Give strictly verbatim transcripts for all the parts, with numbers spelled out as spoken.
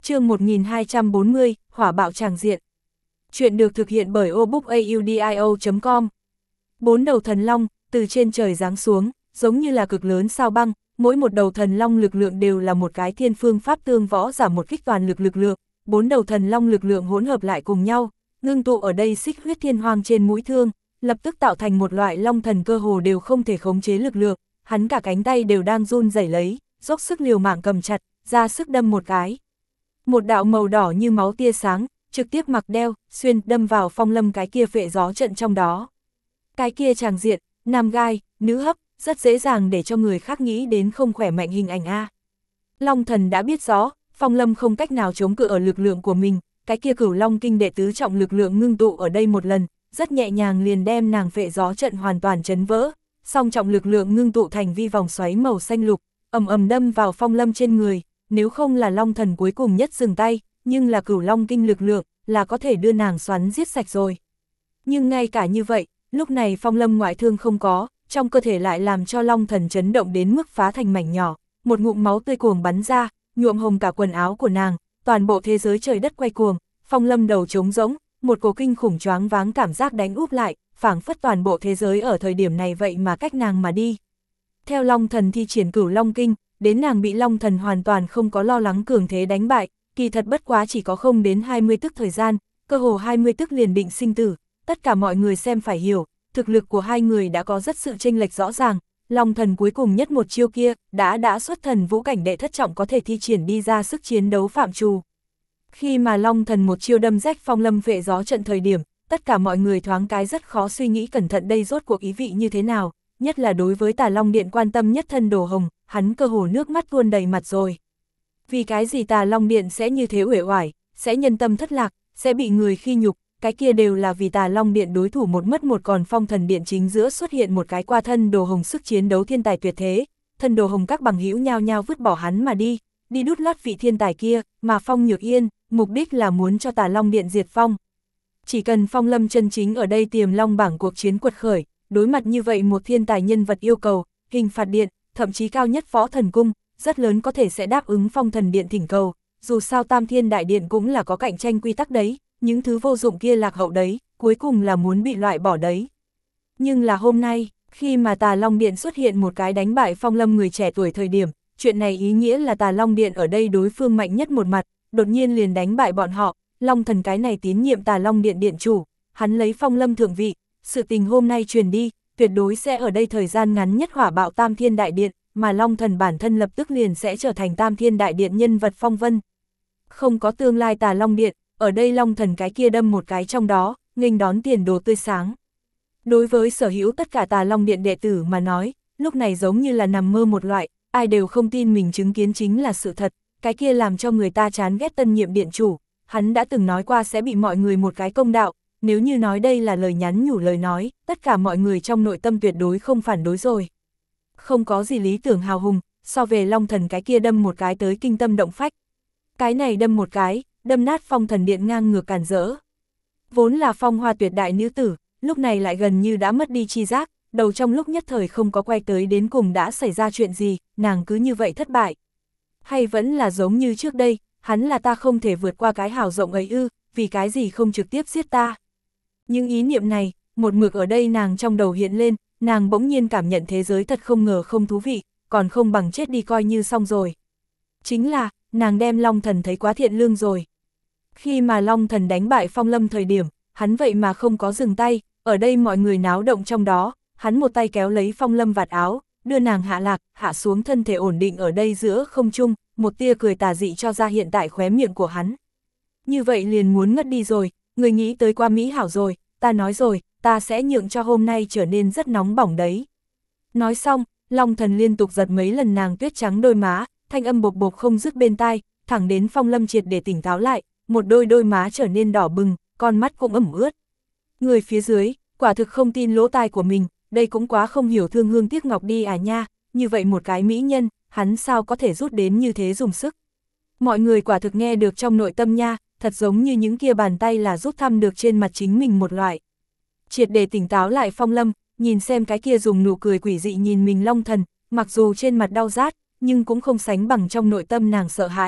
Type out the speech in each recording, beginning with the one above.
Chương một nghìn hai trăm bốn mươi, Hỏa bạo tràng diện. Chuyện được thực hiện bởi obookaudio chấm com. Bốn đầu thần long, từ trên trời giáng xuống, giống như là cực lớn sao băng, mỗi một đầu thần long lực lượng đều là một cái thiên phương pháp tương võ giả một kích toàn lực lực lượng, bốn đầu thần long lực lượng hỗn hợp lại cùng nhau, ngưng tụ ở đây xích huyết thiên hoang trên mũi thương, lập tức tạo thành một loại long thần cơ hồ đều không thể khống chế lực lượng, hắn cả cánh tay đều đang run rẩy lấy, dốc sức liều mạng cầm chặt, ra sức đâm một cái. Một đạo màu đỏ như máu tia sáng, trực tiếp mặc đeo, xuyên đâm vào Phong Lâm cái kia phệ gió trận trong đó. Cái kia tràng diện, nam gai, nữ hấp, rất dễ dàng để cho người khác nghĩ đến không khỏe mạnh hình ảnh A. Long thần đã biết rõ, Phong Lâm không cách nào chống cự ở lực lượng của mình, cái kia cửu long kinh đệ tứ trọng lực lượng ngưng tụ ở đây một lần, rất nhẹ nhàng liền đem nàng phệ gió trận hoàn toàn chấn vỡ, song trọng lực lượng ngưng tụ thành vi vòng xoáy màu xanh lục, ầm ầm đâm vào Phong Lâm trên người. Nếu không là long thần cuối cùng nhất dừng tay, nhưng là cửu long kinh lực lượng, là có thể đưa nàng xoắn giết sạch rồi. Nhưng ngay cả như vậy, lúc này Phong Lâm ngoại thương không có, trong cơ thể lại làm cho long thần chấn động đến mức phá thành mảnh nhỏ, một ngụm máu tươi cuồng bắn ra, nhuộm hồng cả quần áo của nàng, toàn bộ thế giới trời đất quay cuồng, Phong Lâm đầu trống rỗng, một cổ kinh khủng choáng váng cảm giác đánh úp lại, phảng phất toàn bộ thế giới ở thời điểm này vậy mà cách nàng mà đi. Theo long thần thi triển cửu long kinh, đến nàng bị long thần hoàn toàn không có lo lắng cường thế đánh bại, kỳ thật bất quá chỉ có không đến hai mươi tức thời gian, cơ hồ hai mươi tức liền định sinh tử, tất cả mọi người xem phải hiểu, thực lực của hai người đã có rất sự chênh lệch rõ ràng, long thần cuối cùng nhất một chiêu kia, đã đã xuất thần vũ cảnh đệ thất trọng có thể thi triển đi ra sức chiến đấu phạm trù. Khi mà long thần một chiêu đâm rách Phong Lâm phệ gió trận thời điểm, tất cả mọi người thoáng cái rất khó suy nghĩ cẩn thận đây rốt cuộc ý vị như thế nào, nhất là đối với Tà Long Điện quan tâm nhất thân Đồ Hồng, hắn cơ hồ nước mắt tuôn đầy mặt rồi. Vì cái gì Tà Long Điện sẽ như thế uể oải, sẽ nhân tâm thất lạc, sẽ bị người khi nhục, cái kia đều là vì Tà Long Điện đối thủ một mất một còn Phong Thần Điện chính giữa xuất hiện một cái qua thân Đồ Hồng sức chiến đấu thiên tài tuyệt thế, thân Đồ Hồng các bằng hữu nhao nhao vứt bỏ hắn mà đi, đi đút lót vị thiên tài kia, mà Phong Nhược Yên, mục đích là muốn cho Tà Long Điện diệt Phong. Chỉ cần Phong Lâm chân chính ở đây tiềm long bảng cuộc chiến quật khởi, đối mặt như vậy một thiên tài nhân vật yêu cầu, hình phạt điện, thậm chí cao nhất Võ Thần Cung, rất lớn có thể sẽ đáp ứng Phong Thần Điện thỉnh cầu, dù sao Tam Thiên Đại Điện cũng là có cạnh tranh quy tắc đấy, những thứ vô dụng kia lạc hậu đấy, cuối cùng là muốn bị loại bỏ đấy. Nhưng là hôm nay, khi mà Tà Long Điện xuất hiện một cái đánh bại Phong Lâm người trẻ tuổi thời điểm, chuyện này ý nghĩa là Tà Long Điện ở đây đối phương mạnh nhất một mặt, đột nhiên liền đánh bại bọn họ, Long Thần cái này tín nhiệm Tà Long Điện điện chủ, hắn lấy Phong Lâm thượng vị, sự tình hôm nay truyền đi, tuyệt đối sẽ ở đây thời gian ngắn nhất hỏa bạo Tam Thiên Đại Điện, mà Long Thần bản thân lập tức liền sẽ trở thành Tam Thiên Đại Điện nhân vật phong vân. Không có tương lai Tà Long Điện, ở đây Long Thần cái kia đâm một cái trong đó, nghênh đón tiền đồ tươi sáng. Đối với sở hữu tất cả Tà Long Điện đệ tử mà nói, lúc này giống như là nằm mơ một loại, ai đều không tin mình chứng kiến chính là sự thật, cái kia làm cho người ta chán ghét tân nhiệm điện chủ, hắn đã từng nói qua sẽ bị mọi người một cái công đạo. Nếu như nói đây là lời nhắn nhủ lời nói, tất cả mọi người trong nội tâm tuyệt đối không phản đối rồi. Không có gì lý tưởng hào hùng, so về Long Thần cái kia đâm một cái tới kinh tâm động phách. Cái này đâm một cái, đâm nát Phong Thần Điện ngang ngược càn rỡ. Vốn là phong hoa tuyệt đại nữ tử, lúc này lại gần như đã mất đi chi giác, đầu trong lúc nhất thời không có quay tới đến cùng đã xảy ra chuyện gì, nàng cứ như vậy thất bại. Hay vẫn là giống như trước đây, hắn là ta không thể vượt qua cái hào rộng ấy ư, vì cái gì không trực tiếp giết ta. Nhưng ý niệm này, một mực ở đây nàng trong đầu hiện lên, nàng bỗng nhiên cảm nhận thế giới thật không ngờ không thú vị, còn không bằng chết đi coi như xong rồi. Chính là, nàng đem Long Thần thấy quá thiện lương rồi. Khi mà Long Thần đánh bại Phong Lâm thời điểm, hắn vậy mà không có dừng tay, ở đây mọi người náo động trong đó, hắn một tay kéo lấy Phong Lâm vạt áo, đưa nàng hạ lạc, hạ xuống thân thể ổn định ở đây giữa không trung, một tia cười tà dị cho ra hiện tại khóe miệng của hắn. Như vậy liền muốn ngất đi rồi, người nghĩ tới qua Mỹ hảo rồi, ta nói rồi, ta sẽ nhượng cho hôm nay trở nên rất nóng bỏng đấy. Nói xong, Long Thần liên tục giật mấy lần nàng tuyết trắng đôi má, thanh âm bộc bộc không dứt bên tai, thẳng đến Phong Lâm triệt để tỉnh táo lại, một đôi đôi má trở nên đỏ bừng, con mắt cũng ẩm ướt. Người phía dưới, quả thực không tin lỗ tai của mình, đây cũng quá không hiểu thương hương tiếc ngọc đi à nha, như vậy một cái mỹ nhân, hắn sao có thể rút đến như thế dùng sức. Mọi người quả thực nghe được trong nội tâm nha, thật giống như những kia bàn tay là rút thăm được trên mặt chính mình một loại. Triệt để tỉnh táo lại Phong Lâm, nhìn xem cái kia dùng nụ cười quỷ dị nhìn mình Long Thần, mặc dù trên mặt đau rát, nhưng cũng không sánh bằng trong nội tâm nàng sợ hãi,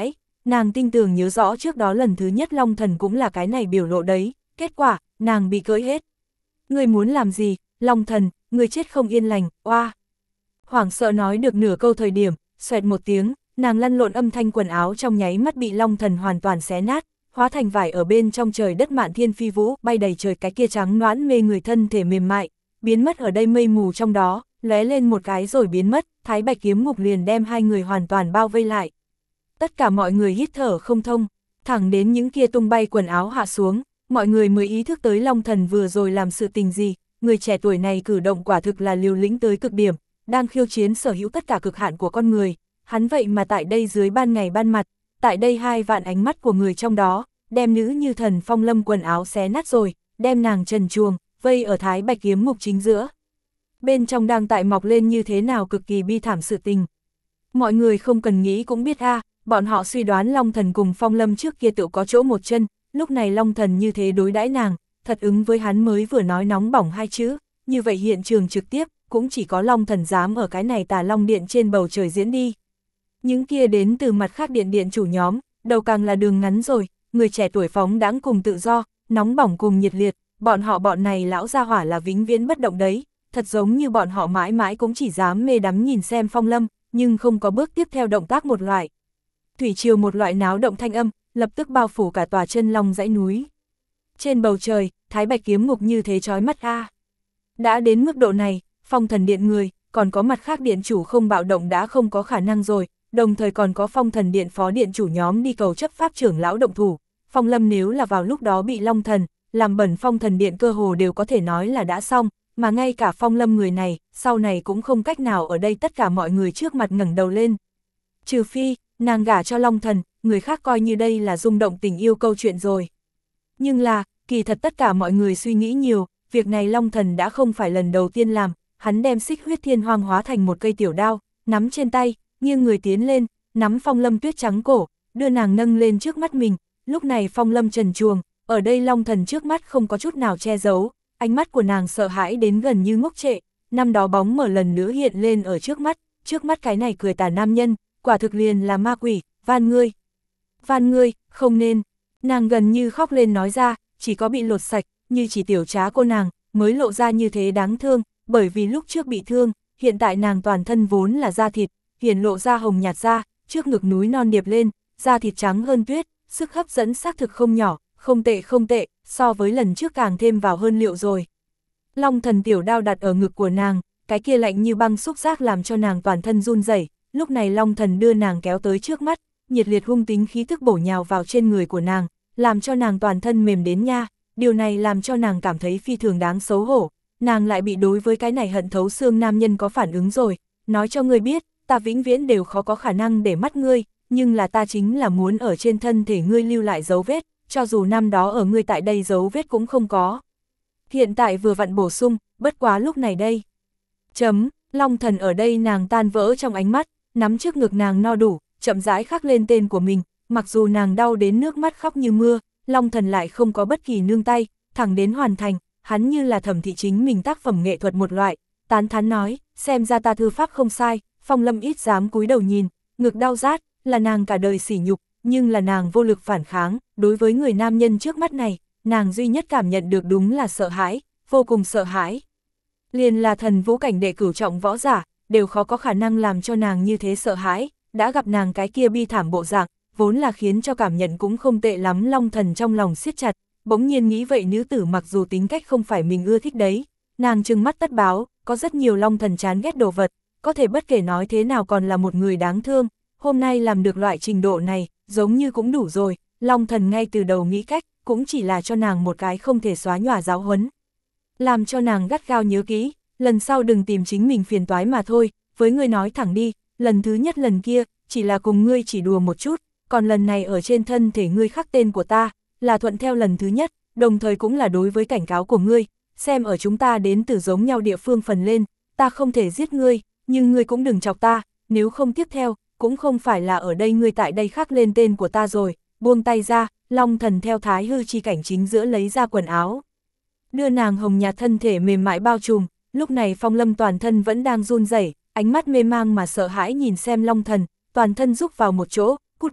nàng tin tưởng nhớ rõ trước đó lần thứ nhất Long Thần cũng là cái này biểu lộ đấy, kết quả, nàng bị cưỡi hết. Ngươi muốn làm gì, Long Thần, ngươi chết không yên lành, oa. Hoảng sợ nói được nửa câu thời điểm, xoẹt một tiếng, nàng lăn lộn âm thanh quần áo trong nháy mắt bị Long Thần hoàn toàn xé nát, hóa thành vải ở bên trong trời đất mạn thiên phi vũ, bay đầy trời cái kia trắng noãn mê người thân thể mềm mại, biến mất ở đây mây mù trong đó, lóe lên một cái rồi biến mất, Thái Bạch kiếm ngục liền đem hai người hoàn toàn bao vây lại. Tất cả mọi người hít thở không thông, thẳng đến những kia tung bay quần áo hạ xuống, mọi người mới ý thức tới Long Thần vừa rồi làm sự tình gì, người trẻ tuổi này cử động quả thực là liều lĩnh tới cực điểm, đang khiêu chiến sở hữu tất cả cực hạn của con người, hắn vậy mà tại đây dưới ban ngày ban mặt, tại đây hai vạn ánh mắt của người trong đó, đem nữ như thần Phong Lâm quần áo xé nát rồi, đem nàng trần truồng, vây ở Thái Bạch kiếm ngục chính giữa. Bên trong đang tại mọc lên như thế nào cực kỳ bi thảm sự tình. Mọi người không cần nghĩ cũng biết a, à, bọn họ suy đoán Long Thần cùng Phong Lâm trước kia tự có chỗ một chân, lúc này Long Thần như thế đối đãi nàng, thật ứng với hắn mới vừa nói nóng bỏng hai chữ, như vậy hiện trường trực tiếp, cũng chỉ có Long Thần dám ở cái này Tà Long Điện trên bầu trời diễn đi. Những kia đến từ mặt khác điện điện chủ nhóm, đầu càng là đường ngắn rồi, người trẻ tuổi phóng đãng cùng tự do, nóng bỏng cùng nhiệt liệt, bọn họ bọn này lão gia hỏa là vĩnh viễn bất động đấy, thật giống như bọn họ mãi mãi cũng chỉ dám mê đắm nhìn xem Phong Lâm, nhưng không có bước tiếp theo động tác một loại. Thủy triều một loại náo động thanh âm, lập tức bao phủ cả tòa chân long dãy núi. Trên bầu trời, Thái Bạch kiếm ngục như thế chói mắt a. Đã đến mức độ này, Phong Thần Điện người, còn có mặt khác điện chủ không bạo động đã không có khả năng rồi, đồng thời còn có Phong Thần Điện phó điện chủ nhóm đi cầu chấp pháp trưởng lão động thủ. Phong Lâm nếu là vào lúc đó bị Long Thần, làm bẩn Phong Thần Điện cơ hồ đều có thể nói là đã xong, mà ngay cả Phong Lâm người này, sau này cũng không cách nào ở đây tất cả mọi người trước mặt ngẩng đầu lên. Trừ phi, nàng gả cho Long Thần, người khác coi như đây là rung động tình yêu câu chuyện rồi. Nhưng là, kỳ thật tất cả mọi người suy nghĩ nhiều, việc này Long Thần đã không phải lần đầu tiên làm, hắn đem xích huyết thiên hoang hóa thành một cây tiểu đao, nắm trên tay, nghiêng người tiến lên, nắm Phong Lâm tuyết trắng cổ, đưa nàng nâng lên trước mắt mình, lúc này Phong Lâm trần truồng, ở đây Long Thần trước mắt không có chút nào che giấu, ánh mắt của nàng sợ hãi đến gần như ngốc trệ, năm đó bóng mở lần nữa hiện lên ở trước mắt, trước mắt cái này cười tà nam nhân, quả thực liền là ma quỷ, van ngươi, van ngươi, không nên, nàng gần như khóc lên nói ra, chỉ có bị lột sạch, như chỉ tiểu trá cô nàng, mới lộ ra như thế đáng thương, bởi vì lúc trước bị thương, hiện tại nàng toàn thân vốn là da thịt, hiển lộ ra hồng nhạt da, trước ngực núi non điệp lên, da thịt trắng hơn tuyết, sức hấp dẫn xác thực không nhỏ, không tệ không tệ, so với lần trước càng thêm vào hơn liệu rồi. Long Thần tiểu đao đặt ở ngực của nàng, cái kia lạnh như băng xúc giác làm cho nàng toàn thân run rẩy. Lúc này Long Thần đưa nàng kéo tới trước mắt, nhiệt liệt hung tính khí thức bổ nhào vào trên người của nàng, làm cho nàng toàn thân mềm đến nha, điều này làm cho nàng cảm thấy phi thường đáng xấu hổ, nàng lại bị đối với cái này hận thấu xương nam nhân có phản ứng rồi, nói cho ngươi biết, ta vĩnh viễn đều khó có khả năng để mắt ngươi, nhưng là ta chính là muốn ở trên thân thể ngươi lưu lại dấu vết, cho dù năm đó ở ngươi tại đây dấu vết cũng không có. Hiện tại vừa vặn bổ sung, bất quá lúc này đây. Chấm, Long Thần ở đây nàng tan vỡ trong ánh mắt, nắm trước ngực nàng no đủ, chậm rãi khắc lên tên của mình, mặc dù nàng đau đến nước mắt khóc như mưa, Long Thần lại không có bất kỳ nương tay, thẳng đến hoàn thành, hắn như là thẩm thị chính mình tác phẩm nghệ thuật một loại, tán thán nói, xem ra ta thư pháp không sai, Phong Lâm ít dám cúi đầu nhìn, ngực đau rát, là nàng cả đời sỉ nhục, nhưng là nàng vô lực phản kháng, đối với người nam nhân trước mắt này, nàng duy nhất cảm nhận được đúng là sợ hãi, vô cùng sợ hãi. Liền là thần vũ cảnh đệ cửu trọng võ giả, đều khó có khả năng làm cho nàng như thế sợ hãi, đã gặp nàng cái kia bi thảm bộ dạng, vốn là khiến cho cảm nhận cũng không tệ lắm. Long Thần trong lòng siết chặt, bỗng nhiên nghĩ vậy nữ tử mặc dù tính cách không phải mình ưa thích đấy, nàng trừng mắt tất báo, có rất nhiều Long Thần chán ghét đồ vật, có thể bất kể nói thế nào còn là một người đáng thương, hôm nay làm được loại trình độ này, giống như cũng đủ rồi, Long Thần ngay từ đầu nghĩ cách, cũng chỉ là cho nàng một cái không thể xóa nhòa giáo huấn. Làm cho nàng gắt gao nhớ kỹ, lần sau đừng tìm chính mình phiền toái mà thôi, với ngươi nói thẳng đi, lần thứ nhất lần kia, chỉ là cùng ngươi chỉ đùa một chút, còn lần này ở trên thân thể ngươi khắc tên của ta, là thuận theo lần thứ nhất, đồng thời cũng là đối với cảnh cáo của ngươi, xem ở chúng ta đến từ giống nhau địa phương phần lên, ta không thể giết ngươi, nhưng ngươi cũng đừng chọc ta, nếu không tiếp theo, cũng không phải là ở đây ngươi tại đây khắc lên tên của ta rồi, buông tay ra, Long Thần theo thái hư chi cảnh chính giữa lấy ra quần áo. Đưa nàng hồng nhạt thân thể mềm mại bao trùm, lúc này Phong Lâm toàn thân vẫn đang run rẩy, ánh mắt mê mang mà sợ hãi nhìn xem Long Thần, toàn thân rúc vào một chỗ, cút đi,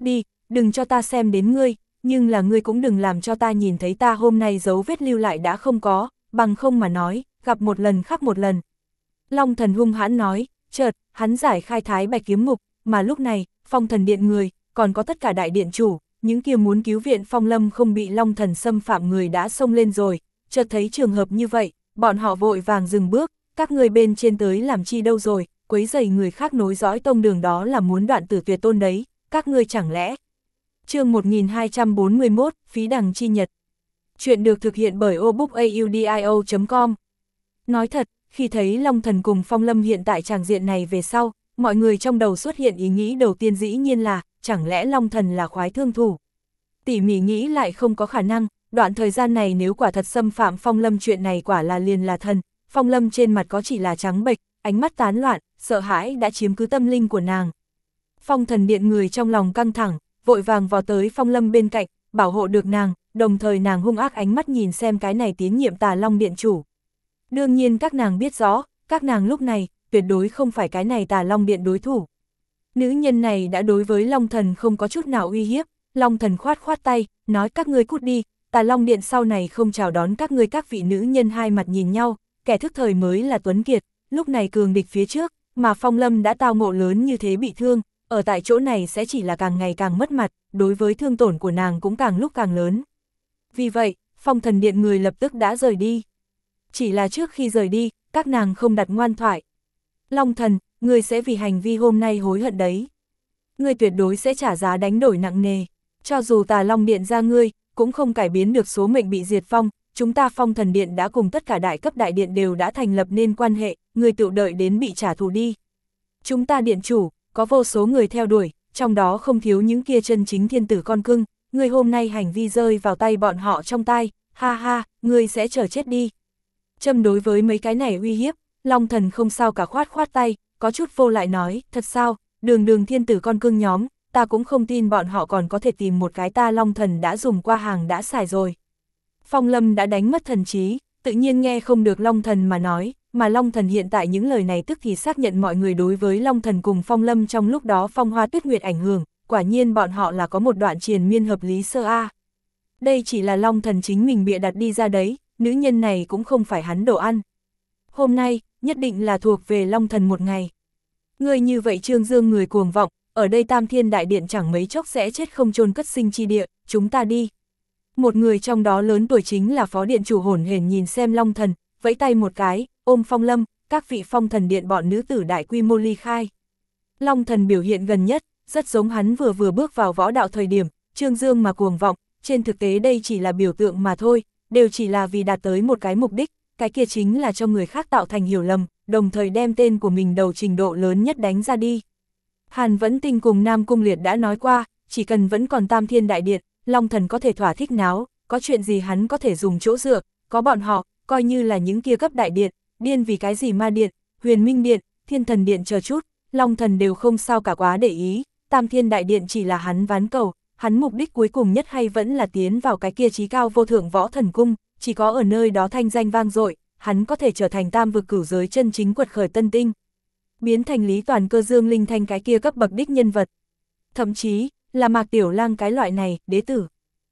đừng cho ta xem đến ngươi, nhưng là ngươi cũng đừng làm cho ta nhìn thấy ta hôm nay dấu vết lưu lại đã không có, bằng không mà nói, gặp một lần khác một lần. Long Thần hung hãn nói, chợt, hắn giải khai Thái Bạch kiếm ngục, mà lúc này, Phong Thần Điện người, còn có tất cả đại điện chủ, những kia muốn cứu viện Phong Lâm không bị Long Thần xâm phạm người đã xông lên rồi, chợt thấy trường hợp như vậy, bọn họ vội vàng dừng bước, các người bên trên tới làm chi đâu rồi, quấy rầy người khác nối dõi tông đường đó là muốn đoạn tử tuyệt tôn đấy, các ngươi chẳng lẽ. Chương một nghìn hai trăm bốn mươi mốt, Phí đằng chi nhật. Chuyện được thực hiện bởi obookaudio chấm com. Nói thật, khi thấy Long Thần cùng Phong Lâm hiện tại tràng diện này về sau, mọi người trong đầu xuất hiện ý nghĩ đầu tiên dĩ nhiên là, chẳng lẽ Long Thần là khoái thương thủ. Tỉ mỉ nghĩ lại không có khả năng, đoạn thời gian này nếu quả thật xâm phạm Phong Lâm chuyện này quả là liền là thần, Phong Lâm trên mặt có chỉ là trắng bệch, ánh mắt tán loạn, sợ hãi đã chiếm cứ tâm linh của nàng. Phong Thần Điện người trong lòng căng thẳng, vội vàng vào tới Phong Lâm bên cạnh, bảo hộ được nàng, đồng thời nàng hung ác ánh mắt nhìn xem cái này tín nhiệm Tà Long Điện chủ. Đương nhiên các nàng biết rõ, các nàng lúc này, tuyệt đối không phải cái này Tà Long Điện đối thủ. Nữ nhân này đã đối với Long Thần không có chút nào uy hiếp, Long Thần khoát khoát tay, nói các ngươi cút đi, Tà Long Điện sau này không chào đón các ngươi. Các vị nữ nhân hai mặt nhìn nhau, kẻ thức thời mới là tuấn kiệt, lúc này cường địch phía trước, mà Phong Lâm đã tao ngộ lớn như thế bị thương, ở tại chỗ này sẽ chỉ là càng ngày càng mất mặt, đối với thương tổn của nàng cũng càng lúc càng lớn. Vì vậy, Phong Thần Điện người lập tức đã rời đi. Chỉ là trước khi rời đi, các nàng không đặt ngoan thoại. Long Thần, ngươi sẽ vì hành vi hôm nay hối hận đấy. Ngươi tuyệt đối sẽ trả giá đánh đổi nặng nề. Cho dù Tà Long Điện ra ngươi, cũng không cải biến được số mệnh bị diệt vong. Chúng ta Phong Thần Điện đã cùng tất cả đại cấp đại điện đều đã thành lập nên quan hệ, ngươi tự đợi đến bị trả thù đi. Chúng ta điện chủ, có vô số người theo đuổi, trong đó không thiếu những kia chân chính thiên tử con cưng. Ngươi hôm nay hành vi rơi vào tay bọn họ trong tay, ha ha, ngươi sẽ chờ chết đi. Châm đối với mấy cái này uy hiếp, Long Thần không sao cả khoát khoát tay, có chút vô lại nói, thật sao, đường đường thiên tử con cưng nhóm, ta cũng không tin bọn họ còn có thể tìm một cái ta Long Thần đã dùng qua hàng đã xài rồi. Phong Lâm đã đánh mất thần trí, tự nhiên nghe không được Long Thần mà nói, mà Long Thần hiện tại những lời này tức thì xác nhận mọi người đối với Long Thần cùng Phong Lâm trong lúc đó phong hoa tuyết nguyệt ảnh hưởng, quả nhiên bọn họ là có một đoạn triền miên hợp lý sơ a. Đây chỉ là Long Thần chính mình bịa đặt đi ra đấy, nữ nhân này cũng không phải hắn đồ ăn. Hôm nay, nhất định là thuộc về Long Thần một ngày. Người như vậy trương dương người cuồng vọng, ở đây Tam Thiên Đại Điện chẳng mấy chốc sẽ chết không chôn cất sinh chi địa, chúng ta đi. Một người trong đó lớn tuổi chính là Phó Điện chủ hổn hển nhìn xem Long Thần, vẫy tay một cái, ôm Phong Lâm, các vị Phong Thần Điện bọn nữ tử đại quy mô ly khai. Long Thần biểu hiện gần nhất, rất giống hắn vừa vừa bước vào võ đạo thời điểm, trương dương mà cuồng vọng, trên thực tế đây chỉ là biểu tượng mà thôi, đều chỉ là vì đạt tới một cái mục đích, cái kia chính là cho người khác tạo thành hiểu lầm, đồng thời đem tên của mình đầu trình độ lớn nhất đánh ra đi. Hàn Vẫn Tinh cùng Nam Cung Liệt đã nói qua, chỉ cần vẫn còn Tam Thiên Đại Điện, Long Thần có thể thỏa thích náo, có chuyện gì hắn có thể dùng chỗ dựa, có bọn họ, coi như là những kia cấp đại điện, điên vì cái gì Ma Điện, Huyền Minh Điện, Thiên Thần Điện chờ chút, Long Thần đều không sao cả quá để ý, Tam Thiên Đại Điện chỉ là hắn ván cầu, hắn mục đích cuối cùng nhất hay vẫn là tiến vào cái kia chí cao vô thượng võ thần cung, chỉ có ở nơi đó thanh danh vang dội, hắn có thể trở thành tam vực cửu giới chân chính quật khởi tân tinh. Biến thành Lý Toàn Cơ Dương Linh Thanh cái kia cấp bậc đích nhân vật. Thậm chí, là Mạc Tiểu Lang cái loại này, đế tử.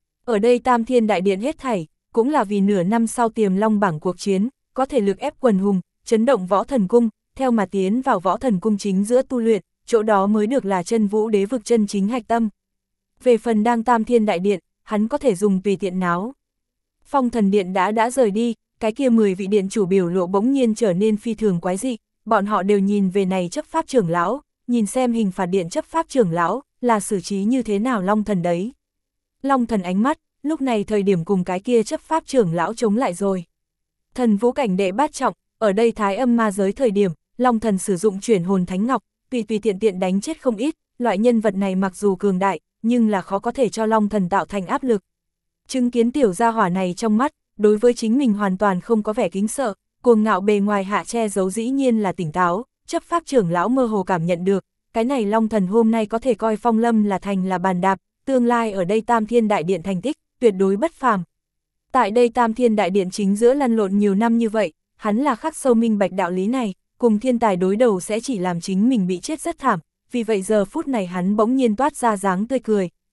Ở đây Tam Thiên Đại Điện hết thảy, cũng là vì nửa năm sau Tiềm Long bảng cuộc chiến, có thể lực ép quần hùng, chấn động võ thần cung, theo mà tiến vào võ thần cung chính giữa tu luyện, chỗ đó mới được là chân vũ đế vực chân chính hạch tâm. Về phần đang Tam Thiên Đại Điện, hắn có thể dùng tùy tiện náo. Phong Thần Điện đã đã rời đi, cái kia mười vị điện chủ biểu lộ bỗng nhiên trở nên phi thường quái dị, bọn họ đều nhìn về này chấp pháp trưởng lão, nhìn xem hình phạt điện chấp pháp trưởng lão, là xử trí như thế nào Long Thần đấy. Long Thần ánh mắt, lúc này thời điểm cùng cái kia chấp pháp trưởng lão chống lại rồi. Thần vũ cảnh đệ bát trọng, ở đây thái âm ma giới thời điểm, Long Thần sử dụng chuyển hồn thánh ngọc, tùy tùy tiện tiện đánh chết không ít, loại nhân vật này mặc dù cường đại, nhưng là khó có thể cho Long Thần tạo thành áp lực. Chứng kiến tiểu gia hỏa này trong mắt, đối với chính mình hoàn toàn không có vẻ kính sợ, cuồng ngạo bề ngoài hạ che giấu dĩ nhiên là tỉnh táo, chấp pháp trưởng lão mơ hồ cảm nhận được, cái này Long Thần hôm nay có thể coi Phong Lâm là thành là bàn đạp, tương lai ở đây Tam Thiên Đại Điện thành tích, tuyệt đối bất phàm. Tại đây Tam Thiên Đại Điện chính giữa lăn lộn nhiều năm như vậy, hắn là khắc sâu minh bạch đạo lý này, cùng thiên tài đối đầu sẽ chỉ làm chính mình bị chết rất thảm, vì vậy giờ phút này hắn bỗng nhiên toát ra dáng tươi cười,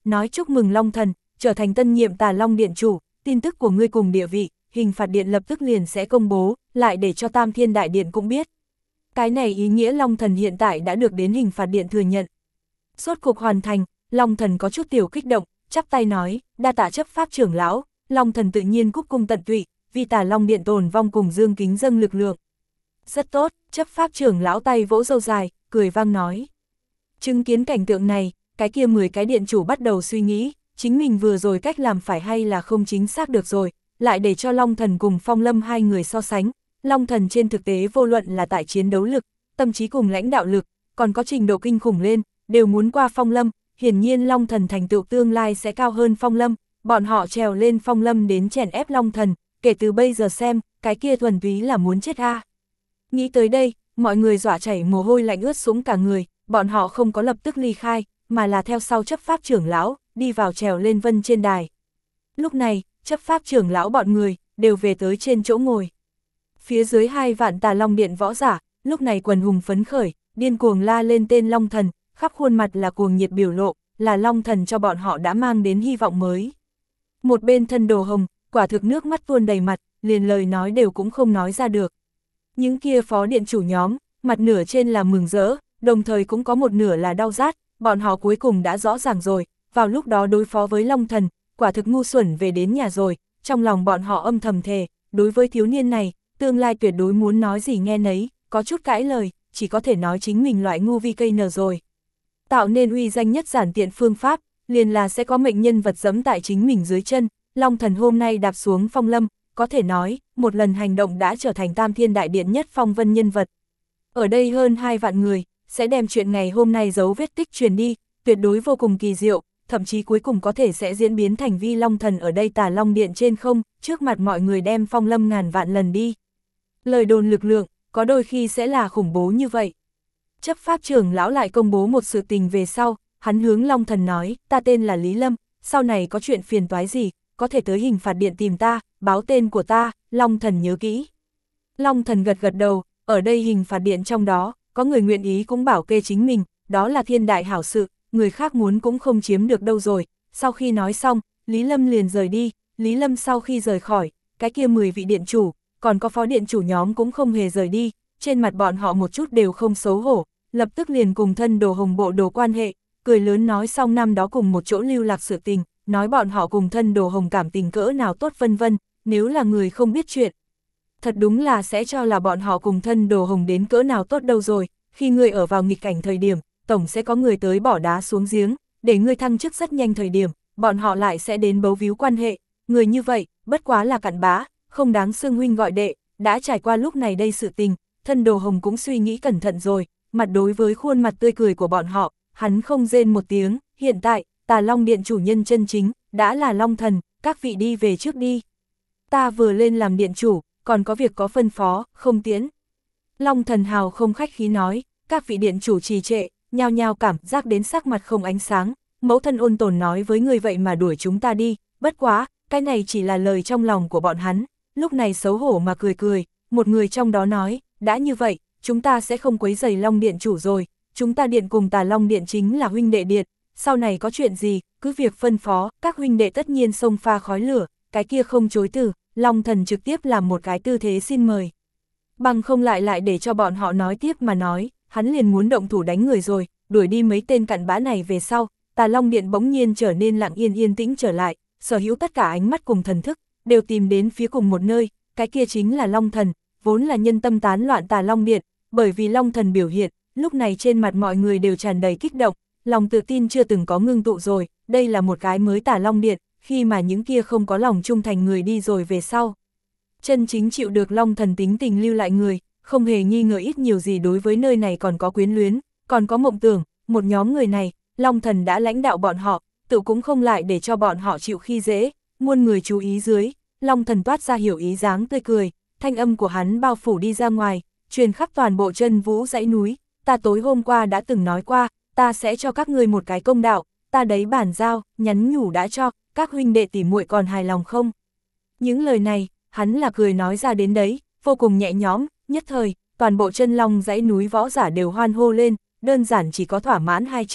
nói chúc mừng Long Thần, trở thành tân nhiệm Tà Long Điện chủ, tin tức của ngươi cùng địa vị, hình phạt điện lập tức liền sẽ công bố, lại để cho Tam Thiên Đại Điện cũng biết. Cái này ý nghĩa Long Thần hiện tại đã được đến hình phạt điện thừa nhận. Rốt cuộc hoàn thành, Long Thần có chút tiểu kích động, chắp tay nói, đa tạ chấp pháp trưởng lão, Long Thần tự nhiên cúc cung tận tụy, vì Tà Long Điện tồn vong cùng dương kính dâng lực lượng. Rất tốt, chấp pháp trưởng lão tay vỗ râu dài, cười vang nói. Chứng kiến cảnh tượng này, cái kia mười cái điện chủ bắt đầu suy nghĩ, chính mình vừa rồi cách làm phải hay là không chính xác được rồi, lại để cho Long Thần cùng Phong Lâm hai người so sánh. Long Thần trên thực tế vô luận là tại chiến đấu lực, tâm trí cùng lãnh đạo lực, còn có trình độ kinh khủng lên, đều muốn qua Phong Lâm, hiển nhiên Long Thần thành tựu tương lai sẽ cao hơn Phong Lâm, bọn họ trèo lên Phong Lâm đến chèn ép Long Thần, kể từ bây giờ xem, cái kia thuần túy là muốn chết a. Nghĩ tới đây, mọi người dọa chảy mồ hôi lạnh ướt xuống cả người, bọn họ không có lập tức ly khai, mà là theo sau chấp pháp trưởng lão, đi vào trèo lên vân trên đài. Lúc này, chấp pháp trưởng lão bọn người, đều về tới trên chỗ ngồi. Phía dưới hai vạn Tà Long Điện võ giả, lúc này quần hùng phấn khởi, điên cuồng la lên tên Long Thần, khắp khuôn mặt là cuồng nhiệt biểu lộ, là Long Thần cho bọn họ đã mang đến hy vọng mới. Một bên thân đồ hồng, quả thực nước mắt tuôn đầy mặt, liền lời nói đều cũng không nói ra được. Những kia phó điện chủ nhóm, mặt nửa trên là mừng rỡ, đồng thời cũng có một nửa là đau rát, bọn họ cuối cùng đã rõ ràng rồi, vào lúc đó đối phó với Long Thần, quả thực ngu xuẩn về đến nhà rồi, trong lòng bọn họ âm thầm thề, đối với thiếu niên này, tương lai tuyệt đối muốn nói gì nghe nấy, có chút cãi lời, chỉ có thể nói chính mình loại ngu vi cây nở rồi. Tạo nên uy danh nhất giản tiện phương pháp, liền là sẽ có mệnh nhân vật dẫm tại chính mình dưới chân, Long Thần hôm nay đạp xuống Phong Lâm, có thể nói, một lần hành động đã trở thành Tam Thiên Đại Điện nhất phong vân nhân vật. Ở đây hơn hai vạn người, sẽ đem chuyện ngày hôm nay dấu vết tích truyền đi, tuyệt đối vô cùng kỳ diệu, thậm chí cuối cùng có thể sẽ diễn biến thành vi Long Thần ở đây Tà Long Điện trên không, trước mặt mọi người đem Phong Lâm ngàn vạn lần đi. Lời đồn lực lượng, có đôi khi sẽ là khủng bố như vậy. Chấp pháp trưởng lão lại công bố một sự tình về sau, hắn hướng Long Thần nói, ta tên là Lý Lâm, sau này có chuyện phiền toái gì, có thể tới hình phạt điện tìm ta, báo tên của ta, Long Thần nhớ kỹ. Long Thần gật gật đầu, ở đây hình phạt điện trong đó, có người nguyện ý cũng bảo kê chính mình, đó là thiên đại hảo sự, người khác muốn cũng không chiếm được đâu rồi. Sau khi nói xong, Lý Lâm liền rời đi, Lý Lâm sau khi rời khỏi, cái kia mười vị điện chủ, còn có phó điện chủ nhóm cũng không hề rời đi, trên mặt bọn họ một chút đều không xấu hổ, lập tức liền cùng thân đồ hồng bộ đồ quan hệ, cười lớn nói xong năm đó cùng một chỗ lưu lạc sự tình, nói bọn họ cùng thân đồ hồng cảm tình cỡ nào tốt vân vân, nếu là người không biết chuyện. Thật đúng là sẽ cho là bọn họ cùng thân đồ hồng đến cỡ nào tốt đâu rồi, khi người ở vào nghịch cảnh thời điểm, tổng sẽ có người tới bỏ đá xuống giếng, để người thăng chức rất nhanh thời điểm, bọn họ lại sẽ đến bấu víu quan hệ, người như vậy, bất quá là cặn bã, không đáng xưng huynh gọi đệ, đã trải qua lúc này đây sự tình, thân đồ hồng cũng suy nghĩ cẩn thận rồi, mặt đối với khuôn mặt tươi cười của bọn họ, hắn không rên một tiếng, hiện tại, Tà Long Điện chủ nhân chân chính, đã là Long Thần, các vị đi về trước đi. Ta vừa lên làm điện chủ, còn có việc có phân phó, không tiễn. Long Thần hào không khách khí nói, các vị điện chủ trì trệ, nhao nhao cảm giác đến sắc mặt không ánh sáng, mẫu thân ôn tồn nói với người vậy mà đuổi chúng ta đi, bất quá, cái này chỉ là lời trong lòng của bọn hắn, lúc này xấu hổ mà cười cười, một người trong đó nói, đã như vậy, chúng ta sẽ không quấy rầy Long Điện chủ rồi, chúng ta điện cùng Tà Long Điện chính là huynh đệ điện, sau này có chuyện gì, cứ việc phân phó, các huynh đệ tất nhiên xông pha khói lửa, cái kia không chối từ, Long Thần trực tiếp làm một cái tư thế xin mời. Bằng không lại lại để cho bọn họ nói tiếp mà nói, hắn liền muốn động thủ đánh người rồi, đuổi đi mấy tên cặn bã này về sau, Tà Long Điện bỗng nhiên trở nên lặng yên yên tĩnh trở lại, sở hữu tất cả ánh mắt cùng thần thức, đều tìm đến phía cùng một nơi, cái kia chính là Long Thần, vốn là nhân tâm tán loạn Tà Long Điện, bởi vì Long Thần biểu hiện, lúc này trên mặt mọi người đều tràn đầy kích động, lòng tự tin chưa từng có ngưng tụ rồi, đây là một cái mới Tà Long Điện, khi mà những kia không có lòng trung thành người đi rồi về sau. Chân chính chịu được Long Thần tính tình lưu lại người, không hề nghi ngờ ít nhiều gì đối với nơi này còn có quyến luyến, còn có mộng tưởng, một nhóm người này, Long Thần đã lãnh đạo bọn họ, tự cũng không lại để cho bọn họ chịu khi dễ, muôn người chú ý dưới, Long Thần toát ra hiểu ý dáng tươi cười, thanh âm của hắn bao phủ đi ra ngoài, truyền khắp toàn bộ chân vũ dãy núi, ta tối hôm qua đã từng nói qua, ta sẽ cho các ngươi một cái công đạo, ta đấy bản giao, nhắn nhủ đã cho, các huynh đệ tỉ muội còn hài lòng không? Những lời này, hắn là cười nói ra đến đấy, vô cùng nhẹ nhõm, nhất thời, toàn bộ chân long dãy núi võ giả đều hoan hô lên, đơn giản chỉ có thỏa mãn hai chữ,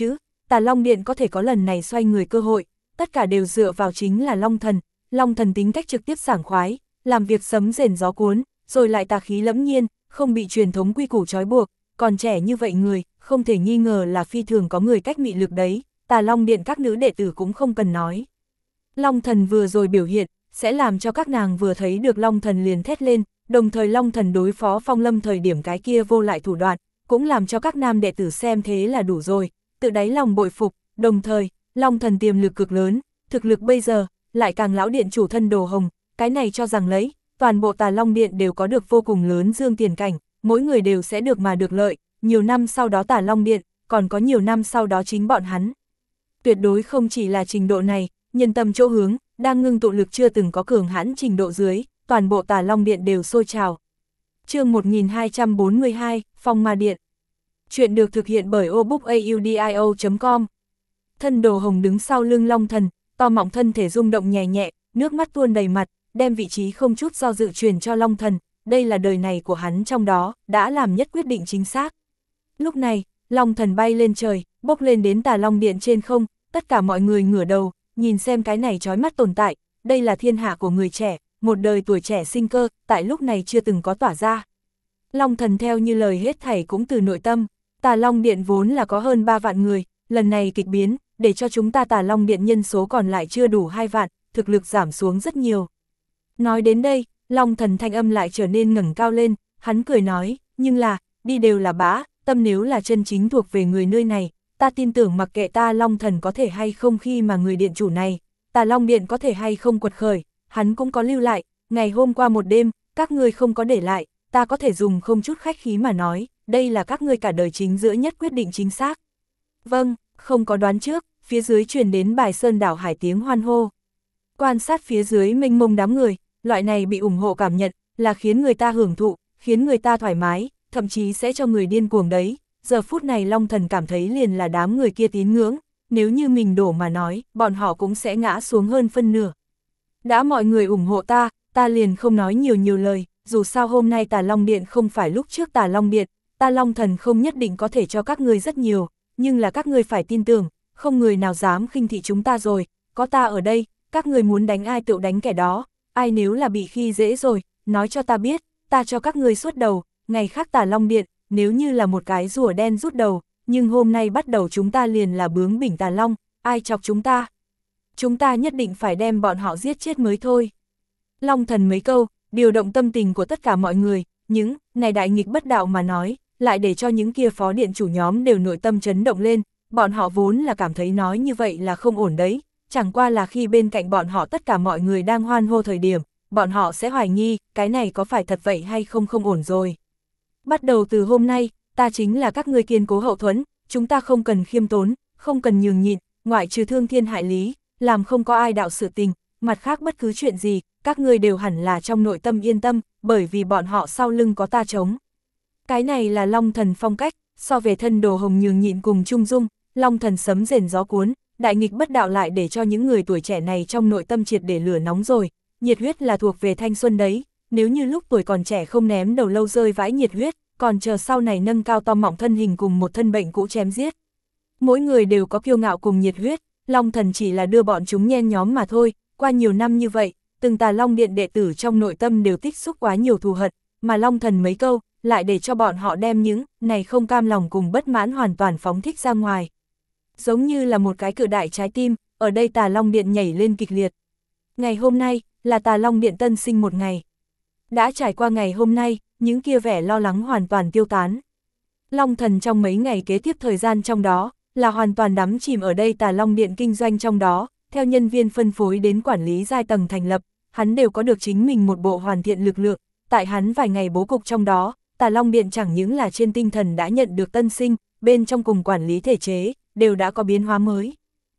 Tà Long Điện có thể có lần này xoay người cơ hội, tất cả đều dựa vào chính là Long Thần. Long Thần tính cách trực tiếp sảng khoái, làm việc sấm rền gió cuốn, rồi lại tà khí lẫm nhiên, không bị truyền thống quy củ trói buộc, còn trẻ như vậy người, không thể nghi ngờ là phi thường có người cách mị lực đấy, Tà Long Điện các nữ đệ tử cũng không cần nói. Long Thần vừa rồi biểu hiện, sẽ làm cho các nàng vừa thấy được Long Thần liền thét lên, đồng thời Long Thần đối phó Phong Lâm thời điểm cái kia vô lại thủ đoạn, cũng làm cho các nam đệ tử xem thế là đủ rồi, tự đáy lòng bội phục, đồng thời, Long Thần tiềm lực cực lớn, thực lực bây giờ, lại càng lão điện chủ thân Đồ Hồng, cái này cho rằng lấy, toàn bộ Tà Long Điện đều có được vô cùng lớn dương tiền cảnh, mỗi người đều sẽ được mà được lợi, nhiều năm sau đó Tà Long Điện, còn có nhiều năm sau đó chính bọn hắn. Tuyệt đối không chỉ là trình độ này, nhân tâm chỗ hướng, đang ngưng tụ lực chưa từng có cường hãn trình độ dưới, toàn bộ Tà Long Điện đều sôi trào. Chương một nghìn hai trăm bốn mươi hai, Phong Ma Điện. Chuyện được thực hiện bởi obookaudio chấm com. Thân Đồ Hồng đứng sau lưng Long Thần, to mọng thân thể rung động nhẹ nhẹ, nước mắt tuôn đầy mặt, đem vị trí không chút do dự truyền cho Long Thần, đây là đời này của hắn trong đó, đã làm nhất quyết định chính xác. Lúc này, Long Thần bay lên trời, bốc lên đến Tà Long Điện trên không, tất cả mọi người ngửa đầu, nhìn xem cái này chói mắt tồn tại, đây là thiên hạ của người trẻ, một đời tuổi trẻ sinh cơ, tại lúc này chưa từng có tỏa ra. Long Thần theo như lời hết thảy cũng từ nội tâm, Tà Long Điện vốn là có hơn ba vạn người, lần này kịch biến, để cho chúng ta Tà Long Điện nhân số còn lại chưa đủ hai vạn, thực lực giảm xuống rất nhiều. Nói đến đây, Long Thần thanh âm lại trở nên ngẩng cao lên, hắn cười nói, nhưng là, đi đều là bã, tâm nếu là chân chính thuộc về người nơi này, ta tin tưởng mặc kệ ta Long Thần có thể hay không khi mà người điện chủ này, Tà Long Điện có thể hay không quật khởi, hắn cũng có lưu lại, ngày hôm qua một đêm, các ngươi không có để lại, ta có thể dùng không chút khách khí mà nói, đây là các ngươi cả đời chính giữa nhất quyết định chính xác. Vâng, không có đoán trước, phía dưới truyền đến Bài Sơn Đảo Hải tiếng hoan hô. Quan sát phía dưới mênh mông đám người, loại này bị ủng hộ cảm nhận, là khiến người ta hưởng thụ, khiến người ta thoải mái, thậm chí sẽ cho người điên cuồng đấy. Giờ phút này Long Thần cảm thấy liền là đám người kia tín ngưỡng, nếu như mình đổ mà nói, bọn họ cũng sẽ ngã xuống hơn phân nửa. Đã mọi người ủng hộ ta, ta liền không nói nhiều nhiều lời, dù sao hôm nay Tà Long Điện không phải lúc trước Tà Long Điện, ta Long Thần không nhất định có thể cho các ngươi rất nhiều, nhưng là các ngươi phải tin tưởng, không người nào dám khinh thị chúng ta rồi, có ta ở đây, các ngươi muốn đánh ai tự đánh kẻ đó, ai nếu là bị khi dễ rồi, nói cho ta biết, ta cho các ngươi suốt đầu, ngày khác Tà Long Điện, nếu như là một cái rùa đen rút đầu, nhưng hôm nay bắt đầu chúng ta liền là bướng bỉnh Tà Long, ai chọc chúng ta? Chúng ta nhất định phải đem bọn họ giết chết mới thôi. Long Thần mấy câu, điều động tâm tình của tất cả mọi người, những này đại nghịch bất đạo mà nói, lại để cho những kia phó điện chủ nhóm đều nội tâm chấn động lên, bọn họ vốn là cảm thấy nói như vậy là không ổn đấy, chẳng qua là khi bên cạnh bọn họ tất cả mọi người đang hoan hô thời điểm, bọn họ sẽ hoài nghi, cái này có phải thật vậy hay không không ổn rồi. Bắt đầu từ hôm nay, ta chính là các ngươi kiên cố hậu thuẫn, chúng ta không cần khiêm tốn, không cần nhường nhịn, ngoại trừ thương thiên hại lý, làm không có ai đạo sự tình, mặt khác bất cứ chuyện gì, các ngươi đều hẳn là trong nội tâm yên tâm, bởi vì bọn họ sau lưng có ta chống. Cái này là Long Thần phong cách, so về thân Đồ Hồng nhường nhịn cùng trung dung, Long Thần sấm rền gió cuốn, đại nghịch bất đạo lại để cho những người tuổi trẻ này trong nội tâm triệt để lửa nóng rồi, nhiệt huyết là thuộc về thanh xuân đấy, nếu như lúc tuổi còn trẻ không ném đầu lâu rơi vãi nhiệt huyết, còn chờ sau này nâng cao to mọng thân hình cùng một thân bệnh cũ chém giết. Mỗi người đều có kiêu ngạo cùng nhiệt huyết, Long Thần chỉ là đưa bọn chúng nhen nhóm mà thôi, qua nhiều năm như vậy, từng Tà Long Điện đệ tử trong nội tâm đều tích xúc quá nhiều thù hận, mà Long Thần mấy câu, lại để cho bọn họ đem những này không cam lòng cùng bất mãn hoàn toàn phóng thích ra ngoài. Giống như là một cái cự đại trái tim, ở đây Tà Long Điện nhảy lên kịch liệt. Ngày hôm nay, là Tà Long Điện tân sinh một ngày. Đã trải qua ngày hôm nay, những kia vẻ lo lắng hoàn toàn tiêu tán. Long Thần trong mấy ngày kế tiếp thời gian trong đó, là hoàn toàn đắm chìm ở đây Tà Long Điện kinh doanh trong đó, theo nhân viên phân phối đến quản lý giai tầng thành lập, hắn đều có được chính mình một bộ hoàn thiện lực lượng, tại hắn vài ngày bố cục trong đó, Tà Long Điện chẳng những là trên tinh thần đã nhận được tân sinh, bên trong cùng quản lý thể chế, đều đã có biến hóa mới.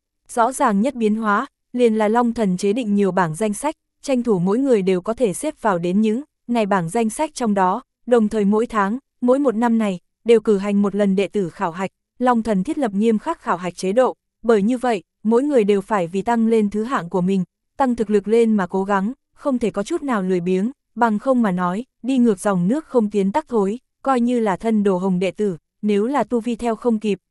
Rõ ràng nhất biến hóa, liền là Long Thần chế định nhiều bảng danh sách, tranh thủ mỗi người đều có thể xếp vào đến những này bảng danh sách trong đó, đồng thời mỗi tháng, mỗi một năm này, đều cử hành một lần đệ tử khảo hạch, Long Thần thiết lập nghiêm khắc khảo hạch chế độ, bởi như vậy, mỗi người đều phải vì tăng lên thứ hạng của mình, tăng thực lực lên mà cố gắng, không thể có chút nào lười biếng, bằng không mà nói, đi ngược dòng nước không tiến tắc thối, coi như là thân Đồ Hồng đệ tử, nếu là tu vi theo không kịp.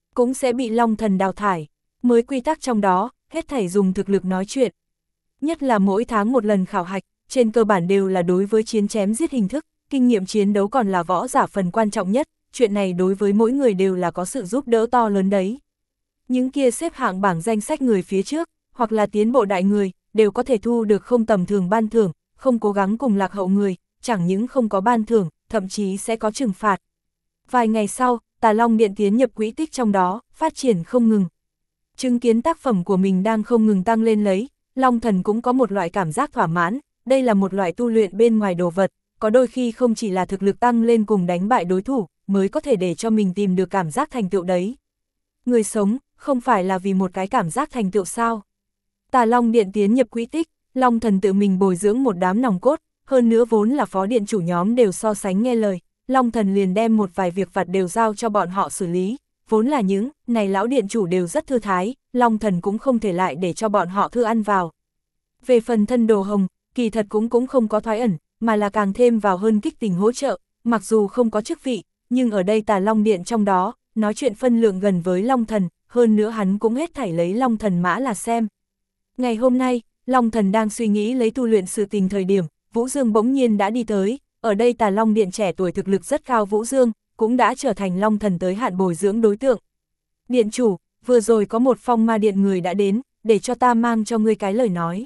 cũng sẽ bị Long Thần đào thải. Mới quy tắc trong đó, hết thảy dùng thực lực nói chuyện. Nhất là mỗi tháng một lần khảo hạch, trên cơ bản đều là đối với chiến chém giết hình thức, kinh nghiệm chiến đấu còn là võ giả phần quan trọng nhất, chuyện này đối với mỗi người đều là có sự giúp đỡ to lớn đấy. Những kia xếp hạng bảng danh sách người phía trước, hoặc là tiến bộ đại người, đều có thể thu được không tầm thường ban thưởng, không cố gắng cùng lạc hậu người, chẳng những không có ban thưởng, thậm chí sẽ có trừng phạt. Vài ngày sau, Tà Long Điện tiến nhập quỹ tích trong đó, phát triển không ngừng. Chứng kiến tác phẩm của mình đang không ngừng tăng lên lấy, Long Thần cũng có một loại cảm giác thỏa mãn, đây là một loại tu luyện bên ngoài đồ vật, có đôi khi không chỉ là thực lực tăng lên cùng đánh bại đối thủ, mới có thể để cho mình tìm được cảm giác thành tựu đấy. Người sống, không phải là vì một cái cảm giác thành tựu sao? Tà Long Điện tiến nhập quỹ tích, Long Thần tự mình bồi dưỡng một đám nòng cốt, hơn nữa vốn là phó điện chủ nhóm đều so sánh nghe lời, Long Thần liền đem một vài việc vặt đều giao cho bọn họ xử lý, vốn là những này lão điện chủ đều rất thư thái, Long Thần cũng không thể lại để cho bọn họ thư ăn vào. Về phần thân đồ hồng, kỳ thật cũng cũng không có thoái ẩn, mà là càng thêm vào hơn kích tình hỗ trợ, mặc dù không có chức vị, nhưng ở đây Tà Long Điện trong đó, nói chuyện phân lượng gần với Long Thần, hơn nữa hắn cũng hết thảy lấy Long Thần mã là xem. Ngày hôm nay, Long Thần đang suy nghĩ lấy tu luyện sự tình thời điểm, Vũ Dương bỗng nhiên đã đi tới, ở đây Tà Long Điện trẻ tuổi thực lực rất cao Vũ Dương, cũng đã trở thành Long Thần tới hạn bồi dưỡng đối tượng. Điện chủ, vừa rồi có một phong ma điện người đã đến, để cho ta mang cho ngươi cái lời nói.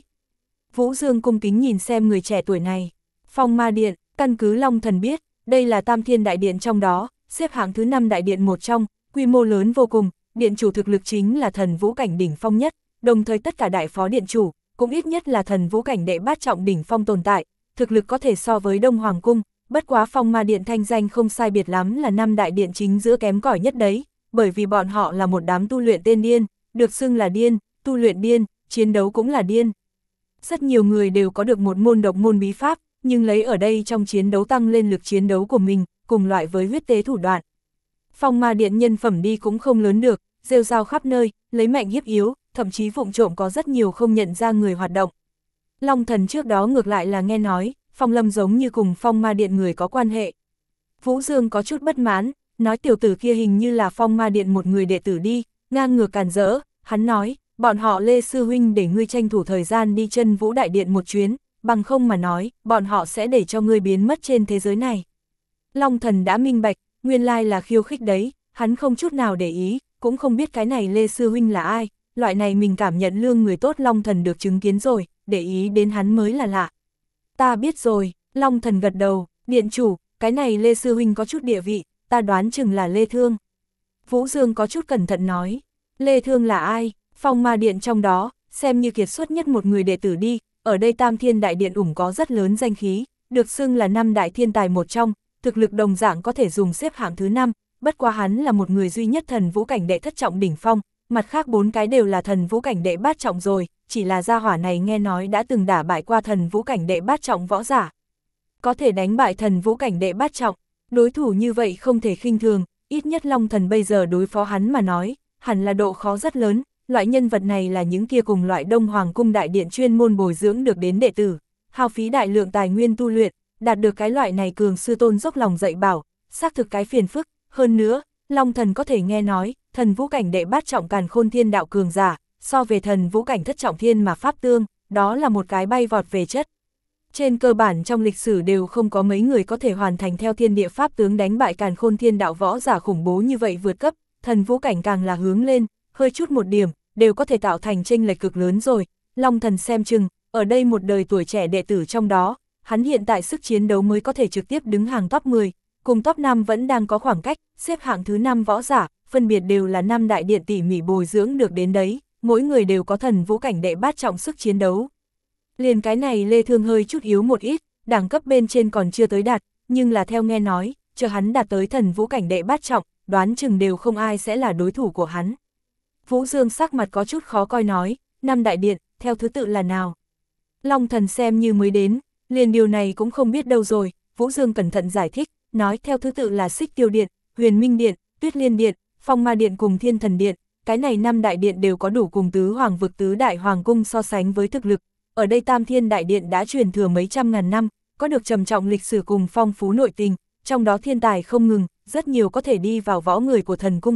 Vũ Dương cung kính nhìn xem người trẻ tuổi này. Phong ma điện, căn cứ Long Thần biết, đây là Tam Thiên Đại Điện trong đó, xếp hạng thứ năm đại điện một trong, quy mô lớn vô cùng, điện chủ thực lực chính là thần vũ cảnh đỉnh phong nhất, đồng thời tất cả đại phó điện chủ, cũng ít nhất là thần vũ cảnh đệ bát trọng đỉnh phong tồn tại, thực lực có thể so với Đông Hoàng Cung, bất quá phong ma điện thanh danh không sai biệt lắm là năm đại điện chính giữa kém cỏi nhất đấy, bởi vì bọn họ là một đám tu luyện tên điên, được xưng là điên, tu luyện điên, chiến đấu cũng là điên. Rất nhiều người đều có được một môn độc môn bí pháp, nhưng lấy ở đây trong chiến đấu tăng lên lực chiến đấu của mình, cùng loại với huyết tế thủ đoạn. Phong ma điện nhân phẩm đi cũng không lớn được, rêu rao khắp nơi, lấy mạnh hiếp yếu, thậm chí vụng trộm có rất nhiều không nhận ra người hoạt động. Long Thần trước đó ngược lại là nghe nói, Phong Lâm giống như cùng phong ma điện người có quan hệ. Vũ Dương có chút bất mãn, nói tiểu tử kia hình như là phong ma điện một người đệ tử đi, ngang ngược càn rỡ, hắn nói, bọn họ Lê Sư Huynh để ngươi tranh thủ thời gian đi chân vũ đại điện một chuyến, bằng không mà nói, bọn họ sẽ để cho ngươi biến mất trên thế giới này. Long Thần đã minh bạch, nguyên lai là khiêu khích đấy, hắn không chút nào để ý, cũng không biết cái này Lê Sư Huynh là ai, loại này mình cảm nhận lương người tốt Long Thần được chứng kiến rồi, để ý đến hắn mới là lạ. Ta biết rồi, Long Thần gật đầu, điện chủ, cái này Lê Sư Huynh có chút địa vị, ta đoán chừng là Lê Thương. Vũ Dương có chút cẩn thận nói, Lê Thương là ai? Phong ma điện trong đó, xem như kiệt xuất nhất một người đệ tử đi, ở đây Tam Thiên Đại Điện ủng có rất lớn danh khí, được xưng là năm đại thiên tài một trong, thực lực đồng dạng có thể dùng xếp hạng thứ năm, bất quá hắn là một người duy nhất thần vũ cảnh đệ thất trọng đỉnh phong, mặt khác bốn cái đều là thần vũ cảnh đệ bát trọng rồi, chỉ là gia hỏa này nghe nói đã từng đả bại qua thần vũ cảnh đệ bát trọng võ giả. Có thể đánh bại thần vũ cảnh đệ bát trọng, đối thủ như vậy không thể khinh thường, ít nhất Long Thần bây giờ đối phó hắn mà nói, hẳn là độ khó rất lớn, loại nhân vật này là những kia cùng loại Đông Hoàng Cung đại điện chuyên môn bồi dưỡng được đến đệ tử, hao phí đại lượng tài nguyên tu luyện, đạt được cái loại này cường sư tôn dốc lòng dạy bảo, xác thực cái phiền phức, hơn nữa, Long Thần có thể nghe nói, thần vũ cảnh đệ bát trọng Càn Khôn Thiên đạo cường giả, so về thần vũ cảnh thất trọng thiên mà pháp tương, đó là một cái bay vọt về chất. Trên cơ bản trong lịch sử đều không có mấy người có thể hoàn thành theo thiên địa pháp tướng đánh bại Càn Khôn Thiên đạo võ giả khủng bố như vậy vượt cấp, thần vũ cảnh càng là hướng lên, hơi chút một điểm, đều có thể tạo thành chênh lệch cực lớn rồi. Long Thần xem chừng, ở đây một đời tuổi trẻ đệ tử trong đó, hắn hiện tại sức chiến đấu mới có thể trực tiếp đứng hàng top mười, cùng top năm vẫn đang có khoảng cách, xếp hạng thứ năm võ giả, phân biệt đều là năm đại điện tỉ mỉ bồi dưỡng được đến đấy, mỗi người đều có thần vũ cảnh đệ bát trọng sức chiến đấu. Liền cái này Lê Thương hơi chút yếu một ít, đẳng cấp bên trên còn chưa tới đạt, nhưng là theo nghe nói, chờ hắn đạt tới thần vũ cảnh đệ bát trọng, đoán chừng đều không ai sẽ là đối thủ của hắn. Vũ Dương sắc mặt có chút khó coi nói, năm đại điện, theo thứ tự là nào? Long Thần xem như mới đến, liền điều này cũng không biết đâu rồi, Vũ Dương cẩn thận giải thích, nói theo thứ tự là Xích Tiêu Điện, Huyền Minh Điện, Tuyết Liên Điện, Phong Ma Điện cùng Thiên Thần Điện, cái này năm đại điện đều có đủ cùng tứ hoàng vực tứ đại hoàng cung so sánh với thực lực. Ở đây Tam Thiên Đại Điện đã truyền thừa mấy trăm ngàn năm, có được trầm trọng lịch sử cùng phong phú nội tình, trong đó thiên tài không ngừng, rất nhiều có thể đi vào võ người của thần cung vật,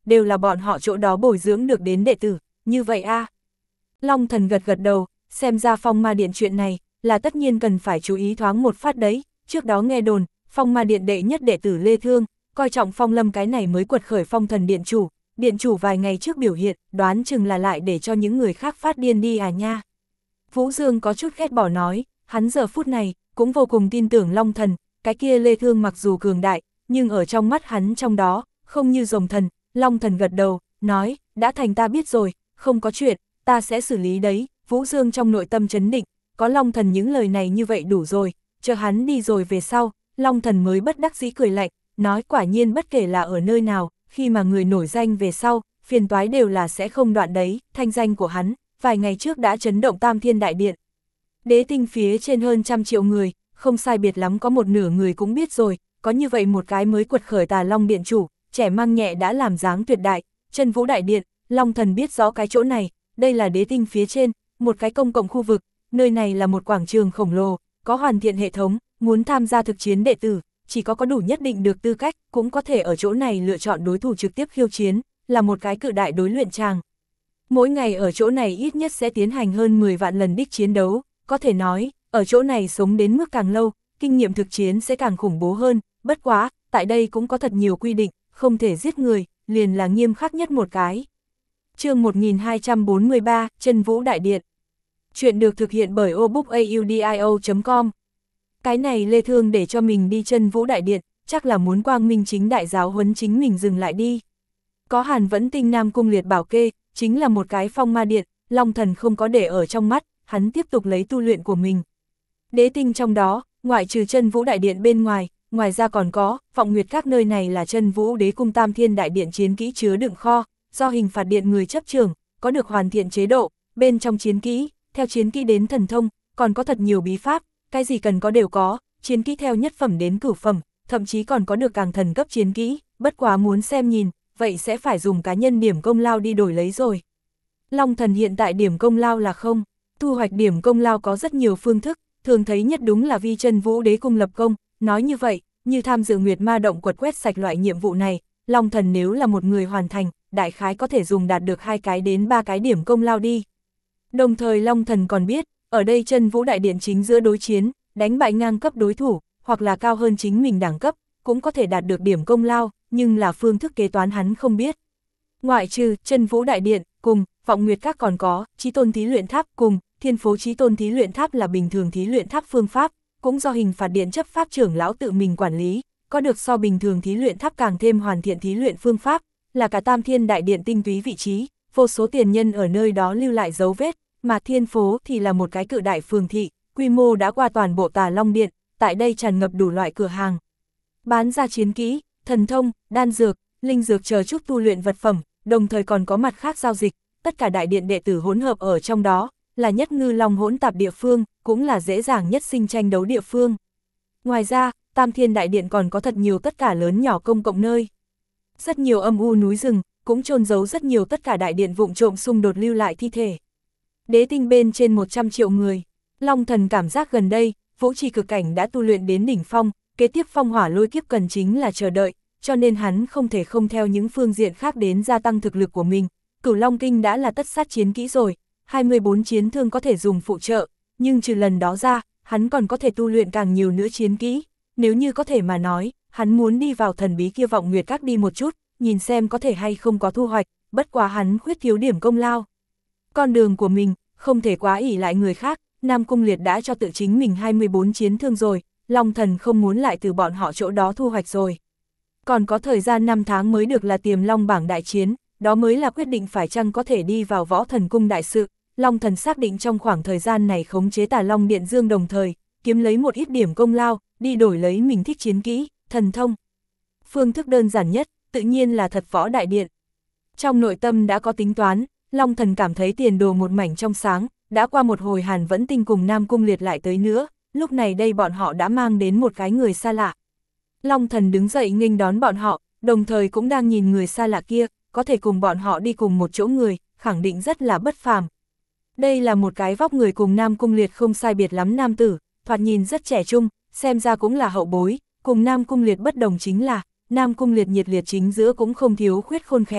đều là bọn họ chỗ đó bồi dưỡng được đến đệ tử, như vậy a à. Long Thần gật gật đầu, xem ra Phong Ma Điện chuyện này, là tất nhiên cần phải chú ý thoáng một phát đấy, trước đó nghe đồn, Phong Ma Điện đệ nhất đệ tử Lê Thương, coi trọng Phong Lâm cái này mới quật khởi Phong Thần Điện chủ, Điện chủ vài ngày trước biểu hiện, đoán chừng là lại để cho những người khác phát điên đi à nha. Vũ Dương có chút ghét bỏ nói, hắn giờ phút này, cũng vô cùng tin tưởng Long Thần, cái kia Lê Thương mặc dù cường đại, nhưng ở trong mắt hắn trong đó, không như rồng thần. Long Thần gật đầu, nói, đã thành ta biết rồi, không có chuyện, ta sẽ xử lý đấy. Vũ Dương trong nội tâm chấn định, có Long Thần những lời này như vậy đủ rồi, chờ hắn đi rồi về sau, Long Thần mới bất đắc dĩ cười lạnh, nói quả nhiên bất kể là ở nơi nào, khi mà người nổi danh về sau, phiền toái đều là sẽ không đoạn đấy. Thanh danh của hắn, vài ngày trước đã chấn động Tam Thiên Đại Điện. Đế tinh phía trên hơn trăm triệu người, không sai biệt lắm có một nửa người cũng biết rồi, có như vậy một cái mới quật khởi Tà Long Điện chủ, trẻ mang nhẹ đã làm dáng tuyệt đại, Chân Vũ Đại Điện. Long Thần biết rõ cái chỗ này, đây là đế tinh phía trên, một cái công cộng khu vực, nơi này là một quảng trường khổng lồ, có hoàn thiện hệ thống, muốn tham gia thực chiến đệ tử, chỉ có có đủ nhất định được tư cách, cũng có thể ở chỗ này lựa chọn đối thủ trực tiếp khiêu chiến, là một cái cự đại đối luyện tràng. Mỗi ngày ở chỗ này ít nhất sẽ tiến hành hơn mười vạn lần đích chiến đấu, có thể nói, ở chỗ này sống đến mức càng lâu, kinh nghiệm thực chiến sẽ càng khủng bố hơn, bất quá, tại đây cũng có thật nhiều quy định, không thể giết người, liền là nghiêm khắc nhất một cái. Chương một nghìn hai trăm bốn mươi ba, Chân Vũ Đại Điện. Chuyện được thực hiện bởi obookaudio chấm com. Cái này Lê Thương để cho mình đi Chân Vũ Đại Điện, chắc là muốn quang minh chính đại giáo huấn chính mình dừng lại đi. Có Hàn Vẫn Tinh Nam Cung Liệt bảo kê, chính là một cái Phong Ma Điện, Long Thần không có để ở trong mắt, hắn tiếp tục lấy tu luyện của mình. Đế tinh trong đó, ngoại trừ Chân Vũ Đại Điện bên ngoài, ngoài ra còn có, Vọng Nguyệt các nơi này là Chân Vũ Đế cung Tam Thiên Đại Điện chiến kỹ chứa đựng kho, do hình phạt điện người chấp trưởng, có được hoàn thiện chế độ, bên trong chiến kỹ, theo chiến kỹ đến thần thông, còn có thật nhiều bí pháp, cái gì cần có đều có, chiến kỹ theo nhất phẩm đến cửu phẩm, thậm chí còn có được càng thần cấp chiến kỹ, bất quá muốn xem nhìn, vậy sẽ phải dùng cá nhân điểm công lao đi đổi lấy rồi. Long Thần hiện tại điểm công lao là không, thu hoạch điểm công lao có rất nhiều phương thức, thường thấy nhất đúng là vi Chân Vũ Đế cung lập công, nói như vậy, như tham dự Nguyệt Ma động quật quét sạch loại nhiệm vụ này, Long Thần nếu là một người hoàn thành, đại khái có thể dùng đạt được hai cái đến ba cái điểm công lao đi. Đồng thời Long Thần còn biết, ở đây Chân Vũ Đại Điện chính giữa đối chiến, đánh bại ngang cấp đối thủ, hoặc là cao hơn chính mình đẳng cấp, cũng có thể đạt được điểm công lao, nhưng là phương thức kế toán hắn không biết. Ngoại trừ Chân Vũ Đại Điện, cùng Vọng Nguyệt các còn có Chí Tôn Thí Luyện Tháp cùng Thiên Phố Chí Tôn Thí Luyện Tháp là bình thường thí luyện tháp phương pháp, cũng do hình phạt điện chấp pháp trưởng lão tự mình quản lý, có được so bình thường thí luyện tháp càng thêm hoàn thiện thí luyện phương pháp, là cả Tam Thiên Đại Điện tinh túy vị trí, vô số tiền nhân ở nơi đó lưu lại dấu vết, mà Thiên Phố thì là một cái cự đại phường thị, quy mô đã qua toàn bộ Tà Long Điện, tại đây tràn ngập đủ loại cửa hàng. Bán ra chiến kỹ, thần thông, đan dược, linh dược chờ chút tu luyện vật phẩm, đồng thời còn có mặt khác giao dịch, tất cả đại điện đệ tử hỗn hợp ở trong đó, là nhất ngư long hỗn tạp địa phương, cũng là dễ dàng nhất sinh tranh đấu địa phương. Ngoài ra, Tam Thiên Đại Điện còn có thật nhiều tất cả lớn nhỏ công cộng nơi. Rất nhiều âm u núi rừng, cũng chôn giấu rất nhiều tất cả đại điện vụng trộm xung đột lưu lại thi thể. Đế tinh bên trên một trăm triệu người, Long Thần cảm giác gần đây, Vũ Trì cực cảnh đã tu luyện đến đỉnh phong, kế tiếp phong hỏa lôi kiếp cần chính là chờ đợi, cho nên hắn không thể không theo những phương diện khác đến gia tăng thực lực của mình. Cửu Long Kinh đã là tất sát chiến kỹ rồi, hai mươi bốn chiến thương có thể dùng phụ trợ, nhưng trừ lần đó ra, hắn còn có thể tu luyện càng nhiều nữa chiến kỹ. Nếu như có thể mà nói, hắn muốn đi vào thần bí kia Vọng Nguyệt các đi một chút, nhìn xem có thể hay không có thu hoạch, bất quá hắn khuyết thiếu điểm công lao. Con đường của mình, không thể quá ỷ lại người khác, Nam Cung Liệt đã cho tự chính mình hai mươi bốn chiến thương rồi, Long Thần không muốn lại từ bọn họ chỗ đó thu hoạch rồi. Còn có thời gian năm tháng mới được là Tiềm Long bảng đại chiến, đó mới là quyết định phải chăng có thể đi vào Võ Thần cung đại sự. Long Thần xác định trong khoảng thời gian này khống chế Tà Long Điện Dương đồng thời, kiếm lấy một ít điểm công lao, đi đổi lấy mình thích chiến kỹ, thần thông. Phương thức đơn giản nhất, tự nhiên là Thật Võ Đại Điện. Trong nội tâm đã có tính toán, Long Thần cảm thấy tiền đồ một mảnh trong sáng, đã qua một hồi Hàn Vẫn Tinh cùng Nam Cung Liệt lại tới nữa, lúc này đây bọn họ đã mang đến một cái người xa lạ. Long Thần đứng dậy nghênh đón bọn họ, đồng thời cũng đang nhìn người xa lạ kia, có thể cùng bọn họ đi cùng một chỗ người, khẳng định rất là bất phàm. Đây là một cái vóc người cùng Nam Cung Liệt không sai biệt lắm nam tử, thoạt nhìn rất trẻ trung, xem ra cũng là hậu bối, cùng Nam Cung Liệt bất đồng chính là, Nam Cung Liệt nhiệt liệt chính giữa cũng không thiếu khuyết khôn khéo,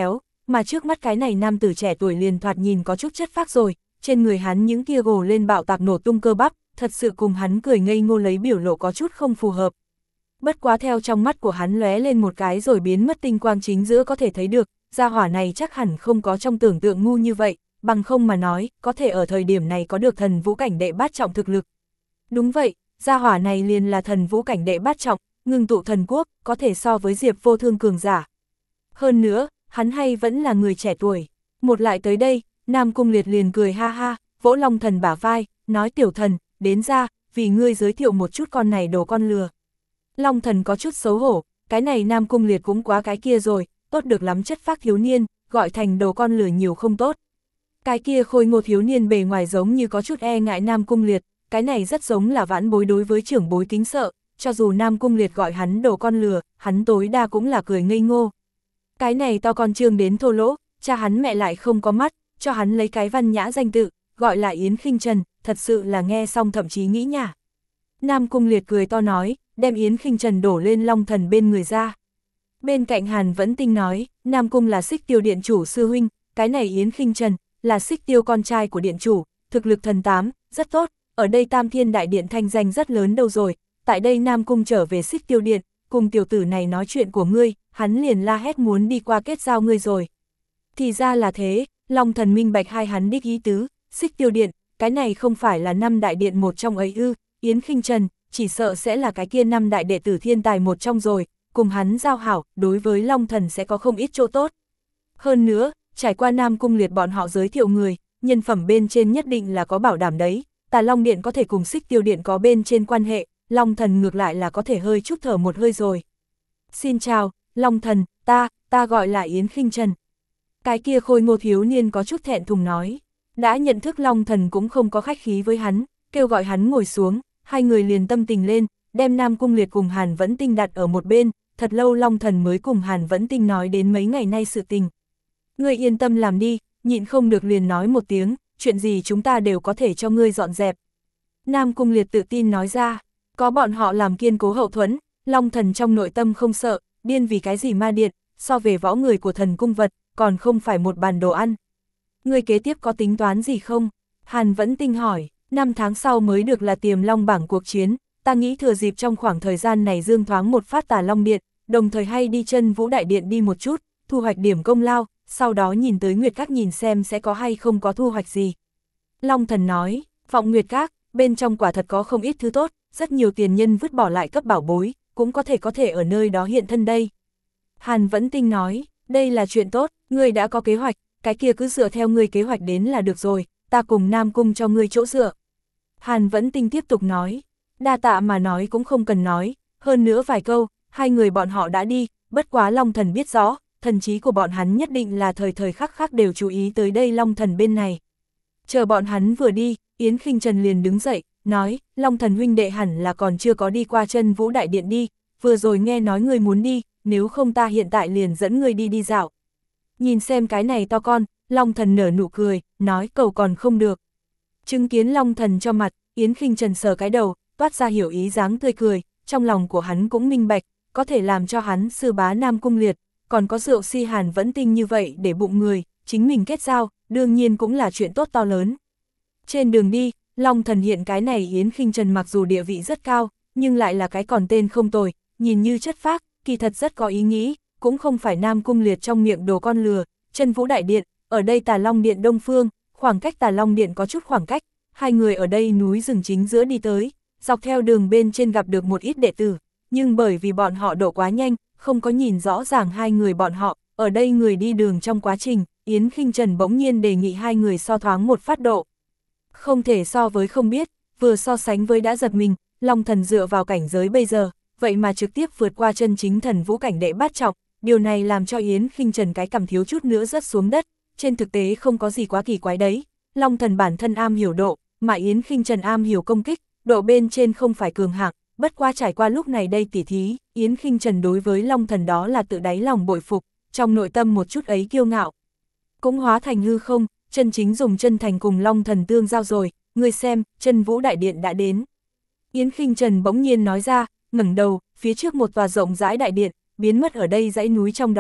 mà trước mắt cái này nam tử trẻ tuổi liền thoạt nhìn có chút chất phác rồi, trên người hắn những kia gồ lên bạo tạc nổ tung cơ bắp, thật sự cùng hắn cười ngây ngô lấy biểu lộ có chút không phù hợp. Bất quá theo trong mắt của hắn lóe lên một cái rồi biến mất tinh quang chính giữa có thể thấy được, gia hỏa này chắc hẳn không có trong tưởng tượng ngu như vậy, bằng không mà nói, có thể ở thời điểm này có được thần vũ cảnh đệ bát trọng thực lực. Đúng vậy, gia hỏa này liền là thần vũ cảnh đệ bát trọng, ngưng tụ thần quốc, có thể so với Diệp Vô Thương cường giả. Hơn nữa, hắn hay vẫn là người trẻ tuổi. Một lại tới đây, Nam Cung Liệt liền cười ha ha, vỗ Long Thần bả vai, nói tiểu thần, đến ra, vì ngươi giới thiệu một chút con này đồ con lừa. Long Thần có chút xấu hổ, cái này Nam Cung Liệt cũng quá cái kia rồi, tốt được lắm chất phác thiếu niên, gọi thành đồ con lừa nhiều không tốt. Cái kia khôi ngô thiếu niên bề ngoài giống như có chút e ngại Nam Cung Liệt, cái này rất giống là vãn bối đối với trưởng bối kính sợ, cho dù Nam Cung Liệt gọi hắn đồ con lừa, hắn tối đa cũng là cười ngây ngô. Cái này to con trương đến thô lỗ, cha hắn mẹ lại không có mắt, cho hắn lấy cái văn nhã danh tự, gọi là Yến Khinh Trần, thật sự là nghe xong thậm chí nghĩ nhả. Nam Cung Liệt cười to nói, đem Yến Khinh Trần đổ lên Long Thần bên người ra. Bên cạnh Hàn Vẫn Tinh nói, Nam Cung là Xích Tiêu điện chủ sư huynh, cái này Yến Khinh Trần, là Xích Tiêu con trai của điện chủ, thực lực thần tám, rất tốt, ở đây Tam Thiên Đại Điện thanh danh rất lớn đâu rồi, tại đây Nam Cung trở về Xích Tiêu điện, cùng tiểu tử này nói chuyện của ngươi, hắn liền la hét muốn đi qua kết giao ngươi rồi. Thì ra là thế, Long Thần minh bạch hai hắn đích ý tứ, Xích Tiêu điện, cái này không phải là năm đại điện một trong ấy ư, Yến Khinh Trần, chỉ sợ sẽ là cái kia năm đại đệ tử thiên tài một trong rồi, cùng hắn giao hảo, đối với Long Thần sẽ có không ít chỗ tốt. Hơn nữa, trải qua Nam Cung Liệt bọn họ giới thiệu người, nhân phẩm bên trên nhất định là có bảo đảm đấy, Tà Long Điện có thể cùng Xích Tiêu Điện có bên trên quan hệ, Long Thần ngược lại là có thể hơi chút thở một hơi rồi. Xin chào, Long Thần, ta, ta gọi là Yến Khinh Trần. Cái kia khôi ngô thiếu niên có chút thẹn thùng nói, đã nhận thức Long Thần cũng không có khách khí với hắn, kêu gọi hắn ngồi xuống, hai người liền tâm tình lên, đem Nam Cung Liệt cùng Hàn Vẫn Tinh đặt ở một bên, thật lâu Long Thần mới cùng Hàn Vẫn Tinh nói đến mấy ngày nay sự tình. Ngươi yên tâm làm đi, nhịn không được liền nói một tiếng, chuyện gì chúng ta đều có thể cho ngươi dọn dẹp. Nam Cung Liệt tự tin nói ra, có bọn họ làm kiên cố hậu thuẫn, Long Thần trong nội tâm không sợ, điên vì cái gì ma điện, so về võ người của thần cung vật, còn không phải một bàn đồ ăn. Ngươi kế tiếp có tính toán gì không? Hàn Vẫn Tinh hỏi, năm tháng sau mới được là Tiềm Long bảng cuộc chiến, ta nghĩ thừa dịp trong khoảng thời gian này dương thoáng một phát Tà Long Điện, đồng thời hay đi chân Vũ Đại Điện đi một chút, thu hoạch điểm công lao, sau đó nhìn tới Nguyệt Các nhìn xem sẽ có hay không có thu hoạch gì. Long Thần nói, Vọng Nguyệt Các, bên trong quả thật có không ít thứ tốt, rất nhiều tiền nhân vứt bỏ lại cấp bảo bối, cũng có thể có thể ở nơi đó hiện thân đây. Hàn Vẫn Tinh nói, đây là chuyện tốt, ngươi đã có kế hoạch, cái kia cứ dựa theo ngươi kế hoạch đến là được rồi, ta cùng Nam Cung cho ngươi chỗ dựa. Hàn Vẫn Tinh tiếp tục nói, đa tạ mà nói cũng không cần nói, hơn nữa vài câu, hai người bọn họ đã đi, bất quá Long Thần biết rõ, thần trí của bọn hắn nhất định là thời thời khắc khắc đều chú ý tới đây Long Thần bên này. Chờ bọn hắn vừa đi, Yến Khinh Trần liền đứng dậy, nói, Long Thần huynh đệ hẳn là còn chưa có đi qua chân Vũ Đại Điện đi, vừa rồi nghe nói ngươi muốn đi, nếu không ta hiện tại liền dẫn ngươi đi đi dạo. Nhìn xem cái này to con, Long Thần nở nụ cười, nói cầu còn không được. Chứng kiến Long Thần cho mặt, Yến Khinh Trần sờ cái đầu, toát ra hiểu ý dáng tươi cười, trong lòng của hắn cũng minh bạch, có thể làm cho hắn sư bá Nam Cung Liệt, còn có rượu si Hàn Vẫn Tinh như vậy để bụng người, chính mình kết giao, đương nhiên cũng là chuyện tốt to lớn. Trên đường đi, Long Thần hiện cái này Yến Khinh Trần mặc dù địa vị rất cao, nhưng lại là cái còn tên không tồi, nhìn như chất phác, kỳ thật rất có ý nghĩ, cũng không phải Nam Cung Liệt trong miệng đồ con lừa, chân Vũ Đại Điện, ở đây Tà Long Điện Đông Phương, khoảng cách Tà Long Điện có chút khoảng cách, hai người ở đây núi rừng chính giữa đi tới, dọc theo đường bên trên gặp được một ít đệ tử, nhưng bởi vì bọn họ độ quá nhanh, không có nhìn rõ ràng hai người bọn họ, ở đây người đi đường trong quá trình, Yến Khinh Trần bỗng nhiên đề nghị hai người so thoáng một phát độ. Không thể so với không biết, vừa so sánh với đã giật mình, Long Thần dựa vào cảnh giới bây giờ, vậy mà trực tiếp vượt qua chân chính thần vũ cảnh đệ bát trọng, điều này làm cho Yến Khinh Trần cái cằm thiếu chút nữa rớt xuống đất, trên thực tế không có gì quá kỳ quái đấy, Long Thần bản thân am hiểu độ, mà Yến Khinh Trần am hiểu công kích, độ bên trên không phải cường hạng, bất qua trải qua lúc này đây tỉ thí, Yến Khinh Trần đối với Long Thần đó là tự đáy lòng bội phục, trong nội tâm một chút ấy kiêu ngạo. Cũng hóa thành hư không, chân chính dùng chân thành cùng Long Thần tương giao rồi, ngươi xem, chân Vũ Đại Điện đã đến. Yến Khinh Trần bỗng nhiên nói ra, ngẩng đầu, phía trước một tòa rộng rãi đại điện, biến mất ở đây dãy núi trong đó,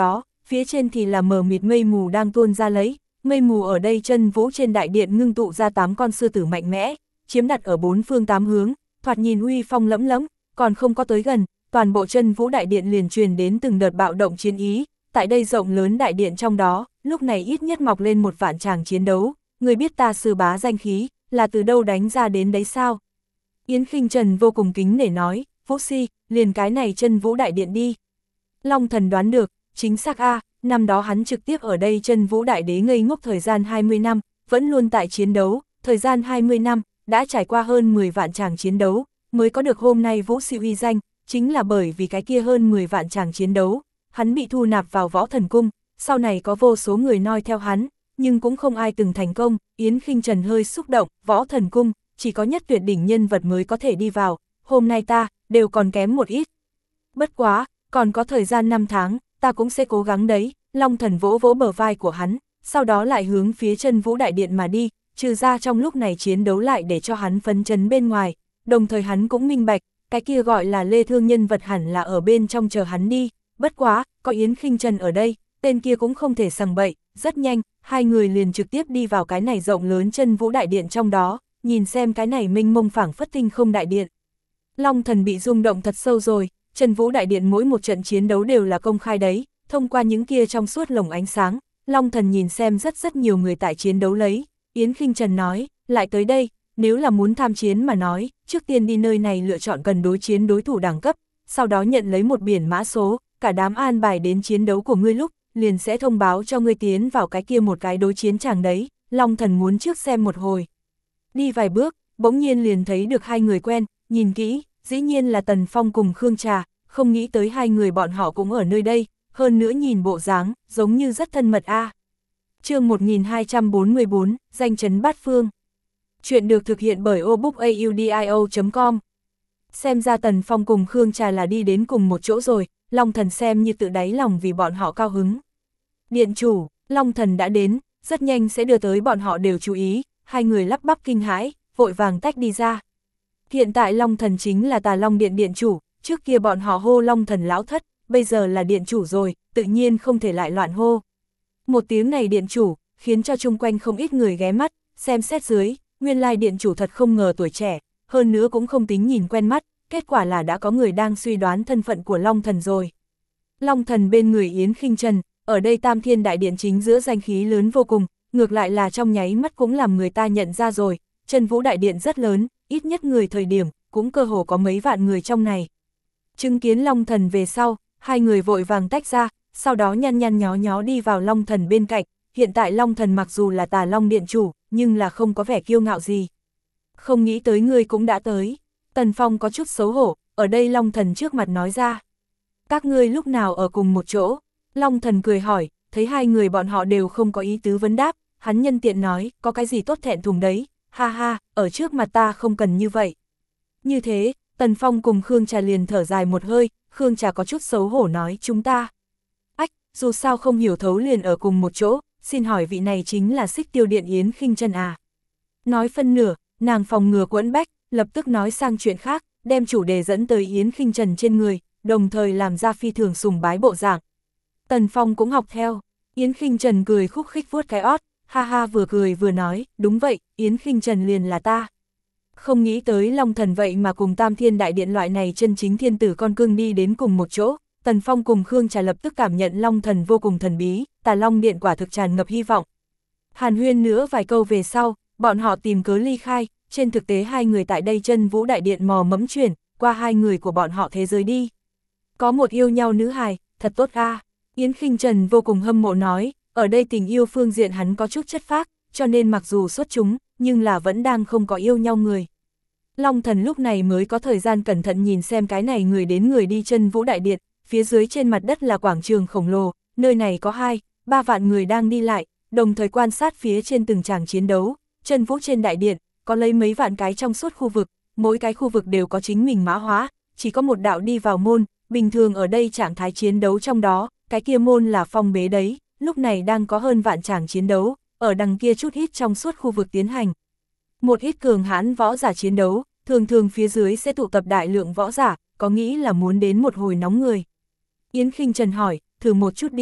phía trên thì là mờ mịt mây mù đang tuôn ra lấy, mây mù ở đây chân vũ trên đại điện ngưng tụ ra tám con sư tử mạnh mẽ, chiếm đặt ở bốn phương tám hướng, thoạt nhìn uy phong lẫm lẫm, còn không có tới gần, toàn bộ chân vũ đại điện liền truyền đến từng đợt bạo động chiến ý, tại đây rộng lớn đại điện trong đó, lúc này ít nhất mọc lên một vạn tràng chiến đấu, người biết ta sư bá danh khí, là từ đâu đánh ra đến đấy sao? Yến Khinh Trần vô cùng kính nể nói, Vũ Si, liền cái này chân vũ đại điện đi. Long Thần đoán được, chính xác a, năm đó hắn trực tiếp ở đây chân vũ đại đế ngây ngốc thời gian hai mươi năm, vẫn luôn tại chiến đấu, thời gian hai mươi năm, đã trải qua hơn mười vạn tràng chiến đấu, mới có được hôm nay Vũ Si uy danh, chính là bởi vì cái kia hơn mười vạn tràng chiến đấu, hắn bị thu nạp vào võ thần cung, sau này có vô số người noi theo hắn, nhưng cũng không ai từng thành công. Yến Khinh Trần hơi xúc động, võ thần cung, chỉ có nhất tuyệt đỉnh nhân vật mới có thể đi vào, hôm nay ta, đều còn kém một ít. Bất quá, còn có thời gian năm tháng, ta cũng sẽ cố gắng đấy. Long Thần vỗ vỗ bờ vai của hắn, sau đó lại hướng phía chân vũ đại điện mà đi, trừ ra trong lúc này chiến đấu lại để cho hắn phấn chấn bên ngoài, đồng thời hắn cũng minh bạch, cái kia gọi là Lê Thương nhân vật hẳn là ở bên trong chờ hắn đi, bất quá, có Yến Khinh Trần ở đây, tên kia cũng không thể sằng bậy, rất nhanh, hai người liền trực tiếp đi vào cái này rộng lớn chân vũ đại điện trong đó, nhìn xem cái này mênh mông phảng phất tinh không đại điện. Long Thần bị rung động thật sâu rồi, chân vũ đại điện mỗi một trận chiến đấu đều là công khai đấy, thông qua những kia trong suốt lồng ánh sáng, Long Thần nhìn xem rất rất nhiều người tại chiến đấu lấy. Yến Khinh Trần nói, lại tới đây, nếu là muốn tham chiến mà nói, trước tiên đi nơi này lựa chọn cần đối chiến đối thủ đẳng cấp, sau đó nhận lấy một biển mã số, cả đám an bài đến chiến đấu của ngươi lúc, liền sẽ thông báo cho ngươi tiến vào cái kia một cái đối chiến chàng đấy. Long Thần muốn trước xem một hồi. Đi vài bước, bỗng nhiên liền thấy được hai người quen, nhìn kỹ, dĩ nhiên là Tần Phong cùng Khương Trà, không nghĩ tới hai người bọn họ cũng ở nơi đây, hơn nữa nhìn bộ dáng, giống như rất thân mật a. À. Chương một nghìn hai trăm bốn mươi bốn, danh chấn bát phương. Chuyện được thực hiện bởi obookaudio chấm com. Xem ra Tần Phong cùng Khương Trà là đi đến cùng một chỗ rồi, Long Thần xem như tự đáy lòng vì bọn họ cao hứng. Điện chủ, Long Thần đã đến, rất nhanh sẽ đưa tới bọn họ đều chú ý, hai người lắp bắp kinh hãi, vội vàng tách đi ra. Hiện tại Long Thần chính là Tà Long Điện điện chủ, trước kia bọn họ hô Long Thần lão thất, bây giờ là điện chủ rồi, tự nhiên không thể lại loạn hô. Một tiếng này điện chủ, khiến cho chung quanh không ít người ghé mắt, xem xét dưới, nguyên lai điện chủ thật không ngờ tuổi trẻ, hơn nữa cũng không tính nhìn quen mắt, kết quả là đã có người đang suy đoán thân phận của Long Thần rồi. Long Thần bên người Yến Khinh Trần, ở đây Tam Thiên Đại Điện chính giữa danh khí lớn vô cùng, ngược lại là trong nháy mắt cũng làm người ta nhận ra rồi, chân vũ đại điện rất lớn, ít nhất người thời điểm, cũng cơ hồ có mấy vạn người trong này. Chứng kiến Long Thần về sau, hai người vội vàng tách ra, sau đó nhăn nhăn nhó nhó đi vào Long Thần bên cạnh. Hiện tại Long Thần mặc dù là Tà Long Điện chủ, nhưng là không có vẻ kiêu ngạo gì. Không nghĩ tới ngươi cũng đã tới. Tần Phong có chút xấu hổ, ở đây Long Thần trước mặt nói ra. Các ngươi lúc nào ở cùng một chỗ? Long Thần cười hỏi, thấy hai người bọn họ đều không có ý tứ vấn đáp, hắn nhân tiện nói, có cái gì tốt thẹn thùng đấy, ha ha, ở trước mặt ta không cần như vậy. Như thế, Tần Phong cùng Khương Trà liền thở dài một hơi, Khương Trà có chút xấu hổ nói chúng ta. Ách, dù sao không hiểu thấu liền ở cùng một chỗ, xin hỏi vị này chính là Xích Tiêu Điện Yến Khinh Trần à? Nói phân nửa, nàng phòng ngừa quẫn bách, lập tức nói sang chuyện khác, đem chủ đề dẫn tới Yến Khinh Trần trên người, đồng thời làm ra phi thường sùng bái bộ dạng. Tần Phong cũng học theo, Yến Khinh Trần cười khúc khích vuốt cái ót, ha ha vừa cười vừa nói, đúng vậy, Yến Khinh Trần liền là ta. Không nghĩ tới Long Thần vậy mà cùng Tam Thiên Đại Điện loại này chân chính thiên tử con cưng đi đến cùng một chỗ. Tần Phong cùng Khương Trà lập tức cảm nhận Long Thần vô cùng thần bí, Tà Long Điện quả thực tràn ngập hy vọng. Hàn huyên nữa vài câu về sau, bọn họ tìm cớ ly khai, trên thực tế hai người tại đây chân vũ đại điện mò mẫm chuyển, qua hai người của bọn họ thế giới đi. Có một yêu nhau nữ hài, thật tốt a. À. Yến Khinh Trần vô cùng hâm mộ nói, ở đây tình yêu phương diện hắn có chút chất phác, cho nên mặc dù xuất chúng, nhưng là vẫn đang không có yêu nhau người. Long Thần lúc này mới có thời gian cẩn thận nhìn xem cái này người đến người đi chân vũ đại điện, phía dưới trên mặt đất là quảng trường khổng lồ, nơi này có hai, ba vạn người đang đi lại, đồng thời quan sát phía trên từng tràng chiến đấu, chân vũ trên đại điện, có lấy mấy vạn cái trong suốt khu vực, mỗi cái khu vực đều có chính mình mã hóa, chỉ có một đạo đi vào môn, bình thường ở đây trạng thái chiến đấu trong đó, cái kia môn là phong bế đấy, lúc này đang có hơn vạn tràng chiến đấu, ở đằng kia chút ít trong suốt khu vực tiến hành. Một ít cường hãn võ giả chiến đấu, thường thường phía dưới sẽ tụ tập đại lượng võ giả, có nghĩ là muốn đến một hồi nóng người. Yến Khinh Trần hỏi, thử một chút đi,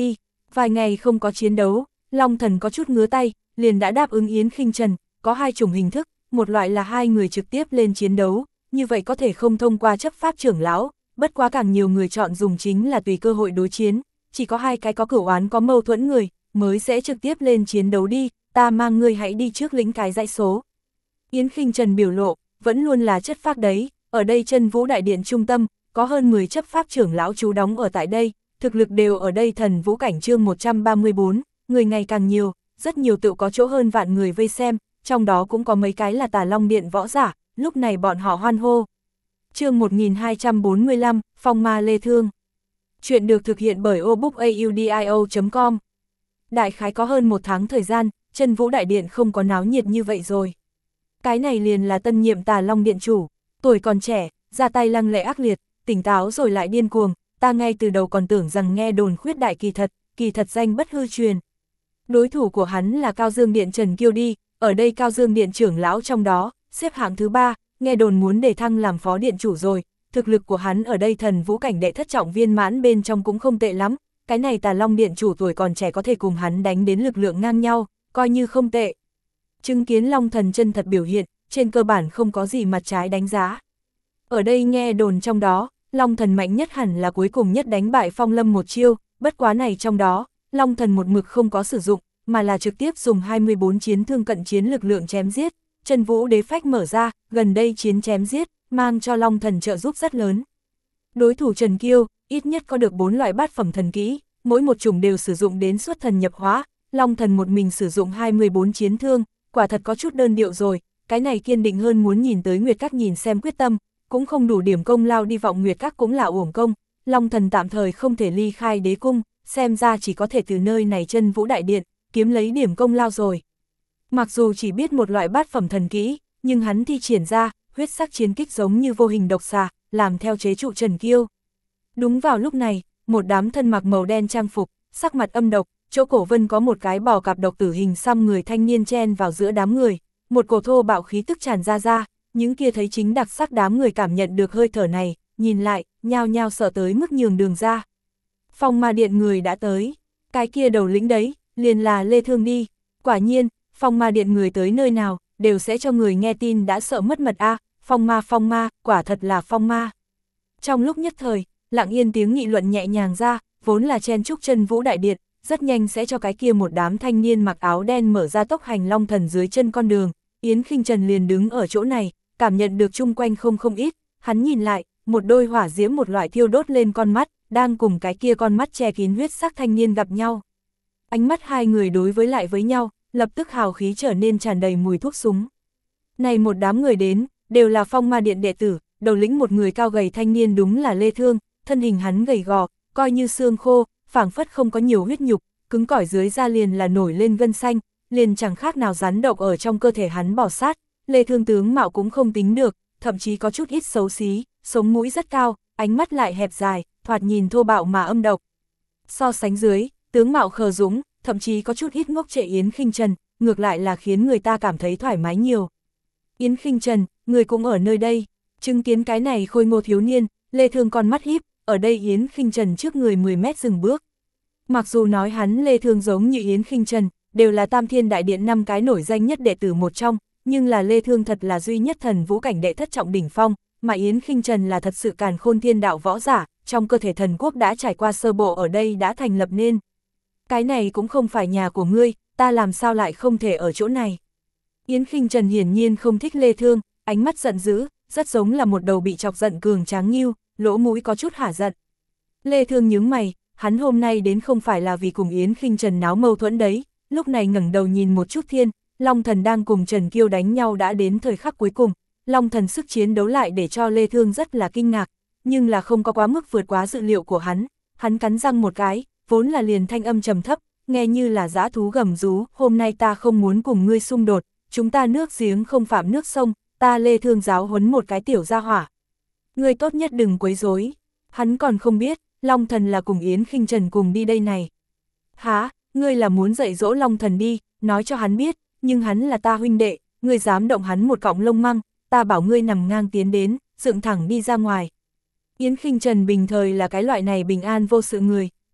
Vài ngày không có chiến đấu, Long Thần có chút ngứa tay, liền đã đáp ứng Yến Khinh Trần, có hai chủng hình thức, một loại là hai người trực tiếp lên chiến đấu, như vậy có thể không thông qua chấp pháp trưởng lão, bất quá càng nhiều người chọn dùng chính là tùy cơ hội đối chiến, chỉ có hai cái có cửu oán có mâu thuẫn người, mới sẽ trực tiếp lên chiến đấu đi, ta mang ngươi hãy đi trước lĩnh cái dãy số. Yến Khinh Trần biểu lộ, vẫn luôn là chất phác đấy, ở đây Chân Vũ Đại Điện trung tâm, có hơn mười chấp pháp trưởng lão trú đóng ở tại đây, thực lực đều ở đây thần vũ cảnh chương một trăm ba mươi bốn, người ngày càng nhiều, rất nhiều tự có chỗ hơn vạn người vây xem, trong đó cũng có mấy cái là Tà Long Điện võ giả, lúc này bọn họ hoan hô. Chương một nghìn hai trăm bốn mươi lăm, Phong Ma Lê Thương. Chuyện được thực hiện bởi obookaudio chấm com. Đại khái có hơn một tháng thời gian, Chân Vũ Đại Điện không có náo nhiệt như vậy rồi. Cái này liền là tân nhiệm Tà Long Điện chủ, tuổi còn trẻ, ra tay lăng lệ ác liệt, tỉnh táo rồi lại điên cuồng, ta ngay từ đầu còn tưởng rằng nghe đồn khuyết đại kỳ thật, kỳ thật danh bất hư truyền. Đối thủ của hắn là Cao Dương Điện Trần Kiêu đi, ở đây Cao Dương Điện trưởng lão trong đó, xếp hạng thứ ba, nghe đồn muốn để thăng làm phó điện chủ rồi, thực lực của hắn ở đây thần vũ cảnh đệ thất trọng viên mãn bên trong cũng không tệ lắm, cái này Tà Long Điện chủ tuổi còn trẻ có thể cùng hắn đánh đến lực lượng ngang nhau, coi như không tệ. Chứng kiến Long Thần chân thật biểu hiện, trên cơ bản không có gì mặt trái đánh giá. Ở đây nghe đồn trong đó, Long Thần mạnh nhất hẳn là cuối cùng nhất đánh bại Phong Lâm một chiêu, bất quá này trong đó, Long Thần một mực không có sử dụng, mà là trực tiếp dùng hai mươi bốn chiến thương cận chiến lực lượng chém giết, Chân Vũ Đế Phách mở ra, gần đây chiến chém giết, mang cho Long Thần trợ giúp rất lớn. Đối thủ Trần Kiêu, ít nhất có được bốn loại bát phẩm thần kỹ, mỗi một chủng đều sử dụng đến xuất thần nhập hóa, Long Thần một mình sử dụng hai mươi bốn chiến thương, quả thật có chút đơn điệu rồi, cái này kiên định hơn muốn nhìn tới Nguyệt Các nhìn xem quyết tâm, cũng không đủ điểm công lao đi vọng Nguyệt Các cũng là uổng công, Long Thần tạm thời không thể ly khai đế cung, xem ra chỉ có thể từ nơi này Chân Vũ Đại Điện, kiếm lấy điểm công lao rồi. Mặc dù chỉ biết một loại bát phẩm thần kỹ, nhưng hắn thi triển ra, huyết sắc chiến kích giống như vô hình độc xà, làm theo chế trụ Trần Kiêu. Đúng vào lúc này, một đám thân mặc màu đen trang phục, sắc mặt âm độc, chỗ cổ vân có một cái bò cạp độc tử hình xăm người thanh niên chen vào giữa đám người, một cổ thô bạo khí tức tràn ra ra, những kia thấy chính đặc sắc đám người cảm nhận được hơi thở này, nhìn lại, nhao nhao sợ tới mức nhường đường ra. Phong Ma Điện người đã tới, cái kia đầu lĩnh đấy, liền là Lê Thương đi, quả nhiên, Phong Ma Điện người tới nơi nào, đều sẽ cho người nghe tin đã sợ mất mật a, à, Phong Ma Phong Ma, quả thật là Phong Ma. Trong lúc nhất thời, lặng yên tiếng nghị luận nhẹ nhàng ra, vốn là chen chúc Chân Vũ Đại Điện, rất nhanh sẽ cho cái kia một đám thanh niên mặc áo đen mở ra tốc hành Long Thần dưới chân con đường, Yến Khinh Trần liền đứng ở chỗ này, cảm nhận được chung quanh không không ít, hắn nhìn lại, một đôi hỏa diễm một loại thiêu đốt lên con mắt, đang cùng cái kia con mắt che kín huyết sắc thanh niên gặp nhau. Ánh mắt hai người đối với lại với nhau, lập tức hào khí trở nên tràn đầy mùi thuốc súng. Này một đám người đến, đều là Phong Ma Điện đệ tử, đầu lĩnh một người cao gầy thanh niên đúng là Lê Thương, thân hình hắn gầy gò, coi như xương khô, phảng phất không có nhiều huyết nhục, cứng cỏi dưới da liền là nổi lên gân xanh, liền chẳng khác nào rắn độc ở trong cơ thể hắn bò sát. Lê Thương tướng mạo cũng không tính được, thậm chí có chút ít xấu xí, sống mũi rất cao, ánh mắt lại hẹp dài, thoạt nhìn thô bạo mà âm độc. So sánh dưới, tướng mạo khờ dũng, thậm chí có chút ít ngốc trệ Yến Khinh Trần, ngược lại là khiến người ta cảm thấy thoải mái nhiều. Yến Khinh Trần, người cũng ở nơi đây, chứng kiến cái này khôi ngô thiếu niên, Lê Thương con mắt híp, ở đây Yến Khinh Trần trước người mười mét dừng bước. Mặc dù nói hắn Lê Thương giống như Yến Khinh Trần, đều là Tam Thiên Đại Điện năm cái nổi danh nhất đệ tử một trong, nhưng là Lê Thương thật là duy nhất thần vũ cảnh đệ thất trọng đỉnh phong, mà Yến Khinh Trần là thật sự càn khôn thiên đạo võ giả, trong cơ thể thần quốc đã trải qua sơ bộ ở đây đã thành lập nên. Cái này cũng không phải nhà của ngươi, ta làm sao lại không thể ở chỗ này. Yến Khinh Trần hiển nhiên không thích Lê Thương, ánh mắt giận dữ, rất giống là một đầu bị chọc giận cường tráng nghêu, lỗ mũi có chút hả giận. Lê Thương nhướng mày, hắn hôm nay đến không phải là vì cùng Yến Khinh Trần náo mâu thuẫn đấy, lúc này ngẩng đầu nhìn một chút thiên, Long Thần đang cùng Trần Kiêu đánh nhau đã đến thời khắc cuối cùng, Long Thần sức chiến đấu lại để cho Lê Thương rất là kinh ngạc, nhưng là không có quá mức vượt quá dự liệu của hắn, hắn cắn răng một cái, vốn là liền thanh âm trầm thấp, nghe như là dã thú gầm rú, hôm nay ta không muốn cùng ngươi xung đột, chúng ta nước giếng không phạm nước sông, ta Lê Thương giáo huấn một cái tiểu gia hỏa. Ngươi tốt nhất đừng quấy rối. Hắn còn không biết, Long Thần là cùng Yến Khinh Trần cùng đi đây này. Hả, ngươi là muốn dạy dỗ Long Thần đi, nói cho hắn biết, nhưng hắn là ta huynh đệ, ngươi dám động hắn một cọng lông măng, ta bảo ngươi nằm ngang tiến đến, dựng thẳng đi ra ngoài. Yến Khinh Trần bình thời là cái loại này bình an vô sự người,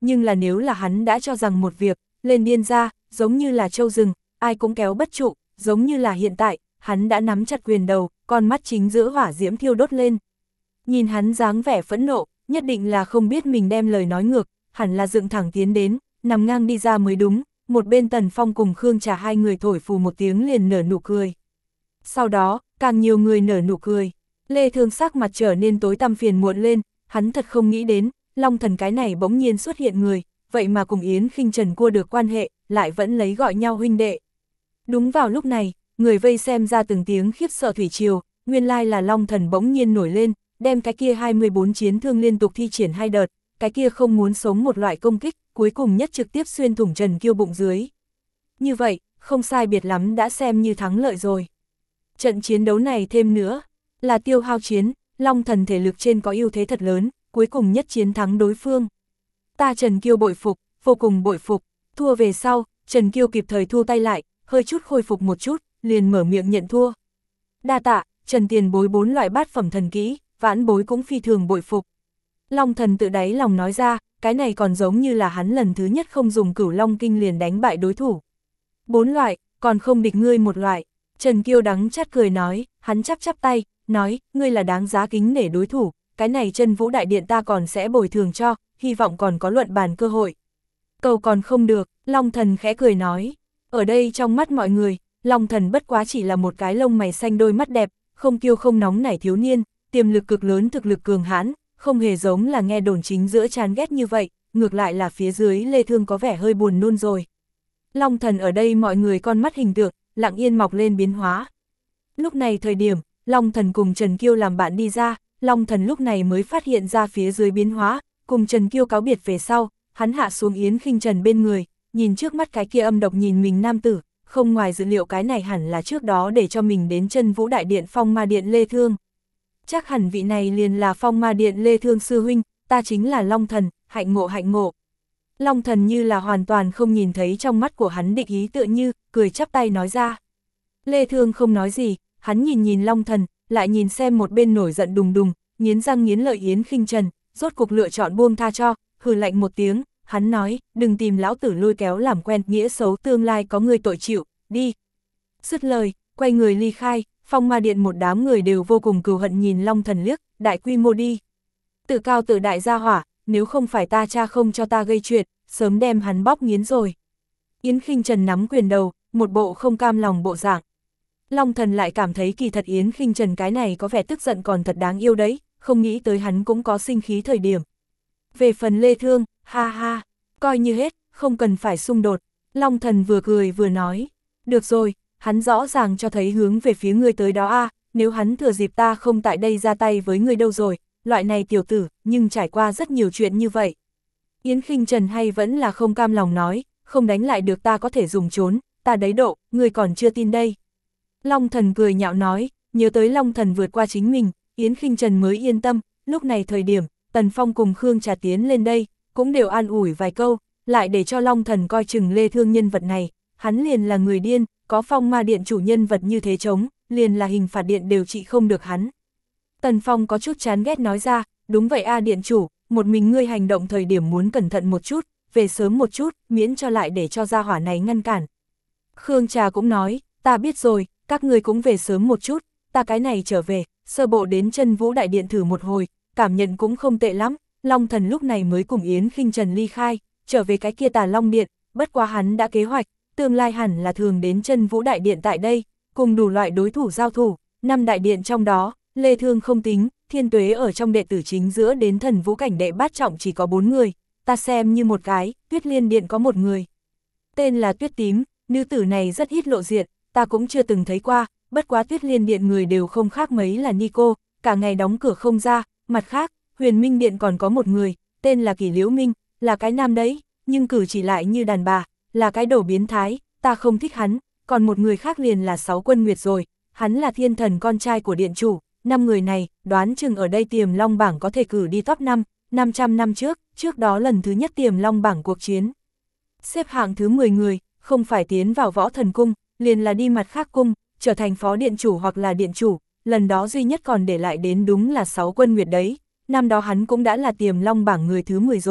nhưng là nếu là hắn đã cho rằng một việc, lên điên ra, giống như là trâu rừng, ai cũng kéo bất trụ, giống như là hiện tại, hắn đã nắm chặt quyền đầu, con mắt chính giữa hỏa diễm thiêu đốt lên. Nhìn hắn dáng vẻ phẫn nộ, nhất định là không biết mình đem lời nói ngược, hẳn là dựng thẳng tiến đến, nằm ngang đi ra mới đúng, một bên Tần Phong cùng Khương Trà hai người thổi phù một tiếng liền nở nụ cười. Sau đó, càng nhiều người nở nụ cười, Lê Thương sắc mặt trở nên tối tăm phiền muộn lên, hắn thật không nghĩ đến, Long Thần cái này bỗng nhiên xuất hiện người, vậy mà cùng Yến Khinh Trần cua được quan hệ, lại vẫn lấy gọi nhau huynh đệ. Đúng vào lúc này, người vây xem ra từng tiếng khiếp sợ thủy triều, nguyên lai là Long Thần bỗng nhiên nổi lên, đem cái kia hai mươi bốn chiến thương liên tục thi triển hai đợt, cái kia không muốn sống một loại công kích, cuối cùng nhất trực tiếp xuyên thủng Trần Kiêu bụng dưới. Như vậy, không sai biệt lắm đã xem như thắng lợi rồi. Trận chiến đấu này thêm nữa, là tiêu hao chiến, Long Thần thể lực trên có ưu thế thật lớn, cuối cùng nhất chiến thắng đối phương. Ta Trần Kiêu bội phục, vô cùng bội phục, thua về sau, Trần Kiêu kịp thời thu tay lại, hơi chút khôi phục một chút, liền mở miệng nhận thua. Đa tạ, Trần tiền bối bốn loại bát phẩm thần kỹ, vãn bối cũng phi thường bội phục. Long Thần tự đáy lòng nói ra, cái này còn giống như là hắn lần thứ nhất không dùng Cửu Long Kinh liền đánh bại đối thủ. Bốn loại, còn không địch ngươi một loại. Trần Kiêu đắng chát cười nói, hắn chắp chắp tay, nói, ngươi là đáng giá kính nể đối thủ, cái này Chân Vũ Đại Điện ta còn sẽ bồi thường cho, hy vọng còn có luận bàn cơ hội. Cầu còn không được, Long Thần khẽ cười nói, ở đây trong mắt mọi người, Long Thần bất quá chỉ là một cái lông mày xanh đôi mắt đẹp, không kiêu không nóng nảy thiếu niên, tiềm lực cực lớn thực lực cường hãn, không hề giống là nghe đồn chính giữa chán ghét như vậy, ngược lại là phía dưới Lê Thương có vẻ hơi buồn nôn rồi. Long Thần ở đây mọi người con mắt hình tượng, lặng yên mọc lên biến hóa. Lúc này thời điểm, Long Thần cùng Trần Kiêu làm bạn đi ra, Long Thần lúc này mới phát hiện ra phía dưới biến hóa, cùng Trần Kiêu cáo biệt về sau, hắn hạ xuống Yến Khinh Trần bên người, nhìn trước mắt cái kia âm độc nhìn mình nam tử, không ngoài dự liệu cái này hẳn là trước đó để cho mình đến Chân Vũ Đại Điện Phong Ma Điện Lê Thương. Chắc hẳn vị này liền là Phong Ma Điện Lê Thương sư huynh, ta chính là Long Thần, hạnh ngộ hạnh ngộ. Long Thần như là hoàn toàn không nhìn thấy trong mắt của hắn địch ý tựa như, cười chắp tay nói ra. Lê Thương không nói gì, hắn nhìn nhìn Long Thần, lại nhìn xem một bên nổi giận đùng đùng, nghiến răng nghiến lợi Yến Khinh Trần, rốt cuộc lựa chọn buông tha cho, hừ lạnh một tiếng, hắn nói, đừng tìm lão tử lôi kéo làm quen, nghĩa xấu tương lai có người tội chịu, đi. Dứt lời, quay người ly khai, Phong Ma Điện một đám người đều vô cùng cừu hận nhìn Long Thần liếc, đại quy mô đi. Tự cao tự đại gia hỏa, nếu không phải ta cha không cho ta gây chuyện, sớm đem hắn bóp nghiến rồi. Yến Khinh Trần nắm quyền đầu, một bộ không cam lòng bộ dạng. Long Thần lại cảm thấy kỳ thật Yến Khinh Trần cái này có vẻ tức giận còn thật đáng yêu đấy, không nghĩ tới hắn cũng có sinh khí thời điểm. Về phần Lê Thương, ha ha, coi như hết, không cần phải xung đột. Long Thần vừa cười vừa nói, được rồi, hắn rõ ràng cho thấy hướng về phía ngươi tới đó a, à, nếu hắn thừa dịp ta không tại đây ra tay với ngươi đâu rồi, loại này tiểu tử, nhưng trải qua rất nhiều chuyện như vậy. Yến Khinh Trần hay vẫn là không cam lòng nói, không đánh lại được ta có thể dùng trốn, ta đấy độ, ngươi còn chưa tin đây. Long Thần cười nhạo nói, nhớ tới Long Thần vượt qua chính mình, Yến Khinh Trần mới yên tâm, lúc này thời điểm, Tần Phong cùng Khương Trà tiến lên đây, cũng đều an ủi vài câu, lại để cho Long Thần coi chừng Lê Thương nhân vật này, hắn liền là người điên, có Phong Ma Điện chủ nhân vật như thế chống, liền là hình phạt điện đều trị không được hắn. Tần Phong có chút chán ghét nói ra, đúng vậy a điện chủ, một mình ngươi hành động thời điểm muốn cẩn thận một chút, về sớm một chút, miễn cho lại để cho gia hỏa này ngăn cản. Khương Trà cũng nói, ta biết rồi, các ngươi cũng về sớm một chút, ta cái này trở về, sơ bộ đến Chân Vũ Đại Điện thử một hồi, cảm nhận cũng không tệ lắm. Long Thần lúc này mới cùng Yến Khinh Trần ly khai, trở về cái kia Tà Long Điện, bất quá hắn đã kế hoạch, tương lai hẳn là thường đến Chân Vũ Đại Điện tại đây, cùng đủ loại đối thủ giao thủ, năm đại điện trong đó, Lê Thương không tính, Thiên Tuế ở trong đệ tử chính giữa đến Thần Vũ cảnh đệ bát trọng chỉ có bốn người, ta xem như một cái, Tuyết Liên Điện có một người. Tên là Tuyết Tím, nữ tử này rất ít lộ diện, ta cũng chưa từng thấy qua, bất quá Tuyết Liên Điện người đều không khác mấy là Nico, cả ngày đóng cửa không ra, mặt khác, Huyền Minh Điện còn có một người, tên là Kỷ Liễu Minh, là cái nam đấy, nhưng cử chỉ lại như đàn bà, là cái đồ biến thái, ta không thích hắn, còn một người khác liền là Sáu Quân Nguyệt rồi, hắn là thiên thần con trai của điện chủ, năm người này, đoán chừng ở đây Tiềm Long bảng có thể cử đi top năm, năm trăm năm trước, trước đó lần thứ nhất Tiềm Long bảng cuộc chiến. Xếp hạng thứ mười người, không phải tiến vào Võ Thần Cung, liền là đi mặt khác cung, trở thành phó điện chủ hoặc là điện chủ, lần đó duy nhất còn để lại đến đúng là Sáu Quân Nguyệt đấy, năm đó hắn cũng đã là Tiềm Long bảng người thứ mười rồi,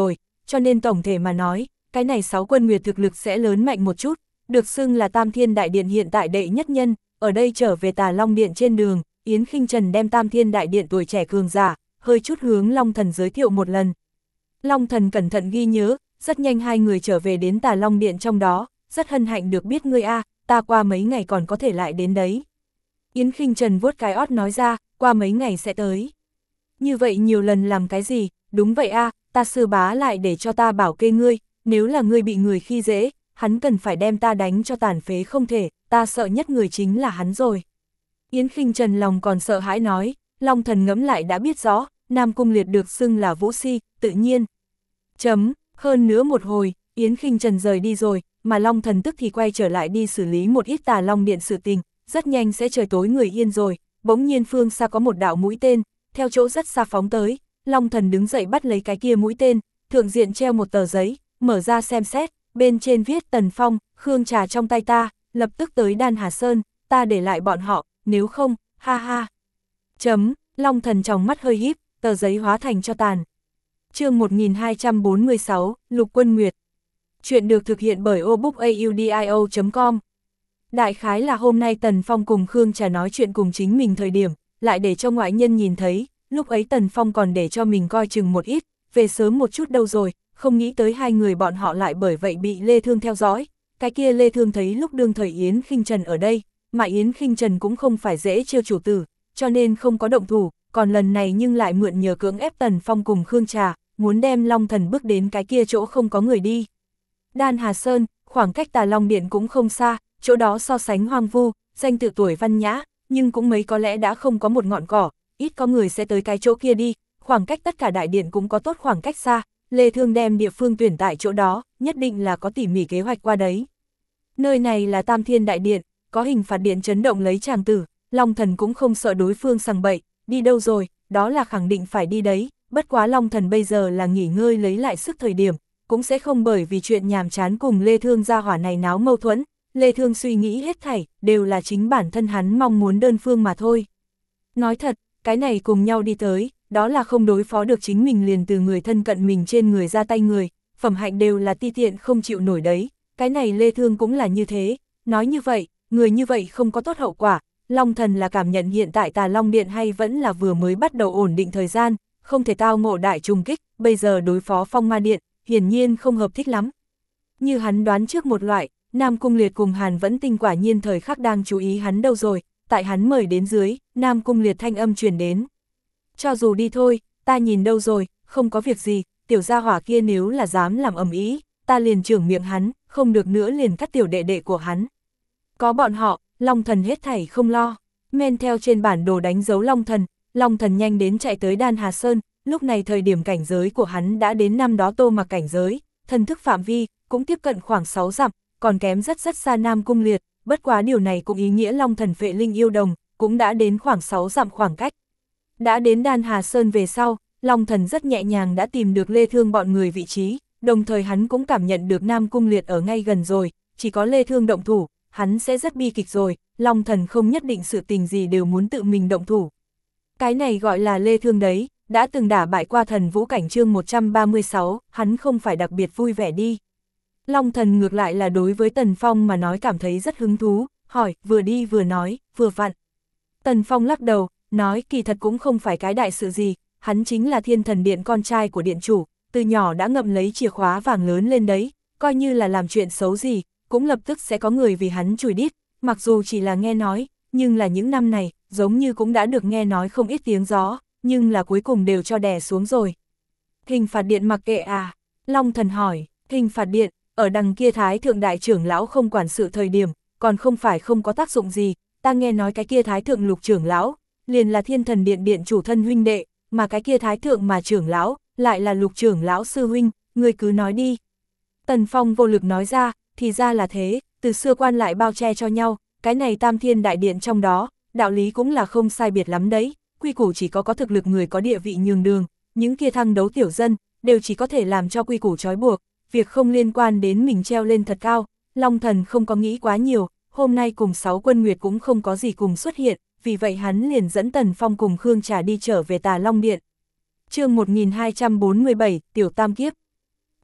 cho nên tổng thể mà nói, cái này sáu quân nguyệt thực lực sẽ lớn mạnh một chút, được xưng là Tam Thiên Đại Điện hiện tại đệ nhất nhân, ở đây trở về Tà Long Điện trên đường, Yến Khinh Trần đem Tam Thiên Đại Điện tuổi trẻ cường giả, hơi chút hướng Long Thần giới thiệu một lần. Long Thần cẩn thận ghi nhớ, rất nhanh hai người trở về đến Tà Long Điện trong đó, rất hân hạnh được biết ngươi a, ta qua mấy ngày còn có thể lại đến đấy. Yến Khinh Trần vuốt cái ót nói ra, qua mấy ngày sẽ tới. Như vậy nhiều lần làm cái gì, đúng vậy a, ta sư bá lại để cho ta bảo kê ngươi, nếu là ngươi bị người khi dễ, hắn cần phải đem ta đánh cho tàn phế không thể, ta sợ nhất người chính là hắn rồi. Yến Khinh Trần lòng còn sợ hãi nói, Long Thần ngẫm lại đã biết rõ, Nam Cung Liệt được xưng là Vũ Si, tự nhiên. Chấm, hơn nữa một hồi, Yến Khinh Trần rời đi rồi, mà Long Thần tức thì quay trở lại đi xử lý một ít Tà Long Điện sự tình, rất nhanh sẽ trời tối người yên rồi, bỗng nhiên phương xa có một đạo mũi tên, theo chỗ rất xa phóng tới, Long Thần đứng dậy bắt lấy cái kia mũi tên, thượng diện treo một tờ giấy, mở ra xem xét, bên trên viết Tần Phong, Khương Trà trong tay ta, lập tức tới Đan Hà Sơn, ta để lại bọn họ, nếu không, ha ha. Chấm, Long Thần trong mắt hơi híp, tờ giấy hóa thành cho tàn. Chương một nghìn hai trăm bốn mươi sáu, Lục Quân Nguyệt. Chuyện được thực hiện bởi obookaudio chấm com. Đại khái là hôm nay Tần Phong cùng Khương Trà nói chuyện cùng chính mình thời điểm, lại để cho ngoại nhân nhìn thấy, lúc ấy Tần Phong còn để cho mình coi chừng một ít, về sớm một chút đâu rồi, không nghĩ tới hai người bọn họ lại bởi vậy bị Lê Thương theo dõi. Cái kia Lê Thương thấy lúc đương thời Yến Khinh Trần ở đây, mà Yến Khinh Trần cũng không phải dễ trêu chủ tử, cho nên không có động thủ, còn lần này nhưng lại mượn nhờ cưỡng ép Tần Phong cùng Khương Trà, muốn đem Long Thần bước đến cái kia chỗ không có người đi. Đan Hà Sơn, khoảng cách Tà Long Điện cũng không xa, chỗ đó so sánh hoang vu, danh tự tuổi văn nhã, nhưng cũng mấy có lẽ đã không có một ngọn cỏ, ít có người sẽ tới cái chỗ kia đi, khoảng cách tất cả đại điện cũng có tốt khoảng cách xa, Lê Thương đem địa phương tuyển tại chỗ đó, nhất định là có tỉ mỉ kế hoạch qua đấy. Nơi này là Tam Thiên Đại Điện, có hình phạt điện chấn động lấy chàng tử, Long Thần cũng không sợ đối phương sằng bậy, đi đâu rồi, đó là khẳng định phải đi đấy, bất quá Long Thần bây giờ là nghỉ ngơi lấy lại sức thời điểm, cũng sẽ không bởi vì chuyện nhàm chán cùng Lê Thương gia hỏa này náo mâu thuẫn, Lê Thương suy nghĩ hết thảy, đều là chính bản thân hắn mong muốn đơn phương mà thôi. Nói thật, cái này cùng nhau đi tới, đó là không đối phó được chính mình liền từ người thân cận mình trên người ra tay người, phẩm hạnh đều là ti tiện không chịu nổi đấy, cái này Lê Thương cũng là như thế, nói như vậy, người như vậy không có tốt hậu quả, Long Thần là cảm nhận hiện tại Tà Long Điện hay vẫn là vừa mới bắt đầu ổn định thời gian, không thể tao ngộ đại trùng kích, bây giờ đối phó Phong Ma Điện, hiển nhiên không hợp thích lắm. Như hắn đoán trước một loại, Nam Cung Liệt cùng Hàn Vẫn Tinh quả nhiên thời khắc đang chú ý hắn đâu rồi, tại hắn mời đến dưới, Nam Cung Liệt thanh âm truyền đến. Cho dù đi thôi, ta nhìn đâu rồi, không có việc gì, tiểu gia hỏa kia nếu là dám làm ầm ĩ, ta liền trưởng miệng hắn, không được nữa liền cắt tiểu đệ đệ của hắn. Có bọn họ, Long Thần hết thảy không lo, men theo trên bản đồ đánh dấu Long Thần, Long Thần nhanh đến chạy tới Đan Hà Sơn, lúc này thời điểm cảnh giới của hắn đã đến năm đó Tô Mặc cảnh giới, thần thức phạm vi, cũng tiếp cận khoảng sáu dặm, còn kém rất rất xa Nam Cung Liệt, bất quá điều này cũng ý nghĩa Long Thần phệ linh yêu đồng, cũng đã đến khoảng sáu dặm khoảng cách. Đã đến Đan Hà Sơn về sau, Long Thần rất nhẹ nhàng đã tìm được Lê Thương bọn người vị trí, đồng thời hắn cũng cảm nhận được Nam Cung Liệt ở ngay gần rồi, chỉ có Lê Thương động thủ, hắn sẽ rất bi kịch rồi, Long Thần không nhất định sự tình gì đều muốn tự mình động thủ. Cái này gọi là Lê Thương đấy, đã từng đả bại qua thần vũ cảnh chương một trăm ba mươi sáu, hắn không phải đặc biệt vui vẻ đi. Long Thần ngược lại là đối với Tần Phong mà nói cảm thấy rất hứng thú, hỏi, vừa đi vừa nói, vừa vặn. Tần Phong lắc đầu, nói kỳ thật cũng không phải cái đại sự gì, hắn chính là Thiên Thần Điện con trai của điện chủ, từ nhỏ đã ngậm lấy chìa khóa vàng lớn lên đấy, coi như là làm chuyện xấu gì, cũng lập tức sẽ có người vì hắn chùi đít, mặc dù chỉ là nghe nói, nhưng là những năm này, giống như cũng đã được nghe nói không ít tiếng gió, nhưng là cuối cùng đều cho đè xuống rồi. Hình phạt điện mặc kệ à? Long Thần hỏi, hình phạt điện, ở đằng kia Thái Thượng Đại trưởng lão không quản sự thời điểm, còn không phải không có tác dụng gì, ta nghe nói cái kia Thái Thượng Lục trưởng lão, liền là Thiên Thần Điện điện chủ thân huynh đệ, mà cái kia Thái Thượng mà trưởng lão, lại là Lục trưởng lão sư huynh, người cứ nói đi. Tần Phong vô lực nói ra, thì ra là thế, từ xưa quan lại bao che cho nhau, cái này Tam Thiên Đại Điện trong đó, đạo lý cũng là không sai biệt lắm đấy, quy củ chỉ có có thực lực người có địa vị nhường đường, những kia thăng đấu tiểu dân, đều chỉ có thể làm cho quy củ trói buộc, việc không liên quan đến mình treo lên thật cao, Long Thần không có nghĩ quá nhiều, hôm nay cùng sáu quân nguyệt cũng không có gì cùng xuất hiện, vì vậy hắn liền dẫn Tần Phong cùng Khương Trà đi trở về Tà Long Điện. Chương một nghìn hai trăm bốn mươi bảy, Tiểu Tam Kiếp.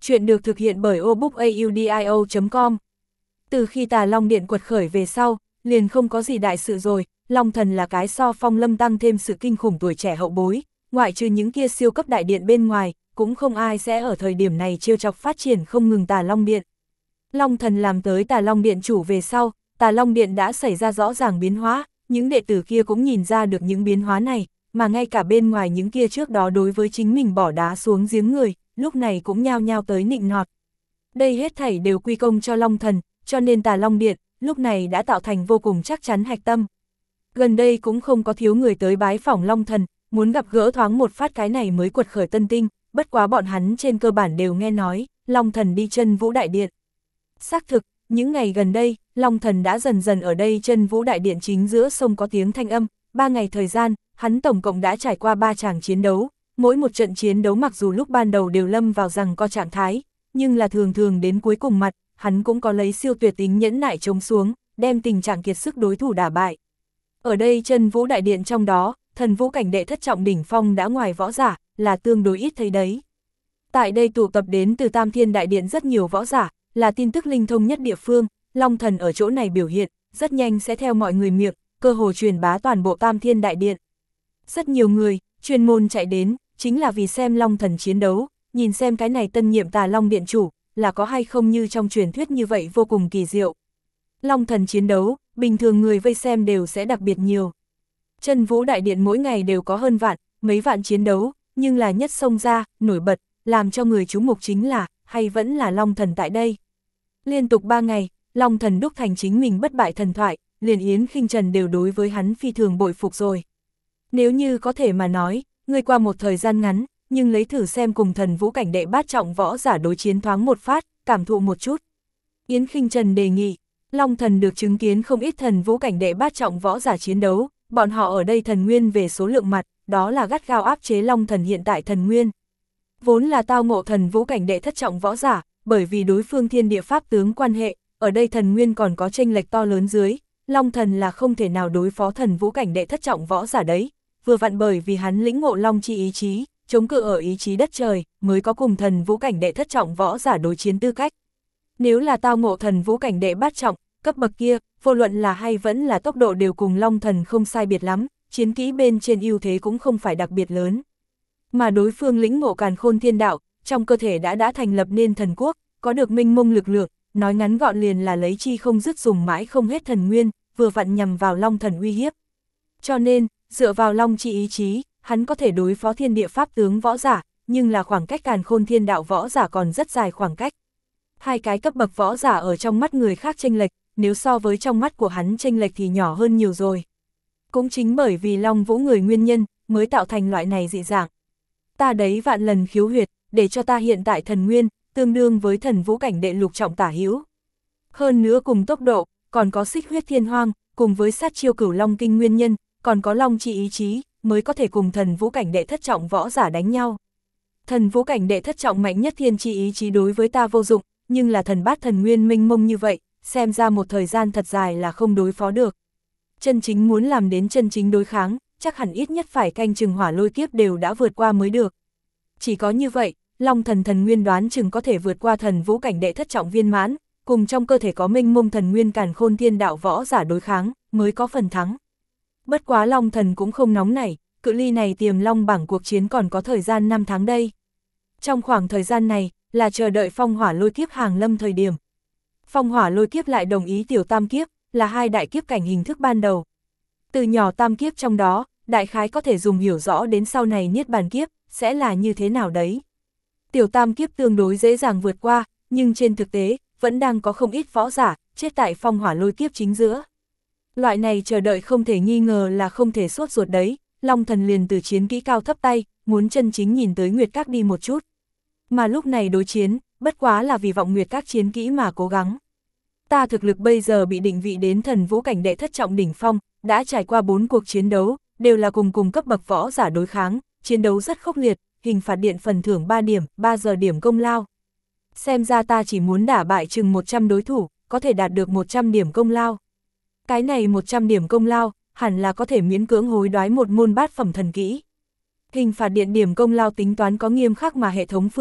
Chuyện được thực hiện bởi obookaudio chấm com. Từ khi Tà Long Điện quật khởi về sau, liền không có gì đại sự rồi, Long Thần là cái so Phong Lâm tăng thêm sự kinh khủng tuổi trẻ hậu bối, ngoại trừ những kia siêu cấp đại điện bên ngoài, cũng không ai sẽ ở thời điểm này trêu chọc phát triển không ngừng Tà Long Điện. Long Thần làm tới Tà Long Điện chủ về sau, Tà Long Điện đã xảy ra rõ ràng biến hóa, những đệ tử kia cũng nhìn ra được những biến hóa này, mà ngay cả bên ngoài những kia trước đó đối với chính mình bỏ đá xuống giếng người, lúc này cũng nhao nhao tới nịnh nọt. Đây hết thảy đều quy công cho Long Thần, cho nên Tà Long Điện, lúc này đã tạo thành vô cùng chắc chắn hạch tâm. Gần đây cũng không có thiếu người tới bái phỏng Long Thần, muốn gặp gỡ thoáng một phát cái này mới quật khởi tân tinh, bất quá bọn hắn trên cơ bản đều nghe nói, Long Thần đi Chân Vũ Đại Điện. Xác thực, những ngày gần đây, Long Thần đã dần dần ở đây Chân Vũ Đại Điện chính giữa sông có tiếng thanh âm, ba ngày thời gian, hắn tổng cộng đã trải qua ba tràng chiến đấu, mỗi một trận chiến đấu mặc dù lúc ban đầu đều lâm vào rằng co trạng thái, nhưng là thường thường đến cuối cùng mặt, hắn cũng có lấy siêu tuyệt tính nhẫn nại chống xuống, đem tình trạng kiệt sức đối thủ đả bại. Ở đây Chân Vũ Đại Điện trong đó, thần vũ cảnh đệ thất trọng đỉnh phong đã ngoài võ giả, là tương đối ít thấy đấy. Tại đây tụ tập đến từ Tam Thiên Đại Điện rất nhiều võ giả, là tin tức linh thông nhất địa phương, Long Thần ở chỗ này biểu hiện, rất nhanh sẽ theo mọi người miệng, cơ hồ truyền bá toàn bộ Tam Thiên Đại Điện. Rất nhiều người, chuyên môn chạy đến, chính là vì xem Long Thần chiến đấu, nhìn xem cái này tân nhiệm Tà Long Điện chủ, là có hay không như trong truyền thuyết như vậy vô cùng kỳ diệu. Long Thần chiến đấu, bình thường người vây xem đều sẽ đặc biệt nhiều. Chân Vũ Đại Điện mỗi ngày đều có hơn vạn, mấy vạn chiến đấu, nhưng là nhất xông ra, nổi bật, làm cho người chú mục chính là, hay vẫn là Long Thần tại đây. Liên tục ba ngày, Long Thần đúc thành chính mình bất bại thần thoại, liền Yến Khinh Trần đều đối với hắn phi thường bội phục rồi. Nếu như có thể mà nói, người qua một thời gian ngắn, nhưng lấy thử xem cùng thần vũ cảnh đệ bát trọng võ giả đối chiến thoáng một phát, cảm thụ một chút. Yến Khinh Trần đề nghị, Long Thần được chứng kiến không ít thần vũ cảnh đệ bát trọng võ giả chiến đấu, bọn họ ở đây thần nguyên về số lượng mặt, đó là gắt gao áp chế Long Thần hiện tại thần nguyên. Vốn là tao ngộ thần vũ cảnh đệ thất trọng võ giả, bởi vì đối phương thiên địa pháp tướng quan hệ, ở đây thần nguyên còn có chênh lệch to lớn dưới, Long Thần là không thể nào đối phó thần vũ cảnh đệ thất trọng võ giả đấy, vừa vặn bởi vì hắn lĩnh ngộ Long chi ý chí, chống cự ở ý chí đất trời, mới có cùng thần vũ cảnh đệ thất trọng võ giả đối chiến tư cách. Nếu là tao ngộ thần vũ cảnh đệ bát trọng, cấp bậc kia, vô luận là hay vẫn là tốc độ đều cùng Long Thần không sai biệt lắm, chiến kỹ bên trên ưu thế cũng không phải đặc biệt lớn. Mà đối phương lĩnh ngộ Càn Khôn Thiên Đạo, trong cơ thể đã đã thành lập nên thần quốc, có được minh mông lực lượng, nói ngắn gọn liền là lấy chi không dứt dùng mãi không hết thần nguyên, vừa vặn nhằm vào Long Thần uy hiếp. Cho nên, dựa vào Long chi ý chí, hắn có thể đối phó thiên địa pháp tướng võ giả, nhưng là khoảng cách Càn Khôn Thiên Đạo võ giả còn rất dài khoảng cách. Hai cái cấp bậc võ giả ở trong mắt người khác chênh lệch, nếu so với trong mắt của hắn chênh lệch thì nhỏ hơn nhiều rồi. Cũng chính bởi vì Long Vũ người nguyên nhân, mới tạo thành loại này dị dạng. Ta đấy vạn lần khiếu huyệt, để cho ta hiện tại thần nguyên, tương đương với thần vũ cảnh đệ lục trọng tả hữu. Hơn nữa cùng tốc độ, còn có xích huyết thiên hoang, cùng với sát chiêu cửu long kinh nguyên nhân, còn có long chi ý chí, mới có thể cùng thần vũ cảnh đệ thất trọng võ giả đánh nhau. Thần vũ cảnh đệ thất trọng mạnh nhất thiên chi ý chí đối với ta vô dụng, nhưng là thần bát thần nguyên minh mông như vậy, xem ra một thời gian thật dài là không đối phó được. Chân chính muốn làm đến chân chính đối kháng, chắc hẳn ít nhất phải canh chừng hỏa lôi kiếp đều đã vượt qua mới được. Chỉ có như vậy, Long Thần thần nguyên đoán chừng có thể vượt qua thần vũ cảnh đệ thất trọng viên mãn, cùng trong cơ thể có minh mông thần nguyên Càn Khôn Thiên Đạo võ giả đối kháng, mới có phần thắng. Bất quá Long Thần cũng không nóng nảy, cự ly này tiềm long bảng cuộc chiến còn có thời gian năm tháng đây. Trong khoảng thời gian này, là chờ đợi phong hỏa lôi kiếp hàng lâm thời điểm. Phong hỏa lôi kiếp lại đồng ý tiểu tam kiếp, là hai đại kiếp cảnh hình thức ban đầu. Từ nhỏ tam kiếp trong đó, đại khái có thể dùng hiểu rõ đến sau này niết bàn kiếp, sẽ là như thế nào đấy. Tiểu tam kiếp tương đối dễ dàng vượt qua, nhưng trên thực tế, vẫn đang có không ít võ giả, chết tại phong hỏa lôi kiếp chính giữa. Loại này chờ đợi không thể nghi ngờ là không thể sốt ruột đấy, Long Thần liền từ chiến kỹ cao thấp tay, muốn chân chính nhìn tới Nguyệt Các đi một chút. Mà lúc này đối chiến, bất quá là vì vọng Nguyệt Các chiến kỹ mà cố gắng. Ta thực lực bây giờ bị định vị đến thần vũ cảnh đệ thất trọng đỉnh phong, đã trải qua bốn cuộc chiến đấu, đều là cùng cùng cấp bậc võ giả đối kháng, chiến đấu rất khốc liệt, hình phạt điện phần thưởng ba điểm, ba giờ điểm công lao. Xem ra ta chỉ muốn đả bại chừng một trăm đối thủ, có thể đạt được một trăm điểm công lao. Cái này một trăm điểm công lao, hẳn là có thể miễn cưỡng hối đoái một môn bát phẩm thần kỹ. Hình phạt điện điểm công lao tính toán có nghiêm khắc mà hệ thống phương thức,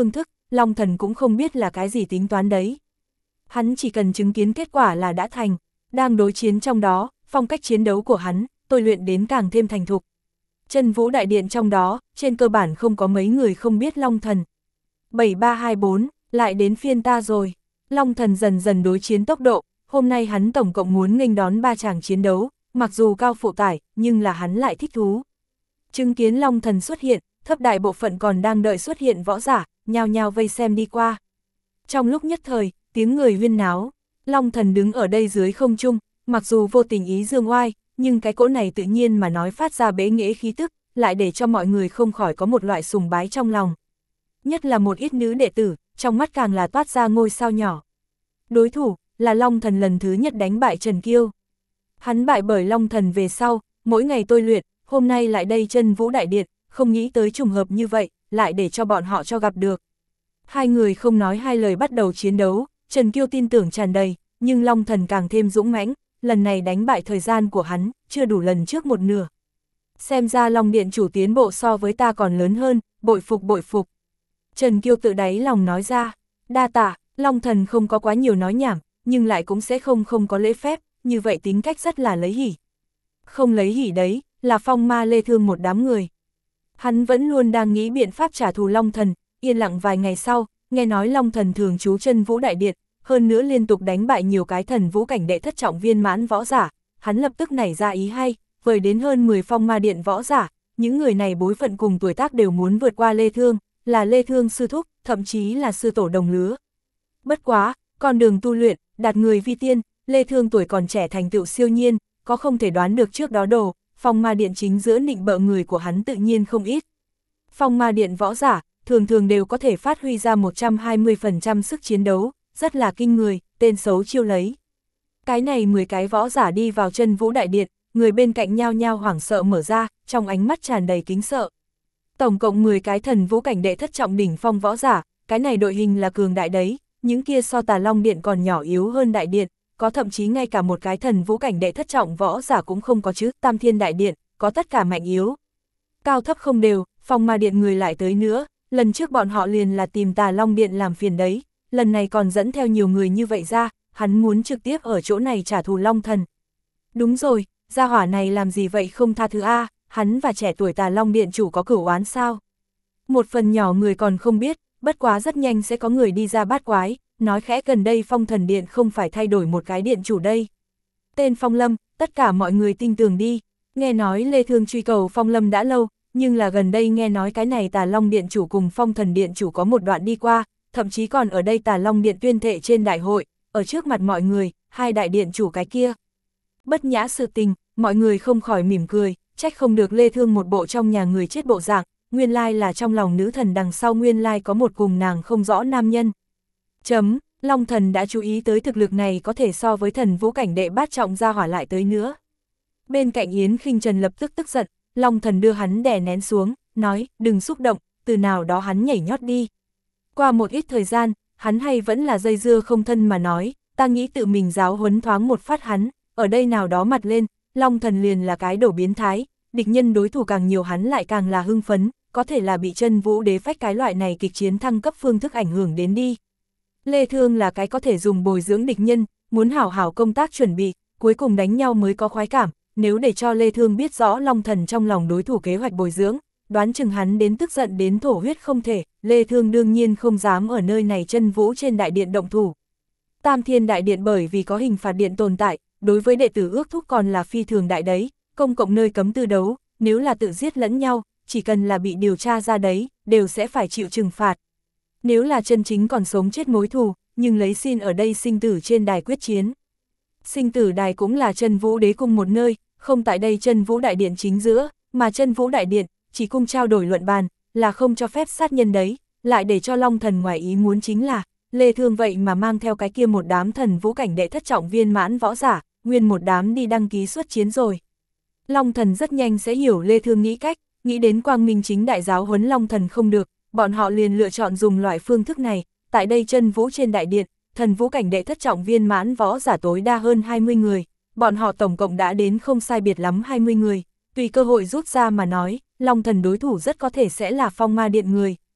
Long Thần cũng không biết là cái gì tính toán đấy. Hắn chỉ cần chứng kiến kết quả là đã thành, đang đối chiến trong đó, phong cách chiến đấu của hắn, tôi luyện đến càng thêm thành thục. Chân Vũ Đại Điện trong đó, trên cơ bản không có mấy người không biết Long Thần. bảy ba hai bốn, lại đến phiên ta rồi. Long Thần dần dần đối chiến tốc độ, hôm nay hắn tổng cộng muốn nghênh đón ba chàng chiến đấu, mặc dù cao phụ tải, nhưng là hắn lại thích thú. Chứng kiến Long Thần xuất hiện, thấp đại bộ phận còn đang đợi xuất hiện võ giả, nhao nhao vây xem đi qua. Trong lúc nhất thời, tiếng người huyên náo, Long Thần đứng ở đây dưới không trung, mặc dù vô tình ý dương oai, nhưng cái cỗ này tự nhiên mà nói phát ra bế nghệ khí tức, lại để cho mọi người không khỏi có một loại sùng bái trong lòng. Nhất là một ít nữ đệ tử, trong mắt càng là toát ra ngôi sao nhỏ. Đối thủ, là Long Thần lần thứ nhất đánh bại Trần Kiêu. Hắn bại bởi Long Thần về sau, mỗi ngày tôi luyện, hôm nay lại đây Chân Vũ Đại Điện, không nghĩ tới trùng hợp như vậy, lại để cho bọn họ cho gặp được. Hai người không nói hai lời bắt đầu chiến đấu, Trần Kiêu tin tưởng tràn đầy, nhưng Long Thần càng thêm dũng mãnh, lần này đánh bại thời gian của hắn, chưa đủ lần trước một nửa. Xem ra Long Điện chủ tiến bộ so với ta còn lớn hơn, bội phục bội phục. Trần Kiêu tự đáy lòng nói ra, đa tạ, Long Thần không có quá nhiều nói nhảm, nhưng lại cũng sẽ không không có lễ phép, như vậy tính cách rất là lấy hỉ. Không lấy hỉ đấy, là Phong Ma Lê Thương một đám người. Hắn vẫn luôn đang nghĩ biện pháp trả thù Long Thần, yên lặng vài ngày sau, nghe nói Long Thần thường trú Chân Vũ Đại Điện, hơn nữa liên tục đánh bại nhiều cái thần vũ cảnh đệ thất trọng viên mãn võ giả, hắn lập tức nảy ra ý hay, vời đến hơn mười Phong Ma Điện võ giả, những người này bối phận cùng tuổi tác đều muốn vượt qua Lê Thương, là Lê Thương sư thúc, thậm chí là sư tổ đồng lứa. Bất quá, con đường tu luyện, đạt người vi tiên, Lê Thương tuổi còn trẻ thành tựu siêu nhiên, có không thể đoán được trước đó đồ, Phong Ma Điện chính giữa nịnh bợ người của hắn tự nhiên không ít. Phong Ma Điện võ giả, thường thường đều có thể phát huy ra một trăm hai mươi phần trăm sức chiến đấu, rất là kinh người, tên xấu chiêu lấy. Cái này mười cái võ giả đi vào Chân Vũ Đại Điện, người bên cạnh nhao nhao hoảng sợ mở ra, trong ánh mắt tràn đầy kính sợ. Tổng cộng mười cái thần vũ cảnh đệ thất trọng đỉnh phong võ giả, cái này đội hình là cường đại đấy, những kia so Tà Long Điện còn nhỏ yếu hơn Đại Điện, có thậm chí ngay cả một cái thần vũ cảnh đệ thất trọng võ giả cũng không có chứ, Tam Thiên Đại Điện, có tất cả mạnh yếu. Cao thấp không đều, Phong Ma Điện người lại tới nữa, lần trước bọn họ liền là tìm Tà Long Điện làm phiền đấy, lần này còn dẫn theo nhiều người như vậy ra, hắn muốn trực tiếp ở chỗ này trả thù Long Thần. Đúng rồi, gia hỏa này làm gì vậy không tha thứ A, hắn và trẻ tuổi Tà Long Điện chủ có cửu oán sao? Một phần nhỏ người còn không biết, bất quá rất nhanh sẽ có người đi ra bát quái, nói khẽ gần đây Phong Thần Điện không phải thay đổi một cái điện chủ đây. Tên Phong Lâm, tất cả mọi người tin tưởng đi, nghe nói Lê Thương truy cầu Phong Lâm đã lâu, nhưng là gần đây nghe nói cái này Tà Long Điện chủ cùng Phong Thần Điện chủ có một đoạn đi qua, thậm chí còn ở đây Tà Long Điện tuyên thệ trên đại hội, ở trước mặt mọi người, hai đại điện chủ cái kia. Bất nhã sự tình, mọi người không khỏi mỉm cười, trách không được Lê Thương một bộ trong nhà người chết bộ dạng, nguyên lai là trong lòng nữ thần đằng sau nguyên lai có một cùng nàng không rõ nam nhân. Chấm, Long Thần đã chú ý tới thực lực này có thể so với thần vũ cảnh đệ bát trọng gia hỏa lại tới nữa. Bên cạnh Yến Khinh Trần lập tức tức giận, Long Thần đưa hắn đè nén xuống, nói, đừng xúc động, từ nào đó hắn nhảy nhót đi. Qua một ít thời gian, hắn hay vẫn là dây dưa không thân mà nói, ta nghĩ tự mình giáo huấn thoáng một phát hắn, ở đây nào đó mặt lên, Long Thần liền là cái đổ biến thái, địch nhân đối thủ càng nhiều hắn lại càng là hưng phấn, có thể là bị Chân Vũ Đế phách cái loại này kịch chiến thăng cấp phương thức ảnh hưởng đến đi. Lê Thương là cái có thể dùng bồi dưỡng địch nhân, muốn hảo hảo công tác chuẩn bị, cuối cùng đánh nhau mới có khoái cảm, nếu để cho Lê Thương biết rõ Long Thần trong lòng đối thủ kế hoạch bồi dưỡng, đoán chừng hắn đến tức giận đến thổ huyết không thể, Lê Thương đương nhiên không dám ở nơi này Chân Vũ trên đại điện động thủ. Tam Thiên Đại Điện bởi vì có hình phạt điện tồn tại, đối với đệ tử ước thúc còn là phi thường đại đấy, công cộng nơi cấm tư đấu, nếu là tự giết lẫn nhau, chỉ cần là bị điều tra ra đấy, đều sẽ phải chịu trừng phạt. Nếu là chân chính còn sống chết mối thù, nhưng lấy xin ở đây sinh tử trên đài quyết chiến. Sinh tử đài cũng là Chân Vũ Đế cung một nơi, không tại đây Chân Vũ Đại Điện chính giữa, mà Chân Vũ Đại Điện chỉ cung trao đổi luận bàn, là không cho phép sát nhân đấy, lại để cho Long Thần ngoài ý muốn chính là, Lê Thương vậy mà mang theo cái kia một đám thần vũ cảnh đệ thất trọng viên mãn võ giả, nguyên một đám đi đăng ký xuất chiến rồi. Long Thần rất nhanh sẽ hiểu Lê Thương nghĩ cách, nghĩ đến quang minh chính đại giáo huấn Long Thần không được, bọn họ liền lựa chọn dùng loại phương thức này, tại đây Chân Vũ trên đại điện, thần vũ cảnh đệ thất trọng viên mãn võ giả tối đa hơn hai mươi người, bọn họ tổng cộng đã đến không sai biệt lắm hai mươi người, tùy cơ hội rút ra mà nói, Long Thần đối thủ rất có thể sẽ là Phong Ma Điện người,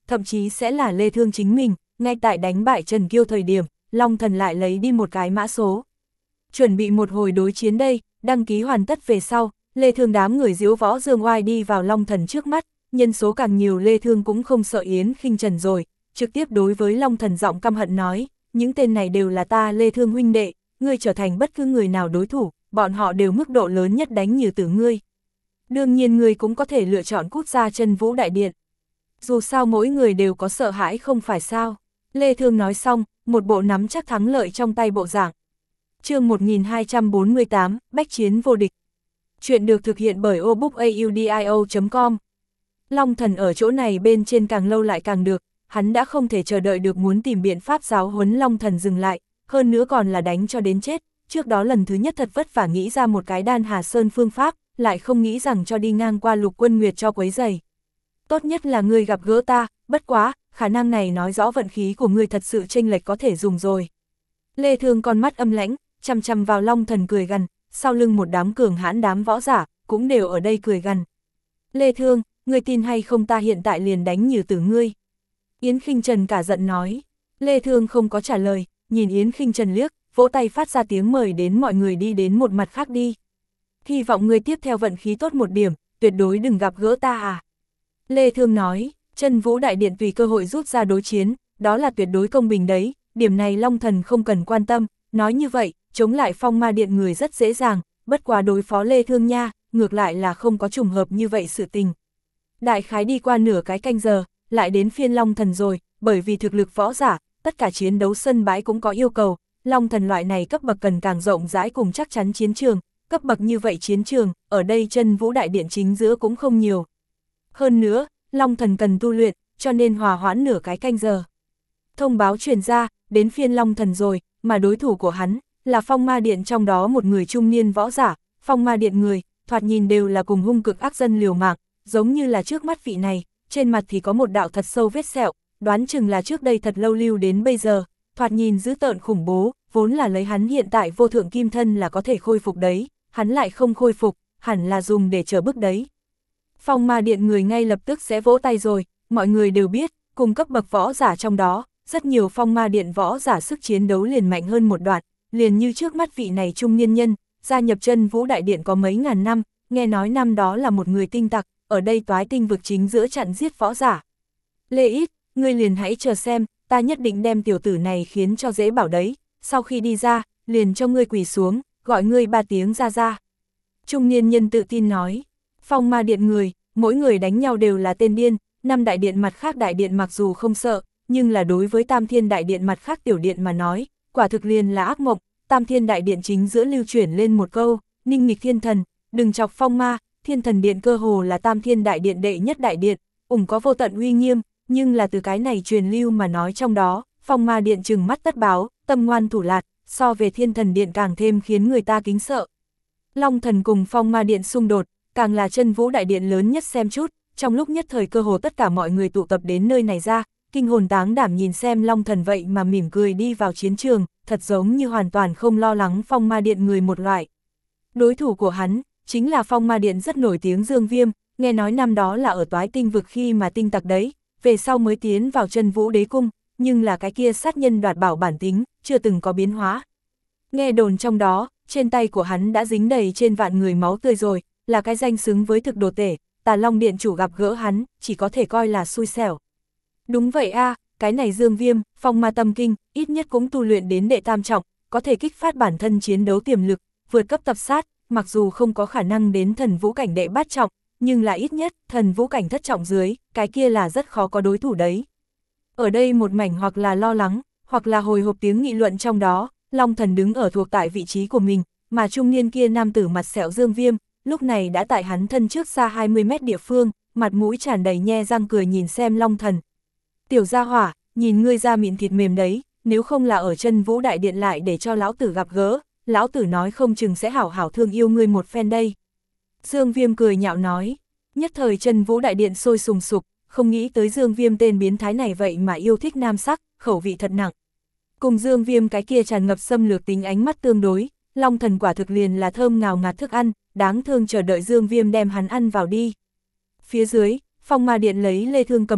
thậm chí sẽ là Lê Thương chính mình, ngay tại đánh bại Trần Kiêu thời điểm, Long Thần lại lấy đi một cái mã số. Chuẩn bị một hồi đối chiến đây, đăng ký hoàn tất về sau, Lê Thương đám người diễu võ dương oai đi vào Long Thần trước mắt, nhân số càng nhiều Lê Thương cũng không sợ Yến Khinh Trần rồi, trực tiếp đối với Long Thần giọng căm hận nói, những tên này đều là ta Lê Thương huynh đệ, ngươi trở thành bất cứ người nào đối thủ, bọn họ đều mức độ lớn nhất đánh như tử ngươi. Đương nhiên ngươi cũng có thể lựa chọn cút ra Chân Vũ Đại Điện. Dù sao mỗi người đều có sợ hãi không phải sao. Lê Thương nói xong, một bộ nắm chắc thắng lợi trong tay bộ dạng. Chương một nghìn hai trăm bốn mươi tám, Bách chiến vô địch. Chuyện được thực hiện bởi o book audio chấm com. Long Thần ở chỗ này bên trên càng lâu lại càng được, hắn đã không thể chờ đợi được muốn tìm biện pháp giáo huấn Long Thần dừng lại, hơn nữa còn là đánh cho đến chết. Trước đó lần thứ nhất thật vất vả nghĩ ra một cái Đan Hà Sơn phương pháp, lại không nghĩ rằng cho đi ngang qua Lục Quân Nguyệt cho quấy giày. Tốt nhất là ngươi gặp gỡ ta, bất quá, khả năng này nói rõ vận khí của ngươi thật sự chênh lệch có thể dùng rồi. Lê Thương con mắt âm lãnh, chằm chằm vào Long Thần cười gằn, sau lưng một đám cường hãn đám võ giả, cũng đều ở đây cười gằn. Lê Thương, ngươi tin hay không ta hiện tại liền đánh như tử ngươi. Yến Khinh Trần cả giận nói. Lê Thương không có trả lời, nhìn Yến Khinh Trần liếc, vỗ tay phát ra tiếng mời đến mọi người đi đến một mặt khác đi. Hy vọng ngươi tiếp theo vận khí tốt một điểm, tuyệt đối đừng gặp gỡ ta à. Lê Thương nói, Chân Vũ Đại Điện tùy cơ hội rút ra đối chiến, đó là tuyệt đối công bình đấy, điểm này Long Thần không cần quan tâm, nói như vậy, chống lại Phong Ma Điện người rất dễ dàng, bất quá đối phó Lê Thương nha, ngược lại là không có trùng hợp như vậy sự tình. Đại khái đi qua nửa cái canh giờ, lại đến phiên Long Thần rồi, bởi vì thực lực võ giả, tất cả chiến đấu sân bãi cũng có yêu cầu, Long Thần loại này cấp bậc cần càng rộng rãi cùng chắc chắn chiến trường, cấp bậc như vậy chiến trường, ở đây Chân Vũ Đại Điện chính giữa cũng không nhiều. Hơn nữa, Long Thần cần tu luyện, cho nên hòa hoãn nửa cái canh giờ. Thông báo truyền ra, đến phiên Long Thần rồi, mà đối thủ của hắn, là Phong Ma Điện trong đó một người trung niên võ giả, Phong Ma Điện người, thoạt nhìn đều là cùng hung cực ác dân liều mạng, giống như là trước mắt vị này, trên mặt thì có một đạo thật sâu vết sẹo, đoán chừng là trước đây thật lâu lưu đến bây giờ, thoạt nhìn dữ tợn khủng bố, vốn là lấy hắn hiện tại vô thượng kim thân là có thể khôi phục đấy, hắn lại không khôi phục, hẳn là dùng để chờ bức đấy. Phong Ma Điện người ngay lập tức sẽ vỗ tay rồi, mọi người đều biết, cùng cấp bậc võ giả trong đó, rất nhiều Phong Ma Điện võ giả sức chiến đấu liền mạnh hơn một đoạn, liền như trước mắt vị này trung niên nhân, gia nhập Chân Vũ Đại Điện có mấy ngàn năm, nghe nói năm đó là một người tinh tặc, ở đây Toái Tinh vực chính giữa chặn giết võ giả. Lê Ít, ngươi liền hãy chờ xem, ta nhất định đem tiểu tử này khiến cho dễ bảo đấy, sau khi đi ra, liền cho ngươi quỳ xuống, gọi ngươi ba tiếng ra ra. Trung niên nhân tự tin nói, Phong Ma Điện người, mỗi người đánh nhau đều là tên điên, năm đại điện mặt khác đại điện mặc dù không sợ, nhưng là đối với Tam Thiên Đại Điện mặt khác tiểu điện mà nói, quả thực liền là ác mộng. Tam Thiên Đại Điện chính giữa lưu chuyển lên một câu, ninh nghịch thiên thần, đừng chọc phong ma, Thiên Thần Điện cơ hồ là Tam Thiên Đại Điện đệ nhất đại điện, ủng có vô tận uy nghiêm, nhưng là từ cái này truyền lưu mà nói trong đó, Phong Ma Điện trừng mắt tất báo, tâm ngoan thủ lạt, so về Thiên Thần Điện càng thêm khiến người ta kính sợ. Long Thần cùng Phong Ma Điện xung đột, càng là Chân Vũ Đại Điện lớn nhất xem chút, trong lúc nhất thời cơ hồ tất cả mọi người tụ tập đến nơi này ra, kinh hồn táng đảm nhìn xem Long Thần vậy mà mỉm cười đi vào chiến trường, thật giống như hoàn toàn không lo lắng Phong Ma Điện người một loại. Đối thủ của hắn, chính là Phong Ma Điện rất nổi tiếng Dương Viêm, nghe nói năm đó là ở Toái Tinh vực khi mà tinh tặc đấy, về sau mới tiến vào Chân Vũ Đế Cung, nhưng là cái kia sát nhân đoạt bảo bản tính, chưa từng có biến hóa. Nghe đồn trong đó, trên tay của hắn đã dính đầy trên vạn người máu tươi rồi, là cái danh xứng với thực đồ tể, Tà Long Điện chủ gặp gỡ hắn, chỉ có thể coi là xui xẻo. Đúng vậy a, cái này Dương Viêm, Phong Ma Tâm Kinh, ít nhất cũng tu luyện đến đệ tam trọng, có thể kích phát bản thân chiến đấu tiềm lực, vượt cấp tập sát, mặc dù không có khả năng đến thần vũ cảnh đệ bát trọng, nhưng là ít nhất, thần vũ cảnh thất trọng dưới, cái kia là rất khó có đối thủ đấy. Ở đây một mảnh hoặc là lo lắng, hoặc là hồi hộp tiếng nghị luận trong đó, Long Thần đứng ở thuộc tại vị trí của mình, mà trung niên kia nam tử mặt sẹo Dương Viêm, lúc này đã tại hắn thân trước xa hai mươi mét địa phương, mặt mũi tràn đầy nhe răng cười nhìn xem Long Thần. Tiểu gia hỏa, nhìn ngươi ra miệng thịt mềm đấy, nếu không là ở Chân Vũ Đại Điện lại để cho lão tử gặp gỡ, lão tử nói không chừng sẽ hảo hảo thương yêu ngươi một phen đây. Dương Viêm cười nhạo nói, nhất thời Chân Vũ Đại Điện sôi sùng sục, không nghĩ tới Dương Viêm tên biến thái này vậy mà yêu thích nam sắc, khẩu vị thật nặng. Cùng Dương Viêm cái kia tràn ngập xâm lược tính ánh mắt tương đối, Long Thần quả thực liền là thơm ngào ngạt thức ăn, đáng thương chờ đợi Dương Viêm đem hắn ăn vào đi. Phía dưới, Phong Ma Điện lấy Lê Thương cầm đầu,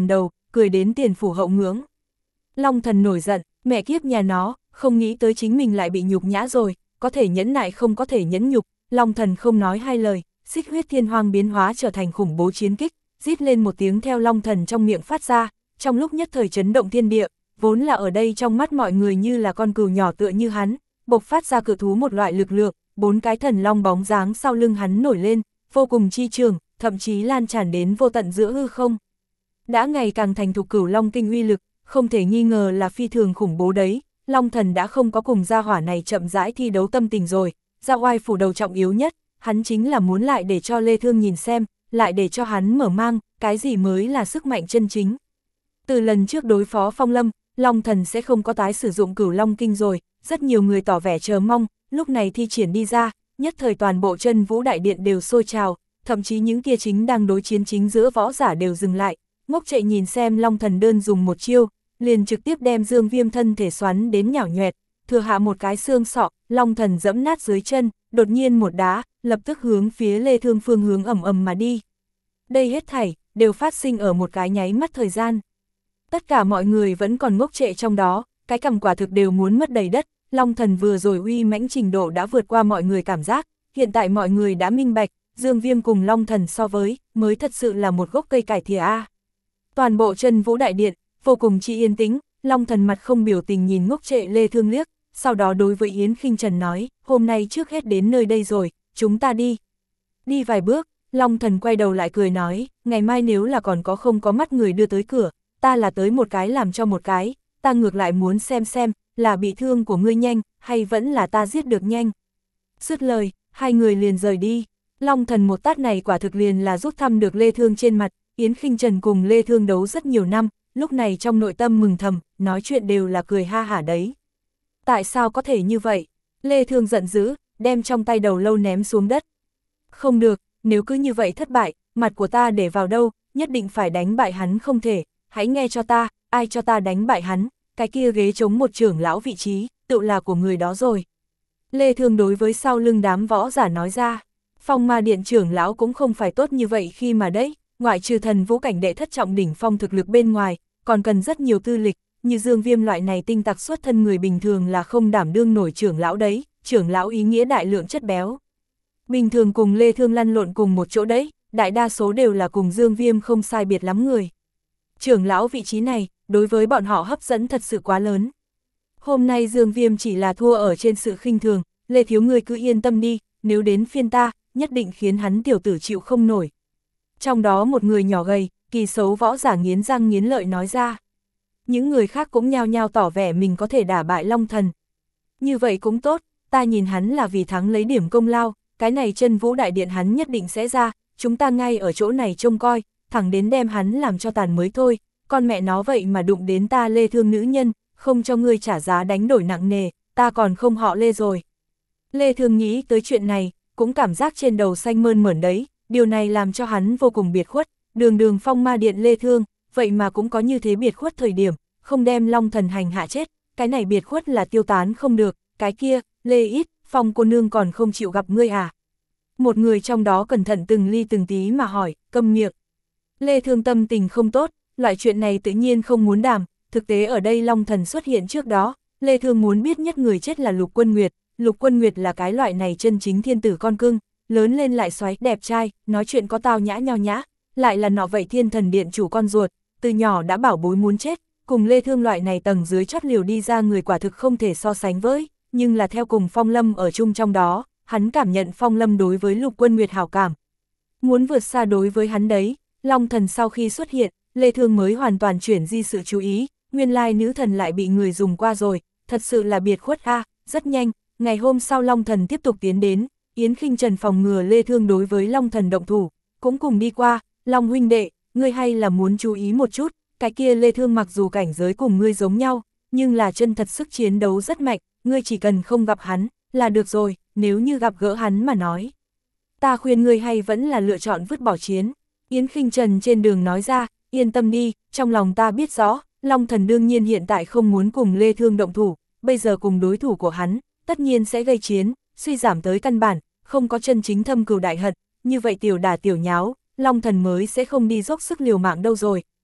cười đến tiền phủ hậu ngưỡng. Long Thần nổi giận, mẹ kiếp nhà nó, không nghĩ tới chính mình lại bị nhục nhã rồi, có thể nhẫn nại không có thể nhẫn nhục, Long Thần không nói hai lời, xích huyết thiên hoang biến hóa trở thành khủng bố chiến kích, rít lên một tiếng theo Long Thần trong miệng phát ra, trong lúc nhất thời chấn động thiên địa, vốn là ở đây trong mắt mọi người như là con cừu nhỏ tựa như hắn, bộc phát ra cự thú một loại lực lượng, bốn cái thần long bóng dáng sau lưng hắn nổi lên, vô cùng chi trường, thậm chí lan tràn đến vô tận giữa hư không. Đã ngày càng thành thục Cửu Long kinh uy lực, không thể nghi ngờ là phi thường khủng bố đấy, Long Thần đã không có cùng gia hỏa này chậm rãi thi đấu tâm tình rồi, gia oai phủ đầu trọng yếu nhất, hắn chính là muốn lại để cho Lê Thương nhìn xem, lại để cho hắn mở mang, cái gì mới là sức mạnh chân chính. Từ lần trước đối phó Phong Lâm, Long Thần sẽ không có tái sử dụng Cửu Long kinh rồi, rất nhiều người tỏ vẻ chờ mong, lúc này thi triển đi ra, nhất thời toàn bộ chân vũ đại điện đều sôi trào, thậm chí những kia chính đang đối chiến chính giữa võ giả đều dừng lại, ngốc chạy nhìn xem Long Thần đơn dùng một chiêu, liền trực tiếp đem Dương Viêm thân thể xoắn đến nhão nhoẹt, thừa hạ một cái xương sọ, Long Thần dẫm nát dưới chân, đột nhiên một đá, lập tức hướng phía Lê Thương phương hướng ầm ầm mà đi. Đây hết thảy đều phát sinh ở một cái nháy mắt thời gian. Tất cả mọi người vẫn còn ngốc trệ trong đó, cái cằm quả thực đều muốn mất đầy đất, Long Thần vừa rồi uy mãnh trình độ đã vượt qua mọi người cảm giác, hiện tại mọi người đã minh bạch, Dương Viêm cùng Long Thần so với, mới thật sự là một gốc cây cải thìa A. Toàn bộ chân vũ đại điện, vô cùng chi yên tĩnh, Long Thần mặt không biểu tình nhìn ngốc trệ Lê Thương liếc, sau đó đối với Yến Khinh Trần nói, hôm nay trước hết đến nơi đây rồi, chúng ta đi. Đi vài bước, Long Thần quay đầu lại cười nói, ngày mai nếu là còn có không có mắt người đưa tới cửa, ta là tới một cái làm cho một cái, ta ngược lại muốn xem xem, là bị thương của ngươi nhanh, hay vẫn là ta giết được nhanh. Dứt lời, hai người liền rời đi, Long Thần một tát này quả thực liền là rút thăm được Lê Thương trên mặt, Yến Khinh Trần cùng Lê Thương đấu rất nhiều năm, lúc này trong nội tâm mừng thầm, nói chuyện đều là cười ha hả đấy. Tại sao có thể như vậy? Lê Thương giận dữ, đem trong tay đầu lâu ném xuống đất. Không được, nếu cứ như vậy thất bại, mặt của ta để vào đâu, nhất định phải đánh bại hắn không thể, hãy nghe cho ta, ai cho ta đánh bại hắn, cái kia ghế chống một trưởng lão vị trí, tự là của người đó rồi. Lê Thương đối với sau lưng đám võ giả nói ra, Phong Ma Điện trưởng lão cũng không phải tốt như vậy khi mà đấy, ngoại trừ thần vũ cảnh đệ thất trọng đỉnh phong thực lực bên ngoài, còn cần rất nhiều tư lịch, như Dương Viêm loại này tinh tặc xuất thân người bình thường là không đảm đương nổi trưởng lão đấy, trưởng lão ý nghĩa đại lượng chất béo. Bình thường cùng Lê Thương lăn lộn cùng một chỗ đấy, đại đa số đều là cùng Dương Viêm không sai biệt lắm người. Trưởng lão vị trí này, đối với bọn họ hấp dẫn thật sự quá lớn. Hôm nay Dương Viêm chỉ là thua ở trên sự khinh thường, Lê thiếu ngươi cứ yên tâm đi, nếu đến phiên ta, nhất định khiến hắn tiểu tử chịu không nổi. Trong đó một người nhỏ gầy, kỳ xấu võ giả nghiến răng nghiến lợi nói ra. Những người khác cũng nhao nhao tỏ vẻ mình có thể đả bại Long Thần. Như vậy cũng tốt, ta nhìn hắn là vì thắng lấy điểm công lao, cái này chân vũ đại điện hắn nhất định sẽ ra, chúng ta ngay ở chỗ này trông coi, thẳng đến đem hắn làm cho tàn mới thôi, con mẹ nó vậy mà đụng đến ta Lê Thương nữ nhân, không cho ngươi trả giá đánh đổi nặng nề, ta còn không họ Lê rồi. Lê Thương nghĩ tới chuyện này, cũng cảm giác trên đầu xanh mơn mởn đấy, điều này làm cho hắn vô cùng biệt khuất, đường đường Phong Ma Điện Lê Thương, vậy mà cũng có như thế biệt khuất thời điểm, không đem Long Thần hành hạ chết, cái này biệt khuất là tiêu tán không được, cái kia, Lê ít, Phong cô nương còn không chịu gặp ngươi à? Một người trong đó cẩn thận từng ly từng tí mà hỏi, câm miệng. Lê Thương tâm tình không tốt, loại chuyện này tự nhiên không muốn đàm, thực tế ở đây Long Thần xuất hiện trước đó, Lê Thương muốn biết nhất người chết là Lục Quân Nguyệt, Lục Quân Nguyệt là cái loại này chân chính thiên tử con cưng, lớn lên lại xoáy đẹp trai, nói chuyện có tao nhã nho nhã, lại là nọ vậy Thiên Thần Điện chủ con ruột, từ nhỏ đã bảo bối muốn chết, cùng Lê Thương loại này tầng dưới chót liều đi ra người quả thực không thể so sánh với, nhưng là theo cùng Phong Lâm ở chung trong đó, hắn cảm nhận Phong Lâm đối với Lục Quân Nguyệt hảo cảm. Muốn vượt xa đối với hắn đấy, Long Thần sau khi xuất hiện, Lê Thương mới hoàn toàn chuyển di sự chú ý, nguyên lai nữ thần lại bị người dùng qua rồi, thật sự là biệt khuất a. Rất nhanh, ngày hôm sau Long Thần tiếp tục tiến đến, Yến Khinh Trần phòng ngừa Lê Thương đối với Long Thần động thủ, cũng cùng đi qua, Long huynh đệ, ngươi hay là muốn chú ý một chút, cái kia Lê Thương mặc dù cảnh giới cùng ngươi giống nhau, nhưng là chân thật sức chiến đấu rất mạnh, ngươi chỉ cần không gặp hắn, là được rồi, nếu như gặp gỡ hắn mà nói. Ta khuyên ngươi hay vẫn là lựa chọn vứt bỏ chiến. Yến Khinh Trần trên đường nói ra, yên tâm đi, trong lòng ta biết rõ, Long Thần đương nhiên hiện tại không muốn cùng Lê Thương động thủ, bây giờ cùng đối thủ của hắn, tất nhiên sẽ gây chiến, suy giảm tới căn bản, không có chân chính thâm cừu đại hận, như vậy tiểu đả tiểu nháo, Long Thần mới sẽ không đi dốc sức liều mạng đâu rồi,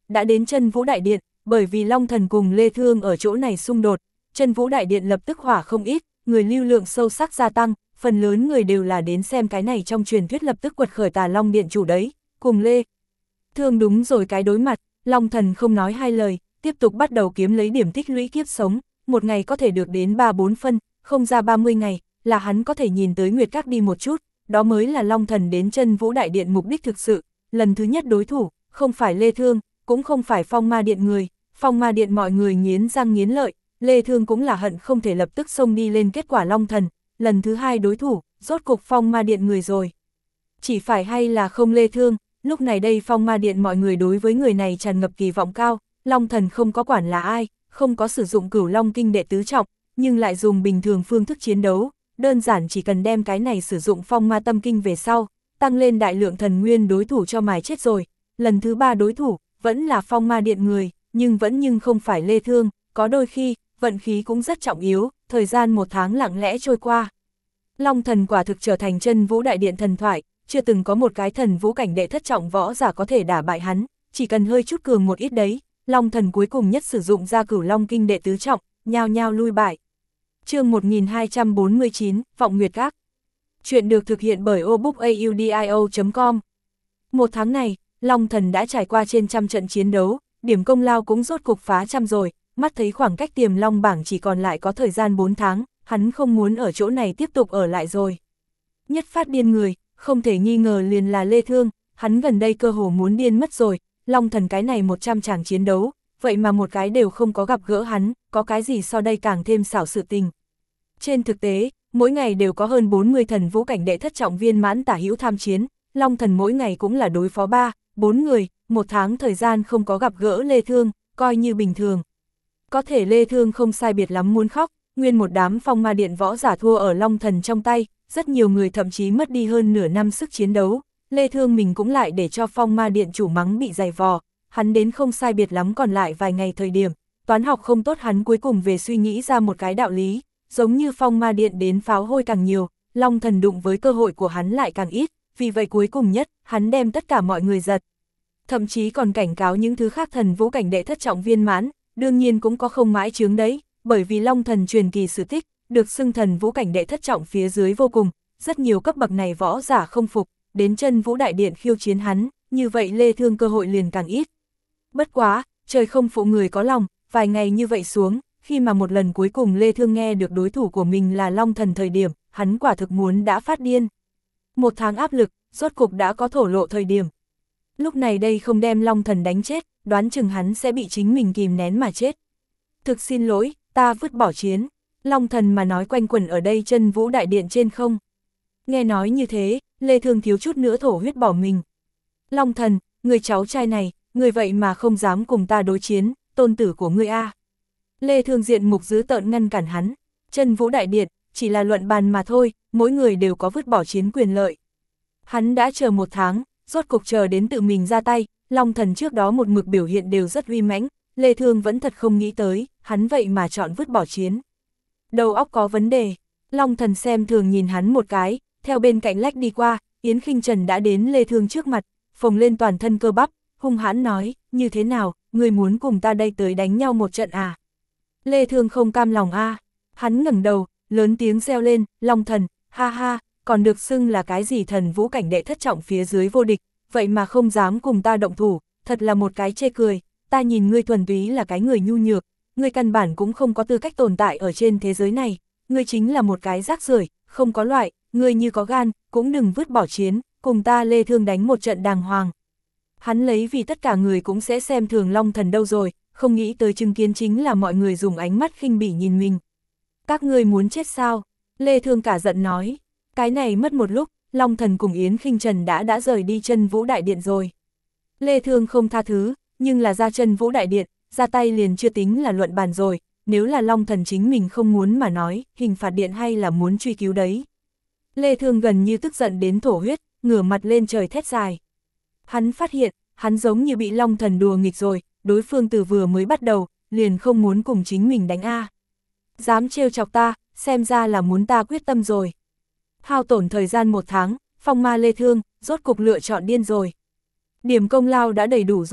đã đến Chân Vũ Đại Điện, bởi vì Long Thần cùng Lê Thương ở chỗ này xung đột, Chân Vũ Đại Điện lập tức hỏa không ít, người lưu lượng sâu sắc gia tăng, phần lớn người đều là đến xem cái này trong truyền thuyết lập tức quật khởi Tà Long Điện chủ đấy, cùng Lê Thương đúng rồi cái đối mặt, Long Thần không nói hai lời, tiếp tục bắt đầu kiếm lấy điểm tích lũy kiếp sống, một ngày có thể được đến ba bốn phân, không ra ba mươi ngày, là hắn có thể nhìn tới Nguyệt Các đi một chút, đó mới là Long Thần đến Chân Vũ Đại Điện mục đích thực sự, lần thứ nhất đối thủ, không phải Lê Thương, cũng không phải Phong Ma Điện người, Phong Ma Điện mọi người nghiến răng nghiến lợi, Lê Thương cũng là hận không thể lập tức xông đi lên kết quả Long Thần, lần thứ hai đối thủ, rốt cục Phong Ma Điện người rồi. Chỉ phải hay là không Lê Thương, lúc này đây Phong Ma Điện mọi người đối với người này tràn ngập kỳ vọng cao, Long Thần không có quản là ai, không có sử dụng Cửu Long Kinh đệ tứ trọng, nhưng lại dùng bình thường phương thức chiến đấu, đơn giản chỉ cần đem cái này sử dụng Phong Ma Tâm Kinh về sau, tăng lên đại lượng thần nguyên đối thủ cho mài chết rồi. Lần thứ ba đối thủ, vẫn là Phong Ma Điện người, nhưng vẫn nhưng không phải Lê Thương, có đôi khi, vận khí cũng rất trọng yếu, thời gian một tháng lặng lẽ trôi qua. Long Thần quả thực trở thành Chân Vũ Đại Điện thần thoại, chưa từng có một cái thần vũ cảnh đệ thất trọng võ giả có thể đả bại hắn, chỉ cần hơi chút cường một ít đấy, Long Thần cuối cùng nhất sử dụng ra Cửu Long Kinh đệ tứ trọng, nhao nhao lui bại. Chương một nghìn hai trăm bốn mươi chín, Vọng Nguyệt Các. Chuyện được thực hiện bởi obookaudio chấm com. Một tháng này, Long Thần đã trải qua trên trăm trận chiến đấu, điểm công lao cũng rốt cục phá trăm rồi, mắt thấy khoảng cách Tiềm Long bảng chỉ còn lại có thời gian bốn tháng, hắn không muốn ở chỗ này tiếp tục ở lại rồi. Nhất phát điên người, không thể nghi ngờ liền là Lê Thương, hắn gần đây cơ hồ muốn điên mất rồi, Long Thần cái này một trăm tràng chiến đấu, vậy mà một cái đều không có gặp gỡ hắn, có cái gì so đây càng thêm xảo sự tình. Trên thực tế, mỗi ngày đều có hơn bốn mươi thần vũ cảnh đệ thất trọng viên mãn tả hữu tham chiến, Long Thần mỗi ngày cũng là đối phó ba, bốn người, một tháng thời gian không có gặp gỡ Lê Thương, coi như bình thường. Có thể Lê Thương không sai biệt lắm muốn khóc, nguyên một đám Phong Ma Điện võ giả thua ở Long Thần trong tay, rất nhiều người thậm chí mất đi hơn nửa năm sức chiến đấu, Lê Thương mình cũng lại để cho Phong Ma Điện chủ mắng bị dày vò, hắn đến không sai biệt lắm còn lại vài ngày thời điểm, toán học không tốt hắn cuối cùng về suy nghĩ ra một cái đạo lý, giống như Phong Ma Điện đến pháo hôi càng nhiều, Long Thần đụng với cơ hội của hắn lại càng ít, vì vậy cuối cùng nhất, hắn đem tất cả mọi người giật. Thậm chí còn cảnh cáo những thứ khác thần vũ cảnh đệ thất trọng viên mãn, đương nhiên cũng có không mãi chướng đấy, bởi vì Long Thần truyền kỳ sử tích, được xưng thần vũ cảnh đệ thất trọng phía dưới vô cùng, rất nhiều cấp bậc này võ giả không phục, đến Chân Vũ Đại Điện khiêu chiến hắn, như vậy Lê Thương cơ hội liền càng ít. Bất quá, trời không phụ người có lòng, vài ngày như vậy xuống, khi mà một lần cuối cùng Lê Thương nghe được đối thủ của mình là Long Thần thời điểm, hắn quả thực muốn đã phát điên. Một tháng áp lực, rốt cục đã có thổ lộ thời điểm. Lúc này đây không đem Long Thần đánh chết, đoán chừng hắn sẽ bị chính mình kìm nén mà chết. Thực xin lỗi, ta vứt bỏ chiến. Long Thần mà nói quanh quẩn ở đây Chân Vũ Đại Điện trên không. Nghe nói như thế, Lê Thương thiếu chút nữa thổ huyết bỏ mình. Long Thần, người cháu trai này, người vậy mà không dám cùng ta đối chiến, tôn tử của ngươi a. Lê Thương diện mục dữ tợn ngăn cản hắn. Chân Vũ Đại Điện, chỉ là luận bàn mà thôi, mỗi người đều có vứt bỏ chiến quyền lợi. Hắn đã chờ một tháng, rốt cục chờ đến tự mình ra tay, Long Thần trước đó một mực biểu hiện đều rất uy mãnh, Lê Thương vẫn thật không nghĩ tới, hắn vậy mà chọn vứt bỏ chiến. Đầu óc có vấn đề, Long Thần xem thường nhìn hắn một cái, theo bên cạnh lách đi qua, Yến Khinh Trần đã đến Lê Thương trước mặt, phồng lên toàn thân cơ bắp, hung hãn nói, như thế nào, ngươi muốn cùng ta đây tới đánh nhau một trận à? Lê Thương không cam lòng a, à. Hắn ngẩng đầu, lớn tiếng reo lên, Long Thần, ha ha, còn được xưng là cái gì thần vũ cảnh đệ thất trọng phía dưới vô địch, vậy mà không dám cùng ta động thủ, thật là một cái chê cười, ta nhìn ngươi thuần túy là cái người nhu nhược, ngươi căn bản cũng không có tư cách tồn tại ở trên thế giới này, ngươi chính là một cái rác rưởi, không có loại, ngươi như có gan, cũng đừng vứt bỏ chiến, cùng ta Lê Thương đánh một trận đàng hoàng. Hắn lấy vì tất cả người cũng sẽ xem thường Long Thần đâu rồi, không nghĩ tới chứng kiến chính là mọi người dùng ánh mắt khinh bỉ nhìn mình. Các ngươi muốn chết sao? Lê Thương cả giận nói. Cái này mất một lúc, Long Thần cùng Yến Khinh Trần đã đã rời đi Chân Vũ Đại Điện rồi. Lê Thương không tha thứ, nhưng là ra Chân Vũ Đại Điện, ra tay liền chưa tính là luận bàn rồi, nếu là Long Thần chính mình không muốn mà nói, hình phạt điện hay là muốn truy cứu đấy. Lê Thương gần như tức giận đến thổ huyết, ngửa mặt lên trời thét dài. Hắn phát hiện, hắn giống như bị Long Thần đùa nghịch rồi, đối phương từ vừa mới bắt đầu, liền không muốn cùng chính mình đánh a. Dám trêu chọc ta, xem ra là muốn ta quyết tâm rồi. Hao tổn thời gian một tháng, Phong Ma Lê Thương, rốt cục lựa chọn điên rồi. Điểm công lao đã đầy đủ rồi,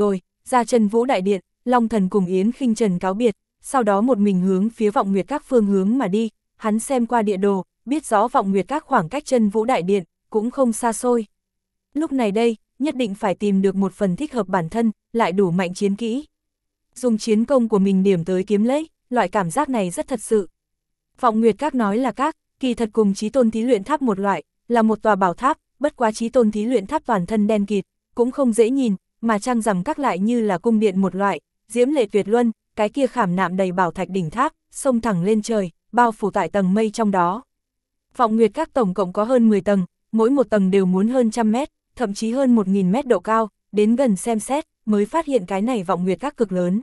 ra chân vũ đại điện, Long Thần cùng Yến Khinh Trần cáo biệt, sau đó một mình hướng phía Vọng Nguyệt Các phương hướng mà đi, hắn xem qua địa đồ, biết rõ Vọng Nguyệt Các khoảng cách chân vũ đại điện, cũng không xa xôi. Lúc này đây, nhất định phải tìm được một phần thích hợp bản thân, lại đủ mạnh chiến kỹ. Dùng chiến công của mình điểm tới kiếm lấy, loại cảm giác này rất thật sự. Vọng Nguyệt Các nói là các, kỳ thật cùng Chí Tôn Thí Luyện Tháp một loại, là một tòa bảo tháp, bất quá Chí Tôn Thí Luyện Tháp toàn thân đen kịt, cũng không dễ nhìn, mà Trăng Rằm Các lại như là cung điện một loại, diễm lệ tuyệt luân, cái kia khảm nạm đầy bảo thạch đỉnh tháp, xông thẳng lên trời, bao phủ tại tầng mây trong đó. Vọng Nguyệt Các tổng cộng có hơn mười tầng, mỗi một tầng đều muốn hơn trăm mét, thậm chí hơn một nghìn mét độ cao, đến gần xem xét, mới phát hiện cái này Vọng Nguyệt Các cực lớn.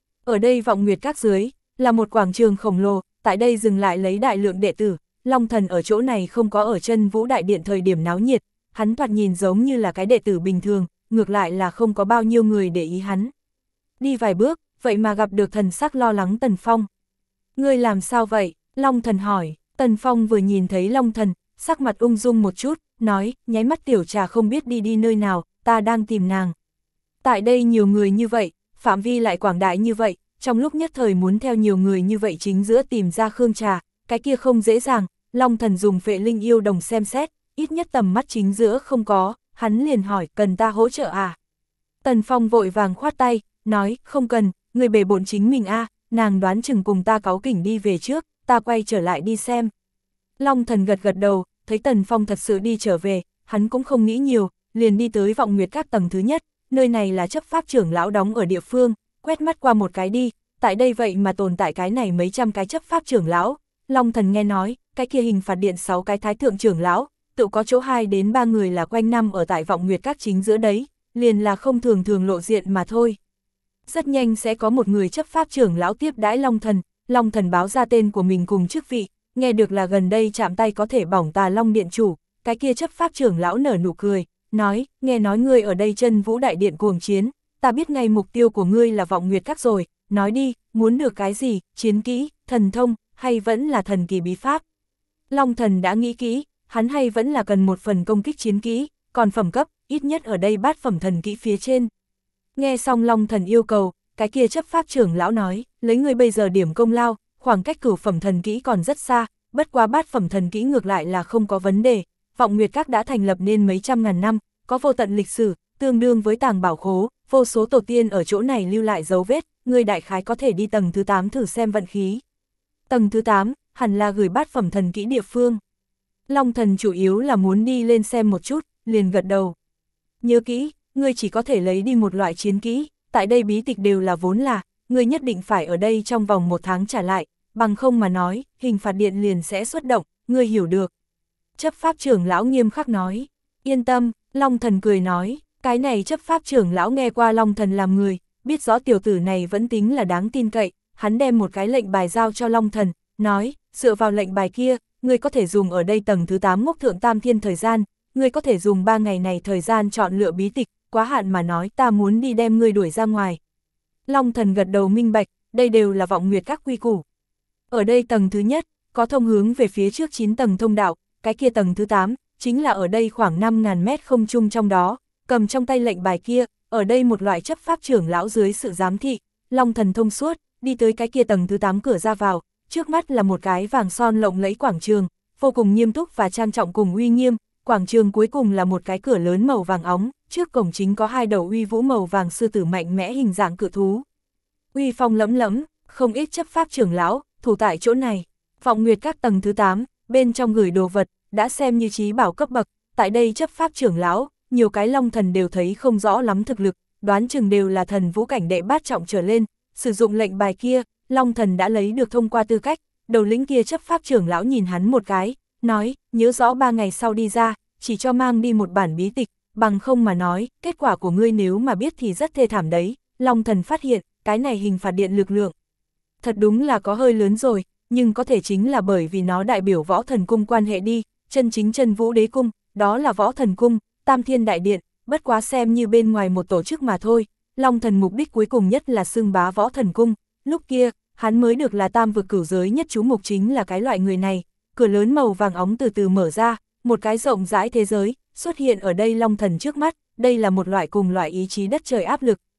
Ở đây Vọng Nguyệt Các dưới, là một quảng trường khổng lồ, tại đây dừng lại lấy đại lượng đệ tử, Long Thần ở chỗ này không có ở chân vũ đại điện thời điểm náo nhiệt, hắn thoạt nhìn giống như là cái đệ tử bình thường, ngược lại là không có bao nhiêu người để ý hắn. Đi vài bước, vậy mà gặp được thần sắc lo lắng Tần Phong. Ngươi làm sao vậy? Long Thần hỏi. Tần Phong vừa nhìn thấy Long Thần, sắc mặt ung dung một chút, nói, nháy mắt tiểu trà không biết đi đi nơi nào, ta đang tìm nàng. Tại đây nhiều người như vậy, phạm vi lại quảng đại như vậy, trong lúc nhất thời muốn theo nhiều người như vậy chính giữa tìm ra Khương Trà, cái kia không dễ dàng. Long Thần dùng Phệ Linh Yêu Đồng xem xét, ít nhất tầm mắt chính giữa không có, hắn liền hỏi, cần ta hỗ trợ à? Tần Phong vội vàng khoát tay, nói, không cần, người bề bộn chính mình a, à, nàng đoán chừng cùng ta cáu kỉnh đi về trước, ta quay trở lại đi xem. Long Thần gật gật đầu, thấy Tần Phong thật sự đi trở về, hắn cũng không nghĩ nhiều, liền đi tới Vọng Nguyệt Các tầng thứ nhất, nơi này là chấp pháp trưởng lão đóng ở địa phương, quét mắt qua một cái đi, tại đây vậy mà tồn tại cái này mấy trăm cái chấp pháp trưởng lão. Long Thần nghe nói, cái kia hình phạt điện sáu cái thái thượng trưởng lão, tự có chỗ hai đến ba người là quanh năm ở tại Vọng Nguyệt Các chính giữa đấy, liền là không thường thường lộ diện mà thôi. Rất nhanh sẽ có một người chấp pháp trưởng lão tiếp đãi Long Thần, Long Thần báo ra tên của mình cùng chức vị, nghe được là gần đây chạm tay có thể bỏng Tà Long điện chủ, cái kia chấp pháp trưởng lão nở nụ cười, nói, nghe nói ngươi ở đây chân vũ đại điện cuồng chiến, ta biết ngay mục tiêu của ngươi là Vọng Nguyệt Các rồi, nói đi, muốn được cái gì, chiến kỹ, thần thông, hay vẫn là thần kỳ bí pháp. Long Thần đã nghĩ kỹ, hắn hay vẫn là cần một phần công kích chiến kỹ, còn phẩm cấp, ít nhất ở đây bát phẩm thần kỹ phía trên. Nghe xong Long Thần yêu cầu, cái kia chấp pháp trưởng lão nói, lấy người bây giờ điểm công lao, khoảng cách cửu phẩm thần kỹ còn rất xa, bất quá bát phẩm thần kỹ ngược lại là không có vấn đề. Vọng Nguyệt Các đã thành lập nên mấy trăm ngàn năm, có vô tận lịch sử, tương đương với tàng bảo khố, vô số tổ tiên ở chỗ này lưu lại dấu vết, người đại khái có thể đi tầng thứ tám thử xem vận khí. Tầng thứ tám, hẳn là gửi bát phẩm thần kỹ địa phương. Long Thần chủ yếu là muốn đi lên xem một chút, liền gật đầu. Nhớ kỹ, ngươi chỉ có thể lấy đi một loại chiến kỹ, tại đây bí tịch đều là vốn là, ngươi nhất định phải ở đây trong vòng một tháng trả lại, bằng không mà nói, hình phạt điện liền sẽ xuất động, ngươi hiểu được. Chấp pháp trưởng lão nghiêm khắc nói, yên tâm, Long Thần cười nói, cái này chấp pháp trưởng lão nghe qua Long Thần làm người, biết rõ tiểu tử này vẫn tính là đáng tin cậy, hắn đem một cái lệnh bài giao cho Long Thần, nói, dựa vào lệnh bài kia, ngươi có thể dùng ở đây tầng thứ tám ngốc thượng tam thiên thời gian, ngươi có thể dùng ba ngày này thời gian chọn lựa bí tịch, quá hạn mà nói ta muốn đi đem ngươi đuổi ra ngoài. Long Thần gật đầu minh bạch, đây đều là Vọng Nguyệt Các quy củ. Ở đây tầng thứ nhất, có thông hướng về phía trước chín tầng thông đạo, cái kia tầng thứ tám, chính là ở đây khoảng năm nghìn mét không trung trong đó, cầm trong tay lệnh bài kia, ở đây một loại chấp pháp trưởng lão dưới sự giám thị, Long Thần thông suốt, đi tới cái kia tầng thứ tám cửa ra vào, trước mắt là một cái vàng son lộng lẫy quảng trường, vô cùng nghiêm túc và trang trọng cùng uy nghiêm, quảng trường cuối cùng là một cái cửa lớn màu vàng óng, trước cổng chính có hai đầu uy vũ màu vàng sư tử mạnh mẽ hình dạng cự thú. Uy phong lẫm lẫm, không ít chấp pháp trưởng lão, thủ tại chỗ này. Vọng Nguyệt Các tầng thứ tám, bên trong gửi đồ vật, đã xem như trí bảo cấp bậc, tại đây chấp pháp trưởng lão, nhiều cái Long Thần đều thấy không rõ lắm thực lực, đoán chừng đều là thần vũ cảnh đệ bát trọng trở lên, sử dụng lệnh bài kia, Long Thần đã lấy được thông qua tư cách, đầu lĩnh kia chấp pháp trưởng lão nhìn hắn một cái, nói, nhớ rõ ba ngày sau đi ra, chỉ cho mang đi một bản bí tịch, bằng không mà nói, kết quả của ngươi nếu mà biết thì rất thê thảm đấy. Long Thần phát hiện, cái này hình phạt điện lực lượng. Thật đúng là có hơi lớn rồi, nhưng có thể chính là bởi vì nó đại biểu võ thần cung quan hệ đi, chân chính chân vũ đế cung, đó là võ thần cung, tam thiên đại điện, bất quá xem như bên ngoài một tổ chức mà thôi. Long Thần mục đích cuối cùng nhất là xưng bá võ thần cung, lúc kia, hắn mới được là tam vực cửu giới nhất chú mục chính là cái loại người này. Cửa lớn màu vàng óng từ từ mở ra, một cái rộng rãi thế giới, xuất hiện ở đây Long Thần trước mắt, đây là một loại cùng loại ý chí đất trời áp lực,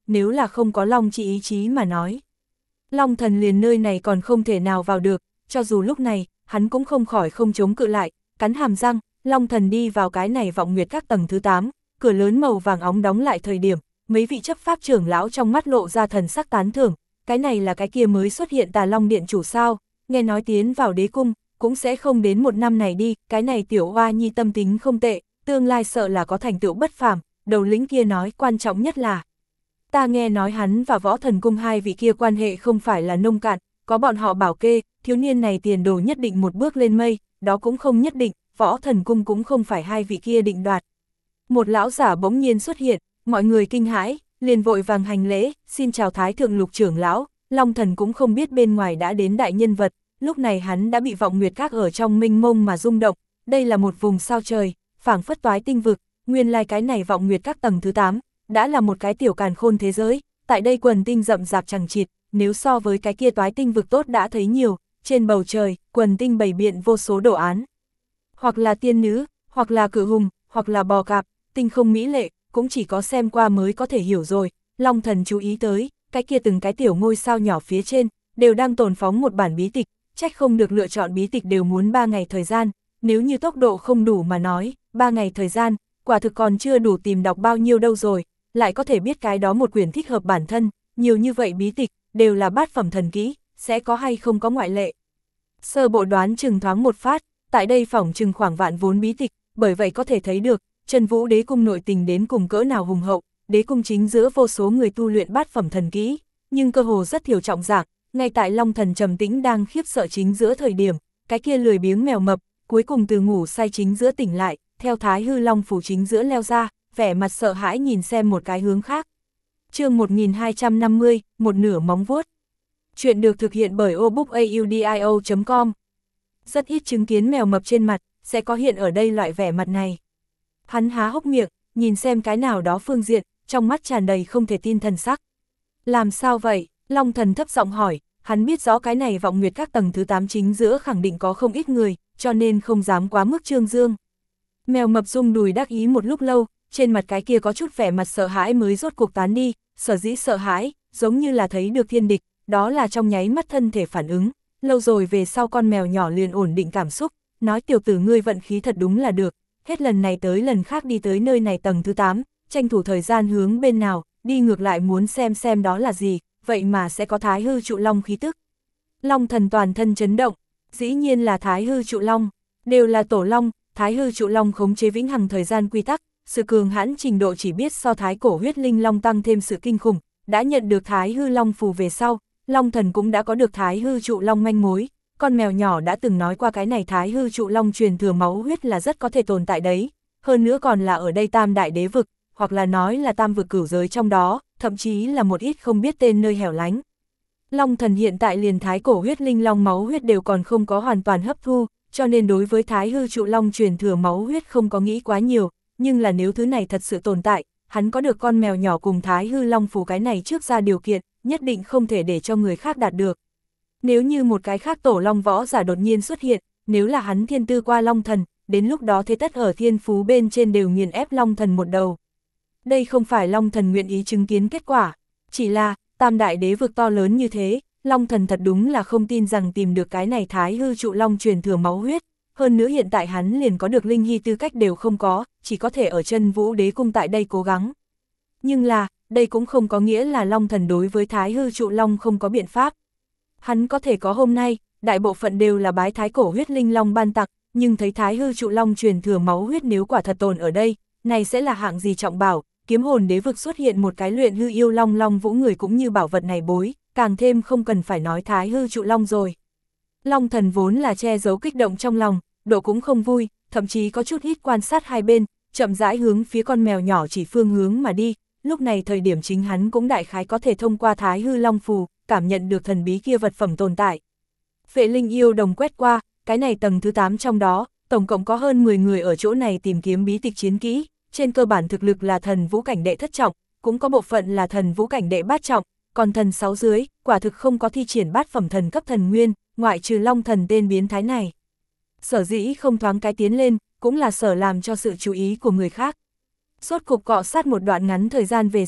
nếu là không có Long Chi ý chí mà nói. Long Thần liền nơi này còn không thể nào vào được, cho dù lúc này, hắn cũng không khỏi không chống cự lại, cắn hàm răng, Long Thần đi vào cái này vọng nguyệt các tầng thứ tám, cửa lớn màu vàng óng đóng lại thời điểm, mấy vị chấp pháp trưởng lão trong mắt lộ ra thần sắc tán thưởng, cái này là cái kia mới xuất hiện Tà Long Điện chủ sao, nghe nói tiến vào đế cung, cũng sẽ không đến một năm này đi, cái này tiểu oa nhi tâm tính không tệ, tương lai sợ là có thành tựu bất phàm, đầu lĩnh kia nói quan trọng nhất là. Ta nghe nói hắn và Võ Thần Cung hai vị kia quan hệ không phải là nông cạn, có bọn họ bảo kê, thiếu niên này tiền đồ nhất định một bước lên mây, đó cũng không nhất định, Võ Thần Cung cũng không phải hai vị kia định đoạt. Một lão giả bỗng nhiên xuất hiện, mọi người kinh hãi, liền vội vàng hành lễ, xin chào Thái Thượng Lục trưởng lão, Long Thần cũng không biết bên ngoài đã đến đại nhân vật, lúc này hắn đã bị vọng nguyệt các ở trong mênh mông mà rung động, đây là một vùng sao trời, phảng phất toái tinh vực, nguyên lai cái này vọng nguyệt các tầng thứ tám, đã là một cái tiểu càn khôn thế giới, tại đây quần tinh rậm rạp chằng chịt, nếu so với cái kia toái tinh vực tốt đã thấy nhiều, trên bầu trời, quần tinh bày biện vô số đồ án. Hoặc là tiên nữ, hoặc là cự hùng, hoặc là bò cạp, tinh không mỹ lệ, cũng chỉ có xem qua mới có thể hiểu rồi. Long Thần chú ý tới, cái kia từng cái tiểu ngôi sao nhỏ phía trên, đều đang tồn phóng một bản bí tịch, trách không được lựa chọn bí tịch đều muốn ba ngày thời gian, nếu như tốc độ không đủ mà nói, ba ngày thời gian, quả thực còn chưa đủ tìm đọc bao nhiêu đâu rồi, lại có thể biết cái đó một quyển thích hợp bản thân, nhiều như vậy bí tịch, đều là bát phẩm thần kỹ, sẽ có hay không có ngoại lệ. Sơ bộ đoán chừng thoáng một phát, tại đây phỏng chừng khoảng vạn vốn bí tịch, bởi vậy có thể thấy được, Trần Vũ đế cung nội tình đến cùng cỡ nào hùng hậu, đế cung chính giữa vô số người tu luyện bát phẩm thần kỹ, nhưng cơ hồ rất thiểu trọng dạng, ngay tại Long Thần trầm tĩnh đang khiếp sợ chính giữa thời điểm, cái kia lười biếng mèo mập, cuối cùng từ ngủ say chính giữa tỉnh lại, theo Thái Hư Long phủ chính giữa leo ra, vẻ mặt sợ hãi nhìn xem một cái hướng khác. Chương một nghìn hai trăm năm mươi, một nửa móng vuốt. Chuyện được thực hiện bởi obookaudio chấm com. Rất ít chứng kiến mèo mập trên mặt, sẽ có hiện ở đây loại vẻ mặt này. Hắn há hốc miệng, nhìn xem cái nào đó phương diện, trong mắt tràn đầy không thể tin thần sắc. Làm sao vậy? Long Thần thấp giọng hỏi, hắn biết rõ cái này vọng nguyệt các tầng thứ tám chính giữa khẳng định có không ít người, cho nên không dám quá mức trương dương. Mèo mập rung đùi đắc ý một lúc lâu, trên mặt cái kia có chút vẻ mặt sợ hãi mới rốt cuộc tán đi, sở dĩ sợ hãi, giống như là thấy được thiên địch, đó là trong nháy mắt thân thể phản ứng, lâu rồi về sau con mèo nhỏ liền ổn định cảm xúc, nói tiểu tử ngươi vận khí thật đúng là được, hết lần này tới lần khác đi tới nơi này tầng thứ tám, tranh thủ thời gian hướng bên nào, đi ngược lại muốn xem xem đó là gì, vậy mà sẽ có Thái Hư Trụ Long khí tức. Long Thần toàn thân chấn động, dĩ nhiên là Thái Hư Trụ Long, đều là tổ long, Thái Hư Trụ Long khống chế vĩnh hằng thời gian quy tắc, sự cường hãn trình độ chỉ biết so Thái Cổ Huyết Linh Long tăng thêm sự kinh khủng, đã nhận được Thái Hư Long phù về sau, Long Thần cũng đã có được Thái Hư Trụ Long manh mối, con mèo nhỏ đã từng nói qua cái này Thái Hư Trụ Long truyền thừa máu huyết là rất có thể tồn tại đấy, hơn nữa còn là ở đây Tam Đại Đế Vực, hoặc là nói là Tam Vực cửu giới trong đó, thậm chí là một ít không biết tên nơi hẻo lánh. Long Thần hiện tại liền Thái Cổ Huyết Linh Long máu huyết đều còn không có hoàn toàn hấp thu, cho nên đối với Thái Hư Trụ Long truyền thừa máu huyết không có nghĩ quá nhiều, nhưng là nếu thứ này thật sự tồn tại, hắn có được con mèo nhỏ cùng Thái Hư Long phù cái này trước ra điều kiện, nhất định không thể để cho người khác đạt được. Nếu như một cái khác tổ long võ giả đột nhiên xuất hiện, nếu là hắn thiên tư qua Long Thần, đến lúc đó thế tất ở thiên phú bên trên đều nghiền ép Long Thần một đầu. Đây không phải Long Thần nguyện ý chứng kiến kết quả, chỉ là, Tam Đại Đế Vực to lớn như thế, Long Thần thật đúng là không tin rằng tìm được cái này Thái Hư Trụ Long truyền thừa máu huyết, hơn nữa hiện tại hắn liền có được linh hy tư cách đều không có, chỉ có thể ở Chân Vũ Đế Cung tại đây cố gắng. Nhưng là, đây cũng không có nghĩa là Long Thần đối với Thái Hư Trụ Long không có biện pháp. Hắn có thể có hôm nay, đại bộ phận đều là bái Thái Cổ Huyết Linh Long ban tặng, nhưng thấy Thái Hư Trụ Long truyền thừa máu huyết nếu quả thật tồn ở đây, này sẽ là hạng gì trọng bảo, Kiếm Hồn Đế Vực xuất hiện một cái luyện hư yêu long long vũ người cũng như bảo vật này bối, càng thêm không cần phải nói Thái Hư Trụ Long rồi. Long Thần vốn là che giấu kích động trong lòng, độ cũng không vui, thậm chí có chút ít quan sát hai bên, chậm rãi hướng phía con mèo nhỏ chỉ phương hướng mà đi, lúc này thời điểm chính hắn cũng đại khái có thể thông qua Thái Hư Long phù, cảm nhận được thần bí kia vật phẩm tồn tại. Phệ Linh yêu đồng quét qua, cái này tầng thứ tám trong đó, tổng cộng có hơn mười người ở chỗ này tìm kiếm bí tịch chiến kỹ, trên cơ bản thực lực là thần vũ cảnh đệ thất trọng, cũng có bộ phận là thần vũ cảnh đệ bát trọng, còn thần sáu dưới, quả thực không có thi triển bát phẩm thần cấp thần nguyên, ngoại trừ Long Thần tên biến thái này. Sở dĩ không thoáng cái tiến lên, cũng là sở làm cho sự chú ý của người khác. Rốt cục cọ sát một đoạn ngắn thời gian về sau,